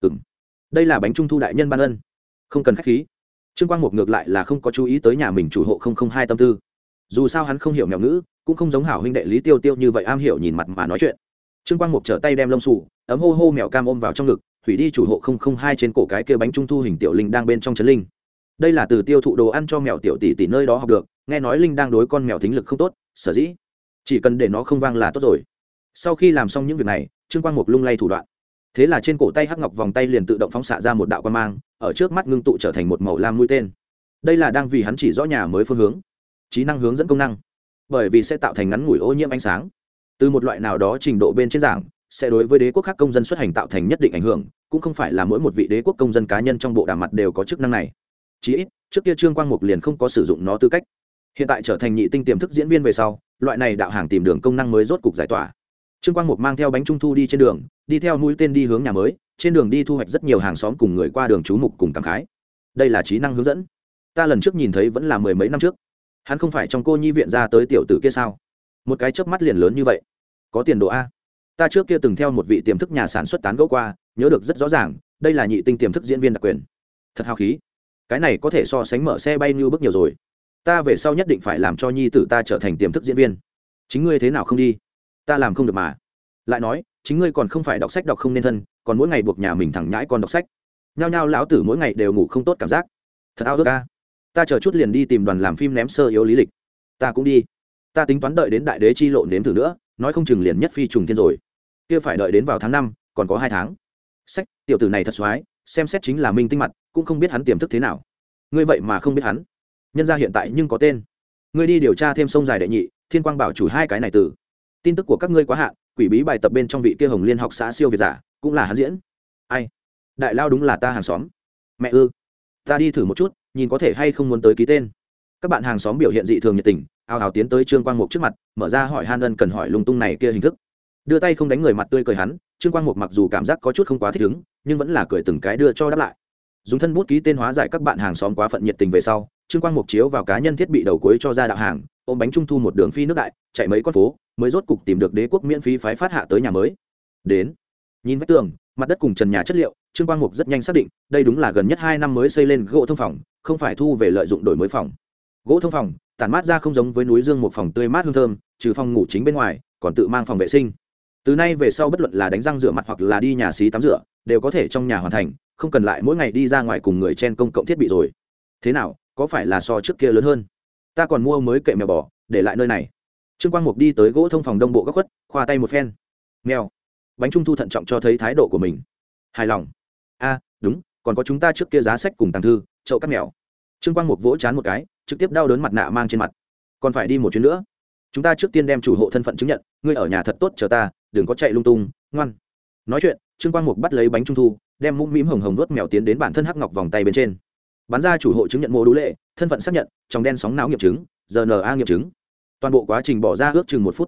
Đây là bánh trung thu đại nhân ban ân, không cần khách khí. Trương Quang Mục ngược lại là không có chú ý tới nhà mình chủ hộ 002 tâm tư. Dù sao hắn không hiểu mèo ngữ, cũng không giống hảo huynh đệ Lý Tiêu Tiêu như vậy am hiểu nhìn mặt mà nói chuyện. Trương Quang Mục trở tay đem lông xù ấm hô hô mèo cam ôm vào trong ngực, hủy đi chủ hộ 002 trên cổ cái kia bánh trung thu hình tiểu linh đang bên trong chấn linh. Đây là từ tiêu thụ đồ ăn cho mèo tiểu tỷ tỷ nơi đó học được, nghe nói linh đang đối con mèo thính lực không tốt, sở dĩ chỉ cần để nó không vang là tốt rồi. Sau khi làm xong những việc này, Trương Quang Mục lung lay thủ đoạn, thế là trên cổ tay hắc ngọc vòng tay liền tự động phóng xạ ra một đạo quang mang, ở trước mắt ngưng tụ trở thành một màu lam mũi tên. Đây là đang vì hắn chỉ rõ nhà mới phương hướng, trí năng hướng dẫn công năng, bởi vì sẽ tạo thành ngắn ngủi ô nhiễm ánh sáng, từ một loại nào đó trình độ bên trên giảng sẽ đối với đế quốc khác công dân xuất hành tạo thành nhất định ảnh hưởng, cũng không phải là mỗi một vị đế quốc công dân cá nhân trong bộ đàm mặt đều có chức năng này. Chí ít trước kia Trương Quang Mục liền không có sử dụng nó tư cách, hiện tại trở thành nhị tinh tiềm thức diễn viên về sau, loại này đạo hàng tìm đường công năng mới rốt cục giải tỏa. Trương Quang Mục mang theo bánh trung thu đi trên đường, đi theo mũi tên đi hướng nhà mới, trên đường đi thu hoạch rất nhiều hàng xóm cùng người qua đường chú mục cùng cảm khái. Đây là trí năng hướng dẫn, ta lần trước nhìn thấy vẫn là mười mấy năm trước. Hắn không phải trong cô nhi viện ra tới tiểu tử kia sao? Một cái chớp mắt liền lớn như vậy, có tiền đồ a. Ta trước kia từng theo một vị tiềm thức nhà sản xuất tán gẫu qua, nhớ được rất rõ ràng, đây là nhị tinh tiềm thức diễn viên đặc quyền. Thật hào khí, cái này có thể so sánh mở xe bay như bước nhiều rồi. Ta về sau nhất định phải làm cho nhi tử ta trở thành tiềm thức diễn viên. Chính ngươi thế nào không đi? Ta làm không được mà. Lại nói, chính ngươi còn không phải đọc sách đọc không nên thân, còn mỗi ngày buộc nhà mình thẳng nhãi con đọc sách. Nhao nhao lão tử mỗi ngày đều ngủ không tốt cảm giác. Thật ao ước a. Ta chờ chút liền đi tìm đoàn làm phim ném sơ yếu lý lịch. Ta cũng đi. Ta tính toán đợi đến đại đế chi lộ nếm thử nữa, nói không chừng liền nhất phi trùng thiên rồi. Kia phải đợi đến vào tháng 5, còn có 2 tháng. Sách, tiểu tử này thật xoái, xem xét chính là minh tinh mặt, cũng không biết hắn tiềm thức thế nào. Ngươi vậy mà không biết hắn? Nhân gia hiện tại nhưng có tên. Ngươi đi điều tra thêm sông dài đệ nhị, Thiên Quang Bảo chủ hai cái này từ. Tin tức của các ngươi quá hạn, quỷ bí bài tập bên trong vị kia Hồng Liên học xã siêu việt giả, cũng là hắn diễn. Ai? Đại lao đúng là ta hàng xóm. Mẹ ư? Ta đi thử một chút, nhìn có thể hay không muốn tới ký tên. Các bạn hàng xóm biểu hiện dị thường nhiệt tình, ào ào tiến tới Trương Quang Mục trước mặt, mở ra hỏi han ân cần hỏi lung tung này kia hình thức. Đưa tay không đánh người mặt tươi cười hắn, Trương Quang Mục mặc dù cảm giác có chút không quá thích ứng, nhưng vẫn là cười từng cái đưa cho đáp lại. Dùng thân bút ký tên hóa giải các bạn hàng xóm quá phận nhiệt tình về sau, Trương Quang Mục chiếu vào cá nhân thiết bị đầu cuối cho ra đạo hàng, ôm bánh trung thu một đường phi nước đại, chạy mấy con phố, mới rốt cục tìm được đế quốc miễn phí phái phát hạ tới nhà mới. Đến, nhìn vách tường, mặt đất cùng trần nhà chất liệu, Trương Quang Mục rất nhanh xác định, đây đúng là gần nhất 2 năm mới xây lên gỗ thông phòng, không phải thu về lợi dụng đổi mới phòng. Gỗ thông phòng, tản mát ra không giống với núi dương một phòng tươi mát hương thơm, trừ phòng ngủ chính bên ngoài, còn tự mang phòng vệ sinh. Từ nay về sau bất luận là đánh răng rửa mặt hoặc là đi nhà xí tắm rửa, đều có thể trong nhà hoàn thành, không cần lại mỗi ngày đi ra ngoài cùng người trên công cộng thiết bị rồi. Thế nào, có phải là so trước kia lớn hơn? Ta còn mua mới kệ mèo bò, để lại nơi này. Trương Quang Mục đi tới gỗ thông phòng đông bộ góc khuất, khoa tay một phen. Mèo. Bánh trung thu thận trọng cho thấy thái độ của mình. Hài lòng. A, đúng, còn có chúng ta trước kia giá sách cùng tàng thư, chậu các mèo. Trương Quang Mục vỗ chán một cái, trực tiếp đau đớn mặt nạ mang trên mặt. Còn phải đi một chuyến nữa. Chúng ta trước tiên đem chủ hộ thân phận chứng nhận, ngươi ở nhà thật tốt chờ ta, đừng có chạy lung tung, ngoan. Nói chuyện, Trương Quang Mục bắt lấy bánh trung thu, đem mũm mĩm hồng hồng nuốt mèo tiến đến bản thân hắc ngọc vòng tay bên trên. Bắn ra chủ hộ chứng nhận mô đũ lệ, thân phận xác nhận, trong đen sóng não nghiệm chứng, RNA nghiệm chứng. Toàn bộ quá trình bỏ ra ước chừng 1 phút tả hữu,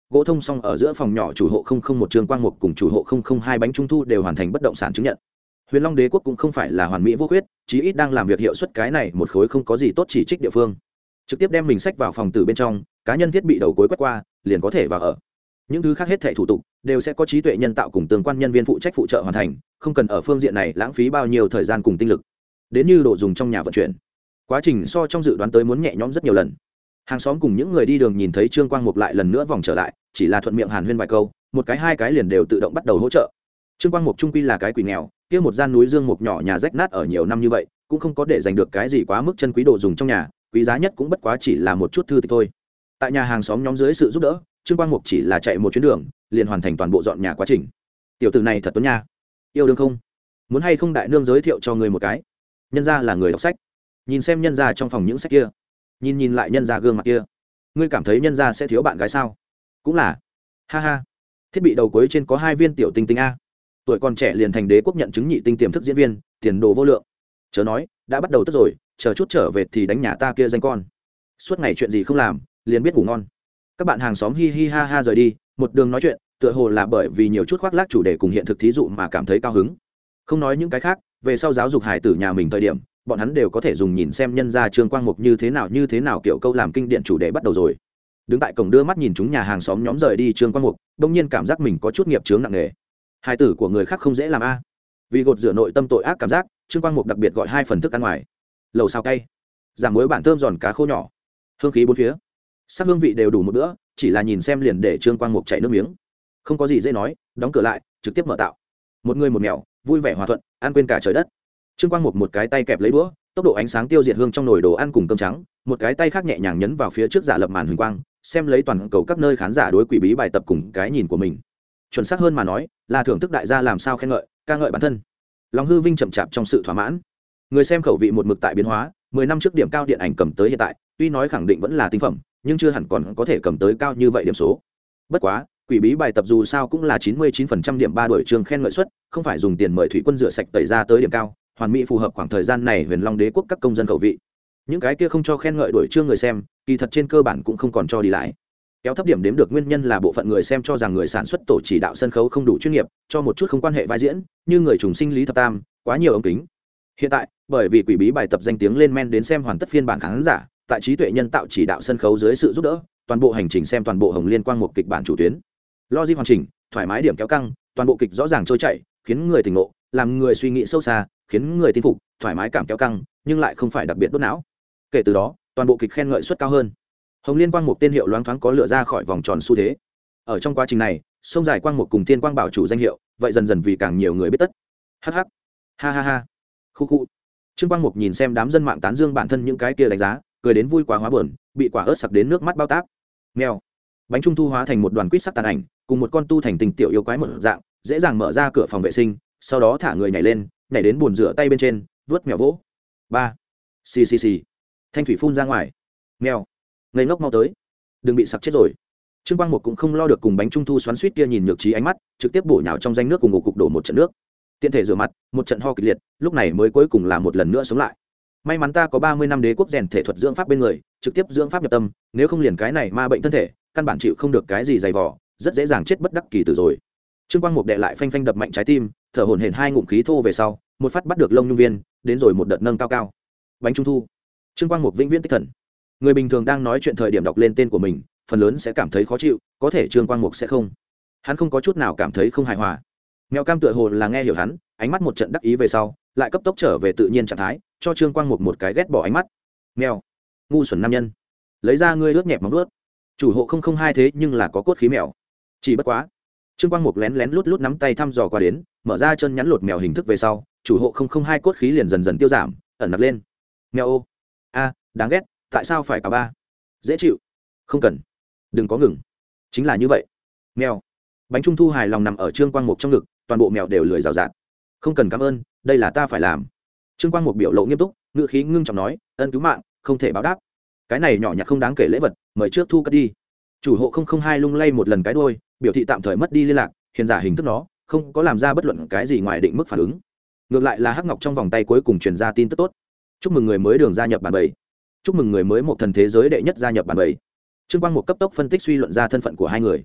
gỗ thông xong ở giữa phòng nhỏ chủ hộ 001 Trương Quang Mục cùng chủ hộ 002 Bánh Trung Thu đều hoàn thành bất động sản chứng nhận. Huyền Long Đế quốc cũng không phải là hoàn mỹ vô khuyết, chí ít đang làm việc hiệu suất cái này một khối không có gì tốt chỉ trích địa phương. Trực tiếp đem mình sách vào phòng từ bên trong, cá nhân thiết bị đầu cuối quét qua, liền có thể vào ở. Những thứ khác hết thảy thủ tục đều sẽ có trí tuệ nhân tạo cùng tương quan nhân viên phụ trách phụ trợ hoàn thành, không cần ở phương diện này lãng phí bao nhiêu thời gian cùng tinh lực. Đến như đồ dùng trong nhà vận chuyển, quá trình so trong dự đoán tới muốn nhẹ nhõm rất nhiều lần. Hàng xóm cùng những người đi đường nhìn thấy Trương Quang Mục lại lần nữa vòng trở lại, chỉ là thuận miệng hàn huyên vài câu, một cái hai cái liền đều tự động bắt đầu hỗ trợ. Trương Quang Mục trung quy là cái quỷ nghèo, kia một gian núi dương mục nhỏ nhà rách nát ở nhiều năm như vậy, cũng không có để giành được cái gì quá mức chân quý đồ dùng trong nhà, quý giá nhất cũng bất quá chỉ là một chút thư tịch thôi. Tại nhà hàng xóm nhóm dưới sự giúp đỡ, Trương Quang Mục chỉ là chạy một chuyến đường, liền hoàn thành toàn bộ dọn nhà quá trình. Tiểu tử này thật tuấn nha. Yêu đương không? Muốn hay không đại nương giới thiệu cho người một cái? Nhân gia là người đọc sách. Nhìn xem nhân gia trong phòng những sách kia, nhìn lại nhân gia gương mặt kia, ngươi cảm thấy nhân gia sẽ thiếu bạn gái sao? Cũng là. Ha ha. Thiết bị đầu cuối trên có 2 viên tiểu tinh tinh a. Tuổi còn trẻ liền thành đế quốc nhận chứng nhị tinh tiềm thức diễn viên, tiền đồ vô lượng. Chớ nói, đã bắt đầu tức rồi, chờ chút trở về thì đánh nhà ta kia danh con. Suốt ngày chuyện gì không làm, liền biết ngủ ngon. Các bạn hàng xóm hi hi ha ha rời đi, một đường nói chuyện, tựa hồ là bởi vì nhiều chút khoác lác chủ đề cùng hiện thực thí dụ mà cảm thấy cao hứng. Không nói những cái khác, về sau giáo dục hài tử nhà mình thời điểm, bọn hắn đều có thể dùng nhìn xem nhân gia Trương Quang Mục như thế nào kiểu câu làm kinh điển chủ đề bắt đầu rồi. Đứng tại cổng đưa mắt nhìn chúng nhà hàng xóm nhóm rời đi Trương Quang Mục, đông nhiên cảm giác mình có chút nghiệp chướng nặng nề. Hài tử của người khác không dễ làm a. Vì gột rửa nội tâm tội ác cảm giác, Trương Quang Mục đặc biệt gọi 2 phần thức ăn ngoài. Lẩu xào cay, giảm muối bản thơm giòn cá khô nhỏ, hương khí bốn phía, sắc hương vị đều đủ một bữa, chỉ là nhìn xem liền để Trương Quang Mục chảy nước miếng. Không có gì dễ nói, đóng cửa lại, trực tiếp mở tạo. Một người một mèo, vui vẻ hòa thuận, ăn quên cả trời đất. Trương Quang Mục một cái tay kẹp lấy đũa, tốc độ ánh sáng tiêu diệt hương trong nồi đồ ăn cùng cơm trắng, một cái tay khác nhẹ nhàng nhấn vào phía trước giả lập màn huỳnh quang, xem lấy toàn cầu các nơi khán giả đối quỷ bí bài tập cùng cái nhìn của mình. Chuẩn xác hơn mà nói, là thưởng thức đại gia làm sao khen ngợi, ca ngợi bản thân. Lòng hư vinh chậm chạp trong sự thỏa mãn. Người xem khẩu vị một mực tại biến hóa, 10 năm trước điểm cao điện ảnh cầm tới hiện tại, tuy nói khẳng định vẫn là tinh phẩm, nhưng chưa hẳn còn có thể cầm tới cao như vậy điểm số. Bất quá, quỷ bí bài tập dù sao cũng là 99% điểm 3 đổi chương khen ngợi suất, không phải dùng tiền mời thủy quân rửa sạch tẩy ra tới điểm cao, hoàn mỹ phù hợp khoảng thời gian này Huyền Long Đế quốc các công dân khẩu vị. Những cái kia không cho khen ngợi đổi chương người xem, kỳ thật trên cơ bản cũng không còn cho đi lại. Kéo thấp điểm đếm được nguyên nhân là bộ phận người xem cho rằng người sản xuất tổ chỉ đạo sân khấu không đủ chuyên nghiệp, cho một chút không quan hệ vai diễn, như người trùng sinh Lý Thập Tam, quá nhiều ống kính. Hiện tại, bởi vì quỷ bí bài tập danh tiếng lên men đến xem hoàn tất phiên bản khán giả, tại trí tuệ nhân tạo chỉ đạo sân khấu dưới sự giúp đỡ, toàn bộ hành trình xem toàn bộ Hồng Liên Quang một kịch bản chủ tuyến. Logic hoàn chỉnh, thoải mái điểm kéo căng, toàn bộ kịch rõ ràng trôi chảy, khiến người tỉnh ngộ, làm người suy nghĩ sâu xa, khiến người tin phục, thoải mái cảm kéo căng, nhưng lại không phải đặc biệt đốt não. Kể từ đó, toàn bộ kịch khen ngợi suất cao hơn. Hồng Liên Quang một tên hiệu loáng thoáng có lựa ra khỏi vòng tròn xu thế. Ở trong quá trình này, sông dài Quang một cùng Thiên Quang bảo chủ danh hiệu, vậy dần dần vì càng nhiều người biết tất. Hắc hắc, ha ha ha, khu khu. Trương Quang Mục nhìn xem đám dân mạng tán dương bản thân những cái kia đánh giá, cười đến vui quá hóa buồn, bị quả ớt sặc đến nước mắt bao táp. Mèo. Bánh trung thu hóa thành một đoàn quýt sắc tàn ảnh, cùng một con tu thành tình tiểu yêu quái một dạng, dễ dàng mở ra cửa phòng vệ sinh, sau đó thả người nhảy lên, nhảy đến bồn rửa tay bên trên, vớt mèo vỗ. 3. Xì xì xì. Thanh thủy phun ra ngoài. Mèo. Ngây ngốc mau tới. Đừng bị sặc chết rồi. Trương Quang Mục cũng không lo được cùng bánh trung thu xoắn xuýt kia nhìn nhược trí ánh mắt, trực tiếp bổ nhào trong danh nước cùng ngủ cục đổ một trận nước. Tiện thể rửa mặt, một trận ho kịch liệt, lúc này mới cuối cùng là một lần nữa sống lại. May mắn ta có 30 năm đế quốc rèn thể thuật dưỡng pháp bên người, trực tiếp dưỡng pháp nhập tâm, nếu không liền cái này ma bệnh thân thể, căn bản chịu không được cái gì dày vò, rất dễ dàng chết bất đắc kỳ tử rồi. Trương Quang Mục đệ lại phanh phanh đập mạnh trái tim, thở hổn hển 2 ngụm khí thô về sau, một phát bắt được lông nhung viên, đến rồi một đợt nâng cao cao. Bánh trung thu. Trương Quang Mục vĩnh viễn tích thần. Người bình thường đang nói chuyện thời điểm đọc lên tên của mình, phần lớn sẽ cảm thấy khó chịu, có thể Trương Quang Mục sẽ không. Hắn không có chút nào cảm thấy không hài hòa. Mèo cam tựa hồ là nghe hiểu hắn, ánh mắt một trận đắc ý về sau, lại cấp tốc trở về tự nhiên trạng thái, cho Trương Quang Mục một cái ghét bỏ ánh mắt. Mèo, ngu xuẩn nam nhân, lấy ra ngươi ướt nhẹp móng vuốt. Chủ hộ 002 thế nhưng là có cốt khí mèo. Chỉ bất quá, Trương Quang Mục lén lén lút lút nắm tay thăm dò qua đến, mở ra chân nhắn lột mèo hình thức về sau, chủ hộ 002 cốt khí liền dần dần tiêu giảm, ẩn nặc lên. Mèo ô, a, đáng ghét, tại sao phải cả ba? Dễ chịu, không cần, đừng có ngừng, chính là như vậy. Mèo. Bánh trung thu hài lòng nằm ở Trương Quang Mục trong ngực, toàn bộ mèo đều lười rào rạt. Không cần cảm ơn, đây là ta phải làm. Trương Quang Mục biểu lộ nghiêm túc, ngữ khí ngưng trọng nói, ân cứu mạng, không thể báo đáp. Cái này nhỏ nhặt không đáng kể lễ vật, mời trước thu cất đi. Chủ hộ 002 lung lay một lần cái đuôi, biểu thị tạm thời mất đi liên lạc, hiện giả hình thức nó, không có làm ra bất luận cái gì ngoài định mức phản ứng. Ngược lại là Hắc Ngọc trong vòng tay cuối cùng truyền ra tin tức tốt. Chúc mừng người mới đường gia nhập bản bầy. Chúc mừng người mới một thần thế giới đệ nhất gia nhập bản bầy. Trương Quang Mục cấp tốc phân tích suy luận ra thân phận của hai người.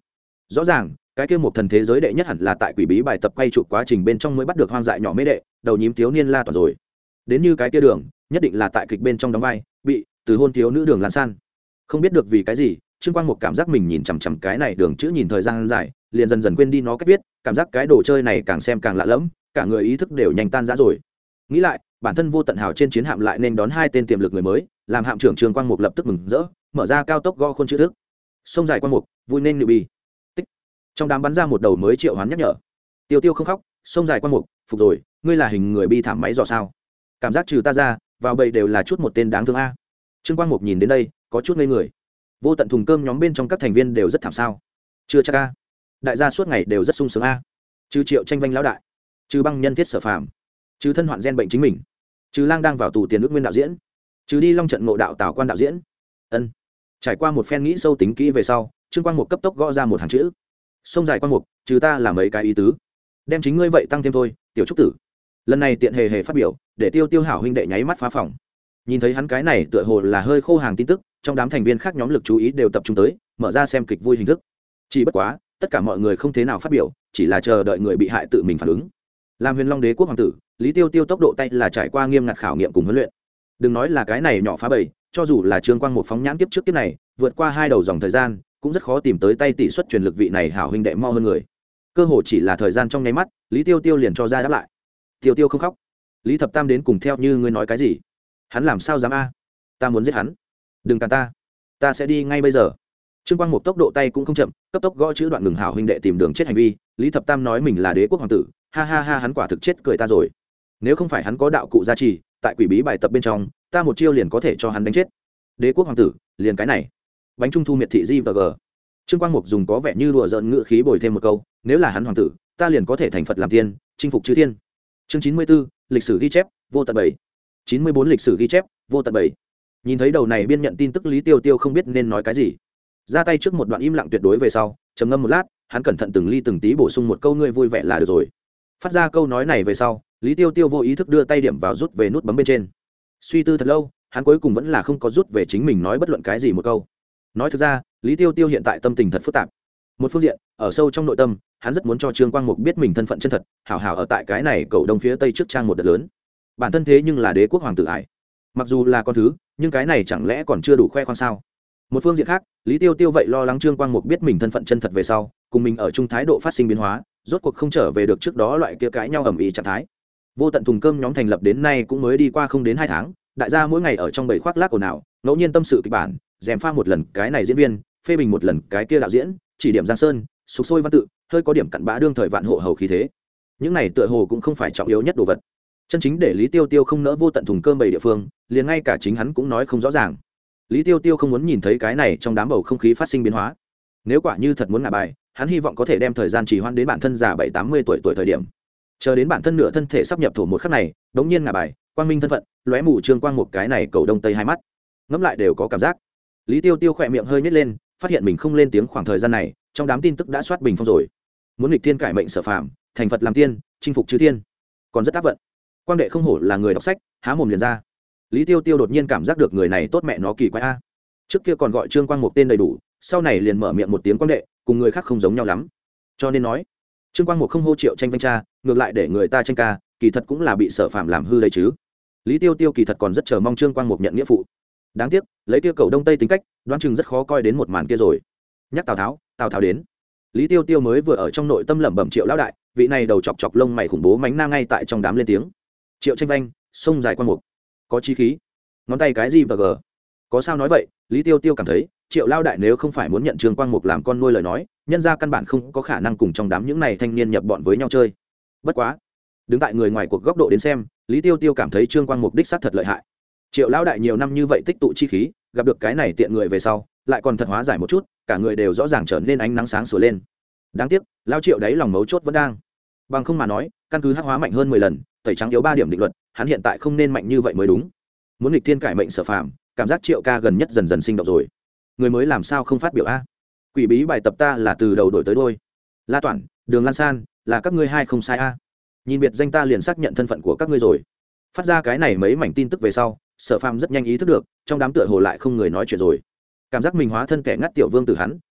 rõ ràng cái kia một thần thế giới đệ nhất hẳn là tại quỷ bí bài tập quay chụp quá trình bên trong mới bắt được hoang dại nhỏ mê đệ đầu nhím thiếu niên la toàn rồi. Đến như cái kia đường nhất định là tại kịch bên trong đóng vai bị từ hôn thiếu nữ Đường Lan San. Không biết được vì cái gì Trương Quang Mục cảm giác mình nhìn chằm chằm cái này đường chữ nhìn thời gian dài liền dần dần quên đi nó cách viết, cảm giác cái đồ chơi này càng xem càng lạ lẫm, cả người ý thức đều nhanh tan rã rồi. Nghĩ lại bản thân Vô Tận Hào trên chiến hạm lại nên đón 2 tên tiềm lực người mới, làm hạm trưởng Trương Quang Mục lập tức mừng rỡ, mở ra cao tốc gõ khuôn chữ thức. Sông dài Quang Mục vui nên nụ bì tích. Trong đám bắn ra một đầu mới triệu hoán nhắc nhở. Tiêu Tiêu không khóc, sông dài Quang Mục phục rồi, ngươi là hình người bi thảm máy dò sao? Cảm giác trừ ta ra vào bầy đều là chút một tên đáng thương a. Trương Quang Mục nhìn đến đây có chút ngây người. Vô tận thùng cơm nhóm bên trong các thành viên đều rất thảm sao? Chưa chắc a. Đại gia suốt ngày đều rất sung sướng a. Trừ Triệu Tranh Vanh lão đại, trừ Băng Nhân Thiết Sở Phàm, trừ thân hoạn gen bệnh chính mình, trừ Lang đang vào tù tiền ước nguyên đạo diễn, trừ đi Long trận ngộ đạo Tào Quan đạo diễn. Ân. Trải qua một phen nghĩ sâu tính kỹ về sau, Trương Quang Mục cấp tốc gõ ra một hàng chữ. Sông dài Quang Mục, trừ ta là mấy cái ý tứ. Đem chính ngươi vậy tăng thêm thôi, tiểu trúc tử. Lần này tiện hề hề phát biểu, để Tiêu Tiêu hảo huynh đệ nháy mắt phá phòng. Nhìn thấy hắn cái này tựa hồ là hơi khô hàng tin tức, trong đám thành viên khác nhóm lực chú ý đều tập trung tới, mở ra xem kịch vui hình thức. Chỉ bất quá, tất cả mọi người không thế nào phát biểu, chỉ là chờ đợi người bị hại tự mình phản ứng. Làm Huyền Long Đế quốc hoàng tử, Lý Tiêu Tiêu tốc độ tay là trải qua nghiêm ngặt khảo nghiệm cùng huấn luyện. Đừng nói là cái này nhỏ phá bầy, cho dù là Trương Quang Mục phóng nhãn kiếp trước kiếp này, vượt qua 2 đầu dòng thời gian, cũng rất khó tìm tới tay tỷ suất truyền lực vị này hảo huynh đệ mau hơn người. Cơ hội chỉ là thời gian trong nháy mắt, Lý Tiêu Tiêu liền cho ra đáp lại. Tiêu Tiêu không khóc. Lý Thập Tam đến cùng theo như ngươi nói cái gì? Hắn làm sao dám a? Ta muốn giết hắn. Đừng cản ta sẽ đi ngay bây giờ. Trương Quang Mục tốc độ tay cũng không chậm, cấp tốc gõ chữ đoạn ngừng hảo huynh đệ tìm đường chết hành vi. Lý Thập Tam nói mình là đế quốc hoàng tử, ha ha ha, hắn quả thực chết cười ta rồi. Nếu không phải hắn có đạo cụ gia trì, tại quỷ bí bài tập bên trong, ta một chiêu liền có thể cho hắn đánh chết. Đế quốc hoàng tử, liền cái này. Bánh trung thu miệt thị G và G. Trương Quang Mục dùng có vẻ như đùa giỡn ngữ khí bồi thêm một câu, nếu là hắn hoàng tử, ta liền có thể thành Phật làm tiên, chinh phục chư thiên. Chương 94, lịch sử ghi chép, vô tận 7. 94 lịch sử ghi chép, vô tận 7. Nhìn thấy đầu này biên nhận tin tức Lý Tiêu Tiêu không biết nên nói cái gì. Ra tay trước một đoạn im lặng tuyệt đối về sau, trầm ngâm một lát, hắn cẩn thận từng ly từng tí bổ sung một câu ngươi vui vẻ là được rồi. Phát ra câu nói này về sau, Lý Tiêu Tiêu vô ý thức đưa tay điểm vào rút về nút bấm bên trên. Suy tư thật lâu, hắn cuối cùng vẫn là không có rút về chính mình nói bất luận cái gì một câu. Nói thực ra, Lý Tiêu Tiêu hiện tại tâm tình thật phức tạp. Một phương diện, ở sâu trong nội tâm, hắn rất muốn cho Trương Quang Mục biết mình thân phận chân thật, hảo hảo ở tại cái này cầu đông phía tây trước trang một đợt lớn. Bản thân thế nhưng là đế quốc hoàng tử ải. Mặc dù là con thứ, nhưng cái này chẳng lẽ còn chưa đủ khoe khoang sao? Một phương diện khác, Lý Tiêu Tiêu vậy lo lắng Trương Quang Mục biết mình thân phận chân thật về sau, cùng mình ở chung thái độ phát sinh biến hóa, rốt cuộc không trở về được trước đó loại kia cãi nhau ầm ĩ trạng thái. Vô tận thùng cơm nhóm thành lập đến nay cũng mới đi qua không đến 2 tháng, đại gia mỗi ngày ở trong bầy khoác lác ồn ào, ngẫu nhiên tâm sự kịch bản, dèm pha một lần cái này diễn viên, phê bình một lần cái kia đạo diễn, chỉ điểm Giang Sơn, sục sôi văn tự, hơi có điểm cặn bã đương thời vạn hộ hầu khí thế. Những này tựa hồ cũng không phải trọng yếu nhất đồ vật. Chân chính để Lý Tiêu Tiêu không nỡ vô tận thùng cơm bầy địa phương, liền ngay cả chính hắn cũng nói không rõ ràng. Lý Tiêu Tiêu không muốn nhìn thấy cái này trong đám bầu không khí phát sinh biến hóa. Nếu quả như thật muốn ngả bài, hắn hy vọng có thể đem thời gian trì hoãn đến bản thân già 70-80 tuổi thời điểm. Chờ đến bản thân nửa thân thể sắp nhập thổ một khắc này, đống nhiên ngả bài, quang minh thân phận, lóe mù Trương Quang một cái này cầu đông tây hai mắt. Ngẫm lại đều có cảm giác. Lý Tiêu Tiêu khỏe miệng hơi nhếch lên, phát hiện mình không lên tiếng khoảng thời gian này, trong đám tin tức đã soát bình phong rồi. Muốn nghịch thiên cải mệnh sở phàm, thành Phật làm tiên, chinh phục chư thiên, còn rất áp vận. Quang đệ không hổ là người đọc sách, há mồm liền ra. Lý Tiêu Tiêu đột nhiên cảm giác được người này tốt mẹ nó kỳ quái a. Trước kia còn gọi Trương Quang một tên đầy đủ, sau này liền mở miệng một tiếng Quang đệ, cùng người khác không giống nhau lắm. Cho nên nói, Trương Quang một không hô Triệu Tranh Vanh cha, ngược lại để người ta tranh ca, kỳ thật cũng là bị sở phàm làm hư đấy chứ. Lý Tiêu Tiêu kỳ thật còn rất chờ mong Trương Quang một nhận nghĩa phụ. Đáng tiếc, lấy kia cầu đông tây tính cách, đoán chừng rất khó coi đến một màn kia rồi. Nhắc Tào Tháo đến. Lý Tiêu Tiêu mới vừa ở trong nội tâm lẩm bẩm Triệu lão đại, vị này đầu chọc chọc lông mày khủng bố mánh na ngay tại trong đám lên tiếng. Triệu Tranh Vanh, sông dài Quang mục, có chí khí, ngón tay cái gì và gờ. Có sao nói vậy, Lý Tiêu Tiêu cảm thấy, Triệu lão đại nếu không phải muốn nhận Trương Quang mục làm con nuôi lời nói, nhân ra căn bản không có khả năng cùng trong đám những này thanh niên nhập bọn với nhau chơi. Bất quá, đứng tại người ngoài cuộc góc độ đến xem, Lý Tiêu Tiêu cảm thấy Trương Quang mục đích xác thật lợi hại. Triệu lão đại nhiều năm như vậy tích tụ chi khí, gặp được cái này tiện người về sau, lại còn thật hóa giải một chút, cả người đều rõ ràng trở nên ánh nắng sáng sủa lên. Đáng tiếc, lão Triệu đấy lòng mấu chốt vẫn đang. Bằng không mà nói, căn cứ hắc hóa mạnh hơn 10 lần, tẩy trắng yếu 3 điểm định luật, hắn hiện tại không nên mạnh như vậy mới đúng. Muốn nghịch thiên cải mệnh sở phàm, cảm giác Triệu ca gần nhất dần dần sinh động rồi. Người mới làm sao không phát biểu a? Quỷ bí bài tập ta là từ đầu đổi tới đuôi. La Toản, Đường Lan San, là các ngươi hai không sai a. Nhìn biệt danh ta liền xác nhận thân phận của các ngươi rồi. Phát ra cái này mấy mảnh tin tức về sau, Sở Phàm rất nhanh ý thức được, trong đám tựa hồ lại không người nói chuyện rồi. Cảm giác mình hóa thân kẻ ngắt tiểu vương tử hắn,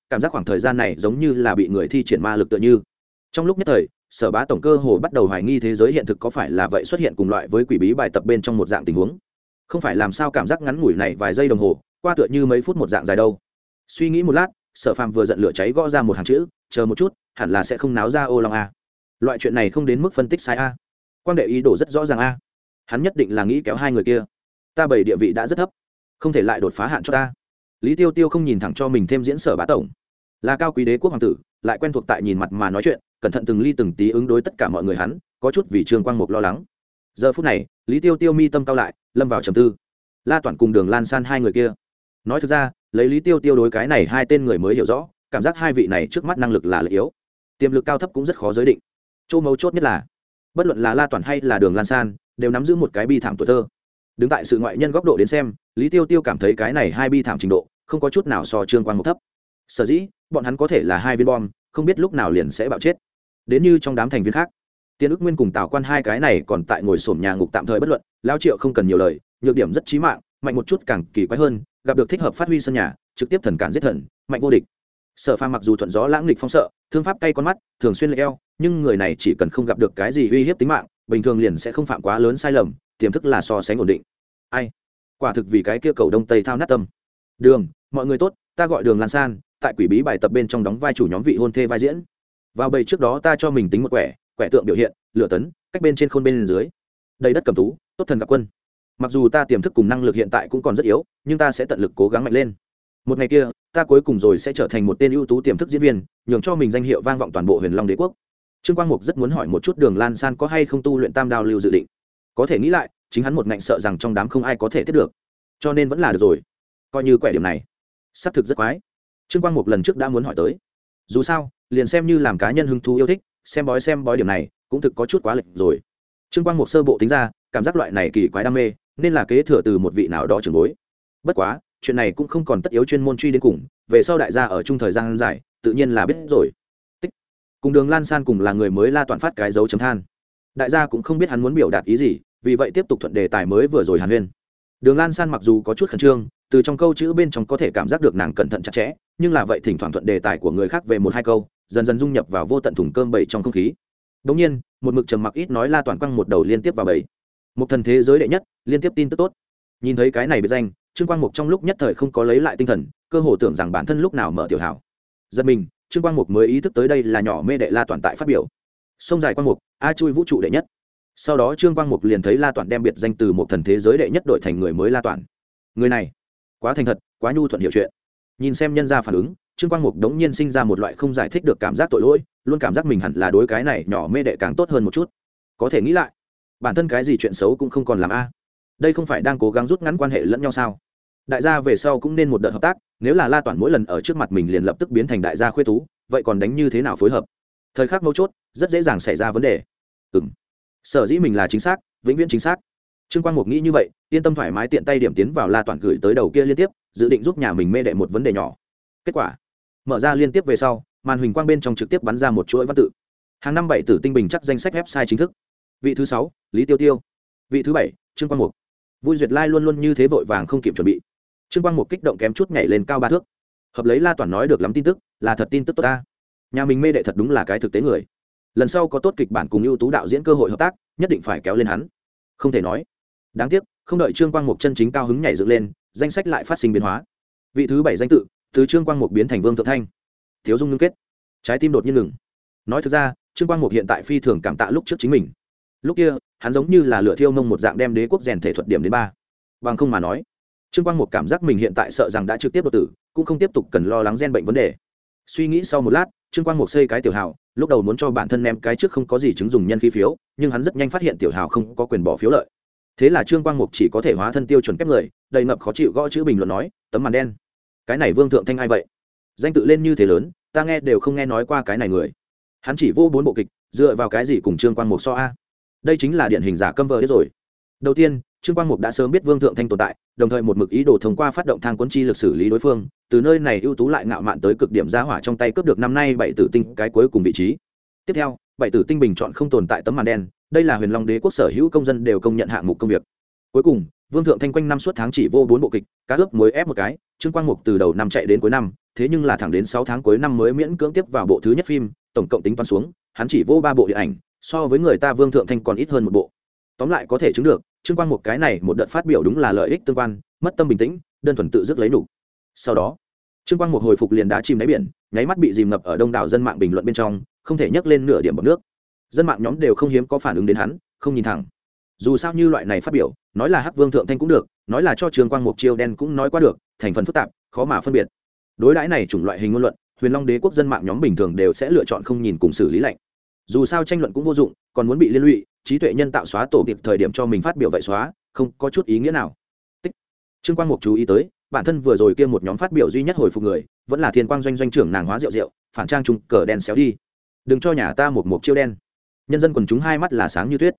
cảm giác khoảng thời gian này giống như là bị người thi triển ma lực tựa như. Trong lúc nhất thời, Sở Bá tổng cơ hồ bắt đầu hoài nghi thế giới hiện thực có phải là vậy xuất hiện cùng loại với quỷ bí bài tập bên trong một dạng tình huống. Không phải làm sao cảm giác ngắn ngủi này vài giây đồng hồ, qua tựa như mấy phút một dạng dài đâu. Suy nghĩ một lát, Sở Phàm vừa giận lửa cháy gõ ra một hàng chữ, chờ một chút, hẳn là sẽ không náo ra ô long a. Loại chuyện này không đến mức phân tích sai a. Quang đệ ý đồ rất rõ ràng a. Hắn nhất định là nghĩ kéo hai người kia. Ta bảy địa vị đã rất thấp, không thể lại đột phá hạn cho ta. Lý Tiêu Tiêu không nhìn thẳng cho mình thêm diễn Sở Bá tổng, là cao quý đế quốc hoàng tử, lại quen thuộc tại nhìn mặt mà nói chuyện, cẩn thận từng ly từng tí ứng đối tất cả mọi người, hắn có chút vì Trương Quang Mục lo lắng. Giờ phút này, Lý Tiêu Tiêu mi tâm cao lại, lâm vào trầm tư. La Toản cùng Đường Lan San hai người kia, nói thực ra, lấy Lý Tiêu Tiêu đối cái này hai tên người mới hiểu rõ, cảm giác hai vị này trước mắt năng lực là lợi yếu, tiềm lực cao thấp cũng rất khó giới định. Chỗ mấu chốt nhất là, bất luận là La Toản hay là Đường Lan San, đều nắm giữ một cái bi thảm tuổi thơ. Đứng tại sự ngoại nhân góc độ đến xem, Lý Tiêu Tiêu cảm thấy cái này hai bi thảm trình độ không có chút nào so Trương Quang Mục thấp. Sở dĩ bọn hắn có thể là hai viên bom, không biết lúc nào liền sẽ bạo chết. Đến như trong đám thành viên khác, Tiên Ức Nguyên cùng Tào Quan hai cái này còn tại ngồi xổm nhà ngục tạm thời bất luận, Lão Triệu không cần nhiều lời, nhược điểm rất chí mạng, mạnh một chút càng kỳ quái hơn, gặp được thích hợp phát huy sân nhà, trực tiếp thần cản giết thần, mạnh vô địch. Sở Phàm mặc dù thuận gió lãng nghịch phong sợ, thương pháp cay con mắt, thường xuyên lệch eo, nhưng người này chỉ cần không gặp được cái gì uy hiếp tính mạng, bình thường liền sẽ không phạm quá lớn sai lầm, tiềm thức là so sánh ổn định. Ai? Quả thực vì cái kia cầu đông tây thao nát tâm. Đường, mọi người tốt, ta gọi Đường Lan San, tại quỷ bí bài tập bên trong đóng vai chủ nhóm vị hôn thê vai diễn. Vào bầy trước đó ta cho mình tính một quẻ tượng biểu hiện, lửa tấn, cách bên trên khôn bên dưới. Đầy đất cầm tú, tốt thần gặp quân. Mặc dù ta tiềm thức cùng năng lực hiện tại cũng còn rất yếu, nhưng ta sẽ tận lực cố gắng mạnh lên. Một ngày kia, ta cuối cùng rồi sẽ trở thành một tên ưu tú tiềm thức diễn viên, nhường cho mình danh hiệu vang vọng toàn bộ Huyền Long Đế quốc. Trương Quang Mục rất muốn hỏi một chút Đường Lan San có hay không tu luyện Tam Đao lưu dự định. Có thể nghĩ lại, chính hắn một ngạnh sợ rằng trong đám không ai có thể tiếp được, cho nên vẫn là được rồi. Coi như quẻ điểm này, xác thực rất quái. Trương Quang Mục lần trước đã muốn hỏi tới, dù sao liền xem như làm cá nhân hứng thú yêu thích xem bói điểm này cũng thực có chút quá lệch rồi. Trương Quang Mục sơ bộ tính ra, cảm giác loại này kỳ quái đam mê nên là kế thừa từ một vị nào đó trưởng bối. Bất quá chuyện này cũng không còn tất yếu chuyên môn truy đến cùng, về sau đại gia ở chung thời gian dài tự nhiên là biết rồi. Tích. Cùng Đường Lan San cùng là người mới La Toản phát cái dấu chấm than, đại gia cũng không biết hắn muốn biểu đạt ý gì, vì vậy tiếp tục thuận đề tài mới vừa rồi hàn huyên. Đường Lan San mặc dù có chút khẩn trương, từ trong câu chữ bên trong có thể cảm giác được nàng cẩn thận chặt chẽ, nhưng là vậy thỉnh thoảng thuận đề tài của người khác về một hai câu, dần dần dung nhập vào vô tận thùng cơm bầy trong không khí. Đống nhiên, một mực trầm mặc ít nói La Toản quăng một đầu liên tiếp vào bầy. Một thần thế giới đệ nhất, liên tiếp tin tức tốt. Nhìn thấy cái này biệt danh, Trương Quang Mục trong lúc nhất thời không có lấy lại tinh thần, cơ hồ tưởng rằng bản thân lúc nào mở tiểu hảo. Giật mình, Trương Quang Mục mới ý thức tới đây là nhỏ mê đệ La Toản tại phát biểu. Sông dài Quang Mục, a chui vũ trụ đệ nhất. Sau đó Trương Quang Mục liền thấy La Toản đem biệt danh từ một thần thế giới đệ nhất đổi thành người mới La Toản. Người này, quá thành thật, quá nhu thuận hiểu chuyện. Nhìn xem nhân gia phản ứng, Trương Quang Mục đống nhiên sinh ra một loại không giải thích được cảm giác tội lỗi, luôn cảm giác mình hẳn là đối cái này nhỏ mê đệ càng tốt hơn một chút. Có thể nghĩ lại, bản thân cái gì chuyện xấu cũng không còn làm a. Đây không phải đang cố gắng rút ngắn quan hệ lẫn nhau sao? Đại gia về sau cũng nên một đợt hợp tác, nếu là La Toản mỗi lần ở trước mặt mình liền lập tức biến thành đại gia khuê tú, vậy còn đánh như thế nào phối hợp? Thời khắc mấu chốt, rất dễ dàng xảy ra vấn đề. Sở dĩ mình là chính xác, vĩnh viễn chính xác. Trương Quang Mục nghĩ như vậy, yên tâm thoải mái tiện tay điểm tiến vào La Toản gửi tới đầu kia liên tiếp, dự định giúp nhà mình mê đệ một vấn đề nhỏ. Kết quả, mở ra liên tiếp về sau, màn huỳnh quang bên trong trực tiếp bắn ra một chuỗi văn tự. Hàng năm 7 tử tinh bình chắc danh sách website chính thức. Vị thứ 6, Lý Tiêu Tiêu. Vị thứ 7, Trương Quang Mục. Vui Duyệt Lai luôn luôn như thế vội vàng không kịp chuẩn bị. Trương Quang Mục kích động kém chút nhảy lên cao 3 thước. Hợp lấy La Toản nói được lắm tin tức, là thật tin tức tốt ta. Nhà mình mê đệ thật đúng là cái thực tế người. Lần sau có tốt kịch bản cùng ưu tú đạo diễn cơ hội hợp tác, nhất định phải kéo lên hắn. Không thể nói. Đáng tiếc, không đợi Trương Quang Mục chân chính cao hứng nhảy dựng lên, danh sách lại phát sinh biến hóa. Vị thứ 7 danh tự, từ Trương Quang Mục biến thành Vương Thượng Thanh. Thiếu dung ngưng kết. Trái tim đột nhiên ngừng. Nói thực ra, Trương Quang Mục hiện tại phi thường cảm tạ lúc trước chính mình. Lúc kia, hắn giống như là lửa thiêu mông một dạng đem đế quốc rèn thể thuật điểm đến 3. Bằng không mà nói, Trương Quang Mục cảm giác mình hiện tại sợ rằng đã trực tiếp đột tử, cũng không tiếp tục cần lo lắng gen bệnh vấn đề. Suy nghĩ sau một lát, Trương Quang Mục xây cái tiểu hào, lúc đầu muốn cho bản thân ném cái trước không có gì chứng dùng nhân khí phiếu, nhưng hắn rất nhanh phát hiện tiểu hào không có quyền bỏ phiếu lợi. Thế là Trương Quang Mục chỉ có thể hóa thân tiêu chuẩn kép người, đầy ngập khó chịu gõ chữ bình luận nói, tấm màn đen. Cái này Vương Thượng Thanh ai vậy? Danh tự lên như thế lớn, ta nghe đều không nghe nói qua cái này người. Hắn chỉ vô 4 bộ kịch, dựa vào cái gì cùng Trương Quang Mục so a? Đây chính là điển hình giả câm vờ đấy rồi. Đầu tiên, Trương Quang Mục đã sớm biết Vương Thượng Thanh tồn tại, đồng thời một mực ý đồ thông qua phát động thang cuốn chi lực xử lý đối phương, từ nơi này ưu tú lại ngạo mạn tới cực điểm ra hỏa trong tay cướp được năm nay 7 tử tinh cái cuối cùng vị trí. Tiếp theo, 7 tử tinh bình chọn không tồn tại tấm màn đen, đây là Huyền Long Đế quốc sở hữu công dân đều công nhận hạng mục công việc. Cuối cùng, Vương Thượng Thanh quanh năm suốt tháng chỉ vô 4 bộ kịch, cá ướp muối ép một cái, Trương Quang Mục từ đầu năm chạy đến cuối năm, thế nhưng là thẳng đến 6 tháng cuối năm mới miễn cưỡng tiếp vào bộ thứ nhất phim, tổng cộng tính toán xuống, hắn chỉ vô 3 bộ điện ảnh, so với người ta Vương Thượng Thanh còn ít hơn một bộ. Tóm lại có thể chứng được, Trương Quang Mục cái này một đợt phát biểu đúng là lợi ích tương quan, mất tâm bình tĩnh, đơn thuần tự dứt lấy đủ. Sau đó, Trương Quang Mục hồi phục liền đá chìm đáy biển, nháy mắt bị dìm ngập ở đông đảo dân mạng bình luận bên trong, không thể nhấc lên nửa điểm bọt nước. Dân mạng nhóm đều không hiếm có phản ứng đến hắn, không nhìn thẳng. Dù sao như loại này phát biểu, nói là hắc Vương Thượng Thanh cũng được, nói là cho Trương Quang Mục chiêu đen cũng nói qua được, thành phần phức tạp, khó mà phân biệt. Đối đãi này chủng loại hình ngôn luận, Huyền Long Đế quốc dân mạng nhóm bình thường đều sẽ lựa chọn không nhìn cùng xử lý lạnh. Dù sao tranh luận cũng vô dụng, còn muốn bị liên lụy, trí tuệ nhân tạo xóa tổ kịp thời điểm cho mình phát biểu vậy xóa, không có chút ý nghĩa nào. Tích. Trương Quang Mục chú ý tới, bản thân vừa rồi kia một nhóm phát biểu duy nhất hồi phục người, vẫn là Thiên Quang doanh doanh trưởng nàng hóa rượu rượu, phản trang trung cờ đen xéo đi. Đừng cho nhà ta một chiêu đen. Nhân dân quần chúng hai mắt là sáng như tuyết.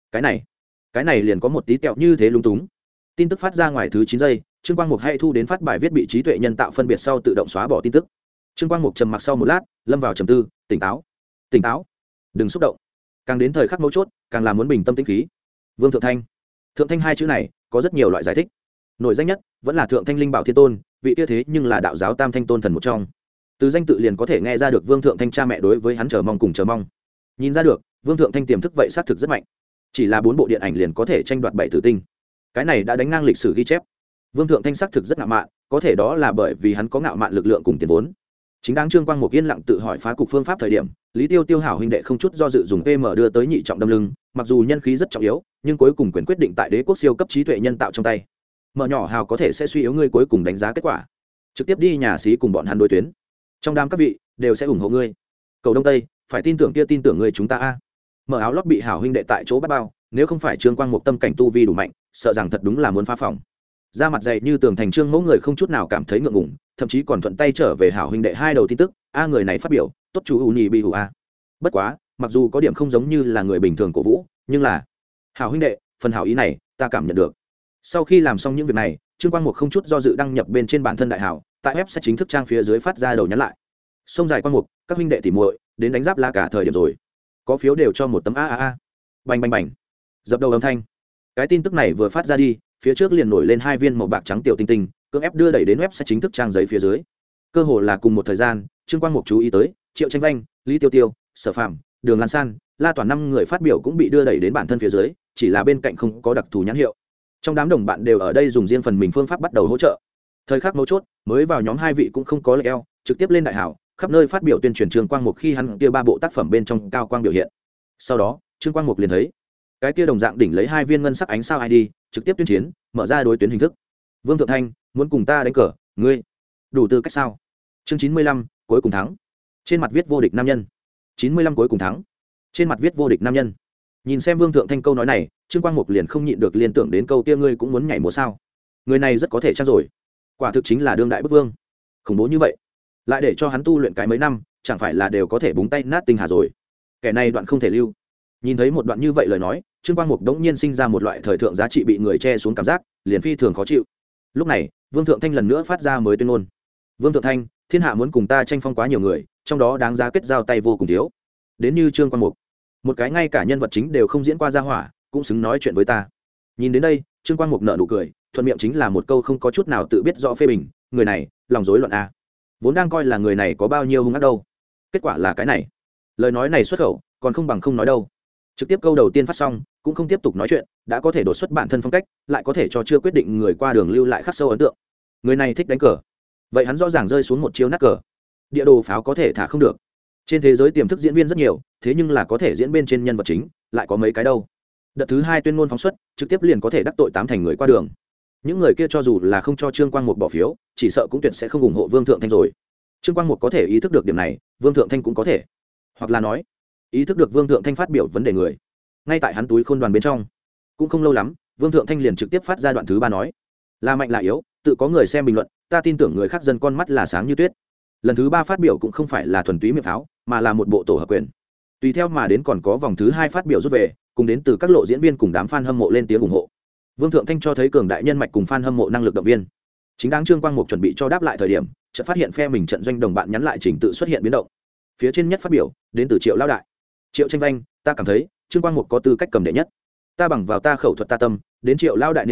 Cái này liền có một tí tẹo như thế lung túng. Tin tức phát ra ngoài thứ 9 giây, Trương Quang Mục hay thu đến phát bài viết bị trí tuệ nhân tạo phân biệt sau tự động xóa bỏ tin tức. Trương Quang Mục trầm mặc sau một lát, lâm vào trầm tư, tỉnh táo, đừng xúc động. Càng đến thời khắc mấu chốt, càng là muốn bình tâm tĩnh khí. Vương Thượng Thanh hai chữ này có rất nhiều loại giải thích. Nổi danh nhất vẫn là Thượng Thanh Linh Bảo Thiên Tôn, vị kia thế nhưng là đạo giáo Tam Thanh Tôn thần một trong. Từ danh tự liền có thể nghe ra được Vương Thượng Thanh cha mẹ đối với hắn chờ mong. Nhìn ra được, Vương Thượng Thanh tiềm thức vậy xác thực rất mạnh. Chỉ là 4 bộ điện ảnh liền có thể tranh đoạt 7 tử tinh. Cái này đã đánh ngang lịch sử ghi chép. Vương Thượng Thanh xác thực rất ngạo mạn, có thể đó là bởi vì hắn có ngạo mạn lực lượng cùng tiền vốn. Chính đáng Trương Quang Mục yên lặng tự hỏi phá cục phương pháp thời điểm, Lý Tiêu hảo huynh đệ không chút do dự dùng PM đưa tới nhị trọng đâm lưng, mặc dù nhân khí rất trọng yếu, nhưng cuối cùng quyền quyết định tại đế quốc siêu cấp trí tuệ nhân tạo trong tay. Mở nhỏ hào có thể sẽ suy yếu ngươi cuối cùng đánh giá kết quả. Trực tiếp đi nhà xí cùng bọn hắn đối tuyến. Trong đám các vị đều sẽ ủng hộ ngươi. Cầu Đông Tây, phải tin tưởng người chúng ta a. Mở áo lót bị hảo huynh đệ tại chỗ bắt bao, nếu không phải Trương Quang Mục tâm cảnh tu vi đủ mạnh, sợ rằng thật đúng là muốn phá phòng. Ra mặt dày như tường thành Trương mẫu người không chút nào cảm thấy ngượng ngùng, thậm chí còn thuận tay trở về hảo huynh đệ hai đầu tin tức, a người này phát biểu, tốt chú ủ nhì bị hủ a. Bất quá, mặc dù có điểm không giống như là người bình thường cổ vũ, nhưng là hảo huynh đệ, phần hảo ý này, ta cảm nhận được. Sau khi làm xong những việc này, Trương Quang Mục không chút do dự đăng nhập bên trên bản thân đại hảo, tại web sẽ chính thức trang phía dưới phát ra đầu nhắn lại. Sông dài Quang Mục, các huynh đệ tỉ muội, đến đánh giáp la cả thời điểm rồi. Có phiếu đều cho một tấm a. Bành. Dập đầu âm thanh. Cái tin tức này vừa phát ra đi, phía trước liền nổi lên 2 viên màu bạc trắng tiểu tinh tinh, cưỡng ép đưa đẩy đến web sẽ chính thức trang giấy phía dưới. Cơ hồ là cùng một thời gian, Trương Quang Mục chú ý tới, Triệu Tranh Vanh, Lý Tiêu, Sở Phạm, Đường Lan San, La Toàn 5 người phát biểu cũng bị đưa đẩy đến bản thân phía dưới, chỉ là bên cạnh không có đặc thù nhãn hiệu. Trong đám đồng bạn đều ở đây dùng riêng phần mình phương pháp bắt đầu hỗ trợ. Thời khắc mấu chốt, mới vào nhóm 2 vị cũng không có lệ eo, trực tiếp lên đại hảo, khắp nơi phát biểu tuyên truyền Trương Quang Mục khi hắn kia 3 bộ tác phẩm bên trong cao quang biểu hiện. Sau đó, Trương Quang Mục liền thấy, cái kia đồng dạng đỉnh lấy 2 viên ngân sắc ánh sao ID, trực tiếp tuyên chiến, mở ra đối tuyến hình thức. Vương Thượng Thanh, muốn cùng ta đánh cờ, ngươi đủ tư cách sao? Chương 95, cuối cùng thắng. Trên mặt viết vô địch nam nhân. 95 cuối cùng thắng. Trên mặt viết vô địch nam nhân. Nhìn xem Vương Thượng Thanh câu nói này, Trương Quang Mục liền không nhịn được liên tưởng đến câu kia ngươi cũng muốn nhảy múa sao? Người này rất có thể chắc rồi. Quả thực chính là đương đại bức vương. Khủng bố như vậy, lại để cho hắn tu luyện cái mấy năm, chẳng phải là đều có thể búng tay nát tinh hà rồi. Kẻ này đoạn không thể lưu. Nhìn thấy một đoạn như vậy lời nói, Trương Quang Mục đống nhiên sinh ra một loại thời thượng giá trị bị người che xuống cảm giác, liền phi thường khó chịu. Lúc này, Vương Thượng Thanh lần nữa phát ra mới tuyên ngôn. Vương Thượng Thanh, thiên hạ muốn cùng ta tranh phong quá nhiều người, trong đó đáng giá kết giao tay vô cùng thiếu. Đến như Trương Quang Mục, một cái ngay cả nhân vật chính đều không diễn qua ra hỏa, cũng xứng nói chuyện với ta. Nhìn đến đây, Trương Quang Mục nở nụ cười, thuận miệng chính là một câu không có chút nào tự biết rõ phê bình, người này, lòng rối loạn a. Vốn đang coi là người này có bao nhiêu hung ác đâu. Kết quả là cái này. Lời nói này xuất khẩu, còn không bằng không nói đâu. Trực tiếp câu đầu tiên phát xong, cũng không tiếp tục nói chuyện, đã có thể đột xuất bản thân phong cách, lại có thể cho chưa quyết định người qua đường lưu lại khắc sâu ấn tượng. Người này thích đánh cờ. Vậy hắn rõ ràng rơi xuống một chiêu nát cờ. Địa đồ pháo có thể thả không được. Trên thế giới tiềm thức diễn viên rất nhiều, thế nhưng là có thể diễn bên trên nhân vật chính, lại có mấy cái đâu. Đợt thứ 2 tuyên ngôn phóng xuất, trực tiếp liền có thể đắc tội 8 thành người qua đường. Những người kia cho dù là không cho Trương Quang Mục bỏ phiếu, chỉ sợ cũng tuyệt sẽ không ủng hộ Vương Thượng Thanh rồi. Trương Quang Mục có thể ý thức được điểm này, Vương Thượng Thanh cũng có thể. Hoặc là nói, ý thức được Vương Thượng Thanh phát biểu vấn đề người. Ngay tại hắn túi khôn đoàn bên trong, cũng không lâu lắm, Vương Thượng Thanh liền trực tiếp phát ra đoạn thứ 3 nói: là mạnh là yếu, tự có người xem bình luận, ta tin tưởng người khác dân con mắt là sáng như tuyết. Lần thứ 3 phát biểu cũng không phải là thuần túy miệng pháo, mà là một bộ tổ hợp quyền. Tùy theo mà đến còn có vòng thứ 2 phát biểu rút về, cùng đến từ các lộ diễn viên cùng đám fan hâm mộ lên tiếng ủng hộ. Vương Thượng Thanh cho thấy cường đại nhân mạch cùng fan hâm mộ năng lực động viên. Chính đáng Trương Quang Mục chuẩn bị cho đáp lại thời điểm, chợt phát hiện phe mình trận doanh đồng bạn nhắn lại trình tự xuất hiện biến động. Phía trên nhất phát biểu, đến từ Triệu Lão đại. Triệu Tranh Vanh, ta cảm thấy Trương Quang Mục có tư cách cầm đệ nhất. Ta bằng vào ta khẩu thuật ta tâm, đến Triệu Lão đại niên kỷ,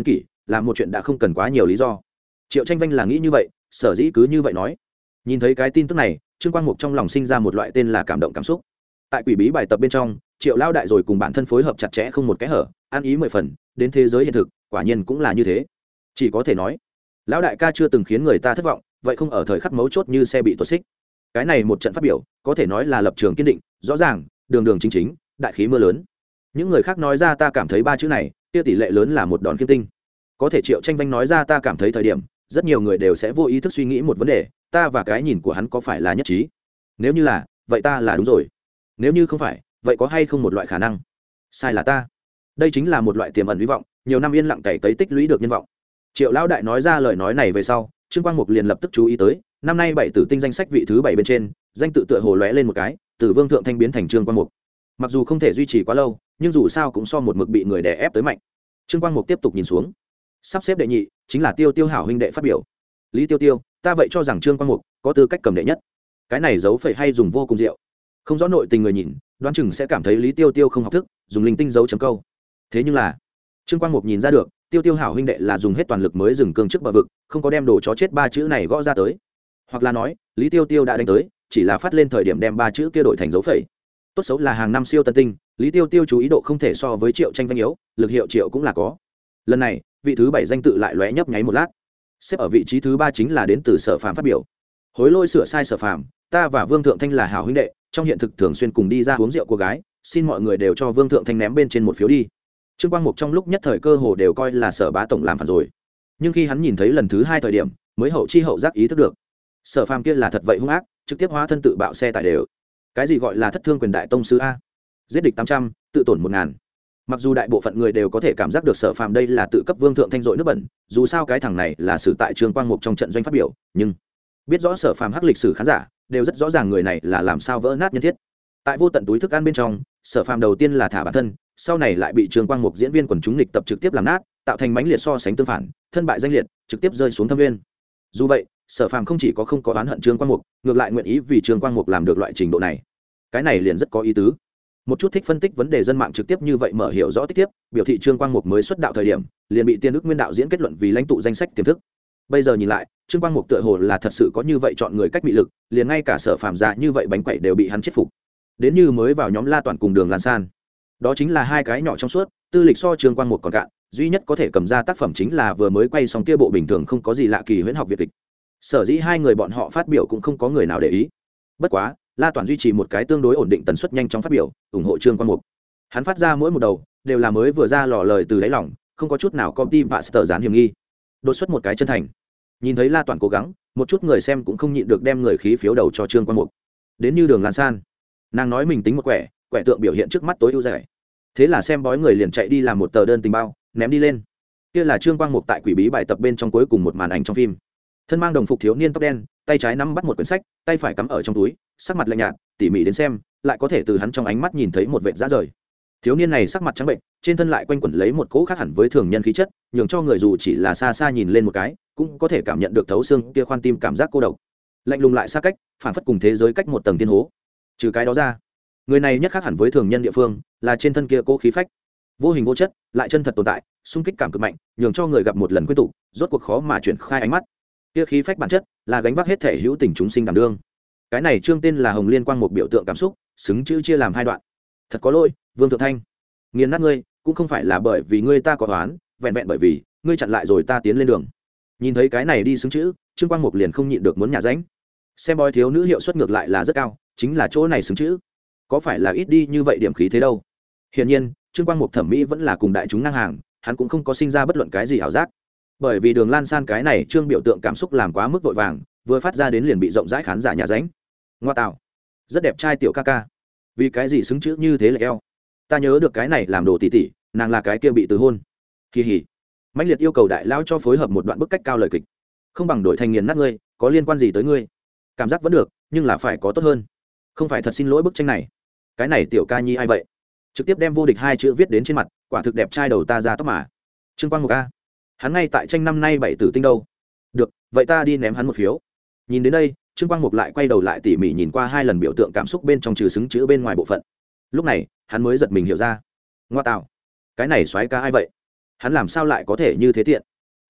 làm một chuyện đã không cần quá nhiều lý do. Triệu Tranh Vanh là nghĩ như vậy, sở dĩ cứ như vậy nói. Nhìn thấy cái tin tức này, Trương Quang Mục trong lòng sinh ra một loại tên là cảm động cảm xúc. Tại quỷ bí bài tập bên trong, Triệu Lao đại rồi cùng bản thân phối hợp chặt chẽ không một cái hở, ăn ý 10 phần, đến thế giới hiện thực, quả nhiên cũng là như thế. Chỉ có thể nói, lão đại ca chưa từng khiến người ta thất vọng, vậy không ở thời khắc mấu chốt như xe bị tuột xích. Cái này một trận phát biểu, có thể nói là lập trường kiên định, rõ ràng, đường đường chính chính, đại khí mưa lớn. Những người khác nói ra ta cảm thấy ba chữ này, kia tỷ lệ lớn là một đòn kim tinh. Có thể Triệu Tranh Vanh nói ra ta cảm thấy thời điểm, rất nhiều người đều sẽ vô ý thức suy nghĩ một vấn đề, ta và cái nhìn của hắn có phải là nhất trí? Nếu như là, vậy ta là đúng rồi. Nếu như không phải, vậy có hay không một loại khả năng sai là ta? Đây chính là một loại tiềm ẩn hy vọng, nhiều năm yên lặng cày cấy tích lũy được nhân vọng. Triệu lão đại nói ra lời nói này về sau, Trương Quang Mục liền lập tức chú ý tới, năm nay bảy tử tinh danh sách vị thứ 7 bên trên, danh tự tựa hồ lóe lên một cái, từ Vương Thượng Thanh biến thành Trương Quang Mục. Mặc dù không thể duy trì quá lâu, nhưng dù sao cũng so một mực bị người đè ép tới mạnh. Trương Quang Mục tiếp tục nhìn xuống, sắp xếp đệ nhị chính là Tiêu Tiêu hảo huynh đệ phát biểu. Lý Tiêu Tiêu, ta vậy cho rằng Trương Quang Mục có tư cách cầm đệ nhất. Cái này dấu phẩy hay dùng vô cùng diệu. Không rõ nội tình người nhìn, đoán chừng sẽ cảm thấy Lý Tiêu Tiêu không học thức, dùng linh tinh dấu chấm câu. Thế nhưng là, Trương Quang Mục nhìn ra được, Tiêu Tiêu hảo huynh đệ là dùng hết toàn lực mới dừng cương trước bờ vực, không có đem đồ chó chết ba chữ này gõ ra tới. Hoặc là nói, Lý Tiêu Tiêu đã đánh tới, chỉ là phát lên thời điểm đem ba chữ kia đổi thành dấu phẩy. Tốt xấu là hàng năm siêu tân tinh, Lý Tiêu Tiêu chú ý độ không thể so với Triệu Tranh Vanh yếu, lực hiệu Triệu cũng là có. Lần này, vị thứ 7 danh tự lại lóe nhấp nháy một lát. Xếp ở vị trí thứ 3 chính là đến từ Sở Phàm phát biểu. Hối lỗi sửa sai Sở Phàm, ta và Vương Thượng Thanh là hảo huynh đệ, trong hiện thực thường xuyên cùng đi ra uống rượu cô gái, xin mọi người đều cho Vương Thượng Thanh ném bên trên một phiếu đi. Trương Quang Mục trong lúc nhất thời cơ hồ đều coi là Sở bá tổng làm phản rồi, nhưng khi hắn nhìn thấy lần thứ 2 thời điểm, mới hậu chi hậu giác ý thức được, Sở Phàm kia là thật vậy hung ác, trực tiếp hóa thân tự bạo xe tải đều. Cái gì gọi là thất thương quyền đại tông sư a? Giết địch 800, tự tổn 1000. Mặc dù đại bộ phận người đều có thể cảm giác được Sở Phàm đây là tự cấp Vương Thượng Thanh dội nước bẩn, dù sao cái thằng này là xử tại Trương Quang Mục trong trận doanh phát biểu, nhưng biết rõ Sở Phàm hắc lịch sử khán giả đều rất rõ ràng người này là làm sao vỡ nát nhân thiết. Tại vô tận túi thức ăn bên trong, Sở Phàm đầu tiên là thả bản thân, sau này lại bị Trương Quang Mục diễn viên quần chúng nghịch tập trực tiếp làm nát, tạo thành mãnh liệt so sánh tương phản, thân bại danh liệt, trực tiếp rơi xuống thâm nguyên. Dù vậy, Sở Phàm không chỉ có không có oán hận Trương Quang Mục, ngược lại nguyện ý vì Trương Quang Mục làm được loại trình độ này. Cái này liền rất có ý tứ. Một chút thích phân tích vấn đề dân mạng trực tiếp như vậy mở hiểu rõ tích tiếp, biểu thị Trương Quang Mục mới xuất đạo thời điểm, liền bị Tiên Đức Nguyên đạo diễn kết luận vì lãnh tụ danh sách tiềm thức. Bây giờ nhìn lại, Trương Quang Mục tựa hồ là thật sự có như vậy chọn người cách bị lực, liền ngay cả Sở Phàm ra như vậy bánh quẩy đều bị hắn chết phục. Đến như mới vào nhóm La Toàn cùng Đường Lan San, đó chính là hai cái nhỏ trong suốt, tư lịch so Trương Quang Mục còn cạn, duy nhất có thể cầm ra tác phẩm chính là vừa mới quay xong kia bộ bình thường không có gì lạ kỳ huyễn học việt kịch. Sở dĩ hai người bọn họ phát biểu cũng không có người nào để ý. Bất quá, La Toàn duy trì một cái tương đối ổn định tần suất nhanh chóng phát biểu, ủng hộ Trương Quang Mục. Hắn phát ra mỗi một đầu đều là mới vừa ra lò lời từ đáy lòng, không có chút nào copy và sờ dán hiểm nghi. Đột xuất một cái chân thành. Nhìn thấy La Toàn cố gắng, một chút người xem cũng không nhịn được đem người khí phiếu đầu cho Trương Quang Mục. Đến như Đường Lan San, nàng nói mình tính một quẻ tượng biểu hiện trước mắt tối ưu rẻ. Thế là xem bói người liền chạy đi làm một tờ đơn tình bao, ném đi lên. Kia là Trương Quang Mục tại quỷ bí bài tập bên trong cuối cùng một màn ảnh trong phim. Thân mang đồng phục thiếu niên tóc đen, tay trái nắm bắt một quyển sách, tay phải cắm ở trong túi, sắc mặt lạnh nhạt, tỉ mỉ đến xem, lại có thể từ hắn trong ánh mắt nhìn thấy một vệt dã rời. Thiếu niên này sắc mặt trắng bệnh, trên thân lại quanh quẩn lấy một cỗ khác hẳn với thường nhân khí chất, nhường cho người dù chỉ là xa xa nhìn lên một cái, cũng có thể cảm nhận được thấu xương kia khoan tim cảm giác cô độc. Lạnh lùng lại xa cách, phản phất cùng thế giới cách một tầng thiên hố. Trừ cái đó ra, người này nhất khác hẳn với thường nhân địa phương, là trên thân kia cỗ khí phách, vô hình vô chất, lại chân thật tồn tại, xung kích cảm cực mạnh, nhường cho người gặp một lần quên tụ, rốt cuộc khó mà chuyển khai ánh mắt. Kia khí phách bản chất là gánh vác hết thể hữu tình chúng sinh đảm đương. Cái này chương tên là Hồng Liên Quang, một biểu tượng cảm xúc, xứng chữ chia làm hai đoạn. Thật có lỗi, Vương Thượng Thanh, nghiền nát ngươi cũng không phải là bởi vì ngươi ta có oán, vẹn vẹn bởi vì ngươi chặn lại rồi ta tiến lên đường. Nhìn thấy cái này đi xứng chữ, Trương Quang Mục liền không nhịn được muốn nhả ránh. Xem bói thiếu nữ hiệu suất ngược lại là rất cao, chính là chỗ này xứng chữ, có phải là ít đi như vậy điểm khí thế đâu. Hiển nhiên, Trương Quang Mục thẩm mỹ vẫn là cùng đại chúng ngang hàng, hắn cũng không có sinh ra bất luận cái gì ảo giác. Bởi vì Đường Lan San cái này trương biểu tượng cảm xúc làm quá mức vội vàng, vừa phát ra đến liền bị rộng rãi khán giả nhà ránh. Ngoa tạo, rất đẹp trai tiểu ca ca, vì cái gì xứng chữ như thế là eo. Ta nhớ được cái này làm đồ tỉ tỉ, nàng là cái kia bị từ hôn. Kỳ hỉ, mãnh liệt yêu cầu đại lão cho phối hợp một đoạn bức cách cao lời kịch, không bằng đổi thành nghiền nát ngươi, có liên quan gì tới ngươi? Cảm giác vẫn được, nhưng là phải có tốt hơn. Không phải thật xin lỗi bức tranh này. Cái này tiểu ca nhi ai vậy? Trực tiếp đem vô địch hai chữ viết đến trên mặt, quả thực đẹp trai đầu ta ra tóc mà. Trương Quang Mục a, hắn ngay tại tranh năm nay 7 tử tinh đâu. Được, vậy ta đi ném hắn một phiếu. Nhìn đến đây, Trương Quang Mục lại quay đầu lại tỉ mỉ nhìn qua hai lần biểu tượng cảm xúc bên trong trừ xứng chữ bên ngoài bộ phận. Lúc này, hắn mới giật mình hiểu ra. Ngoa tạo, cái này soái ca ai vậy? Hắn làm sao lại có thể như thế tiện?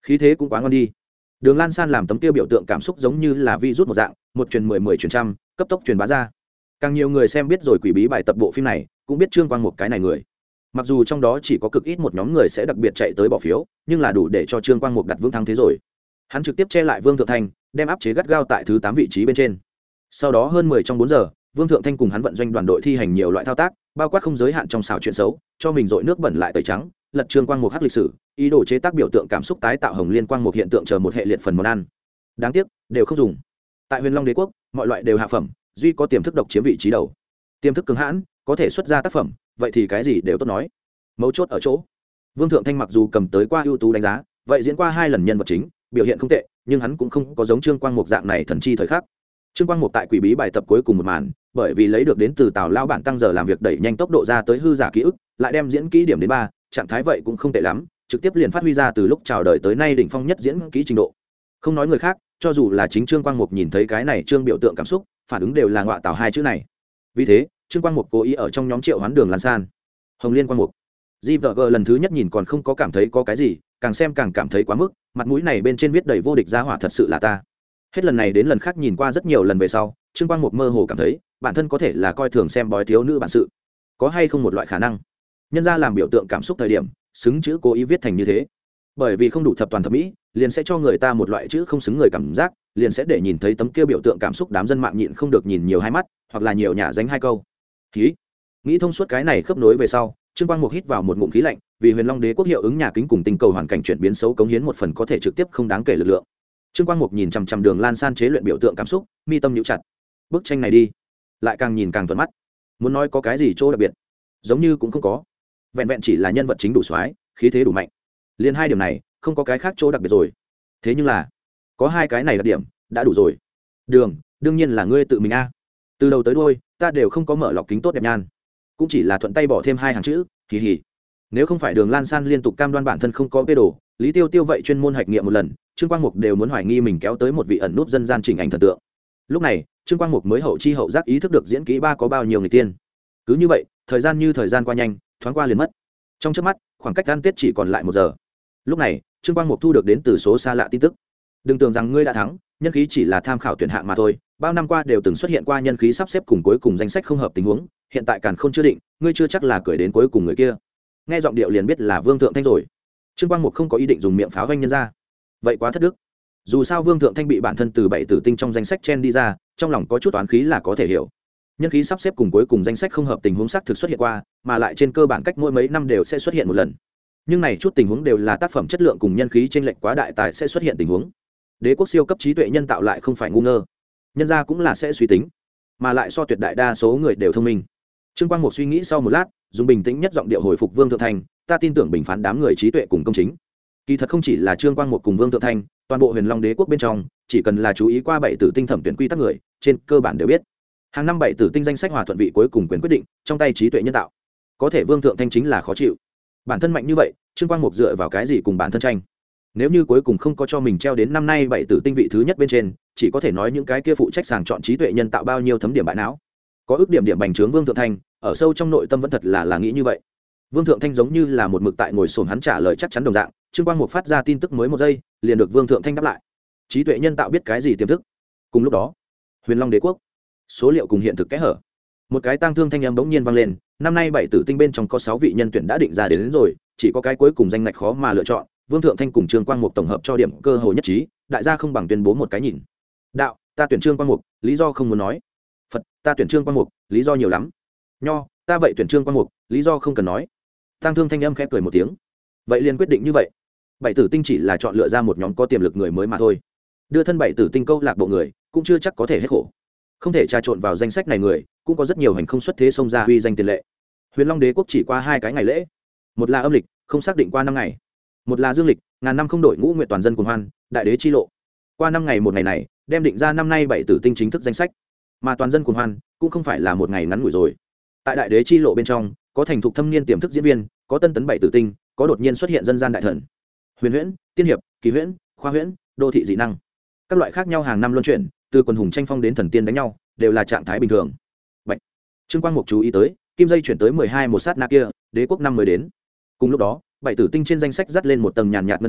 khí thế cũng quá ngon đi. Đường Lan San làm tấm kia biểu tượng cảm xúc giống như là virus một dạng, một truyền 10, 10 truyền trăm, cấp tốc truyền bá ra. Càng nhiều người xem biết rồi quỷ bí bài tập bộ phim này, cũng biết Trương Quang Mục cái này người. Mặc dù trong đó chỉ có cực ít một nhóm người sẽ đặc biệt chạy tới bỏ phiếu, nhưng là đủ để cho Trương Quang Mục đặt vững thắng thế rồi. Hắn trực tiếp che lại Vương Thượng Thanh, đem áp chế gắt gao tại thứ 8 vị trí bên trên. Sau đó hơn 10 trong 4 giờ, Vương Thượng Thanh cùng hắn vận doanh đoàn đội thi hành nhiều loại thao tác, bao quát không giới hạn trong xảo chuyện xấu, cho mình dội nước bẩn lại tẩy trắng, lật Trương Quang Mục hắc lịch sử, ý đồ chế tác biểu tượng cảm xúc tái tạo hồng liên quang một hiện tượng chờ một hệ liệt phần món ăn. Đáng tiếc, đều không dùng. Tại Huyền Long Đế quốc, mọi loại đều hạ phẩm, duy có tiềm thức độc chiếm vị trí đầu. Tiềm thức cứng hãn, có thể xuất ra tác phẩm, vậy thì cái gì đều tốt nói. Mấu chốt ở chỗ, Vương Thượng Thanh mặc dù cầm tới qua ưu tú đánh giá, vậy diễn qua 2 lần nhân vật chính, biểu hiện không tệ, nhưng hắn cũng không có giống Trương Quang Mục dạng này thần chi thời khắc. Trương Quang Mục tại quỷ bí bài tập cuối cùng một màn, bởi vì lấy được đến từ Tào lão bản tăng giờ làm việc đẩy nhanh tốc độ ra tới hư giả ký ức, lại đem diễn kỹ điểm đến 3, trạng thái vậy cũng không tệ lắm, trực tiếp liền phát huy ra từ lúc chào đời tới nay đỉnh phong nhất diễn kỹ trình độ. Không nói người khác, cho dù là chính Trương Quang Mục nhìn thấy cái này trương biểu tượng cảm xúc, phản ứng đều là ngọa tào 2 chữ này. Vì thế, Trương Quang Mục cố ý ở trong nhóm Triệu Hoán Đường Lan San, Hồng Liên Quang Mục, GVG lần thứ nhất nhìn còn không có cảm thấy có cái gì, càng xem càng cảm thấy quá mức, mặt mũi này bên trên viết đầy vô địch gia hỏa thật sự là ta. Hết lần này đến lần khác nhìn qua rất nhiều lần về sau, Trương Quang Mục mơ hồ cảm thấy, bản thân có thể là coi thường xem bói thiếu nữ bản sự. Có hay không một loại khả năng, nhân ra làm biểu tượng cảm xúc thời điểm, xứng chữ cố ý viết thành như thế. Bởi vì không đủ thập toàn thập mỹ, liền sẽ cho người ta một loại chữ không xứng người cảm giác, liền sẽ để nhìn thấy tấm kia biểu tượng cảm xúc đám dân mạng nhịn không được nhìn nhiều hai mắt, hoặc là nhiều nhả dánh 2 câu. Khí. Nghĩ thông suốt cái này khớp nối về sau, Trương Quang Mục hít vào một ngụm khí lạnh, vì Huyền Long Đế quốc hiệu ứng nhà kính cùng tinh cầu hoàn cảnh chuyển biến xấu cống hiến một phần có thể trực tiếp không đáng kể lực lượng. Trương Quang Mục nhìn chằm chằm Đường Lan San chế luyện biểu tượng cảm xúc, mi tâm nhíu chặt. Bức tranh này đi, lại càng nhìn càng thuận mắt. Muốn nói có cái gì chỗ đặc biệt, giống như cũng không có. Vẹn vẹn chỉ là nhân vật chính đủ soái, khí thế đủ mạnh. Liên 2 điểm này, không có cái khác chỗ đặc biệt rồi. Thế nhưng là, có 2 cái này đặc điểm, đã đủ rồi. Đường, đương nhiên là ngươi tự mình a. Từ đầu tới đuôi, ta đều không có mở lọc kính tốt đẹp nhan, cũng chỉ là thuận tay bỏ thêm 2 hàng chữ, kỳ hỉ. Nếu không phải Đường Lan San liên tục cam đoan bản thân không có vê đồ, Lý Tiêu Tiêu vậy chuyên môn hạch nghiệm một lần, Trương Quang Mục đều muốn hoài nghi mình kéo tới một vị ẩn núp dân gian chỉnh ảnh thần tượng. Lúc này, Trương Quang Mục mới hậu chi hậu giác ý thức được diễn kỹ 3 có bao nhiêu người tiên. Cứ như vậy, thời gian như thời gian qua nhanh, thoáng qua liền mất. Trong chớp mắt, khoảng cách ăn Tết chỉ còn lại 1 giờ. Lúc này, Trương Quang Mục thu được đến từ số xa lạ tin tức. Đừng tưởng rằng ngươi đã thắng, nhân khí chỉ là tham khảo tuyển hạng mà thôi, bao năm qua đều từng xuất hiện qua nhân khí sắp xếp cùng cuối cùng danh sách không hợp tình huống, hiện tại càn khôn chưa định, ngươi chưa chắc là cười đến cuối cùng người kia. Nghe giọng điệu liền biết là Vương Thượng Thanh rồi. Trương Quang Mục không có ý định dùng miệng pháo vanh nhân ra, vậy quá thất đức. Dù sao Vương Thượng Thanh bị bản thân từ 7 tử tinh trong danh sách chen đi ra, trong lòng có chút toán khí là có thể hiểu. Nhân khí sắp xếp cùng cuối cùng danh sách không hợp tình huống xác thực xuất hiện qua, mà lại trên cơ bản cách mỗi mấy năm đều sẽ xuất hiện một lần. Nhưng này chút tình huống đều là tác phẩm chất lượng cùng nhân khí chênh lệch quá đại tài sẽ xuất hiện tình huống. Đế quốc siêu cấp trí tuệ nhân tạo lại không phải ngu ngơ, nhân ra cũng là sẽ suy tính, mà lại so tuyệt đại đa số người đều thông minh. Trương Quang Mục suy nghĩ sau một lát, dùng bình tĩnh nhất giọng điệu hồi phục Vương Thượng Thanh, ta tin tưởng bình phán đám người trí tuệ cùng công chính. Kỳ thật không chỉ là Trương Quang Mục cùng Vương Thượng Thanh, toàn bộ Huyền Long Đế quốc bên trong, chỉ cần là chú ý qua 7 tử tinh thẩm tuyển quy tắc người, trên cơ bản đều biết, hàng năm 7 tử tinh danh sách hòa thuận vị cuối cùng quyền quyết định trong tay trí tuệ nhân tạo. Có thể Vương Thượng Thanh chính là khó chịu. Bản thân mạnh như vậy, Trương Quang Mục dựa vào cái gì cùng bản thân tranh? Nếu như cuối cùng không có cho mình treo đến năm nay 7 tử tinh vị thứ nhất bên trên, chỉ có thể nói những cái kia phụ trách sàng chọn trí tuệ nhân tạo bao nhiêu thấm điểm bại não. Có ước điểm bành trướng Vương Thượng Thanh, ở sâu trong nội tâm vẫn thật là nghĩ như vậy. Vương Thượng Thanh giống như là một mực tại ngồi xổm hắn trả lời chắc chắn đồng dạng, Trương Quang Mục phát ra tin tức mới 1 giây, liền được Vương Thượng Thanh đáp lại. Trí tuệ nhân tạo biết cái gì tiềm thức? Cùng lúc đó, Huyền Long Đế quốc, số liệu cùng hiện thực kẽ hở. Một cái tang thương thanh âm bỗng nhiên vang lên, năm nay 7 tử tinh bên trong có 6 vị nhân tuyển đã định ra đến rồi, chỉ có cái cuối cùng danh ngạch khó mà lựa chọn. Vương Thượng Thanh cùng Trương Quang Mục tổng hợp cho điểm cơ hội nhất trí, đại gia không bằng tuyên bố một cái nhìn. Đạo, ta tuyển Trương Quang Mục, lý do không muốn nói. Phật, ta tuyển Trương Quang Mục, lý do nhiều lắm. Nho, ta vậy tuyển Trương Quang Mục, lý do không cần nói. Tang thương thanh âm khẽ cười một tiếng. Vậy liền quyết định như vậy. 7 tử tinh chỉ là chọn lựa ra một nhóm có tiềm lực người mới mà thôi. Đưa thân 7 tử tinh câu lạc bộ người, cũng chưa chắc có thể hết khổ. Không thể trà trộn vào danh sách này người, cũng có rất nhiều hành không xuất thế xông ra huy danh tiền lệ. Huyền Long Đế quốc chỉ qua 2 cái ngày lễ, một là âm lịch, không xác định qua 5 ngày, một là dương lịch, ngàn năm không đổi ngũ nguyệt toàn dân cuồng hoan, đại đế chi lộ. Qua 5 ngày một ngày này, đem định ra năm nay 7 tử tinh chính thức danh sách. Mà toàn dân cuồng hoan cũng không phải là một ngày ngắn ngủi rồi. Tại đại đế chi lộ bên trong, có thành thục thâm niên tiềm thức diễn viên, có tân tấn 7 tử tinh, có đột nhiên xuất hiện dân gian đại thần, huyền huyễn, tiên hiệp, kỳ huyễn, khoa huyễn, đô thị dị năng, các loại khác nhau hàng năm luân chuyển, từ quần hùng tranh phong đến thần tiên đánh nhau, đều là trạng thái bình thường. Bạch. Trương Quang Mục chú ý tới, kim dây chuyển tới 12 một sát na kia, đế quốc năm mới đến. Cùng lúc đó, 7 tử tinh trên danh sách dắt lên một tầng nhàn nhạt ngân huy,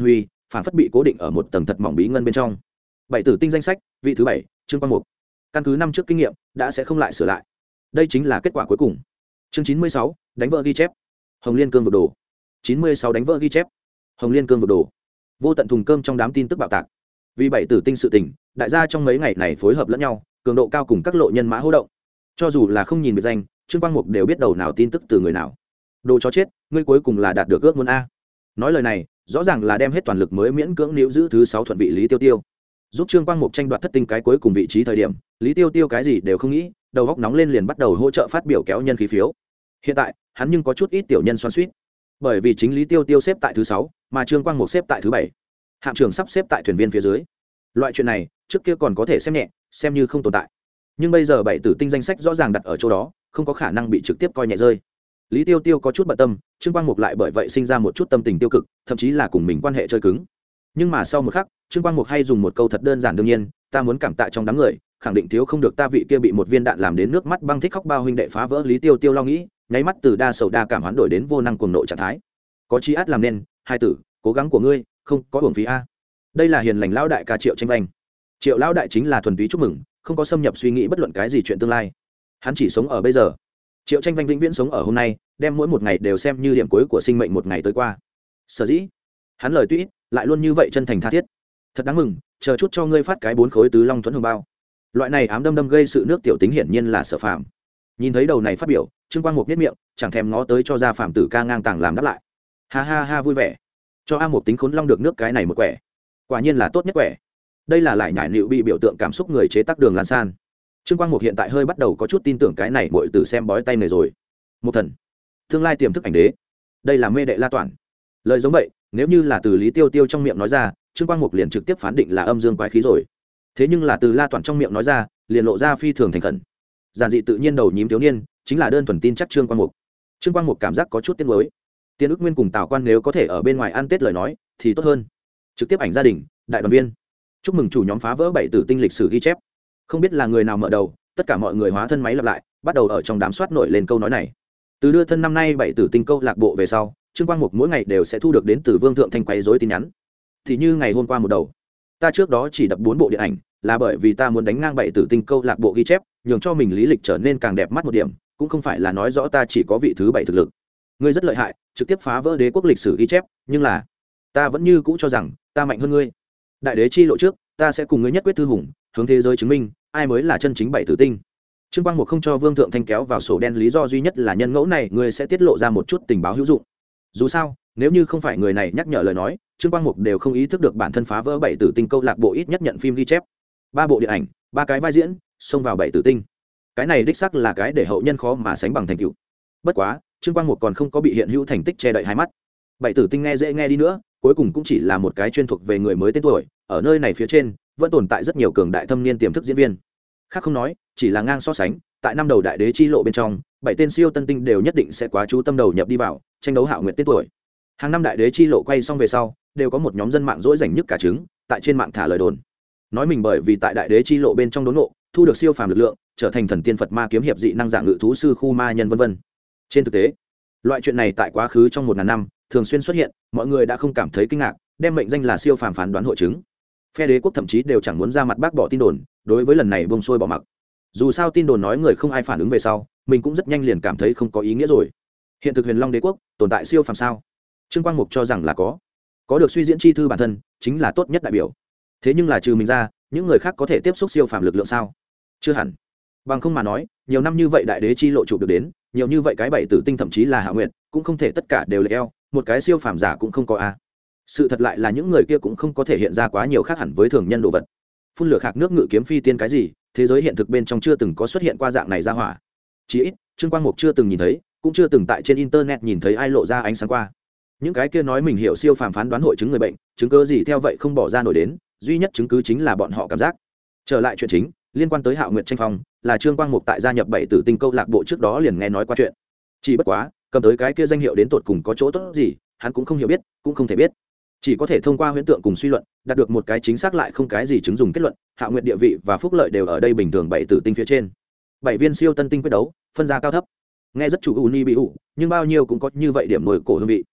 phản phất bị cố định ở một tầng thật mỏng bí ngân bên trong. Bảy tử tinh danh sách, vị thứ 7, Trương Quang Mục. Căn cứ năm trước kinh nghiệm, đã sẽ không lại sửa lại. Đây chính là kết quả cuối cùng. Chương 96, đánh vỡ ghi chép. Hồng Liên Cương vực đồ. 96 đánh vỡ ghi chép. Hồng Liên Cương vực đồ. Vô tận thùng cơm trong đám tin tức bạo tạc. Vì bảy tử tinh sự tình, đại gia trong mấy ngày này phối hợp lẫn nhau, cường độ cao cùng các lộ nhân mã hô động. Cho dù là không nhìn biệt danh, Trương Quang Mục đều biết đầu nào tin tức từ người nào. Đồ chó chết, ngươi cuối cùng là đạt được ước muốn a. Nói lời này, rõ ràng là đem hết toàn lực mới miễn cưỡng níu giữ thứ 6 thuận vị Lý Tiêu Tiêu. Giúp Trương Quang Mục tranh đoạt thất tinh cái cuối cùng vị trí thời điểm, Lý Tiêu Tiêu cái gì đều không nghĩ, đầu óc nóng lên liền bắt đầu hỗ trợ phát biểu kéo nhân khí phiếu. Hiện tại, hắn nhưng có chút ít tiểu nhân xoắn xuýt. Bởi vì chính Lý Tiêu Tiêu xếp tại thứ 6, mà Trương Quang Mục xếp tại thứ 7. Hạm trưởng sắp xếp tại thuyền viên phía dưới. Loại chuyện này, trước kia còn có thể xem nhẹ, xem như không tồn tại. Nhưng bây giờ bảy tử tinh danh sách rõ ràng đặt ở chỗ đó, không có khả năng bị trực tiếp coi nhẹ rơi. Lý Tiêu Tiêu có chút bận tâm, Trương Quang Mục lại bởi vậy sinh ra một chút tâm tình tiêu cực, thậm chí là cùng mình quan hệ chơi cứng. Nhưng mà sau một khắc, Trương Quang Mục hay dùng một câu thật đơn giản đương nhiên, ta muốn cảm tạ trong đám người, khẳng định thiếu không được ta vị kia bị một viên đạn làm đến nước mắt băng thích khóc bao huynh đệ phá vỡ. Lý Tiêu Tiêu lo nghĩ, nháy mắt từ đa sầu đa cảm hoán đổi đến vô năng cuồng nộ trạng thái. Có chí át làm nên, hai tử, cố gắng của ngươi, không có uổng phí a. Đây là hiền lành lão đại ca Triệu Tranh Vanh. Triệu lão đại chính là thuần túy chúc mừng, không có xâm nhập suy nghĩ bất luận cái gì chuyện tương lai. Hắn chỉ sống ở bây giờ. Triệu Tranh Vanh vĩnh viễn sống ở hôm nay, đem mỗi một ngày đều xem như điểm cuối của sinh mệnh một ngày tới qua. Sở dĩ, hắn lời tuy ít, lại luôn như vậy chân thành tha thiết. Thật đáng mừng, chờ chút cho ngươi phát cái 4 khối tứ long thuẫn hồng bao. Loại này ám đâm đâm gây sự nước tiểu tính hiển nhiên là Sở Phàm. Nhìn thấy đầu này phát biểu, Trương Quang Mục nhếch miệng, chẳng thèm ngó tới cho ra Phạm Tử ca ngang tàng làm đáp lại. Ha ha ha vui vẻ. Cho A Mục tính khốn long được nước cái này một quẻ. Quả nhiên là tốt nhất quẻ. Đây là lại nhải nịu bị biểu tượng cảm xúc người chế tác Đường Lan San. Trương Quang Mục hiện tại hơi bắt đầu có chút tin tưởng cái này muội tử xem bói tay này rồi. Một thần, tương lai tiềm thức ảnh đế. Đây là mê đệ La Toản. Lời giống vậy, nếu như là từ Lý Tiêu Tiêu trong miệng nói ra, Trương Quang Mục liền trực tiếp phán định là âm dương quái khí rồi. Thế nhưng là từ La Toản trong miệng nói ra, liền lộ ra phi thường thành khẩn. Giản dị tự nhiên đầu nhím thiếu niên, chính là đơn thuần tin chắc Trương Quang Mục. Trương Quang Mục cảm giác có chút tiếc nuối. Tiên ức nguyên cùng Tào Quan nếu có thể ở bên ngoài ăn Tết lời nói, thì tốt hơn. Trực tiếp ảnh gia đình, đại đoàn viên. Chúc mừng chủ nhóm phá vỡ bảy tử tinh lịch sử ghi chép. Không biết là người nào mở đầu, tất cả mọi người hóa thân máy lặp lại, bắt đầu ở trong đám soát nổi lên câu nói này. Từ đưa thân năm nay bảy tử tinh câu lạc bộ về sau, Trương Quang Mục mỗi ngày đều sẽ thu được đến từ Vương Thượng Thanh quấy rối tin nhắn. Thì như ngày hôm qua một đầu, ta trước đó chỉ đập 4 bộ điện ảnh, là bởi vì ta muốn đánh ngang bảy tử tinh câu lạc bộ ghi chép, nhường cho mình lý lịch trở nên càng đẹp mắt một điểm, cũng không phải là nói rõ ta chỉ có vị thứ 7 thực lực. Ngươi rất lợi hại, trực tiếp phá vỡ đế quốc lịch sử ghi chép, nhưng là ta vẫn như cũ cho rằng ta mạnh hơn ngươi. Đại đế chi lộ trước, ta sẽ cùng ngươi nhất quyết thư hùng, hướng thế giới chứng minh ai mới là chân chính bảy tử tinh. Trương Quang Mục không cho Vương Thượng Thanh kéo vào sổ đen lý do duy nhất là nhân ngẫu này ngươi sẽ tiết lộ ra một chút tình báo hữu dụng. Dù sao, nếu như không phải người này nhắc nhở lời nói, Trương Quang Mục đều không ý thức được bản thân phá vỡ bảy tử tinh câu lạc bộ ít nhất nhận phim ghi chép. 3 bộ điện ảnh, 3 cái vai diễn, xông vào bảy tử tinh. Cái này đích xác là cái để hậu nhân khó mà sánh bằng thành tựu. Bất quá, Trương Quang Mục còn không có bị hiện hữu thành tích che đậy hai mắt. Bảy tử tinh nghe dễ nghe đi nữa, cuối cùng cũng chỉ là một cái chuyên thuộc về người mới tên tuổi, ở nơi này phía trên vẫn tồn tại rất nhiều cường đại thâm niên tiềm thức diễn viên. Khác không nói, chỉ là ngang so sánh, tại năm đầu đại đế chi lộ bên trong, 7 tên siêu tân tinh đều nhất định sẽ quá chú tâm đầu nhập đi vào, tranh đấu hạo nguyện tên tuổi. Hàng năm đại đế chi lộ quay xong về sau, đều có một nhóm dân mạng dỗi rảnh nhất cả trứng, tại trên mạng thả lời đồn. Nói mình bởi vì tại đại đế chi lộ bên trong đốn ngộ, thu được siêu phàm lực lượng, trở thành thần tiên Phật ma kiếm hiệp dị năng giả ngự thú sư khu ma nhân vân vân. Trên thực tế, loại chuyện này tại quá khứ trong 1000 năm, thường xuyên xuất hiện, mọi người đã không cảm thấy kinh ngạc, đem mệnh danh là siêu phàm phán đoán hội chứng. Phe đế quốc thậm chí đều chẳng muốn ra mặt bác bỏ tin đồn, đối với lần này buông xuôi bỏ mặc. Dù sao tin đồn nói người không ai phản ứng về sau, mình cũng rất nhanh liền cảm thấy không có ý nghĩa rồi. Hiện thực Huyền Long đế quốc tồn tại siêu phàm sao? Trương Quang Mục cho rằng là có được suy diễn chi thư bản thân chính là tốt nhất đại biểu. Thế nhưng là trừ mình ra, những người khác có thể tiếp xúc siêu phàm lực lượng sao? Chưa hẳn. Bằng không mà nói, nhiều năm như vậy đại đế chi lộ chụp được đến, nhiều như vậy cái bảy tử tinh thậm chí là hạ nguyện, cũng không thể tất cả đều lệch eo, một cái siêu phàm giả cũng không có a. Sự thật lại là những người kia cũng không có thể hiện ra quá nhiều khác hẳn với thường nhân đồ vật. Phun lửa khạc nước ngự kiếm phi tiên cái gì, thế giới hiện thực bên trong chưa từng có xuất hiện qua dạng này ra hỏa. Chỉ ít, Trương Quang Mục chưa từng nhìn thấy, cũng chưa từng tại trên internet nhìn thấy ai lộ ra ánh sáng qua. Những cái kia nói mình hiểu siêu phàm phán đoán hội chứng người bệnh, chứng cứ gì theo vậy không bỏ ra nổi đến, duy nhất chứng cứ chính là bọn họ cảm giác. Trở lại chuyện chính, liên quan tới Hạo Nguyệt tranh phong, là Trương Quang Mục tại gia nhập bảy tử tinh câu lạc bộ trước đó liền nghe nói qua chuyện. Chỉ bất quá, cầm tới cái kia danh hiệu đến tột cùng có chỗ tốt gì, hắn cũng không hiểu biết, cũng không thể biết. Chỉ có thể thông qua huyễn tượng cùng suy luận, đạt được một cái chính xác lại không cái gì chứng dùng kết luận, Hạo Nguyệt địa vị và phúc lợi đều ở đây bình thường bảy tử tinh phía trên. 7 viên siêu tân tinh quyết đấu, phân ra cao thấp. Nghe rất chủ uni bị ủ, nhưng bao nhiêu cũng có như vậy điểm nổi cổ hương vị.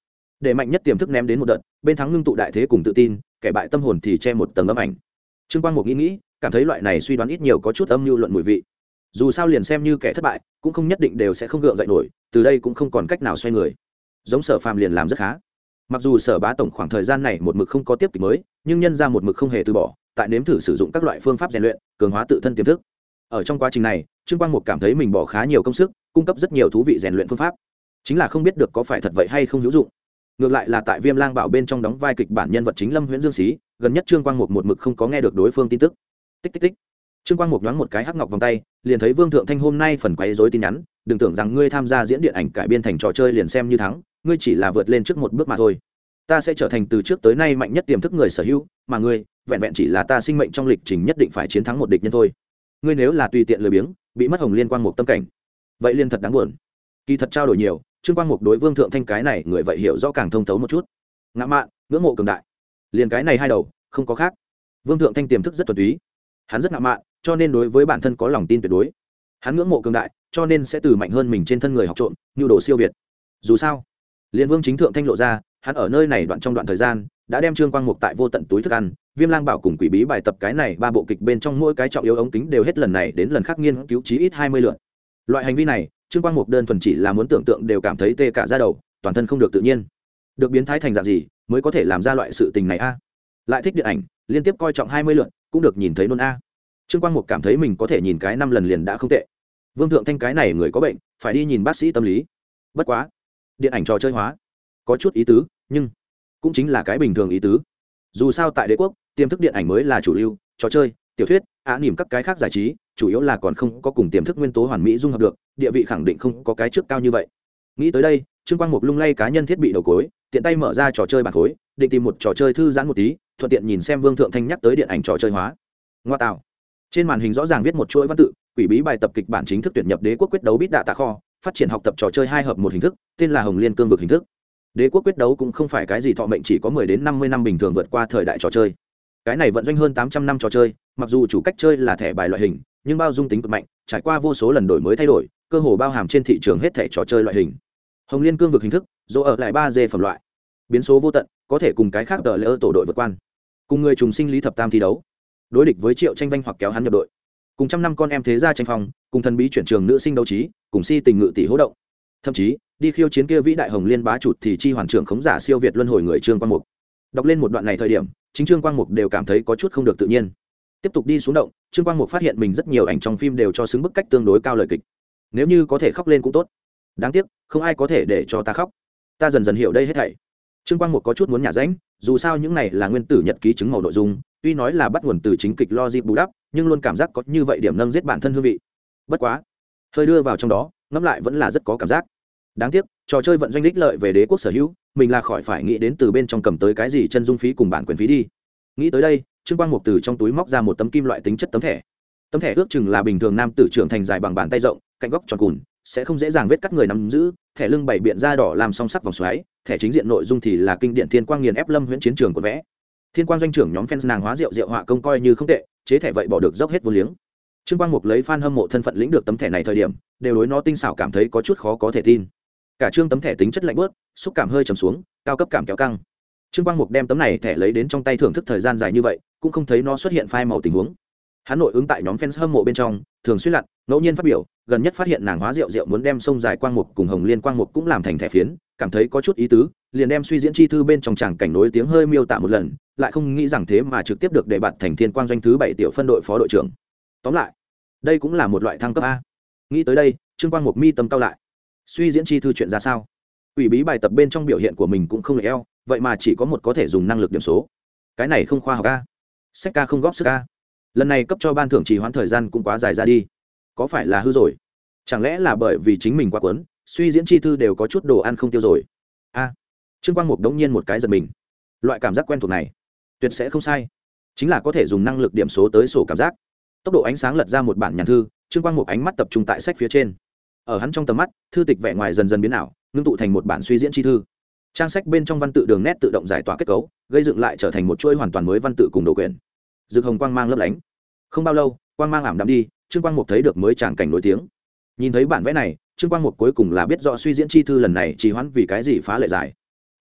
để mạnh nhất tiềm thức ném đến một đợt, bên thắng ngưng tụ đại thế cùng tự tin, kẻ bại tâm hồn thì che một tầng âm ảnh. Trương Quang Mục nghĩ, cảm thấy loại này suy đoán ít nhiều có chút âm mưu luận mùi vị. Dù sao liền xem như kẻ thất bại, cũng không nhất định đều sẽ không gượng dậy nổi, từ đây cũng không còn cách nào xoay người. Giống Sở Phàm liền làm rất khá. Mặc dù Sở Bá tổng khoảng thời gian này một mực không có tiếp kịch mới, nhưng nhân ra một mực không hề từ bỏ, tại nếm thử sử dụng các loại phương pháp rèn luyện, cường hóa tự thân tiềm thức. Ở trong quá trình này, Trương Quang Mục cảm thấy mình bỏ khá nhiều công sức, cung cấp rất nhiều thú vị rèn luyện phương pháp, chính là không biết được có phải thật vậy hay không hữu dụng. Ngược lại là tại Viêm Lang Bảo bên trong đóng vai kịch bản nhân vật chính Lâm Huyễn Dương Xí, gần nhất Trương Quang Mục một mực không có nghe được đối phương tin tức. Tích tích tích. Trương Quang Mục nhoáng một cái hắc ngọc vòng tay, liền thấy Vương Thượng Thanh hôm nay phần quấy rối tin nhắn, đừng tưởng rằng ngươi tham gia diễn điện ảnh cải biên thành trò chơi liền xem như thắng, ngươi chỉ là vượt lên trước một bước mà thôi. Ta sẽ trở thành từ trước tới nay mạnh nhất tiềm thức người sở hữu, mà ngươi, vẹn vẹn chỉ là ta sinh mệnh trong lịch trình nhất định phải chiến thắng một địch nhân thôi. Ngươi nếu là tùy tiện lười biếng, bị mất Hồng Liên Quang Mục tâm cảnh, vậy liên thật đáng buồn. Kỳ thật trao đổi nhiều, Trương Quang Mục đối Vương Thượng Thanh cái này người vậy hiểu rõ càng thông thấu một chút. Ngã mạn, ngưỡng mộ cường đại, liền cái này hai đầu, không có khác. Vương Thượng Thanh tiềm thức rất thuần túy, hắn rất ngạo mạn, cho nên đối với bản thân có lòng tin tuyệt đối. Hắn ngưỡng mộ cường đại, cho nên sẽ từ mạnh hơn mình trên thân người học trộm, nhu đồ siêu việt. Dù sao, liên Vương chính Thượng Thanh lộ ra, hắn ở nơi này trong đoạn thời gian đã đem Trương Quang Mục tại vô tận túi thức ăn, Viêm Lang Bảo cùng Quỷ Bí bài tập cái này ba bộ kịch bên trong mỗi cái trọng yếu ống kính đều hết lần này đến lần khác nghiên cứu chí ít 20 lượt. Loại hành vi này, Trương Quang Mục đơn thuần chỉ là muốn tưởng tượng đều cảm thấy tê cả da đầu, toàn thân không được tự nhiên. Được biến thái thành dạng gì mới có thể làm ra loại sự tình này a? Lại thích điện ảnh, liên tiếp coi trọng 20 lượt, cũng được nhìn thấy nôn a. Trương Quang Mục cảm thấy mình có thể nhìn cái 5 lần liền đã không tệ. Vương Thượng Thanh cái này người có bệnh, phải đi nhìn bác sĩ tâm lý. Bất quá, điện ảnh trò chơi hóa, có chút ý tứ, nhưng cũng chính là cái bình thường ý tứ. Dù sao tại đế quốc, tiềm thức điện ảnh mới là chủ lưu, trò chơi, tiểu thuyết, nỉm các cái khác giải trí, chủ yếu là còn không có cùng tiềm thức nguyên tố hoàn mỹ dung hợp được, địa vị khẳng định không có cái trước cao như vậy. Nghĩ tới đây, Trương Quang Mục lung lay cá nhân thiết bị đầu cối, tiện tay mở ra trò chơi bản khối, định tìm một trò chơi thư giãn một tí, thuận tiện nhìn xem Vương Thượng Thanh nhắc tới điện ảnh trò chơi hóa. Ngoa tạo. Trên màn hình rõ ràng viết một chuỗi văn tự, Quỷ Bí bài tập kịch bản chính thức tuyển nhập đế quốc quyết đấu bít đạ tạ kho, phát triển học tập trò chơi 2 hợp 1 hình thức, tên là Hồng Liên Cương vực hình thức. Đế quốc quyết đấu cũng không phải cái gì thọ mệnh chỉ có 10 đến 50 năm bình thường vượt qua thời đại trò chơi. Cái này vận doanh hơn 800 năm trò chơi, mặc dù chủ cách chơi là thẻ bài loại hình, nhưng bao dung tính cực mạnh, trải qua vô số lần đổi mới thay đổi, cơ hồ bao hàm trên thị trường hết thẻ trò chơi loại hình. Hồng Liên Cương vực hình thức, dỗ ở lại 3D phẩm loại, biến số vô tận, có thể cùng cái khác tờ lỡ tổ đội vượt quan, cùng người trùng sinh lý thập tam thi đấu, đối địch với Triệu Tranh Vanh hoặc kéo hắn nhập đội, cùng trăm năm con em thế gia tranh phong, cùng thần bí chuyển trường nữ sinh đấu trí, cùng si tình ngự tỷ hỗ động, thậm chí đi khiêu chiến kia vĩ đại Hồng Liên bá chủ thì chi hoàn trưởng khống giả siêu việt luân hồi người Trương Quang Mục. Đọc lên một đoạn này thời điểm, chính Trương Quang Mục đều cảm thấy có chút không được tự nhiên. Tiếp tục đi xuống động, Trương Quang Mục phát hiện mình rất nhiều ảnh trong phim đều cho xứng bức cách tương đối cao lời kịch. Nếu như có thể khóc lên cũng tốt. Đáng tiếc, không ai có thể để cho ta khóc. Ta dần dần hiểu đây hết thảy. Trương Quang Mục có chút muốn nhả rãnh, dù sao những này là nguyên tử nhật ký chứng màu nội dung, tuy nói là bắt nguồn từ chính kịch logic bù đắp, nhưng luôn cảm giác có như vậy điểm nâng giết bản thân hương vị. Bất quá, hơi đưa vào trong đó, ngẫm lại vẫn là rất có cảm giác. Đáng tiếc, trò chơi vận doanh đích lợi về đế quốc sở hữu, mình là khỏi phải nghĩ đến từ bên trong cầm tới cái gì chân dung phí cùng bản quyền phí đi. Nghĩ tới đây, Trương Quang Mục từ trong túi móc ra một tấm kim loại tính chất tấm thẻ. Tấm thẻ ước chừng là bình thường nam tử trưởng thành dài bằng bàn tay rộng, cạnh góc tròn cùn, sẽ không dễ dàng vết cắt người nắm giữ. Thẻ lưng bảy biện da đỏ làm song sắc vòng xoáy, thẻ chính diện nội dung thì là kinh điển thiên quang nghiền ép Lâm Huyễn chiến trường của vẽ. Thiên quang doanh trưởng nhóm fans nàng hóa rượu họa công coi như không tệ, chế thẻ vậy bỏ được dốc hết vô liếng. Trương Quang Mục lấy fan hâm mộ thân phận lĩnh được tấm thẻ này thời điểm, đều đối nó tinh xảo cảm thấy có chút khó có thể tin. Cả trương tấm thẻ tính chất lạnh bớt, xúc cảm hơi trầm xuống, cao cấp cảm kéo căng. Trương Quang Mục đem tấm này thẻ lấy đến trong tay thưởng thức thời gian dài như vậy, cũng không thấy nó xuất hiện phai màu tình huống. Hắn nội ứng tại nhóm fans hâm mộ bên trong, thường xuyên lặn, ngẫu nhiên phát biểu, gần nhất phát hiện nàng hóa rượu muốn đem sông dài Quang Mục cùng Hồng Liên Quang Mục cũng làm thành thẻ phiến, cảm thấy có chút ý tứ, liền đem suy diễn chi thư bên trong tràng cảnh nối tiếng hơi miêu tả một lần, lại không nghĩ rằng thế mà trực tiếp được đề bạt thành Thiên Quang doanh thứ 7 tiểu phân đội phó đội trưởng. Tóm lại, đây cũng là một loại thăng cấp a. Nghĩ tới đây, Trương Quang Mục mi tâm cao lại. Suy diễn chi thư chuyện ra sao? Ủy bí bài tập bên trong biểu hiện của mình cũng không lệch eo, vậy mà chỉ có một có thể dùng năng lực điểm số. Cái này không khoa học a. Sách ca không góp sức a. Lần này cấp cho ban thưởng trì hoãn thời gian cũng quá dài ra đi. Có phải là hư rồi? Chẳng lẽ là bởi vì chính mình quá quấn, suy diễn chi thư đều có chút đồ ăn không tiêu rồi? A. Trương Quang Mục đống nhiên một cái giật mình. Loại cảm giác quen thuộc này, tuyệt sẽ không sai. Chính là có thể dùng năng lực điểm số tới sổ cảm giác. Tốc độ ánh sáng lật ra một bản nhàn thư, Trương Quang Mục ánh mắt tập trung tại sách phía trên. Ở hắn trong tầm mắt, thư tịch vẻ ngoài dần dần biến ảo, ngưng tụ thành một bản suy diễn chi thư. Trang sách bên trong văn tự đường nét tự động giải tỏa kết cấu, gây dựng lại trở thành một chuỗi hoàn toàn mới văn tự cùng đồ quyển. Rực hồng quang mang lấp lánh. Không bao lâu, quang mang ảm đạm đi, Trương Quang Mục thấy được mới tràng cảnh nổi tiếng. Nhìn thấy bản vẽ này, Trương Quang Mục cuối cùng là biết rõ suy diễn chi thư lần này trì hoãn vì cái gì phá lệ dài.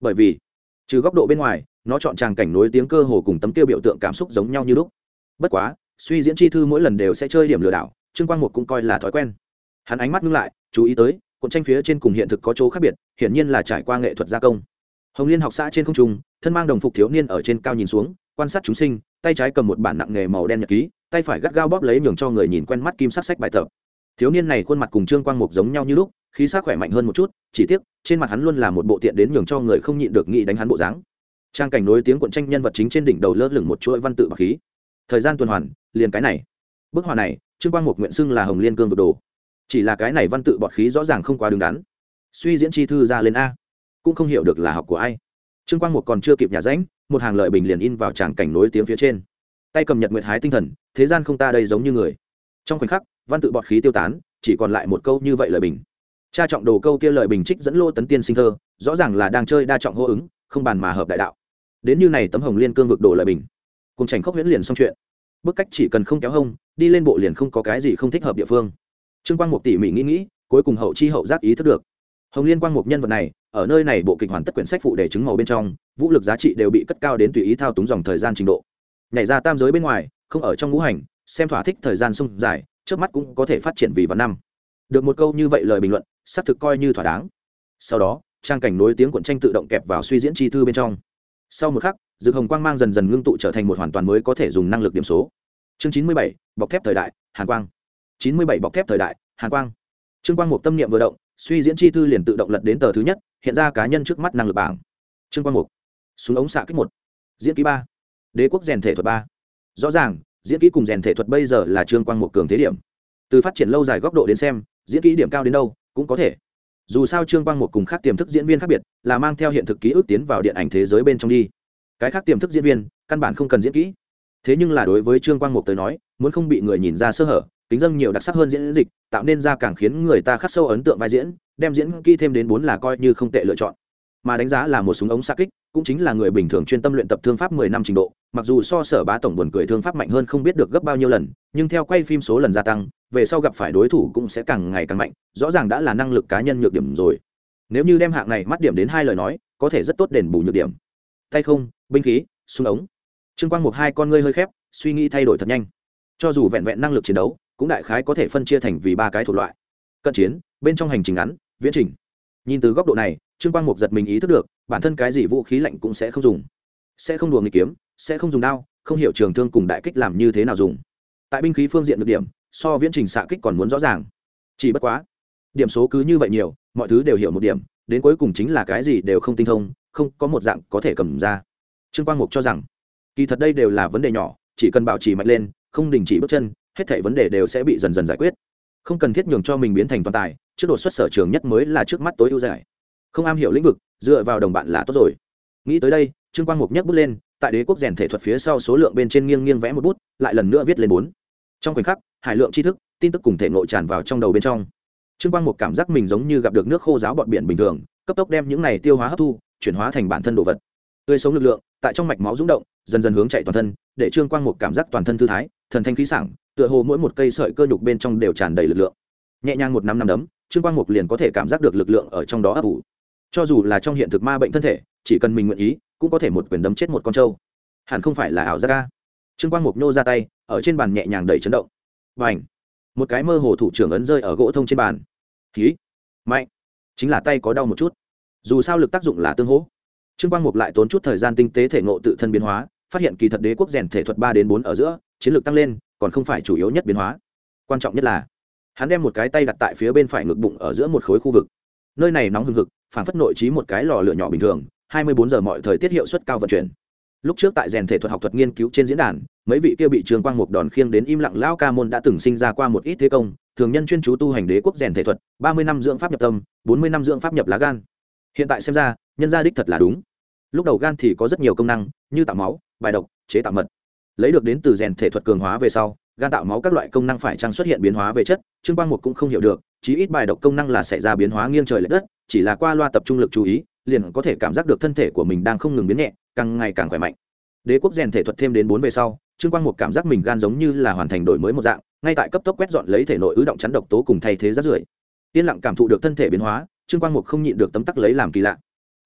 bởi vì trừ góc độ bên ngoài nó chọn tràng cảnh nối tiếng cơ hồ cùng tấm tiêu biểu tượng cảm xúc giống nhau như lúc. Bất quá suy diễn chi thư mỗi lần đều sẽ chơi điểm lừa đảo, Trương Quang Mục cũng coi là thói quen. Hắn ánh mắt ngưng lại, chú ý tới cuộn tranh phía trên cùng hiện thực có chỗ khác biệt, hiển nhiên là trải qua nghệ thuật gia công. Hồng Liên học xã trên không trung, thân mang đồng phục thiếu niên ở trên cao nhìn xuống, quan sát chúng sinh, tay trái cầm một bản nặng nghề màu đen nhật ký, tay phải gắt gao bóp lấy nhường cho người nhìn quen mắt kim sắc sách bài tập. Thiếu niên này khuôn mặt cùng Trương Quang Mục giống nhau như lúc, khí sắc khỏe mạnh hơn một chút, chỉ tiếc trên mặt hắn luôn là một bộ tiện đến nhường cho người không nhịn được nghĩ đánh hắn bộ dáng. Trang cảnh nối tiếng cuộn tranh nhân vật chính trên đỉnh đầu lơ lửng một chuỗi văn tự bạc khí. Thời gian tuần hoàn, liền cái này. Bức họa này, Trương Quang Mục nguyện xưng là Hồng Liên cương vực đồ. Chỉ là cái này văn tự bọt khí rõ ràng không quá đứng đắn. Suy diễn chi thư ra lên a, cũng không hiểu được là học của ai. Trương Quang Mục còn chưa kịp nhả rãnh, một hàng lợi bình liền in vào tràng cảnh nối tiếng phía trên. Tay cầm nhật nguyệt hái tinh thần, thế gian không ta đây giống như người. Trong khoảnh khắc, văn tự bọt khí tiêu tán, chỉ còn lại một câu như vậy lợi bình. Cha trọng đồ câu kia lợi bình trích dẫn Lô Tấn Tiên sinh thơ, rõ ràng là đang chơi đa trọng hô ứng, không bàn mà hợp đại đạo. Đến như này tấm Hồng Liên cương vực đồ lợi bình, cùng chảnh khốc huyễn liền xong chuyện. Bức cách chỉ cần không kéo hông, đi lên bộ liền không có cái gì không thích hợp địa phương. Trương Quang Mục tỉ mỉ nghĩ, cuối cùng hậu chi hậu giác ý thức được. Hồng Liên Quang Mục nhân vật này, ở nơi này bộ kịch hoàn tất quyển sách phụ đề chứng màu bên trong, vũ lực giá trị đều bị cất cao đến tùy ý thao túng dòng thời gian trình độ. Nhảy ra tam giới bên ngoài, không ở trong ngũ hành, xem thỏa thích thời gian sung dài, trước mắt cũng có thể phát triển vì vạn năm. Được một câu như vậy lời bình luận, xác thực coi như thỏa đáng. Sau đó, trang cảnh nối tiếng cuộn tranh tự động kẹp vào suy diễn chi thư bên trong. Sau một khắc, rực hồng quang mang dần dần ngưng tụ trở thành một hoàn toàn mới có thể dùng năng lực điểm số. Chương 97, bọc thép thời đại, Hàn Quang. 97 bọc thép thời đại, Hàn Quang. Trương Quang Mục tâm niệm vừa động, suy diễn chi thư liền tự động lật đến tờ thứ nhất, hiện ra cá nhân trước mắt năng lực bảng. Trương Quang Mục, súng ống xạ kích 1, diễn kỹ 3, đế quốc rèn thể thuật 3. Rõ ràng, diễn kỹ cùng rèn thể thuật bây giờ là Trương Quang Mục cường thế điểm. Từ phát triển lâu dài góc độ đến xem, diễn kỹ điểm cao đến đâu cũng có thể. Dù sao Trương Quang Mục cùng khác tiềm thức diễn viên khác biệt, là mang theo hiện thực ký ức tiến vào điện ảnh thế giới bên trong đi. Cái khác tiềm thức diễn viên, căn bản không cần diễn kỹ. Thế nhưng là đối với Trương Quang Mục tới nói, muốn không bị người nhìn ra sơ hở, tính dâng nhiều đặc sắc hơn diễn dịch, tạo nên ra càng khiến người ta khắc sâu ấn tượng vai diễn, đem diễn kỹ thêm đến 4 là coi như không tệ lựa chọn. Mà đánh giá là một súng ống xạ kích, cũng chính là người bình thường chuyên tâm luyện tập thương pháp 10 năm trình độ, mặc dù so Sở Bá tổng buồn cười thương pháp mạnh hơn không biết được gấp bao nhiêu lần, nhưng theo quay phim số lần gia tăng, về sau gặp phải đối thủ cũng sẽ càng ngày càng mạnh, rõ ràng đã là năng lực cá nhân nhược điểm rồi. Nếu như đem hạng này mắt điểm đến 2 lời nói, có thể rất tốt đền bù nhược điểm. Tay không, binh khí, súng ống. Trương Quang Mục hai con ngươi hơi khép, suy nghĩ thay đổi thật nhanh. Cho dù vẹn vẹn năng lực chiến đấu, cũng đại khái có thể phân chia thành vì 3 cái thuộc loại. Cận chiến, bên trong hành trình ngắn, viễn trình. Nhìn từ góc độ này, Trương Quang Mục giật mình ý thức được, bản thân cái gì vũ khí lạnh cũng sẽ không dùng. Sẽ không đùa nghịch kiếm, sẽ không dùng đao, không hiểu trường thương cùng đại kích làm như thế nào dùng. Tại binh khí phương diện được điểm, so viễn trình xạ kích còn muốn rõ ràng. Chỉ bất quá, điểm số cứ như vậy nhiều, mọi thứ đều hiểu một điểm, đến cuối cùng chính là cái gì đều không tinh thông, không có một dạng có thể cầm ra. Trương Quang Mục cho rằng, kỳ thật đây đều là vấn đề nhỏ, chỉ cần bảo trì mạnh lên, không đình chỉ bước chân, hết thảy vấn đề đều sẽ bị dần dần giải quyết. Không cần thiết nhường cho mình biến thành toàn tài, trước đột xuất sở trường nhất mới là trước mắt tối ưu giải. Không am hiểu lĩnh vực, dựa vào đồng bạn là tốt rồi. Nghĩ tới đây, Trương Quang Mục nhấc bút lên, tại đế quốc rèn thể thuật phía sau số lượng bên trên nghiêng nghiêng vẽ một bút, lại lần nữa viết lên 4. Trong khoảnh khắc, hải lượng tri thức, tin tức cùng thể ngộ tràn vào trong đầu bên trong. Trương Quang Mục cảm giác mình giống như gặp được nước khô ráo bọt biển bình thường, cấp tốc đem những này tiêu hóa hấp thu, chuyển hóa thành bản thân đồ vật. Tươi sống lực lượng, tại trong mạch máu rung động, dần dần hướng chạy toàn thân, để Trương Quang Mục cảm giác toàn thân thư thái, thần thanh khí sảng, tựa hồ mỗi một cây sợi cơ nhục bên trong đều tràn đầy lực lượng. Nhẹ nhàng một năm đấm, Trương Quang Mục liền có thể cảm giác được lực lượng ở trong đó ấp ủ. Cho dù là trong hiện thực ma bệnh thân thể, chỉ cần mình nguyện ý, cũng có thể một quyền đấm chết một con trâu. Hẳn không phải là ảo giác a. Trương Quang Mục nhô ra tay, ở trên bàn nhẹ nhàng đẩy chấn động. Bành! Một cái mơ hồ thủ trưởng ấn rơi ở gỗ thông trên bàn. Khí! Mạnh! Chính là tay có đau một chút. Dù sao lực tác dụng là tương hỗ. Trương Quang Mục lại tốn chút thời gian tinh tế thể ngộ tự thân biến hóa, phát hiện kỳ thật đế quốc rèn thể thuật 3 đến 4 ở giữa, chiến lược tăng lên, còn không phải chủ yếu nhất biến hóa. Quan trọng nhất là, hắn đem một cái tay đặt tại phía bên phải ngực bụng ở giữa một khối khu vực. Nơi này nóng hừng hực, phản phất nội trí một cái lò lửa nhỏ bình thường, 24 giờ mọi thời tiết hiệu suất cao vận chuyển. Lúc trước tại rèn thể thuật học thuật nghiên cứu trên diễn đàn, mấy vị kia bị Trương Quang Mục đòn khiêng đến im lặng lão ca môn đã từng sinh ra qua một ít thế công, thường nhân chuyên chú tu hành đế quốc rèn thể thuật, 30 năm dưỡng pháp nhập tâm, 40 năm dưỡng pháp nhập lá gan. Hiện tại xem ra, nhân gia đích thật là đúng. Lúc đầu gan thì có rất nhiều công năng, như tạo máu, bài độc, chế tạo mật. Lấy được đến từ rèn thể thuật cường hóa về sau, gan tạo máu các loại công năng phải chăng xuất hiện biến hóa về chất, Trương Quang Mục cũng không hiểu được, chí ít bài độc công năng là xảy ra biến hóa nghiêng trời lệch đất, chỉ là qua loa tập trung lực chú ý, liền có thể cảm giác được thân thể của mình đang không ngừng biến nhẹ, càng ngày càng khỏe mạnh. Đế quốc rèn thể thuật thêm đến 4 về sau, Trương Quang Mục cảm giác mình gan giống như là hoàn thành đổi mới một dạng, ngay tại cấp tốc quét dọn lấy thể nội ứ động chắn độc tố cùng thay thế rác rưởi. Yên lặng cảm thụ được thân thể biến hóa, Trương Quang Mục không nhịn được tấm tắc lấy làm kỳ lạ.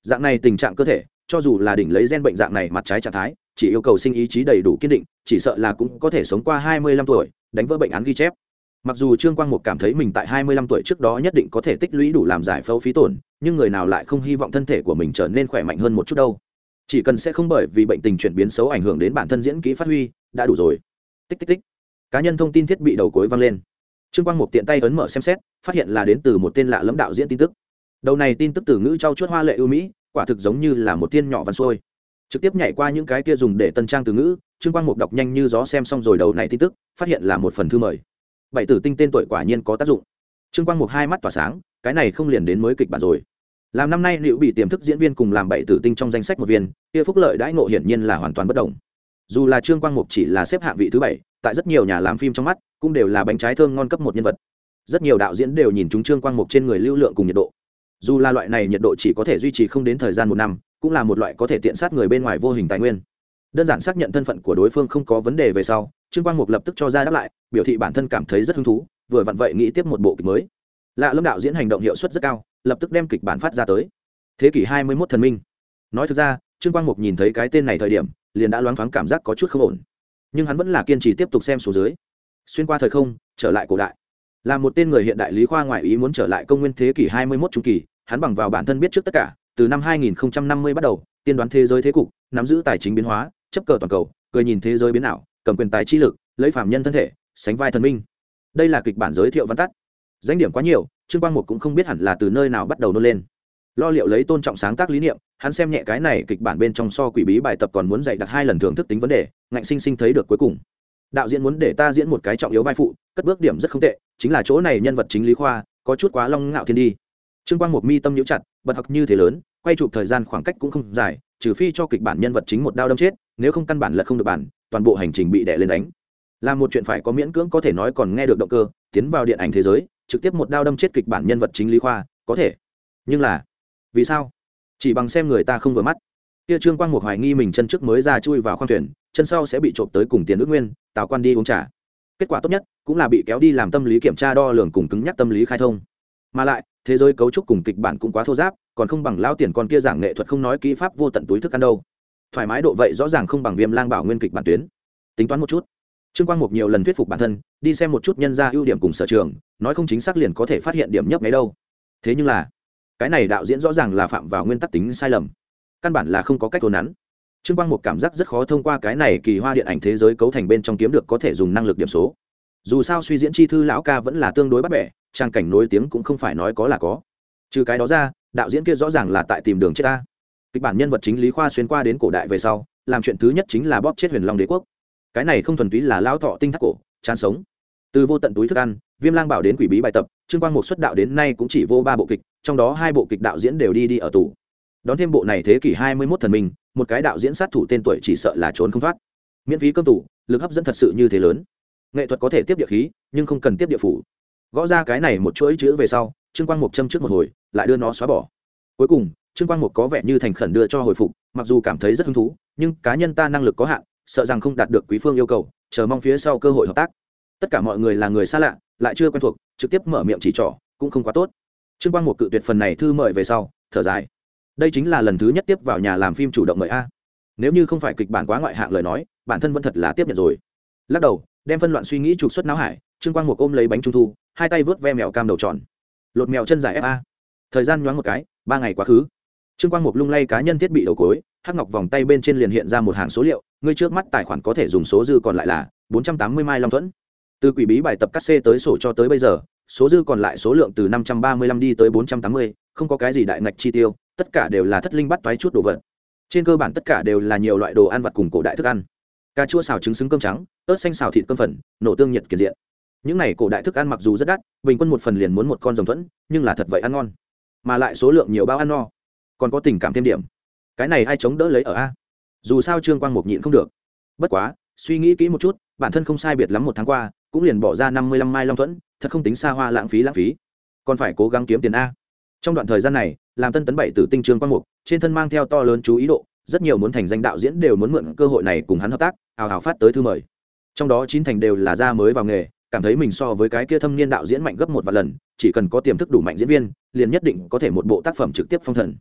Dạng này tình trạng cơ thể, cho dù là đỉnh lấy gen bệnh dạng này mặt trái trạng thái, chỉ yêu cầu sinh ý chí đầy đủ kiên định, chỉ sợ là cũng có thể sống qua 25 tuổi, đánh vỡ bệnh án ghi chép. Mặc dù Trương Quang Mục cảm thấy mình tại 25 tuổi trước đó nhất định có thể tích lũy đủ làm giải phẫu phí tổn, nhưng người nào lại không hy vọng thân thể của mình trở nên khỏe mạnh hơn một chút đâu. Chỉ cần sẽ không bởi vì bệnh tình chuyển biến xấu ảnh hưởng đến bản thân diễn kỹ phát huy, đã đủ rồi. Tích tích tích. Cá nhân thông tin thiết bị đầu cuối vang lên. Trương Quang Mục tiện tay ấn mở xem xét, phát hiện là đến từ một tên lạ lẫm đạo diễn tin tức. Đầu này tin tức từ ngữ trau chuốt hoa lệ ưu mỹ, quả thực giống như là một tiên nhỏ văn xuôi. Trực tiếp nhảy qua những cái kia dùng để tân trang từ ngữ, Trương Quang Mục đọc nhanh như gió xem xong rồi đầu này tin tức, phát hiện là một phần thư mời. Bảy tử tinh tên tuổi quả nhiên có tác dụng. Trương Quang Mục hai mắt tỏa sáng, cái này không liền đến mới kịch bản rồi. Làm năm nay liệu bị tiềm thức diễn viên cùng làm bảy tử tinh trong danh sách một viên, kia phúc lợi đãi ngộ hiển nhiên là hoàn toàn bất đồng. Dù là Trương Quang Mục chỉ là xếp hạng vị thứ 7, tại rất nhiều nhà làm phim trong mắt, cũng đều là bánh trái thơm ngon cấp một nhân vật. Rất nhiều đạo diễn đều nhìn chúng Trương Quang Mục trên người lưu lượng cùng nhiệt độ. Dù là loại này nhiệt độ chỉ có thể duy trì không đến thời gian 1 năm, cũng là một loại có thể tiện sát người bên ngoài vô hình tài nguyên. Đơn giản xác nhận thân phận của đối phương không có vấn đề về sau, Trương Quang Mục lập tức cho ra đáp lại, biểu thị bản thân cảm thấy rất hứng thú, vừa vặn vậy nghĩ tiếp một bộ kịch mới. Lạ Lâm đạo diễn hành động hiệu suất rất cao, lập tức đem kịch bản phát ra tới. Thế kỷ 21 thần minh. Nói thực ra, Trương Quang Mục nhìn thấy cái tên này thời điểm, liền đã loáng thoáng cảm giác có chút không ổn. Nhưng hắn vẫn là kiên trì tiếp tục xem xuống dưới. Xuyên qua thời không, trở lại cổ đại. Là một tên người hiện đại lý khoa ngoại ý muốn trở lại công nguyên thế kỷ 21 trung kỳ, hắn bằng vào bản thân biết trước tất cả, từ năm 2050 bắt đầu, tiên đoán thế giới thế cục, nắm giữ tài chính biến hóa, chấp cờ toàn cầu, cười nhìn thế giới biến ảo, cầm quyền tài chi lực, lấy phàm nhân thân thể, sánh vai thần minh. Đây là kịch bản giới thiệu văn tắt. Danh điểm quá nhiều, Trương Quang Mục cũng không biết hẳn là từ nơi nào bắt đầu nôn lên. Lo liệu lấy tôn trọng sáng tác lý niệm, hắn xem nhẹ cái này kịch bản bên trong so quỷ bí bài tập còn muốn dạy đặt 2 lần thưởng thức tính vấn đề, ngạnh sinh sinh thấy được cuối cùng. Đạo diễn muốn để ta diễn một cái trọng yếu vai phụ, cất bước điểm rất không tệ, chính là chỗ này nhân vật chính lý khoa, có chút quá long ngạo thiên đi. Trương Quang Mục mi tâm nhíu chặt, bật học như thế lớn, quay chụp thời gian khoảng cách cũng không dài, trừ phi cho kịch bản nhân vật chính một đao đâm chết, nếu không căn bản là không được bản, toàn bộ hành trình bị đè lên đánh. Là một chuyện phải có miễn cưỡng có thể nói còn nghe được động cơ, tiến vào điện ảnh thế giới, trực tiếp một đao đâm chết kịch bản nhân vật chính lý khoa, có thể. Nhưng là, vì sao? Chỉ bằng xem người ta không vừa mắt. Kia Trương Quang Mục hoài nghi mình chân trước mới ra chui vào khoang thuyền, chân sau sẽ bị trộm tới cùng tiền ước nguyên, tào quan đi uống trà. Kết quả tốt nhất cũng là bị kéo đi làm tâm lý kiểm tra đo lường cùng cứng nhắc tâm lý khai thông. Mà lại, thế giới cấu trúc cùng kịch bản cũng quá thô ráp, còn không bằng lao tiền con kia giảng nghệ thuật không nói kỹ pháp vô tận túi thức ăn đâu. Thoải mái độ vậy rõ ràng không bằng Viêm Lang Bảo nguyên kịch bản tuyến. Tính toán một chút. Trương Quang Mục nhiều lần thuyết phục bản thân, đi xem một chút nhân ra ưu điểm cùng sở trường, nói không chính xác liền có thể phát hiện điểm nhấp nháy đâu. Thế nhưng là, cái này đạo diễn rõ ràng là phạm vào nguyên tắc tính sai lầm, căn bản là không có cách thốn nắn. Trương Quang Mục cảm giác rất khó thông qua cái này kỳ hoa điện ảnh thế giới cấu thành bên trong kiếm được có thể dùng năng lực điểm số. Dù sao suy diễn chi thư lão ca vẫn là tương đối bắt bẻ, trang cảnh nối tiếng cũng không phải nói có là có. Trừ cái đó ra, đạo diễn kia rõ ràng là tại tìm đường chết ta. Kịch bản nhân vật chính lý khoa xuyên qua đến cổ đại về sau, làm chuyện thứ nhất chính là bóp chết Huyền Long Đế quốc. Cái này không thuần túy là lão thọ tinh thác cổ, chán sống. Từ vô tận túi thức ăn, Viêm Lang Bảo đến quỷ bí bài tập, Trương Quang Mục xuất đạo đến nay cũng chỉ vô 3 bộ kịch, trong đó 2 bộ kịch đạo diễn đều đi ở tù. Đón thêm bộ này thế kỷ 21 thần minh, một cái đạo diễn sát thủ tên tuổi chỉ sợ là trốn không thoát. Miễn phí cơm tủ, lực hấp dẫn thật sự như thế lớn. Nghệ thuật có thể tiếp địa khí, nhưng không cần tiếp địa phủ. Gõ ra cái này một chuỗi chữ về sau, Trương Quang Mục châm trước một hồi, lại đưa nó xóa bỏ. Cuối cùng, Trương Quang Mục có vẻ như thành khẩn đưa cho hồi phục, mặc dù cảm thấy rất hứng thú, nhưng cá nhân ta năng lực có hạn, sợ rằng không đạt được quý phương yêu cầu, chờ mong phía sau cơ hội hợp tác. Tất cả mọi người là người xa lạ, lại chưa quen thuộc, trực tiếp mở miệng chỉ trỏ, cũng không quá tốt. Trương Quang Mục cự tuyệt phần này thư mời về sau, thở dài. Đây chính là lần thứ nhất tiếp vào nhà làm phim chủ động mời a. Nếu như không phải kịch bản quá ngoại hạng lời nói, bản thân vẫn thật là tiếp nhận rồi. Lắc đầu, đem phân loạn suy nghĩ trục xuất não hải, Trương Quang Mục ôm lấy bánh trung thu, hai tay vớt ve mèo cam đầu tròn. Lột mèo chân dài fa. Thời gian nhoáng một cái, 3 ngày quá khứ. Trương Quang Mục lung lay cá nhân thiết bị đầu cuối, hắc ngọc vòng tay bên trên liền hiện ra một hàng số liệu, ngươi trước mắt tài khoản có thể dùng số dư còn lại là 480 mai long thuẫn. Từ quỷ bí bài tập cắt xê tới sổ cho tới bây giờ, số dư còn lại số lượng từ 535 đi tới 480, không có cái gì đại ngạch chi tiêu, tất cả đều là thất linh bắt toái chút đồ vật. Trên cơ bản tất cả đều là nhiều loại đồ ăn vặt cùng cổ đại thức ăn. Cà chua xào trứng xứng cơm trắng, ớt xanh xào thịt cơm phần, nổ tương nhiệt kiệt diện. Những này cổ đại thức ăn mặc dù rất đắt, bình quân một phần liền muốn một con rồng thuẫn, nhưng là thật vậy ăn ngon. Mà lại số lượng nhiều bao ăn no, còn có tình cảm thêm điểm. Cái này ai chống đỡ lấy ở a? Dù sao Trương Quang Mục nhịn không được. Bất quá, suy nghĩ kỹ một chút, bản thân không sai biệt lắm 1 tháng qua, cũng liền bỏ ra 55 mai long thuẫn, thật không tính xa hoa lãng phí, còn phải cố gắng kiếm tiền a. Trong đoạn thời gian này, làm tân tấn 7 tử tinh Trương Quang Mục, trên thân mang theo to lớn chú ý độ, rất nhiều muốn thành danh đạo diễn đều muốn mượn cơ hội này cùng hắn hợp tác, hào hào phát tới thư mời. Trong đó 9 thành đều là ra mới vào nghề, cảm thấy mình so với cái kia thâm niên đạo diễn mạnh gấp 1 vạn lần, chỉ cần có tiềm thức đủ mạnh diễn viên, liền nhất định có thể một bộ tác phẩm trực tiếp phong thần.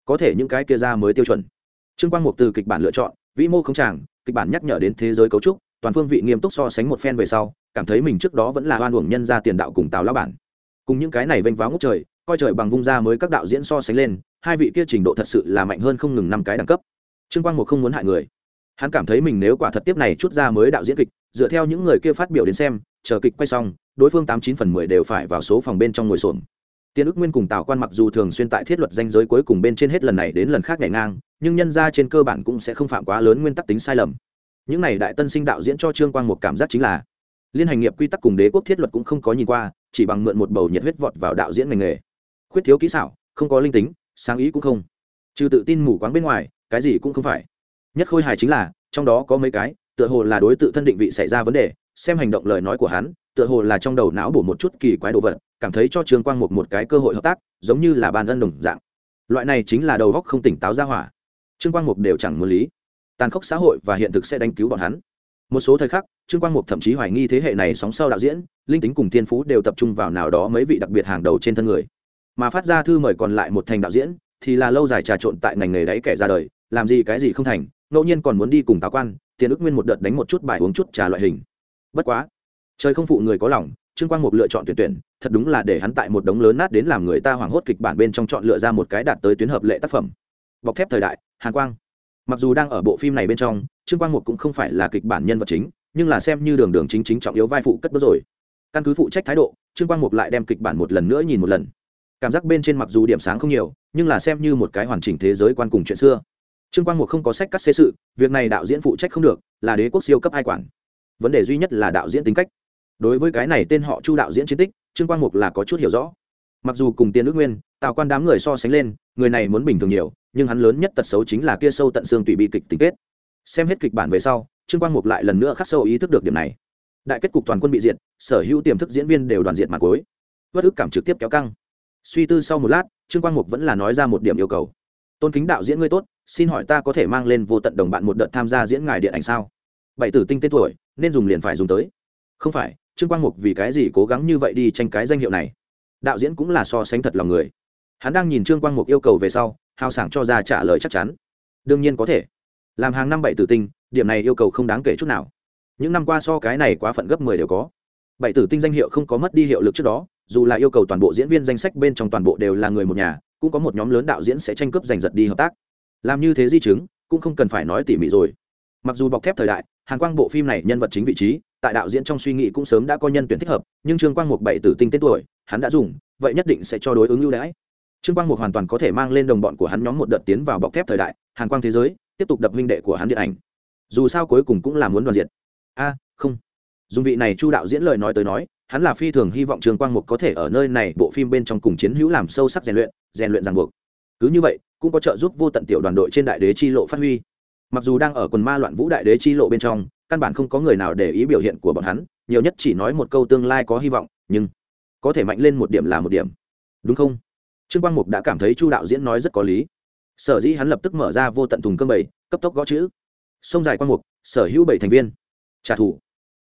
có thể những cái kia ra mới tiêu chuẩn. Trương Quang Mục từ kịch bản lựa chọn, vĩ mô không tràng, kịch bản nhắc nhở đến thế giới cấu trúc, toàn phương vị nghiêm túc so sánh một phen về sau, cảm thấy mình trước đó vẫn là oan uổng nhân ra tiền đạo cùng Tào lão bản. Cùng những cái này vênh váo ngút trời, coi trời bằng vung ra mới các đạo diễn so sánh lên, hai vị kia trình độ thật sự là mạnh hơn không ngừng 5 cái đẳng cấp. Trương Quang Mục không muốn hại người. Hắn cảm thấy mình nếu quả thật tiếp này chút ra mới đạo diễn kịch, dựa theo những người kia phát biểu đến xem, chờ kịch quay xong, đối phương 89/10 đều phải vào số phòng bên trong ngồi xổm. Tiên ức nguyên cùng Tào Quan mặc dù thường xuyên tại thiết luật danh giới cuối cùng bên trên hết lần này đến lần khác nhảy ngang, nhưng nhân ra trên cơ bản cũng sẽ không phạm quá lớn nguyên tắc tính sai lầm. Những này đại tân sinh đạo diễn cho Trương Quang một cảm giác chính là liên hành nghiệp quy tắc cùng đế quốc thiết luật cũng không có nhìn qua, chỉ bằng mượn một bầu nhiệt huyết vọt vào đạo diễn ngành nghề. Khuyết thiếu kỹ xảo, không có linh tính, sáng ý cũng không. Trừ tự tin mù quáng bên ngoài, cái gì cũng không phải. Nhất khôi hài chính là, trong đó có mấy cái, tựa hồ là đối tự thân định vị xảy ra vấn đề, xem hành động lời nói của hắn, tựa hồ là trong đầu não bổ một chút kỳ quái đồ vật, cảm thấy cho Trương Quang một cái cơ hội hợp tác, giống như là ban ân đồng dạng. Loại này chính là đầu óc không tỉnh táo ra hỏa. Trương Quang Mục đều chẳng muốn lý. Tàn khốc xã hội và hiện thực sẽ đánh cứu bọn hắn. Một số thời khắc, Trương Quang Mục thậm chí hoài nghi thế hệ này sóng sau đạo diễn, linh tính cùng thiên phú đều tập trung vào nào đó mấy vị đặc biệt hàng đầu trên thân người. Mà phát ra thư mời còn lại một thành đạo diễn, thì là lâu dài trà trộn tại ngành nghề đấy kẻ ra đời, làm gì cái gì không thành, ngẫu nhiên còn muốn đi cùng Tào Quan, Tiền ức nguyên một đợt đánh một chút bài uống chút trà loại hình. Bất quá, trời không phụ người có lòng, Trương Quang Mục lựa chọn tuyển, thật đúng là để hắn tại một đống lớn nát đến làm người ta hoảng hốt kịch bản bên trong chọn lựa ra một cái đạt tới tuyến hợp lệ tác phẩm. Bọc thép thời đại, Hàn Quang. Mặc dù đang ở bộ phim này bên trong, Trương Quang Mục cũng không phải là kịch bản nhân vật chính, nhưng là xem như đường chính chính trọng yếu vai phụ cất bước rồi. Căn cứ phụ trách thái độ, Trương Quang Mục lại đem kịch bản một lần nữa nhìn một lần. Cảm giác bên trên mặc dù điểm sáng không nhiều, nhưng là xem như một cái hoàn chỉnh thế giới quan cùng chuyện xưa. Trương Quang Mục không có sách cắt xê sự, việc này đạo diễn phụ trách không được, là đế quốc siêu cấp ai quản. Vấn đề duy nhất là đạo diễn tính cách. Đối với cái này tên họ Chu đạo diễn chiến tích, Trương Quang Mục là có chút hiểu rõ. Mặc dù cùng Tiền ức nguyên, Tào Quan đám người so sánh lên, người này muốn bình thường nhiều, nhưng hắn lớn nhất tật xấu chính là kia sâu tận xương tùy bi kịch tình kết. Xem hết kịch bản về sau, Trương Quang Mục lại lần nữa khắc sâu ý thức được điểm này. Đại kết cục toàn quân bị diệt, sở hữu tiềm thức diễn viên đều đoàn diệt mà cuối. Bất ức cảm trực tiếp kéo căng. Suy tư sau một lát, Trương Quang Mục vẫn là nói ra một điểm yêu cầu. Tôn kính đạo diễn ngươi tốt, xin hỏi ta có thể mang lên vô tận đồng bạn một đợt tham gia diễn ngài điện ảnh sao? Bảy tử tinh tên tuổi, nên dùng liền phải dùng tới. Không phải, Trương Quang Mục vì cái gì cố gắng như vậy đi tranh cái danh hiệu này? Đạo diễn cũng là so sánh thật lòng người. Hắn đang nhìn Trương Quang Mục yêu cầu về sau, hào sảng cho ra trả lời chắc chắn. Đương nhiên có thể. Làm hàng năm bảy tử tinh, điểm này yêu cầu không đáng kể chút nào. Những năm qua so cái này quá phận gấp 10 đều có. Bảy tử tinh danh hiệu không có mất đi hiệu lực trước đó, dù là yêu cầu toàn bộ diễn viên danh sách bên trong toàn bộ đều là người một nhà, cũng có một nhóm lớn đạo diễn sẽ tranh cướp giành giật đi hợp tác. Làm như thế di chứng, cũng không cần phải nói tỉ mỉ rồi. Mặc dù bọc thép thời đại, Hàn Quang bộ phim này nhân vật chính vị trí, tại đạo diễn trong suy nghĩ cũng sớm đã có nhân tuyển thích hợp, nhưng Trương Quang Mục bảy tử tinh tên tuổi, hắn đã dùng, vậy nhất định sẽ cho đối ứng ưu đãi. Trương Quang Mục hoàn toàn có thể mang lên đồng bọn của hắn nhóm một đợt tiến vào bọc thép thời đại, Hàn Quang thế giới, tiếp tục đập huynh đệ của hắn điện ảnh. Dù sao cuối cùng cũng là muốn đoàn diệt. Không. Dùng vị này Chu đạo diễn lời nói tới nói, hắn là phi thường hy vọng Trương Quang Mục có thể ở nơi này bộ phim bên trong cùng chiến hữu làm sâu sắc rèn luyện ràng buộc. Cứ như vậy, cũng có trợ giúp vô tận tiểu đoàn đội trên đại đế chi lộ phát huy. Mặc dù đang ở quần ma loạn vũ đại đế chi lộ bên trong, căn bản không có người nào để ý biểu hiện của bọn hắn, nhiều nhất chỉ nói một câu tương lai có hy vọng, nhưng có thể mạnh lên một điểm là một điểm, đúng không? Trương Quang Mục đã cảm thấy Chu đạo diễn nói rất có lý. Sở dĩ hắn lập tức mở ra vô tận thùng cơm bầy, cấp tốc gõ chữ. Sông dài Quang Mục, sở hữu 7 thành viên. Trả thù.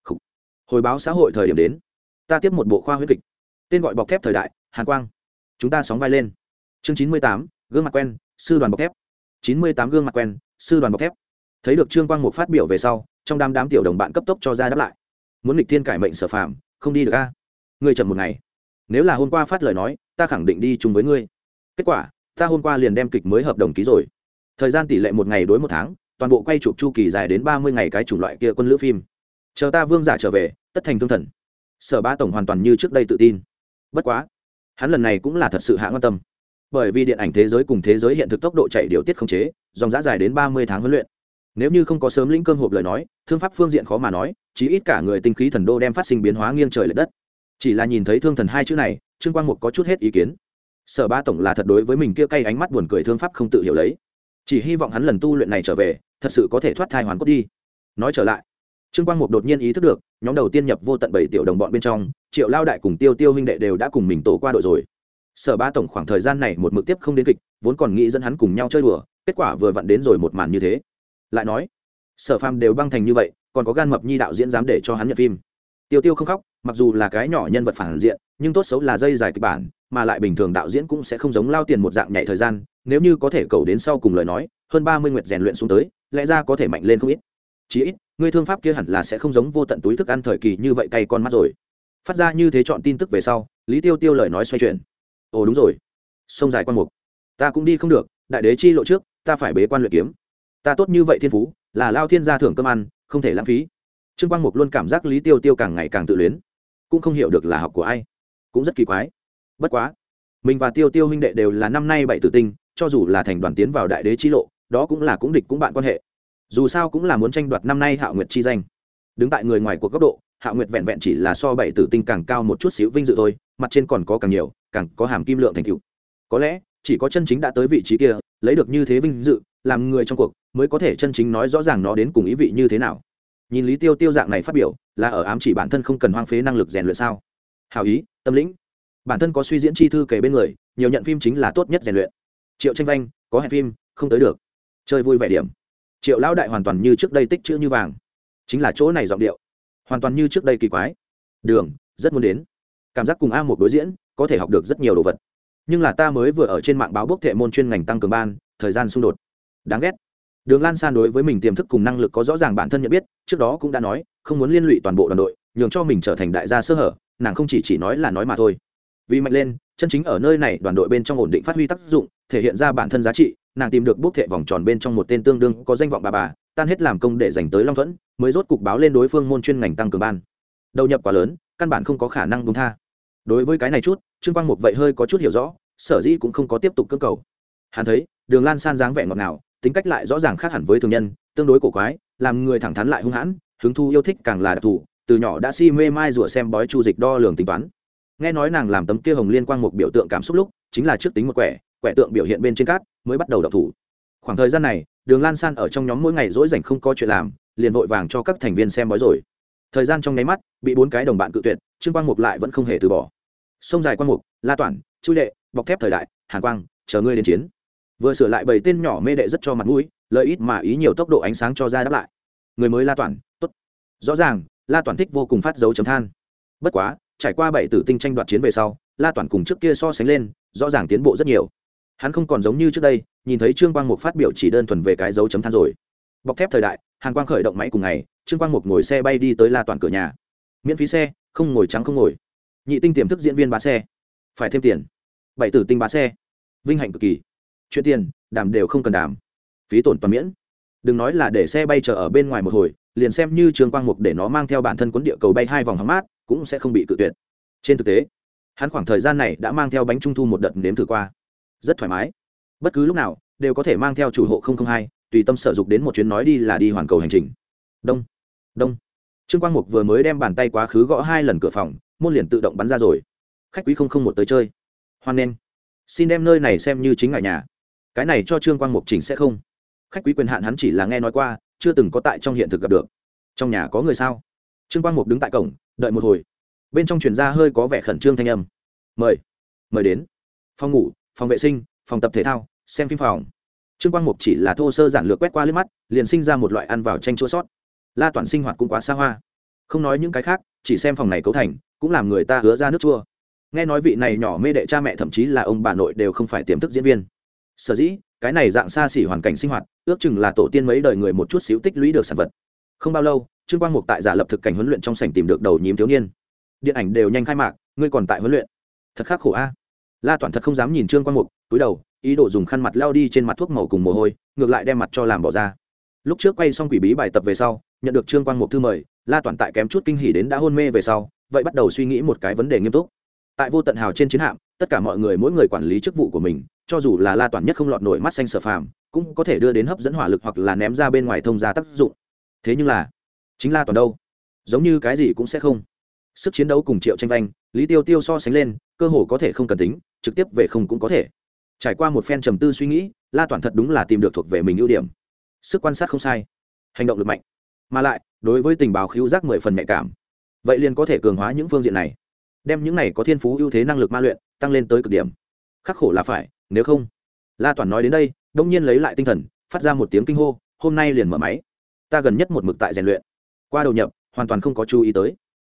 Hồi báo xã hội thời điểm đến. Ta tiếp một bộ khoa huyễn kịch. Tên gọi bọc thép thời đại, Hàn Quang. Chúng ta sóng vai lên. Chương 98, gương mặt quen, sư đoàn bọc thép. 98 gương mặt quen, sư đoàn bọc thép. Thấy được Trương Quang Mục phát biểu về sau, trong đám tiểu đồng bạn cấp tốc cho ra đáp lại. Muốn nghịch thiên cải mệnh sở phàm, không đi được a. Ngươi chậm một ngày. Nếu là hôm qua phát lời nói, ta khẳng định đi chung với ngươi. Kết quả, ta hôm qua liền đem kịch mới hợp đồng ký rồi. Thời gian tỷ lệ 1 ngày đối 1 tháng, toàn bộ quay chụp chu kỳ dài đến 30 ngày cái chủng loại kia quân lữ phim. Chờ ta vương giả trở về, tất thành thương thần. Sở Bá tổng hoàn toàn như trước đây tự tin. Bất quá, hắn lần này cũng là thật sự hạ quan tâm. Bởi vì điện ảnh thế giới cùng thế giới hiện thực tốc độ chạy điều tiết không chế, dòng dã dài đến 30 tháng huấn luyện. Nếu như không có sớm lĩnh cơm hộp lời nói, thương pháp phương diện khó mà nói, chí ít cả người tinh khí thần đô đem phát sinh biến hóa nghiêng trời lệch đất. Chỉ là nhìn thấy thương thần 2 chữ này, Trương Quang Mục có chút hết ý kiến. Sở Bá tổng là thật đối với mình kia cay ánh mắt buồn cười thương pháp không tự hiểu lấy. Chỉ hy vọng hắn lần tu luyện này trở về, thật sự có thể thoát thai hoàn cốt đi. Nói trở lại, Trương Quang Mục đột nhiên ý thức được, nhóm đầu tiên nhập vô tận 7 tiểu đồng bọn bên trong, Triệu Lao đại cùng Tiêu huynh đệ đều đã cùng mình tổ qua đội rồi. Sở Bá tổng khoảng thời gian này một mực tiếp không đến kịch, vốn còn nghĩ dẫn hắn cùng nhau chơi đùa, kết quả vừa vặn đến rồi một màn như thế. Lại nói, Sở Phàm đều băng thành như vậy, còn có gan mập nhi đạo diễn dám để cho hắn nhận phim. Tiêu không khóc, mặc dù là cái nhỏ nhân vật phản diện nhưng tốt xấu là dây dài kịch bản, mà lại bình thường đạo diễn cũng sẽ không giống lao tiền một dạng nhảy thời gian, nếu như có thể cầu đến sau cùng lời nói hơn 30 nguyệt rèn luyện xuống tới lẽ ra có thể mạnh lên không ít. Chỉ ít ngươi thương pháp kia hẳn là sẽ không giống vô tận túi thức ăn thời kỳ như vậy cay con mắt rồi. Phát ra như thế chọn tin tức về sau, Lý Tiêu Tiêu lời nói xoay chuyển. Ồ đúng rồi, sông dài quan mục, ta cũng đi không được, đại đế chi lộ trước ta phải bế quan luyện kiếm. Ta tốt như vậy thiên phú là lao thiên gia thưởng cơm ăn, không thể lãng phí. Trương Quang Mục luôn cảm giác Lý Tiêu Tiêu càng ngày càng tự luyến, cũng không hiểu được là học của ai, cũng rất kỳ quái. Bất quá mình và Tiêu Tiêu huynh đệ đều là năm nay 7 tử tinh, cho dù là thành đoàn tiến vào đại đế chi lộ đó cũng là cũng địch cũng bạn quan hệ, dù sao cũng là muốn tranh đoạt năm nay Hạo Nguyệt chi danh. Đứng tại người ngoài cuộc góc độ, Hạo Nguyệt vẹn vẹn chỉ là so 7 tử tinh càng cao một chút xíu vinh dự thôi, mặt trên còn có càng nhiều càng có hàm kim lượng thành tựu. Có lẽ chỉ có chân chính đã tới vị trí kia, lấy được như thế vinh dự, làm người trong cuộc mới có thể chân chính nói rõ ràng nó đến cùng ý vị như thế nào. Nhìn Lý Tiêu Tiêu dạng này phát biểu là ở ám chỉ bản thân không cần hoang phế năng lực rèn luyện sao? Hào ý tâm lĩnh, bản thân có suy diễn chi thư kể bên người, nhiều nhận phim chính là tốt nhất rèn luyện. Triệu Tranh Vanh có hẹn phim không tới được, chơi vui vẻ điểm. Triệu lão đại hoàn toàn như trước đây tích chữ như vàng, chính là chỗ này giọng điệu hoàn toàn như trước đây kỳ quái. Đường rất muốn đến, cảm giác cùng A một đối diễn có thể học được rất nhiều đồ vật, nhưng là ta mới vừa ở trên mạng báo bốc thệ môn chuyên ngành tăng cường ban, thời gian xung đột đáng ghét. Đường Lan San đối với mình tiềm thức cùng năng lực có rõ ràng bản thân nhận biết, trước đó cũng đã nói không muốn liên lụy toàn bộ đoàn đội, nhường cho mình trở thành đại gia sơ hở. Nàng không chỉ nói là nói mà thôi, vì mạnh lên chân chính ở nơi này đoàn đội bên trong ổn định phát huy tác dụng, thể hiện ra bản thân giá trị. Nàng tìm được bốc thệ vòng tròn bên trong một tên tương đương có danh vọng bà tan hết làm công để dành tới Long Thuẫn, mới rốt cục báo lên đối phương môn chuyên ngành tăng cường ban. Đầu nhập quá lớn, căn bản không có khả năng đúng tha. Đối với cái này chút Trương Quang Mục vậy hơi có chút hiểu rõ, sở dĩ cũng không có tiếp tục cưỡng cầu. Hắn thấy Đường Lan San dáng vẻ ngọt ngào, tính cách lại rõ ràng khác hẳn với thường nhân, tương đối cổ quái, làm người thẳng thắn lại hung hãn, hứng thú yêu thích càng là đặc thù, từ nhỏ đã si mê mai rùa xem bói chu dịch đo lường tính toán. Nghe nói nàng làm tấm kia hồng liên quang mục biểu tượng cảm xúc lúc chính là trước tính một quẻ tượng biểu hiện bên trên cát mới bắt đầu đọc thủ. Khoảng thời gian này Đường Lan San ở trong nhóm mỗi ngày dỗi rảnh không có chuyện làm, liền vội vàng cho các thành viên xem bói rồi. Thời gian trong nháy mắt bị 4 cái đồng bạn cự tuyệt, Trương Quang Mục lại vẫn không hề từ bỏ. Sông dài Quang Mục, La Toản, Chui Đệ, Bọc Thép thời đại, Hàn Quang, chờ ngươi đến chiến. Vừa sửa lại 7 tên nhỏ mê đệ rất cho mặt mũi, lợi ít mà ý nhiều tốc độ ánh sáng cho ra đáp lại. Người mới La Toản, tốt. Rõ ràng La Toản thích vô cùng phát dấu chấm than. Bất quá trải qua 7 tử tinh tranh đoạt chiến về sau, La Toản cùng trước kia so sánh lên rõ ràng tiến bộ rất nhiều. Hắn không còn giống như trước đây nhìn thấy Trương Quang Mục phát biểu chỉ đơn thuần về cái dấu chấm than rồi. Bọc Thép thời đại, Hàn Quang khởi động máy cùng ngày, Trương Quang Mục ngồi xe bay đi tới La Toản cửa nhà. Miễn phí xe, không ngồi trắng không ngồi. Nhị tinh tiềm thức diễn viên bá xe, phải thêm tiền. 7 tử tinh bá xe, vinh hạnh cực kỳ. Chuyện tiền đàm đều không cần đàm, phí tổn toàn miễn. Đừng nói là để xe bay chờ ở bên ngoài một hồi, liền xem như Trương Quang Mục để nó mang theo bản thân cuốn địa cầu bay 2 vòng hóng mát cũng sẽ không bị cự tuyệt. Trên thực tế hắn khoảng thời gian này đã mang theo bánh trung thu một đợt nếm thử qua, rất thoải mái, bất cứ lúc nào đều có thể mang theo chủ hộ 002 tùy tâm sở dục đến một chuyến, nói đi là đi hoàn cầu hành trình. Đông đông, Trương Quang Mục vừa mới đem bàn tay quá khứ gõ 2 lần cửa phòng, môn liền tự động bắn ra rồi. Khách quý 001 tới chơi, hoan nghênh, xin đem nơi này xem như chính ngài nhà. Cái này cho Trương Quang Mục chỉnh sẽ không. Khách quý quyền hạn hắn chỉ là nghe nói qua, chưa từng có tại trong hiện thực gặp được. Trong nhà có người sao? Trương Quang Mục đứng tại cổng đợi một hồi, bên trong truyền ra hơi có vẻ khẩn trương thanh âm. Mời đến phòng ngủ, phòng vệ sinh, phòng tập thể thao, xem phim phòng. Trương Quang Mục chỉ là thô sơ giản lược quét qua liếc mắt, liền sinh ra một loại ăn vào tranh chua sót. La Toản sinh hoạt cũng quá xa hoa, không nói những cái khác, chỉ xem phòng này cấu thành cũng làm người ta hứa ra nước chua. Nghe nói vị này nhỏ mê đệ cha mẹ thậm chí là ông bà nội đều không phải tiềm thức diễn viên. Sở dĩ cái này dạng xa xỉ hoàn cảnh sinh hoạt, ước chừng là tổ tiên mấy đời người một chút xíu tích lũy được sản vật. Không bao lâu Trương Quang Mục tại giả lập thực cảnh huấn luyện trong sảnh tìm được đầu nhím thiếu niên. Điện ảnh đều nhanh khai mạc, ngươi còn tại huấn luyện, thật khắc khổ a. La Toản thật không dám nhìn Trương Quang Mục, cúi đầu ý đồ dùng khăn mặt lau đi trên mặt thuốc màu cùng mồ hôi, ngược lại đem mặt cho làm bỏ ra. Lúc trước quay xong quỷ bí bài tập về sau, nhận được Trương Quang Mục thư mời, La Toản tại kém chút kinh hỉ đến đã hôn mê về sau, vậy bắt đầu suy nghĩ một cái vấn đề nghiêm túc. Tại Vô Tận Hào trên chiến hạm, tất cả mọi người mỗi người quản lý chức vụ của mình, cho dù là La Toản nhất không lọt nổi mắt xanh Sở Phàm, cũng có thể đưa đến hấp dẫn hỏa lực hoặc là ném ra bên ngoài thông ra tác dụng. Thế nhưng là chính La Toản đâu, giống như cái gì cũng sẽ không. Sức chiến đấu cùng Triệu Tranh Vanh, Lý Tiêu Tiêu so sánh lên, cơ hồ có thể không cần tính, trực tiếp về không cũng có thể. Trải qua một phen trầm tư suy nghĩ, La Toản thật đúng là tìm được thuộc về mình ưu điểm. Sức quan sát không sai, hành động lực mạnh, mà lại đối với tình báo khứu giác 10 phần nhạy cảm. Vậy liền có thể cường hóa những phương diện này, đem những này có thiên phú ưu thế năng lực ma luyện tăng lên tới cực điểm. Khắc khổ là phải, nếu không. La Toản nói đến đây, đông nhiên lấy lại tinh thần, phát ra một tiếng kinh hô, hôm nay liền mở máy. Ta gần nhất một mực tại rèn luyện, qua đầu nhập hoàn toàn không có chú ý tới.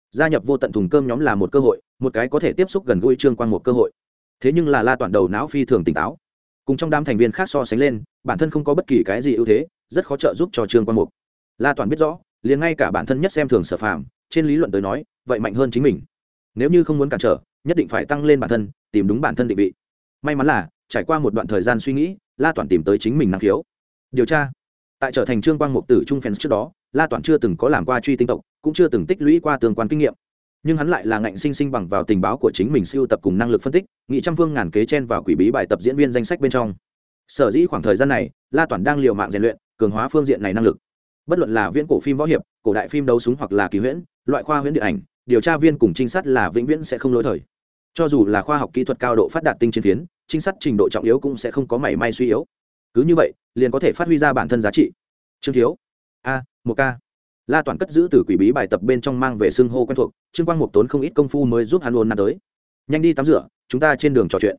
gia nhập vô tận thùng cơm nhóm là một cơ hội, một cái có thể tiếp xúc gần gũi Trương Quang một cơ hội. Thế nhưng là La Toản đầu não phi thường tỉnh táo, cùng trong đám thành viên khác so sánh lên, bản thân không có bất kỳ cái gì ưu thế, rất khó trợ giúp cho Trương Quang Mục. La Toản biết rõ, liền ngay cả bản thân nhất xem thường Sở Phàm, trên lý luận tới nói, vậy mạnh hơn chính mình. Nếu như không muốn cản trở, nhất định phải tăng lên bản thân, tìm đúng bản thân định vị. May mắn là, trải qua một đoạn thời gian suy nghĩ, La Toản tìm tới chính mình năng khiếu. Điều tra. Tại trở thành Trương Quang Mục tử trung fans trước đó, La Toản chưa từng có làm qua truy tinh tộc, cũng chưa từng tích lũy qua tương quan kinh nghiệm. Nhưng hắn lại là ngạnh sinh sinh bằng vào tình báo của chính mình siêu tập cùng năng lực phân tích, nghị trăm phương ngàn kế chen vào quỷ bí bài tập diễn viên danh sách bên trong. Sở dĩ khoảng thời gian này, La Toản đang liều mạng rèn luyện, cường hóa phương diện này năng lực. Bất luận là viễn cổ phim võ hiệp, cổ đại phim đấu súng hoặc là kỳ huyễn, loại khoa huyễn điện ảnh, điều tra viên cùng trinh sát là vĩnh viễn sẽ không lỗi thời. Cho dù là khoa học kỹ thuật cao độ phát đạt tinh chiến phiến, trinh sát trình độ trọng yếu cũng sẽ không có mảy may suy yếu. Cứ như vậy, liền có thể phát huy ra bản thân giá trị. Trương Thiếu, một ca. La Toản cất giữ từ quỷ bí bài tập bên trong mang về xưng hô quen thuộc, Trương Quang Mục tốn không ít công phu mới giúp hắn luôn năm tới. Nhanh đi tắm rửa, chúng ta trên đường trò chuyện.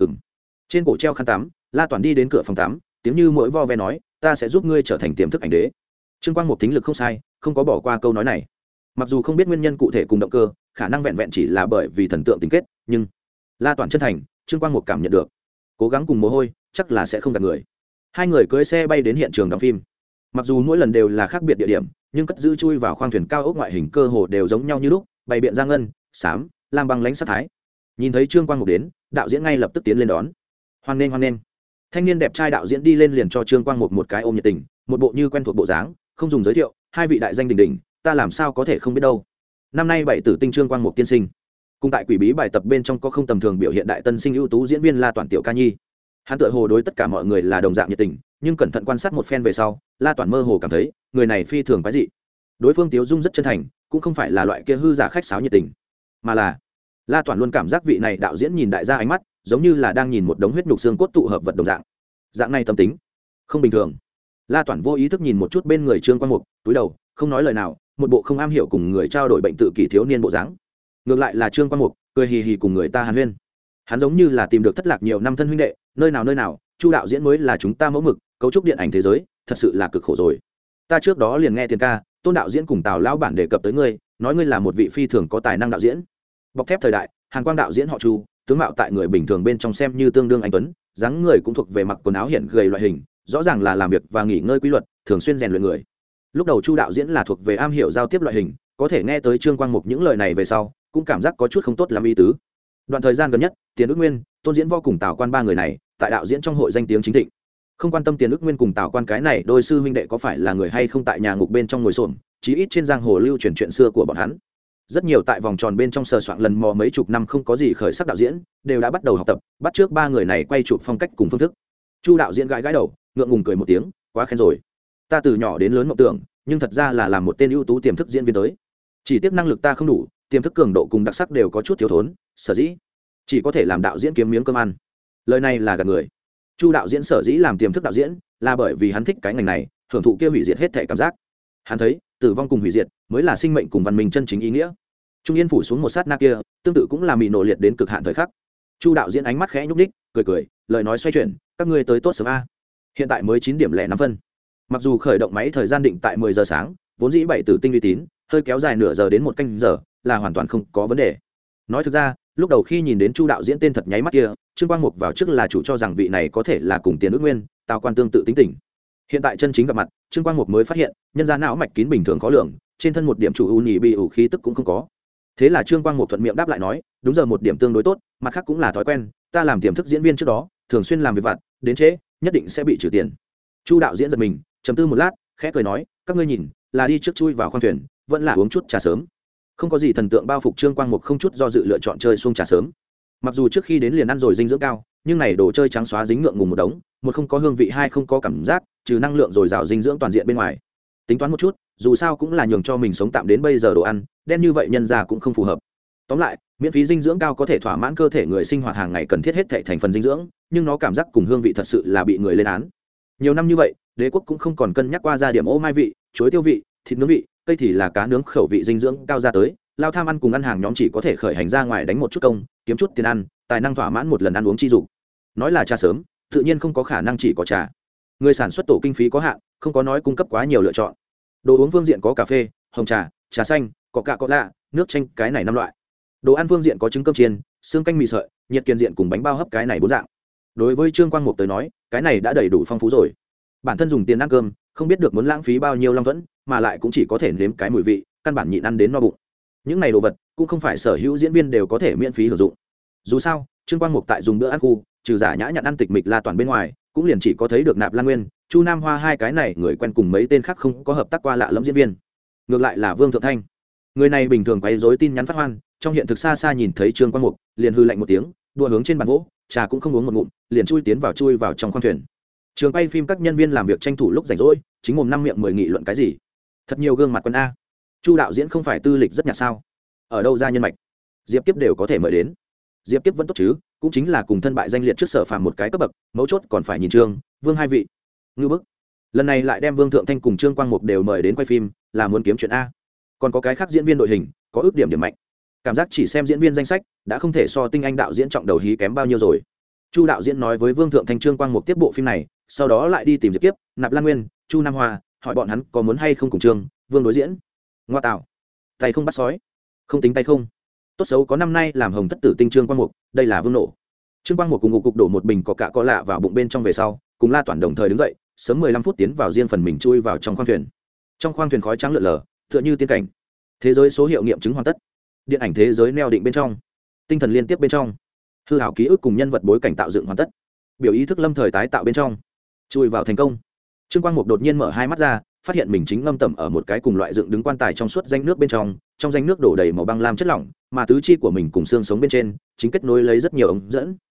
Trên cổ treo khăn tắm, La Toản đi đến cửa phòng tắm, tiếng như mỗi vo ve nói, ta sẽ giúp ngươi trở thành tiềm thức ảnh đế. Trương Quang Mục tính lực không sai, không có bỏ qua câu nói này. Mặc dù không biết nguyên nhân cụ thể cùng động cơ, khả năng vẹn vẹn chỉ là bởi vì thần tượng tình kết, nhưng La Toản chân thành, Trương Quang Mục cảm nhận được. Cố gắng cùng mồ hôi, chắc là sẽ không gạt người. Hai người cưỡi xe bay đến hiện trường đóng phim. Mặc dù mỗi lần đều là khác biệt địa điểm, nhưng cất giữ chui vào khoang thuyền cao ốc ngoại hình cơ hồ đều giống nhau như lúc, bày biện ra ngân, xám, lam băng lãnh sát thái. Nhìn thấy Trương Quang Mục đến, đạo diễn ngay lập tức tiến lên đón. Hoan nghênh hoan nghênh. Thanh niên đẹp trai đạo diễn đi lên liền cho Trương Quang Mục một cái ôm nhiệt tình, một bộ như quen thuộc bộ dáng, không dùng giới thiệu, hai vị đại danh đỉnh đỉnh, ta làm sao có thể không biết đâu. Năm nay bảy tử tinh Trương Quang Mục tiên sinh, cùng tại quỷ bí bài tập bên trong có không tầm thường biểu hiện đại tân sinh ưu tú diễn viên La Toản tiểu ca nhi. Hắn tựa hồ đối tất cả mọi người là đồng dạng nhiệt tình, nhưng cẩn thận quan sát một phen về sau, La Toản mơ hồ cảm thấy người này phi thường quái dị. Đối phương tiếu dung rất chân thành, cũng không phải là loại kia hư giả khách sáo nhiệt tình, mà là La Toản luôn cảm giác vị này đạo diễn nhìn đại gia ánh mắt giống như là đang nhìn một đống huyết nhục xương cốt tụ hợp vật đồng dạng này tâm tính không bình thường. La Toản vô ý thức nhìn một chút bên người Trương Quang Mục, túi đầu không nói lời nào, một bộ không am hiểu cùng người trao đổi bệnh tự kỷ thiếu niên bộ dáng. Ngược lại là Trương Quang Mục cười hì hì cùng người ta hàn huyên. Hắn giống như là tìm được thất lạc nhiều năm thân huynh đệ, nơi nào Chu đạo diễn mới là chúng ta mẫu mực, cấu trúc điện ảnh thế giới thật sự là cực khổ rồi. Ta trước đó liền nghe Tiền ca, Tôn đạo diễn cùng Tào lão bản đề cập tới ngươi, nói ngươi là một vị phi thường có tài năng đạo diễn. Bọc thép thời đại, Hàn Quang đạo diễn họ Chu, tướng mạo tại người bình thường bên trong xem như tương đương anh tuấn, dáng người cũng thuộc về mặc quần áo hiện gầy loại hình, rõ ràng là làm việc và nghỉ ngơi quy luật, thường xuyên rèn luyện người. Lúc đầu Chu đạo diễn là thuộc về am hiểu giao tiếp loại hình, có thể nghe tới Trương Quang Mục những lời này về sau, cũng cảm giác có chút không tốt lắm ý tứ. Đoạn thời gian gần nhất, Tiền Ước Nguyên, Tôn Diễn Võ cùng Tào Quan ba người này, tại đạo diễn trong hội danh tiếng chính thịnh. Không quan tâm Tiền Ước Nguyên cùng Tào Quan cái này đôi sư huynh đệ có phải là người hay không tại nhà ngục bên trong ngồi xổm, chí ít trên giang hồ lưu truyền chuyện xưa của bọn hắn. Rất nhiều tại vòng tròn bên trong sờ soạn lần mò mấy chục năm không có gì khởi sắc đạo diễn, đều đã bắt đầu học tập, bắt trước ba người này quay chụp phong cách cùng phương thức. Chu đạo diễn gãi gãi đầu, ngượng ngùng cười một tiếng, quá khen rồi. Ta từ nhỏ đến lớn mộng tưởng, nhưng thật ra là làm một tên ưu tú tiềm thức diễn viên tới. Chỉ tiếc năng lực ta không đủ, tiềm thức cường độ cùng đặc sắc đều có chút thiếu thốn, sở dĩ chỉ có thể làm đạo diễn kiếm miếng cơm ăn. Lời này là gạt người. Chu đạo diễn sở dĩ làm tiềm thức đạo diễn, là bởi vì hắn thích cái ngành này, hưởng thụ kia hủy diệt hết thể cảm giác. Hắn thấy, tử vong cùng hủy diệt mới là sinh mệnh cùng văn minh chân chính ý nghĩa. Trung yên phủ xuống một sát na kia, tương tự cũng là mị nổ liệt đến cực hạn thời khắc. Chu đạo diễn ánh mắt khẽ nhúc nhích, cười, lời nói xoay chuyển, các ngươi tới tốt sớm a. Hiện tại mới 9:05. Mặc dù khởi động máy thời gian định tại 10 giờ sáng, vốn dĩ bảy tử tinh uy tín, hơi kéo dài nửa giờ đến một canh giờ, là hoàn toàn không có vấn đề. Nói thực ra, lúc đầu khi nhìn đến Chu đạo diễn tên thật nháy mắt kia, Trương Quang Mục vào trước là chủ cho rằng vị này có thể là cùng Tiền Ước Nguyên, Tào Quan tương tự tính tình. Hiện tại chân chính gặp mặt, Trương Quang Mục mới phát hiện, nhân ra não mạch kín bình thường khó lường, trên thân một điểm chủ u nhị bị ủ khí tức cũng không có. Thế là Trương Quang Mục thuận miệng đáp lại nói, đúng giờ một điểm tương đối tốt, mặt khác cũng là thói quen, ta làm tiềm thức diễn viên trước đó, thường xuyên làm việc vặt, đến trễ, nhất định sẽ bị trừ tiền. Chu đạo diễn giật mình, trầm tư một lát, khẽ cười nói, các ngươi nhìn, là đi trước chui vào khoang thuyền, vẫn là uống chút trà sớm. Không có gì thần tượng bao phục, Trương Quang Mục không chút do dự lựa chọn chơi xuông trà sớm. Mặc dù trước khi đến liền ăn rồi dinh dưỡng cao, nhưng này đồ chơi trắng xóa dính ngượng ngùng một đống, một không có hương vị, hai không có cảm giác, trừ năng lượng dồi dào dinh dưỡng toàn diện bên ngoài. Tính toán một chút, dù sao cũng là nhường cho mình sống tạm đến bây giờ đồ ăn, đen như vậy nhân ra cũng không phù hợp. Tóm lại, miễn phí dinh dưỡng cao có thể thỏa mãn cơ thể người sinh hoạt hàng ngày cần thiết hết thảy thành phần dinh dưỡng, nhưng nó cảm giác cùng hương vị thật sự là bị người lên án. Nhiều năm như vậy, đế quốc cũng không còn cân nhắc qua ra điểm ô mai vị, chuối tiêu vị, thịt nướng vị, cây thì là cá nướng khẩu vị dinh dưỡng cao ra tới, lao tham ăn cùng ăn hàng nhóm chỉ có thể khởi hành ra ngoài đánh một chút công, kiếm chút tiền ăn, tài năng thỏa mãn một lần ăn uống chi dục. Nói là trà sớm, tự nhiên không có khả năng chỉ có trà. Người sản xuất tổ kinh phí có hạn, không có nói cung cấp quá nhiều lựa chọn. Đồ uống phương diện có cà phê, hồng trà, trà xanh, coca cola, nước chanh cái này 5 loại. Đồ ăn phương diện có trứng cơm chiên, xương canh mì sợi, nhiệt kiền diện cùng bánh bao hấp cái này 4 dạng. Đối với Trương Quang Mục tới nói, cái này đã đầy đủ phong phú rồi. Bản thân dùng tiền ăn cơm, không biết được muốn lãng phí bao nhiêu long thuẫn, mà lại cũng chỉ có thể nếm cái mùi vị, căn bản nhịn ăn đến no bụng. Những này đồ vật cũng không phải sở hữu diễn viên đều có thể miễn phí sử dụng. Dù sao, Trương Quang Mục tại dùng bữa ăn khu, trừ giả nhã nhận ăn tịch mịch la toàn bên ngoài, cũng liền chỉ có thấy được Nạp Lan Nguyên, Chu Nam Hoa hai cái này người quen cùng mấy tên khác không có hợp tác qua lạ lẫm diễn viên. Ngược lại là Vương Thượng Thanh, người này bình thường quấy rối tin nhắn phát hoan, trong hiện thực xa xa nhìn thấy Trương Quang Mục, liền hư lạnh một tiếng, đua hướng trên bàn gỗ, trà cũng không uống một ngụm, liền chui vào trong khoang thuyền. Trường quay phim các nhân viên làm việc tranh thủ lúc rảnh rỗi, chính mồm năm miệng mười nghị luận cái gì. Thật nhiều gương mặt quân a. Chu đạo diễn không phải tư lịch rất nhạt sao? Ở đâu ra nhân mạch? Diệp Kiếp đều có thể mời đến. Diệp Kiếp vẫn tốt chứ, cũng chính là cùng thân bại danh liệt trước Sở Phàm một cái cấp bậc, mấu chốt còn phải nhìn Trương, Vương hai vị. Ngưu bức. Lần này lại đem Vương Thượng Thanh cùng Trương Quang Mục đều mời đến quay phim, là muốn kiếm chuyện a. Còn có cái khác diễn viên đội hình, có ước điểm mạnh. Cảm giác chỉ xem diễn viên danh sách, đã không thể so tinh anh đạo diễn trọng đầu hí kém bao nhiêu rồi. Chu đạo diễn nói với Vương Thượng Thanh Trương Quang Mục tiếp bộ phim này, sau đó lại đi tìm Diệp Kiếp, Nạp Lan Nguyên, Chu Nam Hoa, hỏi bọn hắn có muốn hay không cùng Trương, Vương đối diễn. Ngoa tạo, tay không bắt sói, không tính tay không. Tốt xấu có năm nay làm hồng thất tử tinh Trương Quang Mục, đây là vương nổ. Trương Quang Mục cùng ngục cục đổ một bình cà có lạ vào bụng bên trong về sau, cùng La Toản đồng thời đứng dậy, sớm 15 phút tiến vào riêng phần mình chui vào trong khoang thuyền. Trong khoang thuyền khói trắng lượn lờ, tựa như tiên cảnh. Thế giới số hiệu nghiệm chứng hoàn tất. Điện ảnh thế giới neo định bên trong, tinh thần liên tiếp bên trong, hư hảo ký ức cùng nhân vật bối cảnh tạo dựng hoàn tất, biểu ý thức lâm thời tái tạo bên trong, chui vào thành công. Trương Quang Mục đột nhiên mở hai mắt ra, phát hiện mình chính ngâm tẩm ở một cái cùng loại dựng đứng quan tài trong suốt danh nước bên trong danh nước đổ đầy màu băng lam chất lỏng, mà tứ chi của mình cùng xương sống bên trên chính kết nối lấy rất nhiều ống dẫn.